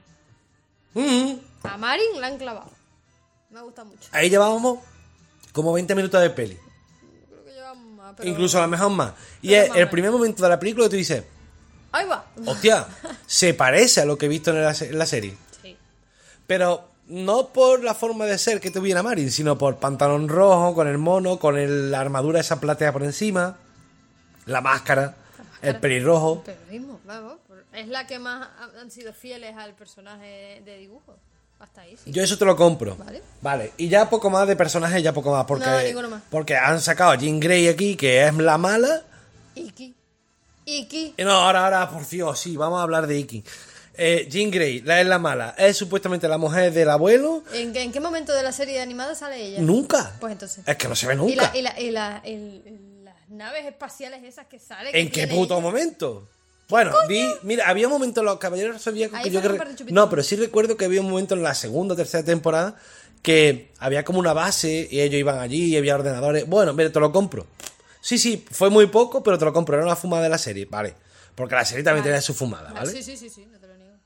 Mm. A Marin la han clavado. Me gusta mucho. Ahí llevábamos como veinte minutos de peli. Creo que llevamos más, pero... Incluso a lo mejor más. Y Pero es más el o primer momento de la película que tú dices, Ahí va. hostia, se parece a lo que he visto en la, se- en la serie. Sí. Pero no por la forma de ser que tuviera Marin, sino por pantalón rojo, con el mono, con el- la armadura esa platea por encima, la máscara, el pelirrojo. Pero mismo, vamos. Es la que más ha- han sido fieles al personaje de dibujo. Hasta ahí, sí. Yo eso te lo compro. Vale. Vale. Y ya poco más de personajes, ya poco más. Porque, No, ninguno más. porque han sacado a Jean Grey aquí, que es la mala. Iki. Iki. Y no, ahora, ahora, por Dios, sí, vamos a hablar de Iki. Eh, Jean Grey, la es la mala. Es supuestamente la mujer del abuelo. ¿En, qué- en qué momento de la serie animada sale ella? Nunca. Pues entonces. Es que no se ve Y, nunca. la, y, la, y la- el- el- las naves espaciales esas que salen. que ¿En qué tiene puto ella. momento? Bueno, vi, mira, había un momento en los Caballeros Zodíacos Ahí que yo fueron que un par de re- chupitos. no, pero sí recuerdo que había un momento en la segunda o tercera temporada que había como una base y ellos iban allí y había ordenadores. Bueno, mira, te lo compro. Sí, sí, fue muy poco, pero te lo compro. Era una fumada de la serie, vale. Porque la serie también Vale. tenía su fumada, Ah, ¿vale? sí, sí, sí, sí, no te lo niego.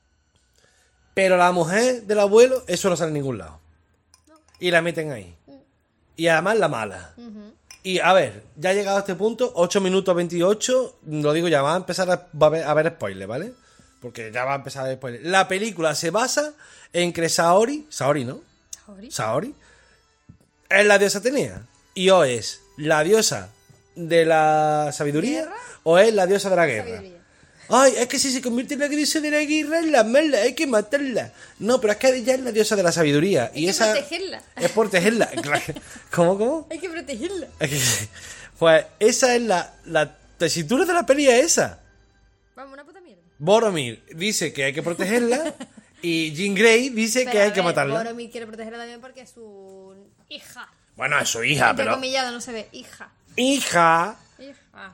Pero la mujer del abuelo, eso no sale en ningún lado. Y la meten ahí. Y además la mala. Y a ver, ya ha llegado a este punto, ocho minutos veintiocho, lo digo ya, va a empezar a, va a ver, a ver spoilers, ¿vale? Porque ya va a empezar a ver spoilers. La película se basa en que Saori, Saori, ¿no? Ahorita. Saori, es la diosa Atenea. Y o es la diosa de la sabiduría ¿Guerra? o es la diosa de la guerra. Sabiduría. Ay, es que si se convierte en la diosa de la guerra, es la mala, hay que matarla. No, pero es que ella es la diosa de la sabiduría. Hay y que esa protegerla. es protegerla. Claro. ¿Cómo, cómo? Hay que protegerla. Pues esa es la, la tesitura de la peli es esa. Vamos, una puta mierda. Boromir dice que hay que protegerla y Jean Grey dice Pero, que hay a que ver, matarla. Boromir quiere protegerla también porque es su hija. Bueno, es su hija, Entre pero... comillado no se ve. Hija. Hija... Hija.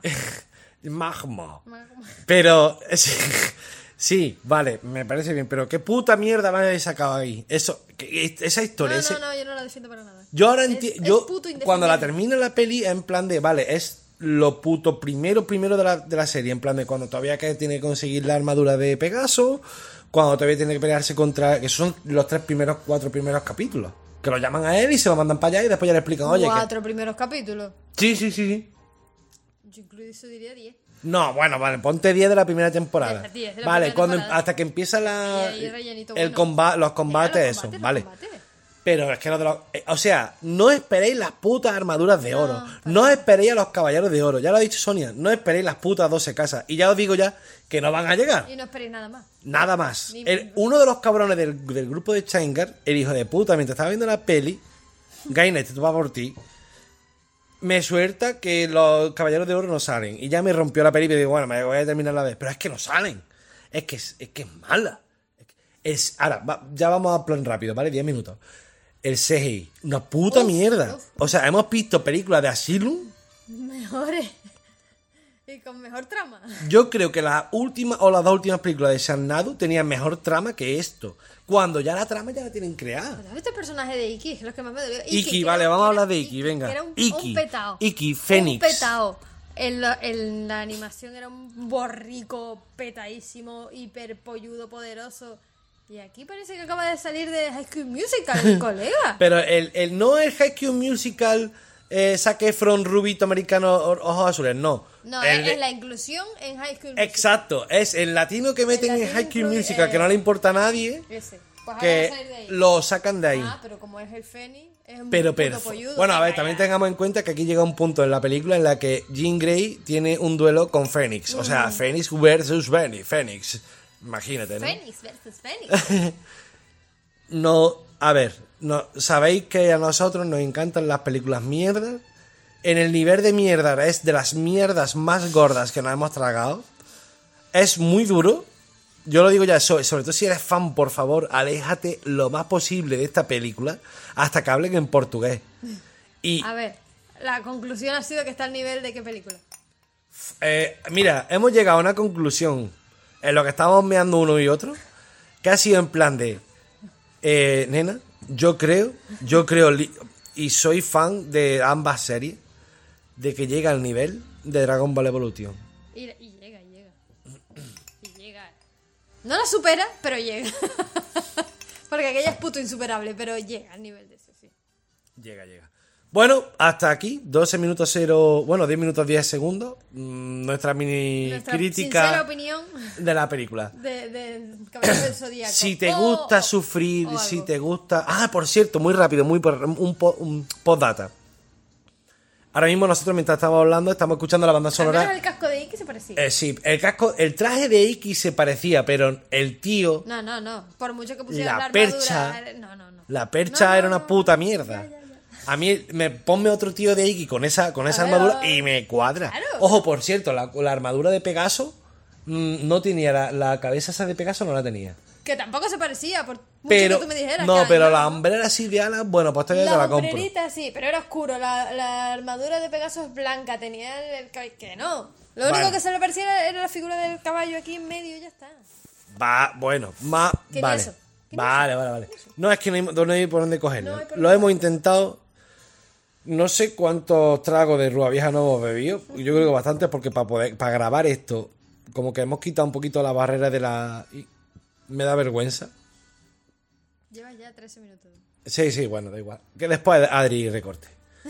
Magma. Pero... Sí, sí, vale, me parece bien. Pero qué puta mierda me habéis sacado ahí. Eso, que- esa historia... No, ese- no, no, yo no la defiendo para nada. Yo ahora Es- entiendo. es Yo, puto indefendible. cuando la termina la peli, en plan de, vale, es lo puto primero, primero de la, de la serie. En plan de cuando todavía que tiene que conseguir la armadura de Pegaso. Cuando todavía tiene que pelearse contra. Que son los tres primeros, cuatro primeros capítulos. Que lo llaman a él y se lo mandan para allá y después ya le explican, oye. que- Cuatro primeros capítulos. Sí, sí, sí, sí. Yo incluso diría diez. No, bueno, vale, ponte diez de la primera temporada. De la diez de la Vale, primera cuando temporada. hasta que empieza la. Y ahí rellenito el bueno. comba- los Mira, combates, los eso, combates, los vale. combates. Pero es que lo de los... eh, O sea, no esperéis las putas armaduras de No, oro. para No esperéis a los caballeros de oro. Ya lo ha dicho Sonia. No esperéis las putas doce casas. Y ya os digo ya que no van a llegar. Y no esperéis nada más. Nada más. Ni- El- uno de los cabrones del, del grupo de Shaingar, el hijo de puta, mientras estaba viendo la peli, Gainet, esto va por ti, me suelta que los caballeros de oro no salen. Y ya me rompió la peli y me digo, bueno, me voy a terminar la vez. Pero es que no salen. Es que es, es, que es mala. Es, que- es Ahora, va- ya vamos a plan rápido, ¿vale? diez minutos. El C G I, una puta Uf, mierda. uf. O sea, hemos visto películas de Asylum. Mejores. Y con mejor trama. Yo creo que las últimas o las dos últimas películas de Sharknado tenían mejor trama que esto. Cuando ya la trama ya la tienen creada. ¿Has visto el personaje de Iki? Es lo que más me dolió. Iki, que vale, era- vamos a que era hablar de Iki, venga. que era un, Iki, un petao. Iki, Fénix. Un petao. En la, en la animación era un borrico petadísimo, hiper polludo, poderoso. Y aquí parece que acaba de salir de High School Musical, el colega. Pero el, el no es High School Musical, eh, Zac Efron, rubito americano, ojos azules, no. No, El es, de- es la inclusión en High School Musical. Exacto, es el latino que meten El en latino High School incluye- Musical, que no le importa a nadie, Ese. Pues ahora va a que salir de ahí. lo sacan de ahí. Ah, pero como es el Fénix, es un Pero, puto pero, polludo. bueno, a ver, Venga, también ya. tengamos en cuenta que aquí llega un punto en la película en la que Jean Grey tiene un duelo con Fénix. O sea, Fénix versus Fénix. Fénix. Imagínate, ¿no? Fénix versus Fénix. No, a ver, no, sabéis que a nosotros nos encantan las películas mierdas. En el nivel de mierda es de las mierdas más gordas que nos hemos tragado. Es muy duro. Yo lo digo ya, so- sobre todo si eres fan, por favor, aléjate lo más posible de esta película hasta que hablen en portugués. Y A ver, la conclusión ha sido que está al nivel de qué película. eh, mira, hemos llegado a una conclusión en lo que estábamos meando uno y otro, que ha sido en plan de, eh, nena, yo creo, yo creo, li- y soy fan de ambas series, de que llega al nivel de Dragon Ball Evolution. Y, y llega, y llega. Y llega. No la supera, pero llega. Porque aquella es puto insuperable, pero llega al nivel de ese, sí. Llega, llega. Bueno, hasta aquí, doce minutos cero, bueno, diez minutos diez segundos, mm, nuestra mini Nuestra crítica sincera opinión de la película. de, de Caballeros del Zodíaco. Si te O- gusta o- sufrir, o si algo. te gusta... Ah, por cierto, muy rápido, muy por- un, po- un postdata. Ahora mismo nosotros, mientras estamos hablando, estamos escuchando la banda Al menos sonora. el casco de Iki se parecía. Eh, sí, el casco, el traje de Iki se parecía, pero el tío, No, no, no. Por mucho que pusieran La la, armadura. percha- era- No, no, no. la percha No, no, era una no. puta mierda. Ya, ya, ya. A mí, me ponme otro tío de Iki con esa, con esa A ver, armadura a ver. y me cuadra. Claro. Ojo, por cierto, la, la armadura de Pegaso mm, no tenía, la, la cabeza esa de Pegaso no la tenía. Que tampoco se parecía, por mucho Pero, que tú me dijeras. no, que pero no. la hombrera así de alas, bueno, pues todavía te La la compro. hombrerita sí, pero era oscuro. La, la armadura de Pegaso es blanca, tenía el, el cabello. Que no. Lo único Vale. que se le parecía era, era la figura del caballo aquí en medio y ya está. Va, bueno, más. ¿Qué ni Vale. eso? ¿Qué ni Vale, vale, vale. No, es que no hay, no hay por dónde cogerlo. No hay por Lo dónde. hemos intentado. No sé cuántos tragos de Rúa Vieja no hemos bebido. Yo creo que bastante, porque para poder para grabar esto, como que hemos quitado un poquito la barrera de la. y me da vergüenza. Llevas ya trece minutos. Sí, sí, bueno, da igual. Que después Adri recorte.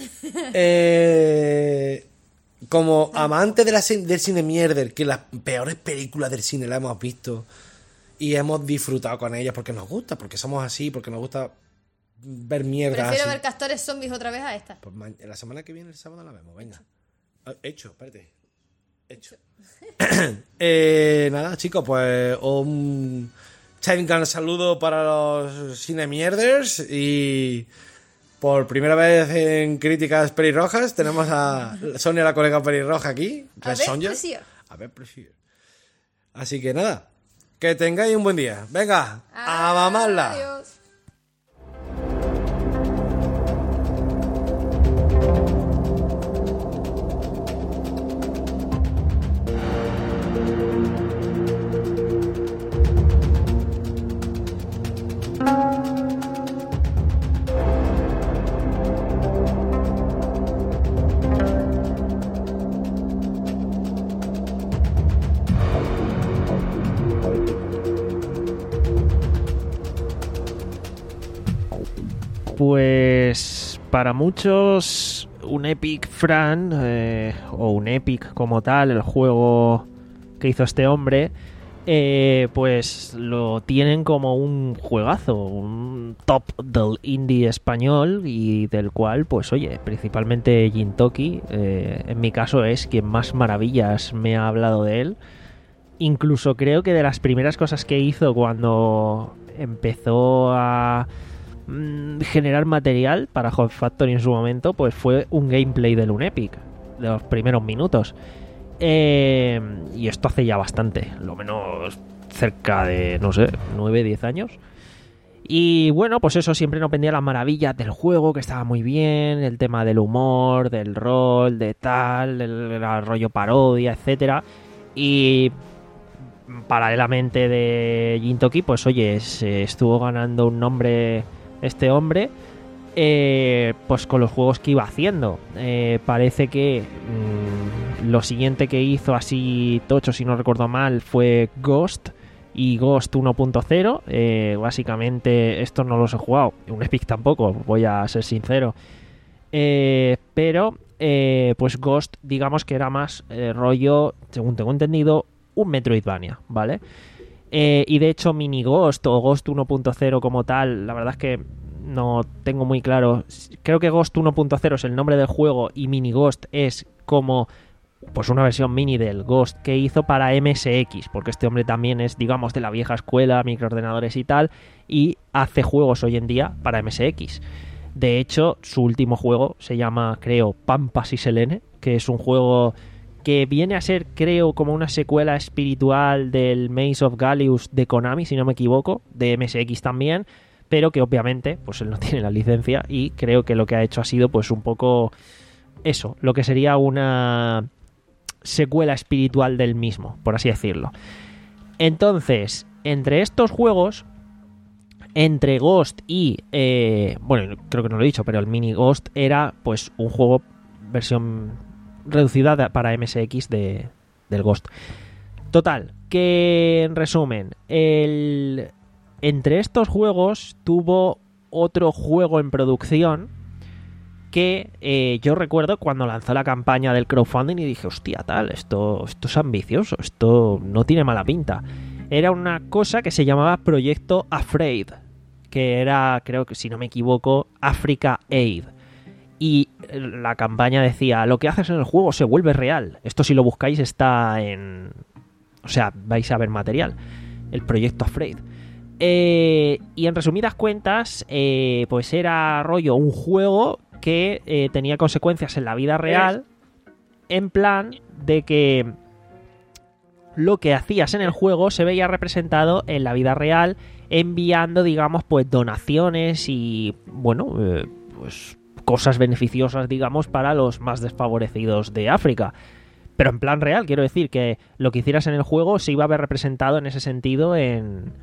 eh, como amante de la, cin- del cine mierder, que las peores películas del cine las hemos visto y hemos disfrutado con ellas porque nos gusta, porque somos así, porque nos gusta ver mierda Prefiero así. ver castores zombies otra vez a esta. Pues ma- la semana que viene, el sábado, la vemos, venga. Ah, Hecho, espérate. Hecho. eh, nada, chicos, pues un Sharingan saludo para los cine mierders y por primera vez en Críticas Pelirrojas tenemos a Sonia, la colega pelirroja aquí. A que es ver, Sonia. presión. A ver, presión. Así que nada, que tengáis un buen día. Venga, a mamarla. Adiós. Pues para muchos un Epic Fran eh, o un Epic como tal, el juego que hizo este hombre, eh, pues lo tienen como un juegazo, un top del indie español y del cual, pues oye, principalmente Gintoki, eh, en mi caso es quien más maravillas me ha hablado de él. Incluso creo que de las primeras cosas que hizo cuando empezó a mm, generar material para Hot Factory en su momento, pues fue un gameplay del Unepic, de los primeros minutos. Eh, y esto hace ya bastante, lo menos cerca de, no sé, nueve diez años. Y bueno, pues eso, siempre nos vendía las maravillas del juego, que estaba muy bien, el tema del humor, del rol, de tal, el, el rollo parodia, etcétera. Y paralelamente de Gintoki, pues oye, se estuvo ganando un nombre este hombre, eh, pues con los juegos que iba haciendo. Eh, parece que mmm, lo siguiente que hizo así tocho, si no recuerdo mal, fue Ghost, y Ghost uno punto cero. Eh, básicamente, estos no los he jugado. Un Epic tampoco, voy a ser sincero. Eh, pero, eh, pues Ghost, digamos que era más eh, rollo, según tengo entendido, un Metroidvania, ¿vale? Eh, y de hecho, Mini Ghost o Ghost uno punto cero como tal, la verdad es que no tengo muy claro. Creo que Ghost uno punto cero es el nombre del juego y Mini Ghost es como pues una versión mini del Ghost que hizo para M S X, porque este hombre también es, digamos, de la vieja escuela, microordenadores y tal, y hace juegos hoy en día para M S X. De hecho, su último juego se llama, creo, Pampas y Selene, que es un juego que viene a ser, creo, como una secuela espiritual del Maze of Gallius de Konami, si no me equivoco, de M S X también, pero que obviamente, pues él no tiene la licencia y creo que lo que ha hecho ha sido, pues, un poco eso, lo que sería una secuela espiritual del mismo, por así decirlo. Entonces, entre estos juegos, entre Ghost y eh, bueno, creo que no lo he dicho, pero el Mini Ghost era pues un juego versión reducida para M S X de, del Ghost. Total, que en resumen, el, entre estos juegos tuvo otro juego en producción que eh, yo recuerdo cuando lanzó la campaña del crowdfunding y dije, hostia, tal, esto, esto es ambicioso, esto no tiene mala pinta. Era una cosa que se llamaba Proyecto Afraid, que era, creo que si no me equivoco, Africa Aid. Y la campaña decía, lo que haces en el juego se vuelve real. Esto si lo buscáis está en... O sea, vais a ver material. El Proyecto Afraid. Eh, y en resumidas cuentas, eh, pues era rollo un juego que eh, tenía consecuencias en la vida real, en plan de que lo que hacías en el juego se veía representado en la vida real, enviando, digamos, pues donaciones y, bueno, eh, pues cosas beneficiosas, digamos, para los más desfavorecidos de África. Pero en plan real, quiero decir que lo que hicieras en el juego se iba a ver representado en ese sentido en...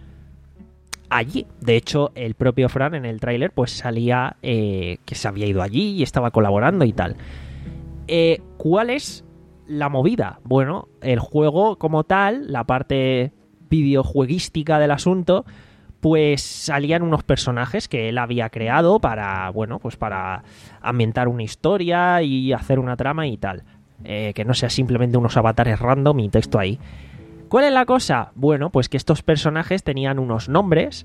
allí. De hecho, el propio Fran en el tráiler pues salía eh, que se había ido allí y estaba colaborando y tal. Eh, ¿Cuál es la movida? Bueno, el juego como tal, la parte videojueguística del asunto, pues salían unos personajes que él había creado para, bueno, pues para ambientar una historia y hacer una trama y tal. Eh, que no sea simplemente unos avatares random y texto ahí. ¿Cuál es la cosa? Bueno, pues que estos personajes tenían unos nombres.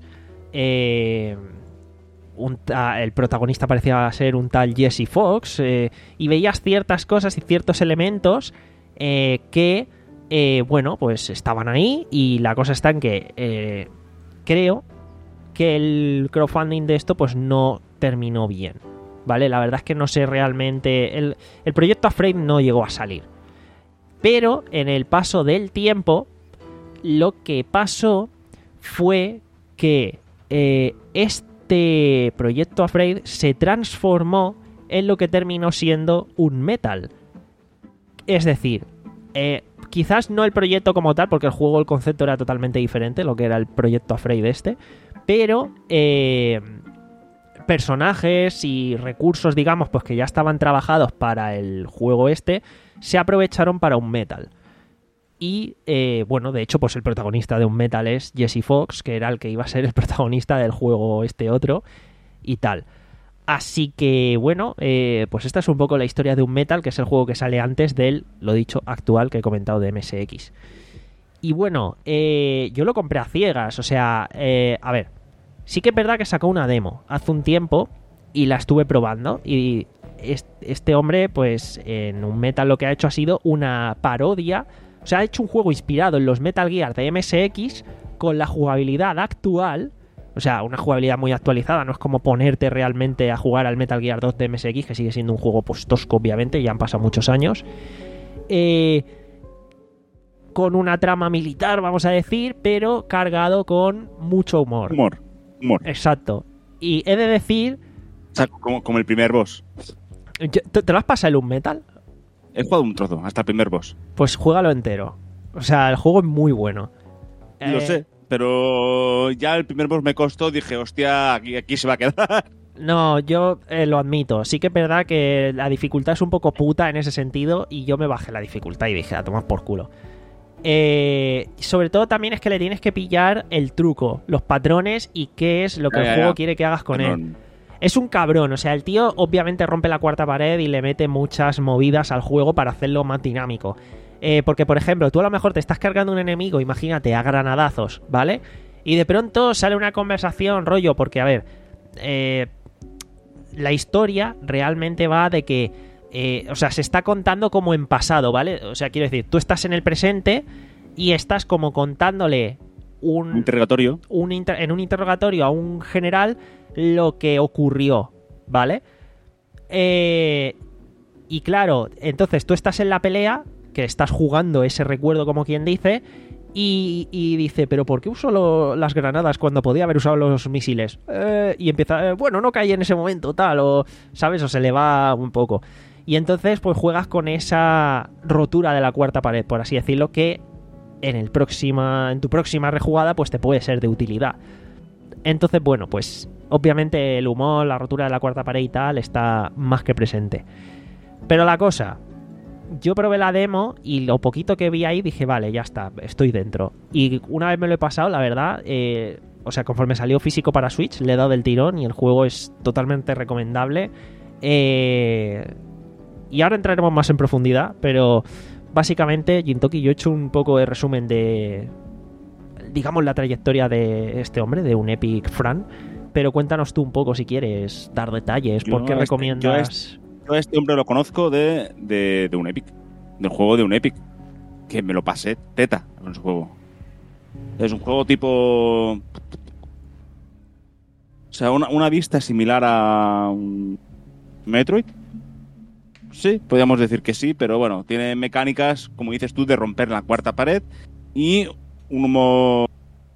Eh, un ta- el protagonista parecía ser un tal Jesse Fox. Eh, y veías ciertas cosas y ciertos elementos eh, que, eh, bueno, pues estaban ahí. Y la cosa está en que eh, creo que el crowdfunding de esto pues no terminó bien. ¿Vale? La verdad es que no sé realmente... El, el proyecto Afraid no llegó a salir. Pero en el paso del tiempo, lo que pasó fue que eh, este proyecto Afraid se transformó en lo que terminó siendo un metal. Es decir, eh, quizás no el proyecto como tal, porque el juego, el concepto era totalmente diferente, lo que era el proyecto Afraid este, pero eh, personajes y recursos, digamos, pues que ya estaban trabajados para el juego este, se aprovecharon para un metal. Y, eh, bueno, de hecho, pues el protagonista de un metal es Jesse Fox, que era el que iba a ser el protagonista del juego este otro, y tal. Así que, bueno, eh, pues esta es un poco la historia de un metal, que es el juego que sale antes del, lo dicho, actual que he comentado de M S X. Y bueno, eh, yo lo compré a ciegas, o sea, eh, a ver, sí que es verdad que sacó una demo hace un tiempo y la estuve probando, y este hombre, pues en un metal lo que ha hecho ha sido una parodia. O sea, ha hecho un juego inspirado en los Metal Gear de M S X con la jugabilidad actual. O sea, una jugabilidad muy actualizada. No es como ponerte realmente a jugar al Metal Gear dos de M S X, que sigue siendo un juego pues tosco, obviamente. Ya han pasado muchos años. Eh, con una trama militar, vamos a decir, pero cargado con mucho humor. Humor. Humor. Exacto. Y he de decir... O sea, como, como el primer boss. ¿Te, te lo has pasado en un Metal? He jugado un trozo, hasta el primer boss. Pues juégalo entero. O sea, el juego es muy bueno. Lo eh... sé, pero ya el primer boss me costó, dije, hostia, aquí, aquí se va a quedar. No, yo eh, lo admito. Sí que es verdad que la dificultad es un poco puta en ese sentido y yo me bajé la dificultad y dije, a tomar por culo. Eh, sobre todo también es que le tienes que pillar el truco, los patrones y qué es lo que Ya, el ya, juego ya. quiere que hagas con Cabrón. él. Es un cabrón, o sea, el tío obviamente rompe la cuarta pared y le mete muchas movidas al juego para hacerlo más dinámico. Eh, porque, por ejemplo, tú a lo mejor te estás cargando un enemigo, imagínate, a granadazos, ¿vale? Y de pronto sale una conversación, rollo, porque, a ver, eh, la historia realmente va de que, eh, o sea, se está contando como en pasado, ¿vale? O sea, quiero decir, tú estás en el presente y estás como contándole un... Un interrogatorio. un inter- en un interrogatorio a un general lo que ocurrió, ¿vale? Eh, y claro, entonces tú estás en la pelea, que estás jugando ese recuerdo como quien dice, y, y dice, ¿pero por qué uso lo- las granadas cuando podía haber usado los misiles? Eh, y empieza, eh, bueno, no caí en ese momento, tal, o, ¿sabes? O se le va un poco. Y entonces pues juegas con esa rotura de la cuarta pared, por así decirlo, que en el próxima, en tu próxima rejugada pues te puede ser de utilidad. Entonces, bueno, pues obviamente el humor, la rotura de la cuarta pared y tal está más que presente. Pero la cosa, yo probé la demo y lo poquito que vi ahí dije, vale, ya está, estoy dentro. Y una vez me lo he pasado, la verdad, eh, o sea, conforme salió físico para Switch, le he dado del tirón y el juego es totalmente recomendable. Eh, y ahora entraremos más en profundidad, pero básicamente, Gintoki, yo he hecho un poco de resumen de, digamos, la trayectoria de este hombre, de un Epic Fran. Pero cuéntanos tú un poco, si quieres, dar detalles. Yo ¿Por qué este- recomiendas...? yo este- Yo a este hombre lo conozco de, de, de un Epic. Del juego de un Epic. Que me lo pasé teta con su juego. Es un juego tipo... O sea, una, una vista similar a un Metroid. Sí, podríamos decir que sí, pero bueno, tiene mecánicas, como dices tú, de romper la cuarta pared y un humor...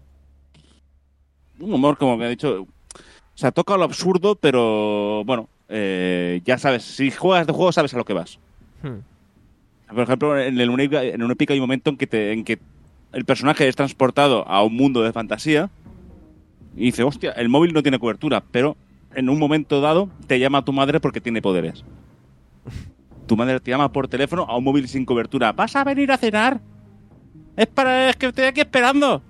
Un humor, como que he dicho... O sea, toca lo absurdo, pero bueno, eh, ya sabes, si juegas de juego sabes a lo que vas. Hmm. Por ejemplo, en el Unepic, en un Epic hay un momento en que, te, en que el personaje es transportado a un mundo de fantasía y dice, hostia, el móvil no tiene cobertura, pero en un momento dado te llama tu madre porque tiene poderes. Tu madre te llama por teléfono a un móvil sin cobertura. ¿Vas a venir a cenar? Es para es que estoy aquí esperando.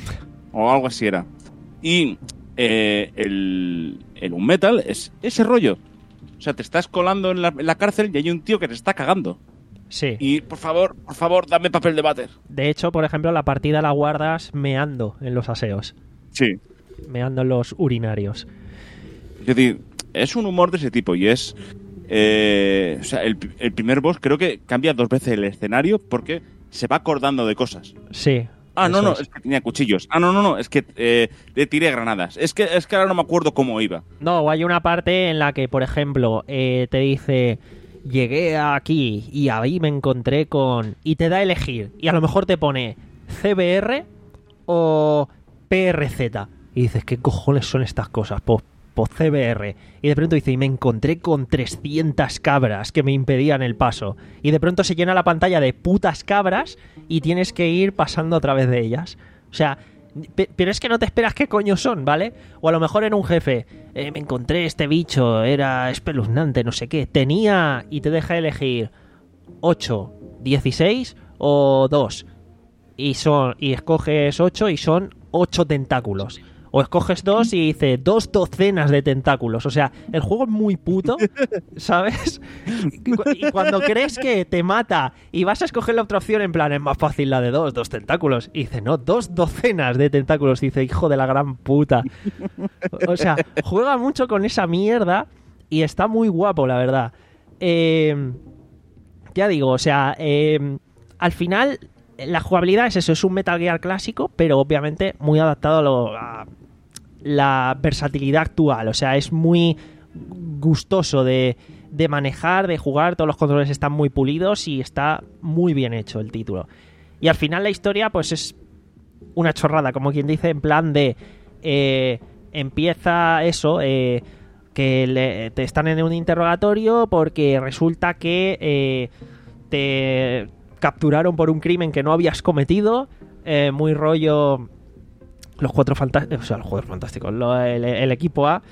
O algo así era. Y eh, el, el Unmetal es ese rollo. O sea, te estás colando en la, en la cárcel y hay un tío que te está cagando. Sí. Y por favor, por favor, dame papel de váter. De hecho, por ejemplo, la partida la guardas meando en los aseos. Sí. Meando en los urinarios. Es decir, es un humor de ese tipo y es... Eh, o sea, el, el primer boss creo que cambia dos veces el escenario porque se va acordando de cosas. Sí. Ah, no, eso no, es. es que tenía cuchillos. Ah, no, no, no, es que eh, le tiré granadas. Es que, es que ahora no me acuerdo cómo iba. No, o hay una parte en la que, por ejemplo, eh, te dice... Llegué aquí y ahí me encontré con... Y te da a elegir. Y a lo mejor te pone C B R o P R Z. Y dices, ¿qué cojones son estas cosas? Pues, pues C B R. Y de pronto dice, y me encontré con trescientas cabras que me impedían el paso. Y de pronto se llena la pantalla de putas cabras y tienes que ir pasando a través de ellas. O sea... Pe- Pero es que no te esperas qué coño son, ¿vale? O a lo mejor era un jefe. Eh, me encontré este bicho, era espeluznante, no sé qué. Tenía y te deja elegir ocho, dieciséis o dos. Y, son, y escoges ocho y son ocho tentáculos. O escoges dos y dice dos docenas de tentáculos. O sea, el juego es muy puto, ¿sabes? Y, cu- y cuando crees que te mata y vas a escoger la otra opción, en plan, es más fácil la de dos, dos tentáculos. Y dice, no, dos docenas de tentáculos. Y dice, hijo de la gran puta. O sea, juega mucho con esa mierda y está muy guapo, la verdad. Eh, ya digo, o sea, eh, al final la jugabilidad es eso, es un Metal Gear clásico, pero obviamente muy adaptado a, lo, a la versatilidad actual. O sea, es muy gustoso de, de manejar, de jugar, todos los controles están muy pulidos y está muy bien hecho el título. Y al final la historia pues es una chorrada, como quien dice, en plan de eh, empieza eso, eh, que le- te están en un interrogatorio porque resulta que eh, te capturaron por un crimen que no habías cometido, eh, muy rollo los cuatro fantásticos, o sea, los cuatro fantásticos, lo- el, el equipo A,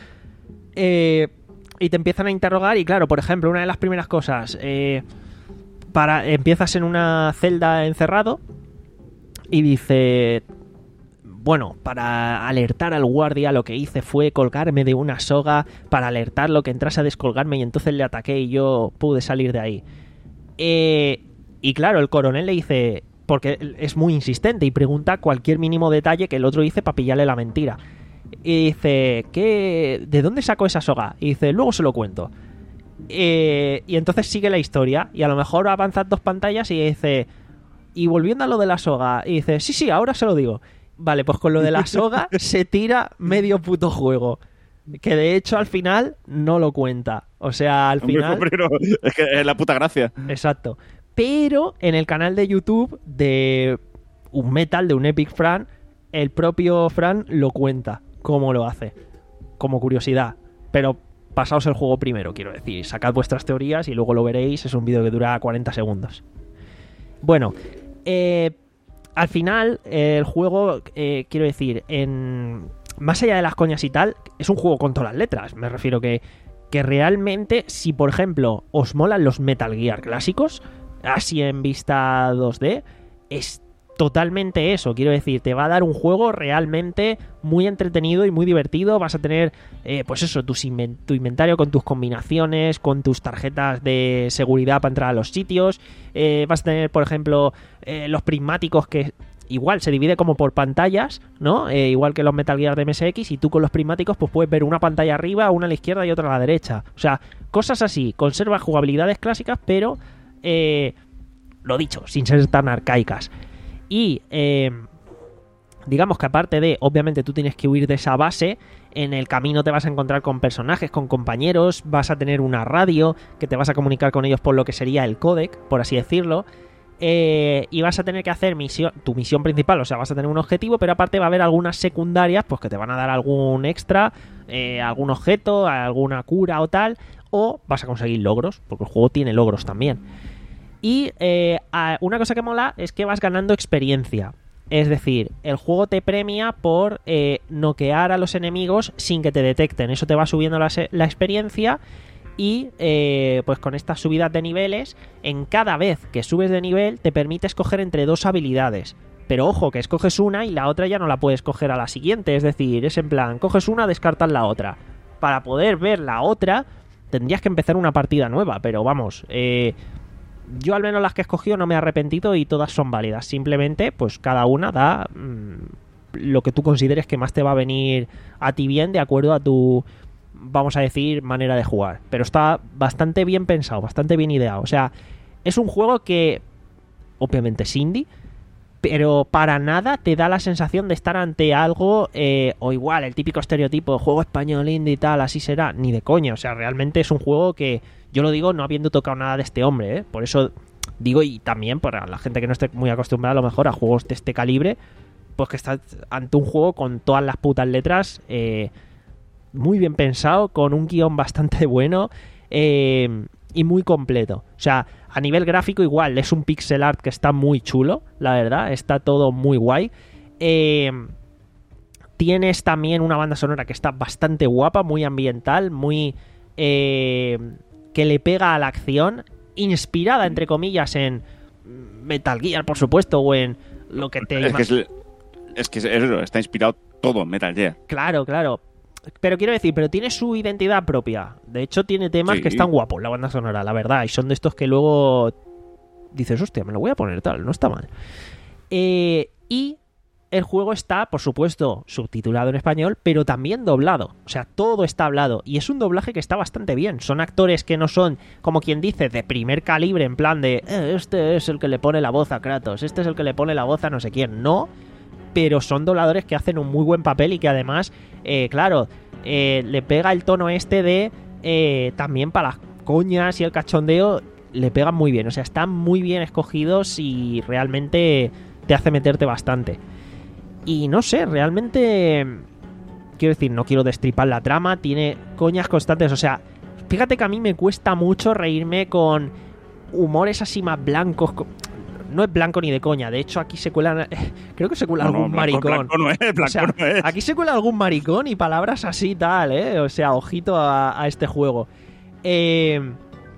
eh, y te empiezan a interrogar y claro, por ejemplo, una de las primeras cosas, eh, para empiezas en una celda encerrado y dice... Bueno, para alertar al guardia lo que hice fue colgarme de una soga para alertarlo que entrase a descolgarme y entonces le ataqué y yo pude salir de ahí. Eh, y claro, el coronel le dice, porque es muy insistente y pregunta cualquier mínimo detalle que el otro dice para pillarle la mentira. Y dice, ¿qué? ¿De dónde sacó esa soga? Y dice, luego se lo cuento. Eh, y entonces sigue la historia y a lo mejor avanzan dos pantallas y dice, y volviendo a lo de la soga, y dice, sí, sí, ahora se lo digo. Vale, pues con lo de la soga se tira medio puto juego. Que de hecho al final no lo cuenta. O sea, al Hombre, final... pero es que es la puta gracia. Exacto. Pero en el canal de YouTube de un Metal, de un Epic Fran, el propio Fran lo cuenta. Cómo lo hace. Como curiosidad. Pero pasaos el juego primero, quiero decir. Sacad vuestras teorías y luego lo veréis. Es un vídeo que dura cuarenta segundos. Bueno, eh... al final, eh, el juego, eh, quiero decir, en más allá de las coñas y tal, es un juego con todas las letras. Me refiero que, que realmente, si por ejemplo os molan los Metal Gear clásicos, así en vista dos D, es totalmente eso. Quiero decir, te va a dar un juego realmente muy entretenido y muy divertido. Vas a tener, eh, pues eso, tu, inven- tu inventario con tus combinaciones, con tus tarjetas de seguridad para entrar a los sitios. Eh, vas a tener, por ejemplo, eh, los prismáticos que igual se divide como por pantallas, ¿no? Eh, igual que los Metal Gear de M S X, y tú con los prismáticos pues puedes ver una pantalla arriba, una a la izquierda y otra a la derecha. O sea, cosas así. Conserva jugabilidades clásicas, pero, eh, lo dicho, sin ser tan arcaicas. Y eh, digamos que aparte de, obviamente tú tienes que huir de esa base, en el camino te vas a encontrar con personajes, con compañeros, vas a tener una radio que te vas a comunicar con ellos por lo que sería el códec, por así decirlo, eh, y vas a tener que hacer misión, tu misión principal, o sea, vas a tener un objetivo, pero aparte va a haber algunas secundarias, pues que te van a dar algún extra, eh, algún objeto, alguna cura o tal, o vas a conseguir logros, porque el juego tiene logros también. Y eh, una cosa que mola es que vas ganando experiencia. Es decir, el juego te premia por eh, noquear a los enemigos sin que te detecten. Eso te va subiendo la, la experiencia. Y eh, pues con estas subidas de niveles, en cada vez que subes de nivel te permite escoger entre dos habilidades. Pero ojo, que escoges una y la otra ya no la puedes coger a la siguiente. Es decir, es en plan, coges una, descartas la otra. Para poder ver la otra tendrías que empezar una partida nueva. Pero vamos, eh... yo al menos las que he escogido no me he arrepentido y todas son válidas. Simplemente, pues cada una da mmm, lo que tú consideres que más te va a venir a ti bien de acuerdo a tu, vamos a decir, manera de jugar. Pero está bastante bien pensado, bastante bien ideado. O sea, es un juego que obviamente es indie, pero para nada te da la sensación de estar ante algo, eh, o igual, el típico estereotipo, juego español indie y tal, así será, ni de coña. O sea, realmente es un juego que, yo lo digo no habiendo tocado nada de este hombre, ¿eh? Por eso digo, y también para la gente que no esté muy acostumbrada a lo mejor a juegos de este calibre, pues que está ante un juego con todas las putas letras, eh, muy bien pensado, con un guión bastante bueno, eh, y muy completo. O sea, a nivel gráfico igual, es un pixel art que está muy chulo, la verdad, está todo muy guay. Eh, tienes también una banda sonora que está bastante guapa, muy ambiental, muy... Eh, que le pega a la acción, inspirada, entre comillas, en Metal Gear, por supuesto, o en lo que te... Es que, es, es que es eso, está inspirado todo en Metal Gear. Claro, claro. Pero quiero decir, pero tiene su identidad propia. De hecho, tiene temas sí. que están guapos, la banda sonora, la verdad. Y son de estos que luego dices, hostia, me lo voy a poner tal, no está mal. Eh, y el juego está, por supuesto, subtitulado en español, pero también doblado. O sea, todo está hablado. Y es un doblaje que está bastante bien. Son actores que no son, como quien dice, de primer calibre, en plan de, eh, este es el que le pone la voz a Kratos, este es el que le pone la voz a no sé quién. No, pero son dobladores que hacen un muy buen papel y que además, eh, claro, eh, le pega el tono este de, eh, también para las coñas y el cachondeo, le pegan muy bien. O sea, están muy bien escogidos y realmente te hace meterte bastante. Y no sé, realmente, quiero decir, no quiero destripar la trama, tiene coñas constantes, o sea, fíjate que a mí me cuesta mucho reírme con humores así más blancos, no es blanco ni de coña, de hecho aquí se cuelan, creo que se cuela no, algún no, maricón. Blanco no es, blanco o sea, no es. Aquí se cuela algún maricón y palabras así tal, eh, o sea, ojito a, a este juego. Eh,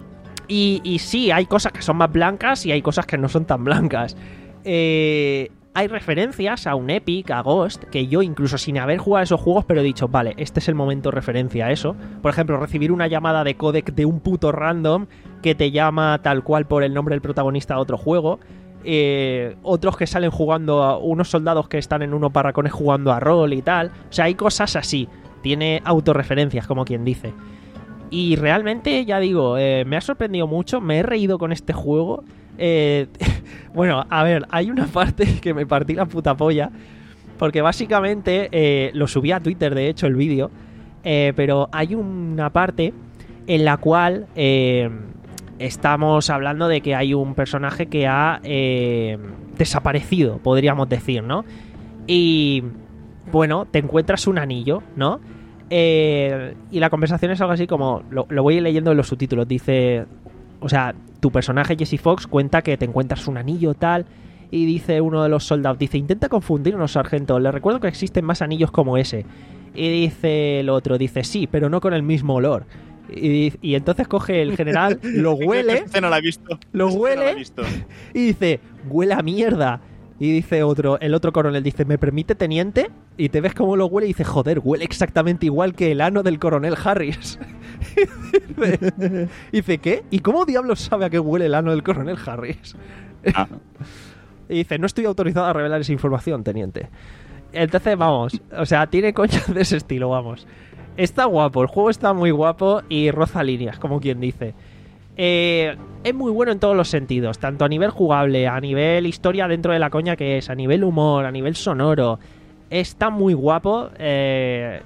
y, y sí, hay cosas que son más blancas y hay cosas que no son tan blancas. Eh... hay referencias a un Epic, a Ghost, que yo incluso sin haber jugado esos juegos, pero he dicho, vale, este es el momento referencia a eso. Por ejemplo, recibir una llamada de codec de un puto random que te llama tal cual por el nombre del protagonista de otro juego. Eh, otros que salen jugando a unos soldados que están en unos barracones jugando a rol y tal. O sea, hay cosas así. Tiene autorreferencias, como quien dice. Y realmente, ya digo, eh, me ha sorprendido mucho. Me he reído con este juego. Eh, bueno, a ver, hay una parte que me partí la puta polla. Porque básicamente eh, lo subí a Twitter, de hecho, el vídeo. Eh, pero hay una parte en la cual eh, estamos hablando de que hay un personaje que ha eh, desaparecido, podríamos decir, ¿no? Y bueno, te encuentras un anillo, ¿no? Eh, y la conversación es algo así como, lo, lo voy leyendo en los subtítulos, dice, o sea, tu personaje Jesse Fox cuenta que te encuentras un anillo tal, y dice uno de los soldados, dice, intenta confundirnos, sargento, le recuerdo que existen más anillos como ese. Y dice el otro, dice, sí, pero no con el mismo olor. Y, y entonces coge el general, lo huele, no la he visto. lo huele, no la he visto. Y dice, huele a mierda. Y dice otro, el otro coronel dice, ¿me permite, teniente? Y te ves cómo lo huele y dice, joder, huele exactamente igual que el ano del coronel Harris. Y dice, dice, ¿qué? ¿Y cómo diablos sabe a qué huele el ano del coronel Harris? Ah. Y dice, no estoy autorizado a revelar esa información, teniente. Entonces, vamos, o sea, tiene coñas de ese estilo, vamos. Está guapo, el juego está muy guapo y roza líneas, como quien dice. Eh, es muy bueno en todos los sentidos, tanto a nivel jugable, a nivel historia dentro de la coña que es, a nivel humor, a nivel sonoro. Está muy guapo. Eh,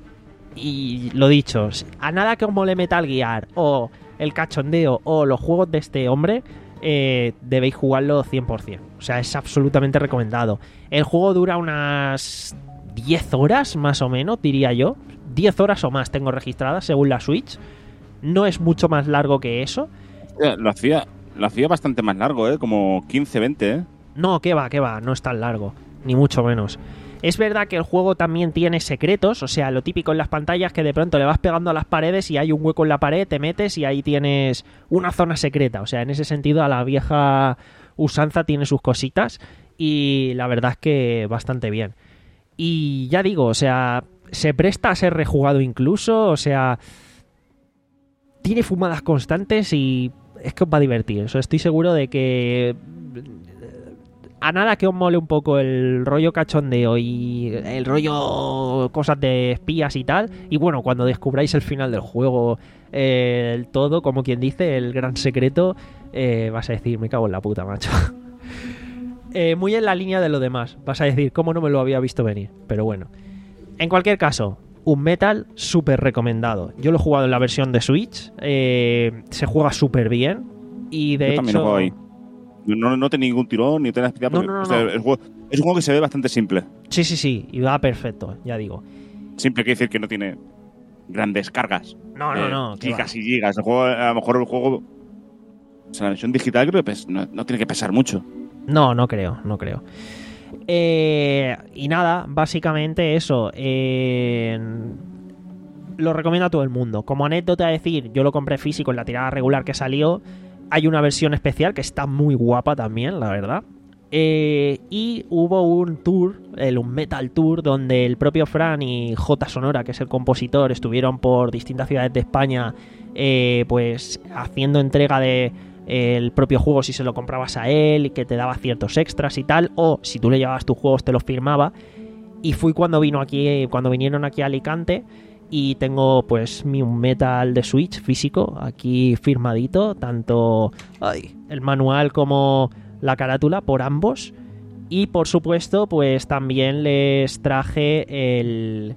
y lo dicho, a nada que os mole Metal Gear o el cachondeo o los juegos de este hombre, eh, debéis jugarlo cien por ciento. O sea, es absolutamente recomendado. El juego dura unas diez horas más o menos, diría yo. diez horas o más tengo registradas según la Switch. No es mucho más largo que eso. Lo hacía, lo hacía bastante más largo, ¿eh? Como quince, veinte, ¿eh? No, que va, que va, no es tan largo. Ni mucho menos. Es verdad que el juego también tiene secretos. O sea, lo típico en las pantallas que de pronto le vas pegando a las paredes y hay un hueco en la pared, te metes y ahí tienes una zona secreta. O sea, en ese sentido a la vieja usanza tiene sus cositas. Y la verdad es que bastante bien. Y ya digo, o sea, se presta a ser rejugado incluso. O sea, tiene fumadas constantes y es que os va a divertir. O sea, estoy seguro de que a nada que os mole un poco el rollo cachondeo y el rollo cosas de espías y tal, y bueno, cuando descubráis el final del juego, eh, el todo, como quien dice, el gran secreto, eh, vas a decir, me cago en la puta, macho. eh, muy en la línea de lo demás. Vas a decir, cómo no me lo había visto venir. Pero bueno, en cualquier caso, un Metal súper recomendado. Yo lo he jugado en la versión de Switch. Eh, se juega súper bien. Y de Yo también lo hecho... juego ahí. No, no tiene ningún tirón ni tiene especial. No, Porque, no, no, o sea, no. el juego, es un juego que se ve bastante simple. Sí, sí, sí. Y va perfecto, ya digo. Simple quiere decir que no tiene grandes cargas. No, no, Eh, no. que Gigas va. y gigas. El juego, a lo mejor el juego... O sea, la versión digital creo que pes- no, no tiene que pesar mucho. No, no creo, no creo. Eh, y nada, básicamente eso. Eh, lo recomiendo a todo el mundo. Como anécdota decir, yo lo compré físico en la tirada regular que salió. Hay una versión especial que está muy guapa también, la verdad. Eh, y hubo un tour, el un Metal Tour, donde el propio Fran y J Sonora, que es el compositor, estuvieron por distintas ciudades de España, eh, pues haciendo entrega de eh, el propio juego si se lo comprabas a él, y que te daba ciertos extras y tal, o si tú le llevabas tus juegos te los firmaba. Y fui cuando vino aquí, cuando vinieron aquí a Alicante. Y tengo pues mi un Metal de Switch físico aquí firmadito, tanto ay, el manual como la carátula por ambos. Y por supuesto pues también les traje el,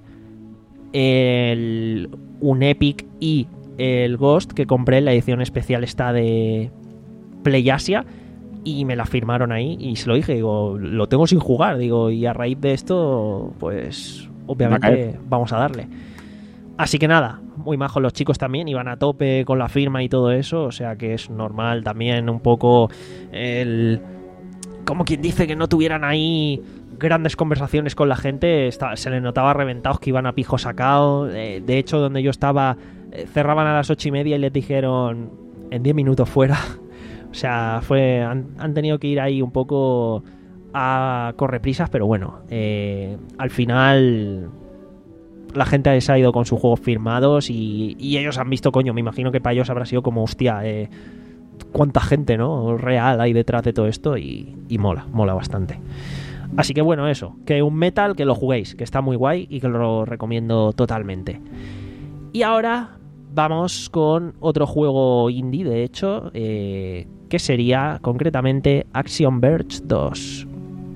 el un Epic y el Ghost que compré en la edición especial esta de PlayAsia. Y me la firmaron ahí y se lo dije, digo, lo tengo sin jugar, digo, y a raíz de esto pues obviamente vamos a darle. Así que nada, muy majos los chicos también, iban a tope con la firma y todo eso, o sea que es normal también un poco el... Como quien dice que no tuvieran ahí grandes conversaciones con la gente, está, se les notaba reventados que iban a pijo sacado. Eh, de hecho, donde yo estaba, eh, cerraban a las ocho y media y les dijeron en diez minutos fuera. O sea, fue han, han tenido que ir ahí un poco a correprisas, pero bueno, eh, al final la gente se ha ido con sus juegos firmados y, y ellos han visto, coño, me imagino que para ellos habrá sido como, hostia, eh, cuánta gente, ¿no? Real hay detrás de todo esto y, y mola, mola bastante. Así que bueno, eso, que un Metal, que lo juguéis, que está muy guay y que lo recomiendo totalmente. Y ahora vamos con otro juego indie, de hecho, eh, que sería concretamente Axiom Verge dos.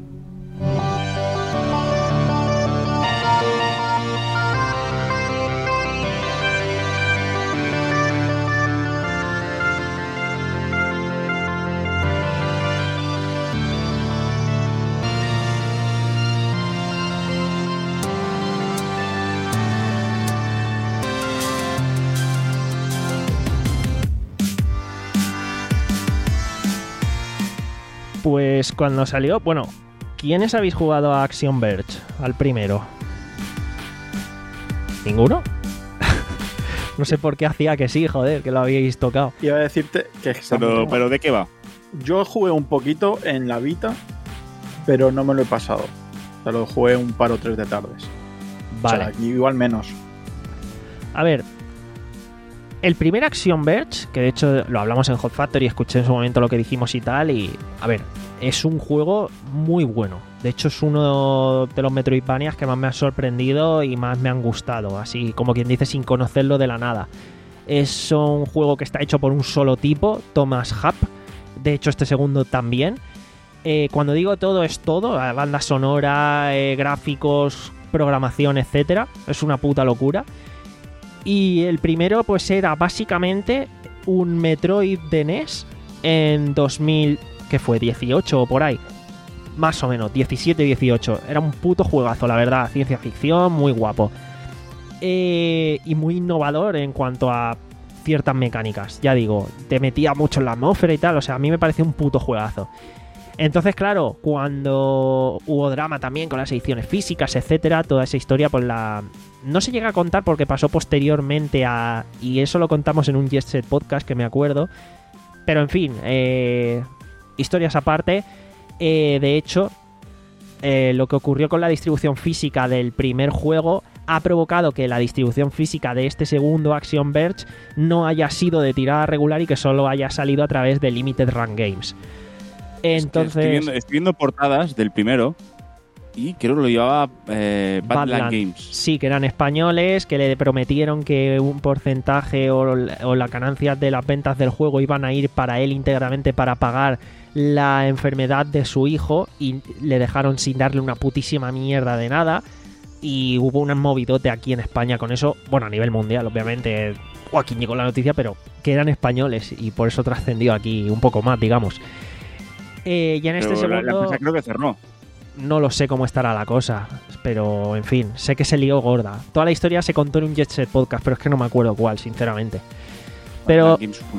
Pues cuando salió, bueno, ¿quiénes habéis jugado a Axiom Verge? Al primero. ¿Ninguno? No sé por qué hacía que sí, joder, que lo habíais tocado. Iba a decirte que... Pero, pero ¿de qué va? Yo jugué un poquito en la Vita, pero no me lo he pasado. O sea, lo jugué un par o tres de tardes. Vale. O sea, aquí igual menos. A ver, el primer Axiom Verge, que de hecho lo hablamos en Hot Factory, escuché en su momento lo que dijimos y tal, y a ver, es un juego muy bueno. De hecho es uno de los Metroidvanias que más me ha sorprendido y más me han gustado, así como quien dice, sin conocerlo de la nada. Es un juego que está hecho por un solo tipo, Thomas Happ. De hecho este segundo también. Eh, cuando digo todo es todo, banda sonora, eh, gráficos, programación, etcétera. Es una puta locura. Y el primero pues era básicamente un Metroid de N E S en dos mil, ¿qué fue? dieciocho o por ahí. Más o menos, diecisiete dieciocho. Era un puto juegazo, la verdad. Ciencia ficción, muy guapo. Eh, y muy innovador en cuanto a ciertas mecánicas. Ya digo, te metía mucho en la atmósfera y tal. O sea, a mí me pareció un puto juegazo. Entonces, claro, cuando hubo drama también con las ediciones físicas, etcétera, toda esa historia, pues la... no se llega a contar porque pasó posteriormente a... y eso lo contamos en un Jet Set Podcast, que me acuerdo. Pero, en fin, eh... historias aparte. Eh, de hecho, eh, lo que ocurrió con la distribución física del primer juego ha provocado que la distribución física de este segundo Axiom Verge no haya sido de tirada regular y que solo haya salido a través de Limited Run Games. Entonces, es que estoy, viendo, estoy viendo portadas del primero y creo que lo llevaba eh, Badland Badland Games. Sí, que eran españoles, que le prometieron que un porcentaje o, o las ganancias de las ventas del juego iban a ir para él íntegramente para pagar la enfermedad de su hijo, y le dejaron sin darle una putísima mierda de nada. Y hubo un movidote aquí en España con eso, bueno, a nivel mundial, obviamente. Joaquín llegó la noticia, pero que eran españoles y por eso trascendió aquí un poco más, digamos. Eh, y en este Pero segundo... la, la empresa creo que cerró. No lo sé cómo estará la cosa, pero en fin, sé que se lió gorda. Toda la historia se contó en un Jet Set Podcast, pero es que no me acuerdo cuál, sinceramente. Pero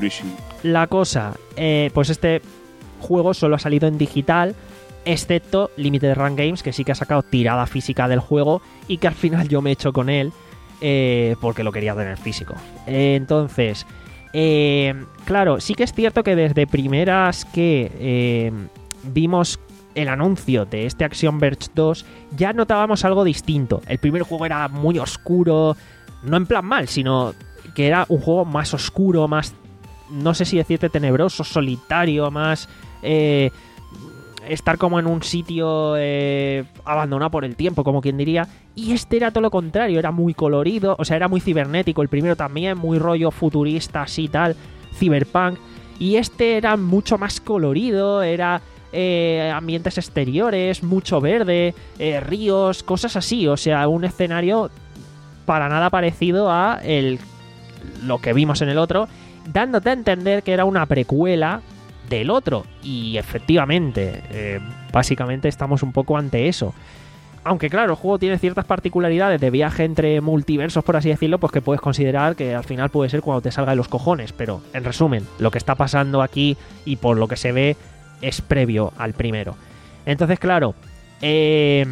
la cosa, eh, pues este juego solo ha salido en digital, excepto Limited Run Games, que sí que ha sacado tirada física del juego y que al final yo me he hecho con él eh, porque lo quería tener físico. Eh, entonces... Eh, claro, sí que es cierto que desde primeras que eh, vimos el anuncio de este Axiom Verge dos ya notábamos algo distinto. El primer juego era muy oscuro, no en plan mal, sino que era un juego más oscuro, más, no sé si decirte tenebroso, solitario, más... Eh, estar como en un sitio eh, abandonado por el tiempo, como quien diría. Y este era todo lo contrario, era muy colorido, o sea, era muy cibernético. El primero también, muy rollo futurista, así tal, cyberpunk. Y este era mucho más colorido, era eh, ambientes exteriores, mucho verde, eh, ríos, cosas así. O sea, un escenario para nada parecido a el, lo que vimos en el otro, dándote a entender que era una precuela del otro. Y efectivamente, eh, básicamente estamos un poco ante eso. Aunque claro, el juego tiene ciertas particularidades de viaje entre multiversos, por así decirlo, pues que puedes considerar que al final puede ser cuando te salga de los cojones. Pero, en resumen, lo que está pasando aquí y por lo que se ve es previo al primero. Entonces, claro, eh,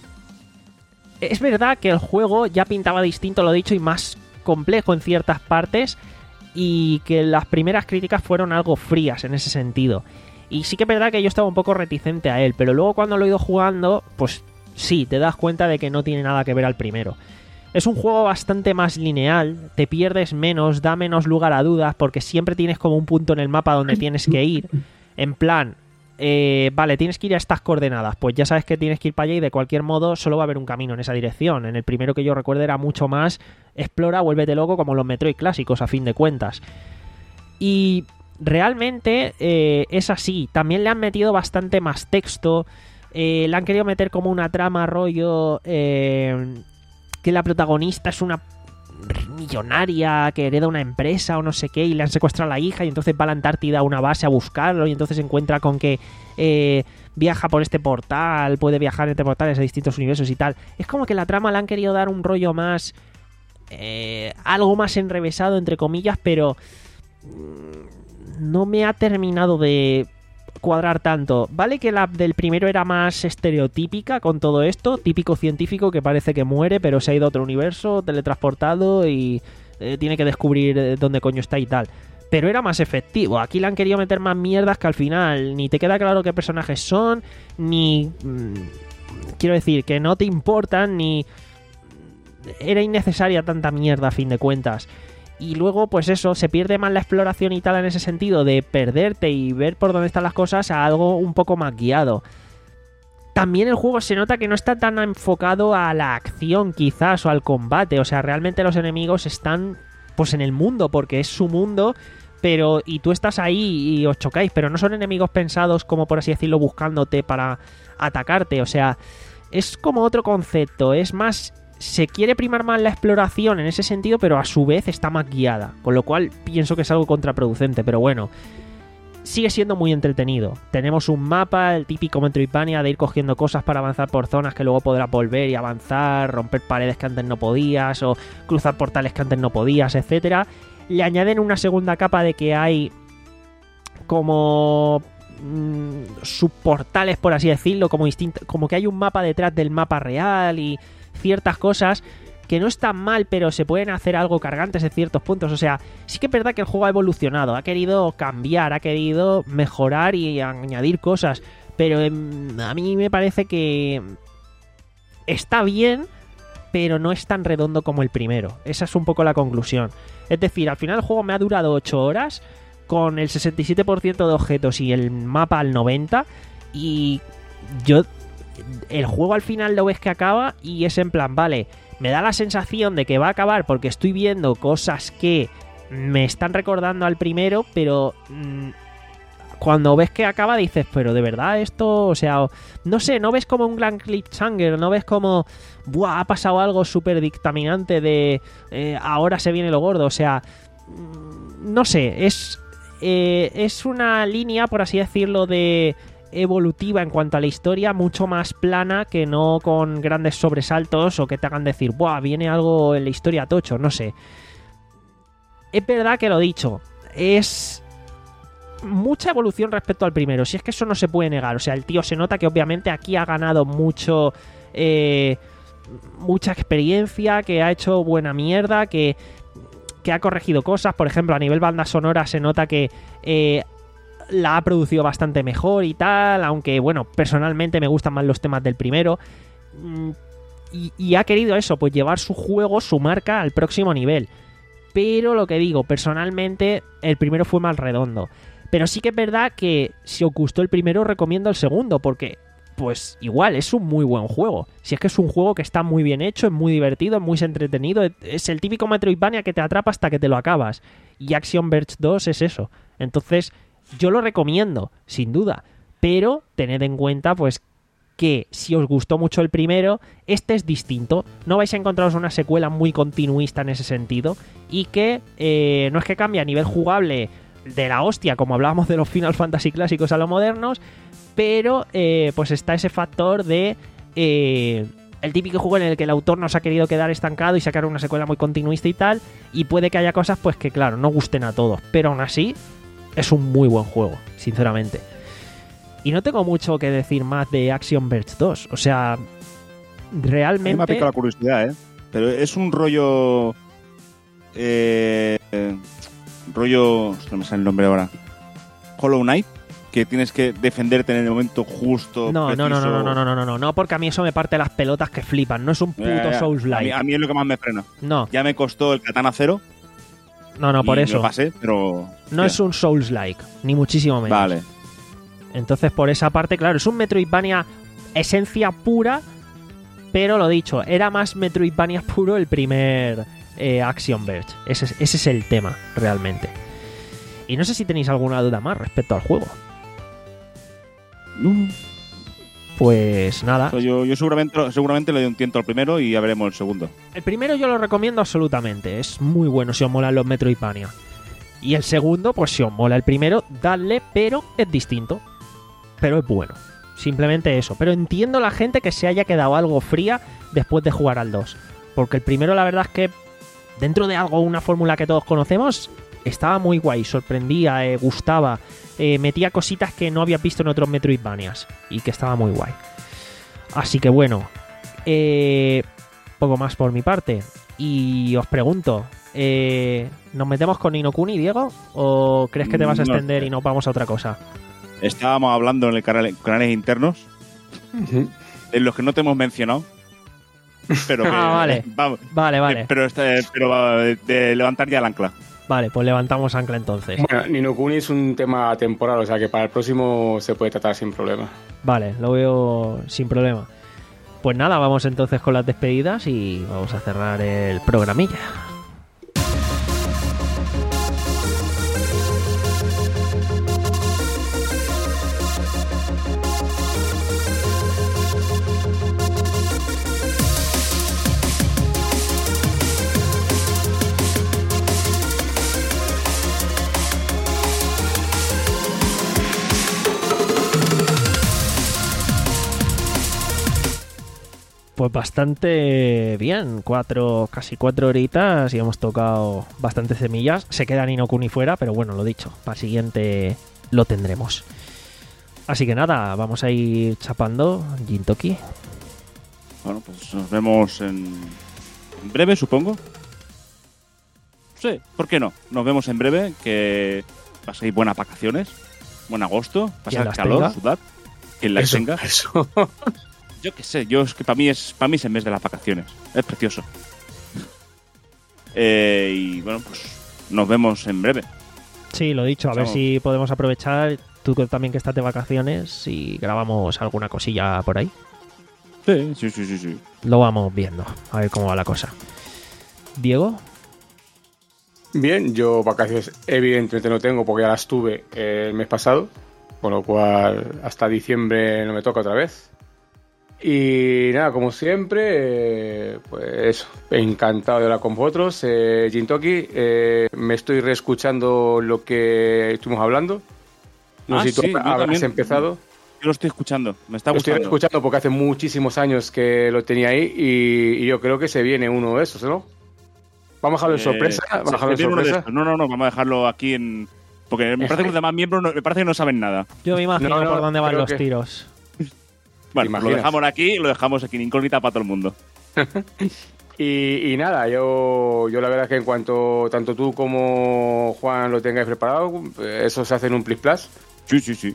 es verdad que el juego ya pintaba distinto, lo dicho, y más complejo en ciertas partes, y que las primeras críticas fueron algo frías en ese sentido. Y sí que es verdad que yo estaba un poco reticente a él, pero luego cuando lo he ido jugando, pues sí, te das cuenta de que no tiene nada que ver al primero. Es un juego bastante más lineal, te pierdes menos, da menos lugar a dudas, porque siempre tienes como un punto en el mapa donde tienes que ir. En plan, eh, vale, tienes que ir a estas coordenadas, pues ya sabes que tienes que ir para allá y de cualquier modo solo va a haber un camino en esa dirección. En el primero que yo recuerdo era mucho más explora, vuélvete loco, como los Metroid clásicos, a fin de cuentas. Y realmente eh, es así. También le han metido bastante más texto. Eh, le han querido meter como una trama rollo eh, que la protagonista es una millonaria que hereda una empresa o no sé qué y le han secuestrado a la hija y entonces va a la Antártida a una base a buscarlo y entonces se encuentra con que eh, viaja por este portal, puede viajar entre portales a distintos universos y tal. Es como que la trama le han querido dar un rollo más eh, algo más enrevesado entre comillas, pero no me ha terminado de cuadrar tanto. Vale que la del primero era más estereotípica con todo esto, típico científico que parece que muere pero se ha ido a otro universo, teletransportado y eh, tiene que descubrir dónde coño está y tal. Pero era más efectivo. Aquí le han querido meter más mierdas que al final ni te queda claro qué personajes son, ni mmm, quiero decir que no te importan, ni era innecesaria tanta mierda a fin de cuentas. Y luego, pues eso, se pierde más la exploración y tal en ese sentido de perderte y ver por dónde están las cosas a algo un poco más guiado. También el juego se nota que no está tan enfocado a la acción quizás o al combate. O sea, realmente los enemigos están pues en el mundo porque es su mundo, pero y tú estás ahí y os chocáis, pero no son enemigos pensados como por así decirlo buscándote para atacarte. O sea, es como otro concepto, es más... Se quiere primar más la exploración en ese sentido, pero a su vez está más guiada, con lo cual pienso que es algo contraproducente, pero bueno, sigue siendo muy entretenido. Tenemos un mapa, el típico Metroidvania de ir cogiendo cosas para avanzar por zonas que luego podrás volver y avanzar, romper paredes que antes no podías o cruzar portales que antes no podías, etcétera. Le añaden una segunda capa de que hay como mmm, subportales, por así decirlo, como distinto, como que hay un mapa detrás del mapa real y ciertas cosas que no están mal, pero se pueden hacer algo cargantes en ciertos puntos. O sea, sí que es verdad que el juego ha evolucionado, ha querido cambiar, ha querido mejorar y añadir cosas, pero eh, a mí me parece que está bien, pero no es tan redondo como el primero. Esa es un poco la conclusión. Es decir, al final el juego me ha durado ocho horas con el sesenta y siete por ciento de objetos y el mapa al noventa por ciento, y yo... el juego al final lo ves que acaba y es en plan, vale, me da la sensación de que va a acabar porque estoy viendo cosas que me están recordando al primero, pero mmm, cuando ves que acaba dices, pero de verdad esto, o sea, no sé, no ves como un gran cliffhanger, no ves como, buah, ha pasado algo súper dictaminante de eh, ahora se viene lo gordo, o sea, mmm, no sé, es, eh, es una línea, por así decirlo, de... evolutiva en cuanto a la historia, mucho más plana, que no con grandes sobresaltos o que te hagan decir, buah, viene algo en la historia tocho, no sé. Es verdad que lo dicho, es mucha evolución respecto al primero, si es que eso no se puede negar. O sea, el tío se nota que obviamente aquí ha ganado mucho, eh, mucha experiencia, que ha hecho buena mierda, que, que ha corregido cosas. Por ejemplo, a nivel banda sonora se nota que eh, la ha producido bastante mejor y tal, aunque bueno, personalmente me gustan más los temas del primero. Y, y ha querido eso, pues llevar su juego, su marca al próximo nivel. Pero lo que digo, personalmente el primero fue más redondo. Pero sí que es verdad que si os gustó el primero, recomiendo el segundo, porque pues igual es un muy buen juego. Si es que es un juego que está muy bien hecho, es muy divertido, es muy entretenido, es el típico Metroidvania que te atrapa hasta que te lo acabas. Y Action Verge dos es eso. Entonces yo lo recomiendo, sin duda, pero tened en cuenta pues que si os gustó mucho el primero, este es distinto. No vais a encontraros una secuela muy continuista en ese sentido y que eh, no es que cambie a nivel jugable de la hostia, como hablábamos de los Final Fantasy clásicos a los modernos, pero eh, pues está ese factor de eh, el típico juego en el que el autor nos ha querido quedar estancado y sacar una secuela muy continuista y tal, y puede que haya cosas pues que claro, no gusten a todos, pero aún así es un muy buen juego, sinceramente. Y no tengo mucho que decir más de Action Verge dos. O sea, realmente... A mí me ha picado la curiosidad, ¿eh? Pero es un rollo... Eh, rollo... No me sale el nombre ahora. Hollow Knight. que tienes que defenderte en el momento justo. No, no, no, preciso. no, no, no, no, no, no, no, porque a mí eso me parte las pelotas que flipan. No es un puto Ya, ya, ya. Souls-like. A mí, a mí es lo que más me frena. No, Ya me costó el Katana Cero. no, no, por y eso. Lo pasé, pero. No ya. es un Souls-like, ni muchísimo menos. Vale. Entonces, por esa parte, claro, es un Metroidvania esencia pura, pero lo dicho, era más Metroidvania puro el primer eh, Action Verge. Ese, es- ese es el tema, realmente. Y no sé si tenéis alguna duda más respecto al juego. No. Pues nada. Pues yo, yo seguramente, seguramente le doy un tiento al primero y ya veremos el segundo. El primero yo lo recomiendo absolutamente. Es muy bueno si os molan los Metroidvania. Y el segundo, pues si os mola el primero, dadle, pero es distinto. Pero es bueno. Simplemente eso. Pero entiendo la gente que se haya quedado algo fría después de jugar al dos. Porque el primero, la verdad es que, dentro de algo, una fórmula que todos conocemos, estaba muy guay. Sorprendía, eh, gustaba. eh, metía cositas que no habías visto en otros Metroidvanias. Y que estaba muy guay. Así que bueno. Eh, poco más por mi parte. Y os pregunto. Eh, ¿Nos metemos con Ni no Kuni, Diego? ¿O crees que te vas a No extender sé. y nos vamos a otra cosa? Estábamos hablando en el canal, canales internos, en los que no te hemos mencionado. Pero que, Ah, vale. Vamos, Vale, vale. Pero, este- pero va, de, de levantar ya el ancla. Vale, pues levantamos ancla entonces. Bueno, Ni no Kuni es un tema temporal, o sea que para el próximo se puede tratar sin problema. Vale, lo veo sin problema. Pues nada, vamos entonces con las despedidas y vamos a cerrar el programilla. Pues bastante bien, cuatro, casi cuatro horitas y hemos tocado bastantes semillas. Se queda Ni no Kuni fuera, pero bueno, lo dicho, para el siguiente lo tendremos. Así que nada, vamos a ir chapando Jintoki. Bueno, pues nos vemos en, en breve, supongo. Sí, ¿por qué no? Nos vemos en breve, que paséis buenas vacaciones, buen agosto, Quien pasar las calor, tenga. sudar, quien las Eso, tenga. eso. Yo qué sé, yo es que para mí es para mí es el mes de las vacaciones. Es precioso. Eh, y bueno, pues nos vemos en breve. Sí, lo dicho, a ver Chao. si podemos aprovechar, tú que también que estás de vacaciones, y grabamos alguna cosilla por ahí. Sí, sí, sí, sí, sí. Lo vamos viendo, a ver cómo va la cosa. Diego, Bien, yo vacaciones evidentemente no tengo porque ya las tuve eh, el mes pasado, con lo cual hasta diciembre no me toca otra vez. Y nada, como siempre, eh, pues eso, encantado de hablar con vosotros. Eh, Jintoki, eh, me estoy reescuchando lo que estuvimos hablando. No Ah, sé si tú sí, yo habrás también. empezado. Yo lo estoy escuchando, me está Lo estoy gustando. escuchando porque hace muchísimos años que lo tenía ahí y, y yo creo que se viene uno de esos, ¿no? Vamos a dejarlo en Eh, sorpresa. Vamos a se- dejarlo se en viene uno de sorpresa. estos. No, no, no, vamos a dejarlo aquí en. Porque me parece que los demás miembros no, me parece que no saben nada. yo me imagino No, no, por dónde van creo los que- tiros. Bueno, pues lo imaginas? dejamos aquí y lo dejamos aquí en incógnita para todo el mundo. Y, y nada, yo, yo la verdad es que en cuanto tanto tú como Juan lo tengáis preparado, eh, eso se hace en un plis plus. Sí, sí, sí.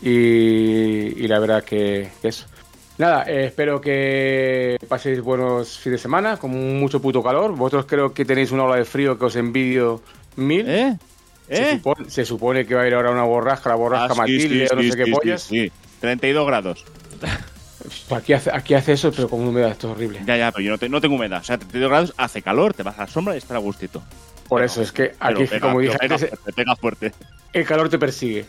Y, y la verdad que, que eso. Nada, eh, espero que paséis buenos fines de semana, con mucho puto calor. Vosotros creo que tenéis una ola de frío que os envidio mil. ¿Eh? Se, ¿Eh? supone, se supone que va a ir ahora una borrasca, la borrasca Ah, sí, Matilde sí, o no sí, sé qué sí, pollas. sí, sí. treinta y dos grados. Aquí, hace, aquí hace eso, pero con humedad, esto es horrible. Ya, ya, pero yo no, te- no tengo humedad. O sea, treinta y dos grados hace calor, te vas a la sombra y está a gustito. Por eso es que aquí, Pero pega, como pero dije pega antes, fuerte, pega fuerte. el calor te persigue.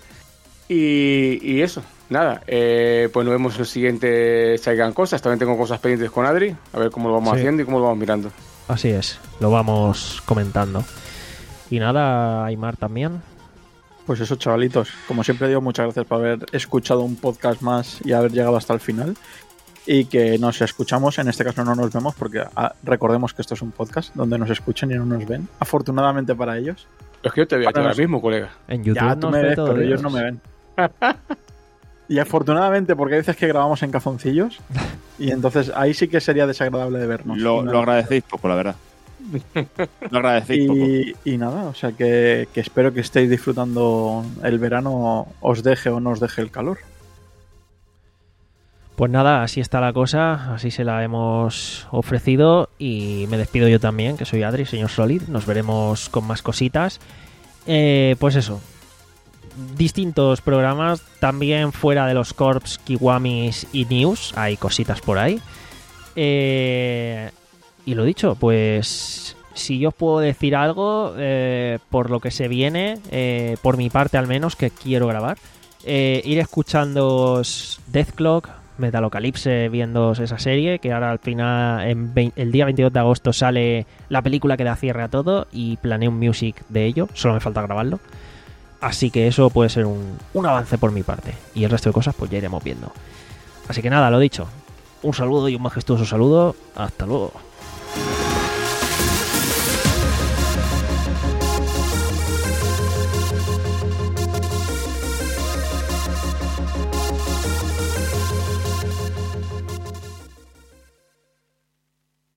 Y, y eso, nada, eh, pues nos vemos en los siguientes Chaigan Cosas. También tengo cosas pendientes con Adri, a ver cómo lo vamos Sí. haciendo y cómo lo vamos mirando. Así es, lo vamos comentando. Y nada, Aymar también. Pues eso, chavalitos. Como siempre digo, muchas gracias por haber escuchado un podcast más y haber llegado hasta el final. Y que nos escuchamos, en este caso no nos vemos, porque ah, recordemos que esto es un podcast donde nos escuchan y no nos ven. Afortunadamente para ellos. Es que yo te veo a ti Para ahora nos- mismo, colega. En YouTube Ya tú nos me ve ves, todo pero ellos Dios. no me ven. Y afortunadamente, porque hay veces que grabamos en calzoncillos y entonces ahí sí que sería desagradable de vernos. Lo, Y no- lo agradecéis poco, la verdad. Lo agradecéis poco. Y, y nada, o sea que, que espero que estéis disfrutando el verano, os deje o no os deje el calor. Pues nada, así está la cosa, así se la hemos ofrecido y me despido yo también, que soy Adri, señor Solid. Nos veremos con más cositas. Eh, pues eso, distintos programas, también fuera de los Corps, Kiwamis y News, hay cositas por ahí. Eh, y lo dicho, pues si yo os puedo decir algo, eh, por lo que se viene, eh, por mi parte al menos, que quiero grabar, eh, ir escuchando Death Clock, Metalocalypse, viendo esa serie, que ahora al final, en veinte, el día veintidós de agosto sale la película que da cierre a todo y planeo un music de ello, solo me falta grabarlo. Así que eso puede ser un, un avance por mi parte. Y el resto de cosas pues ya iremos viendo. Así que nada, lo dicho. Un saludo y un majestuoso saludo. Hasta luego.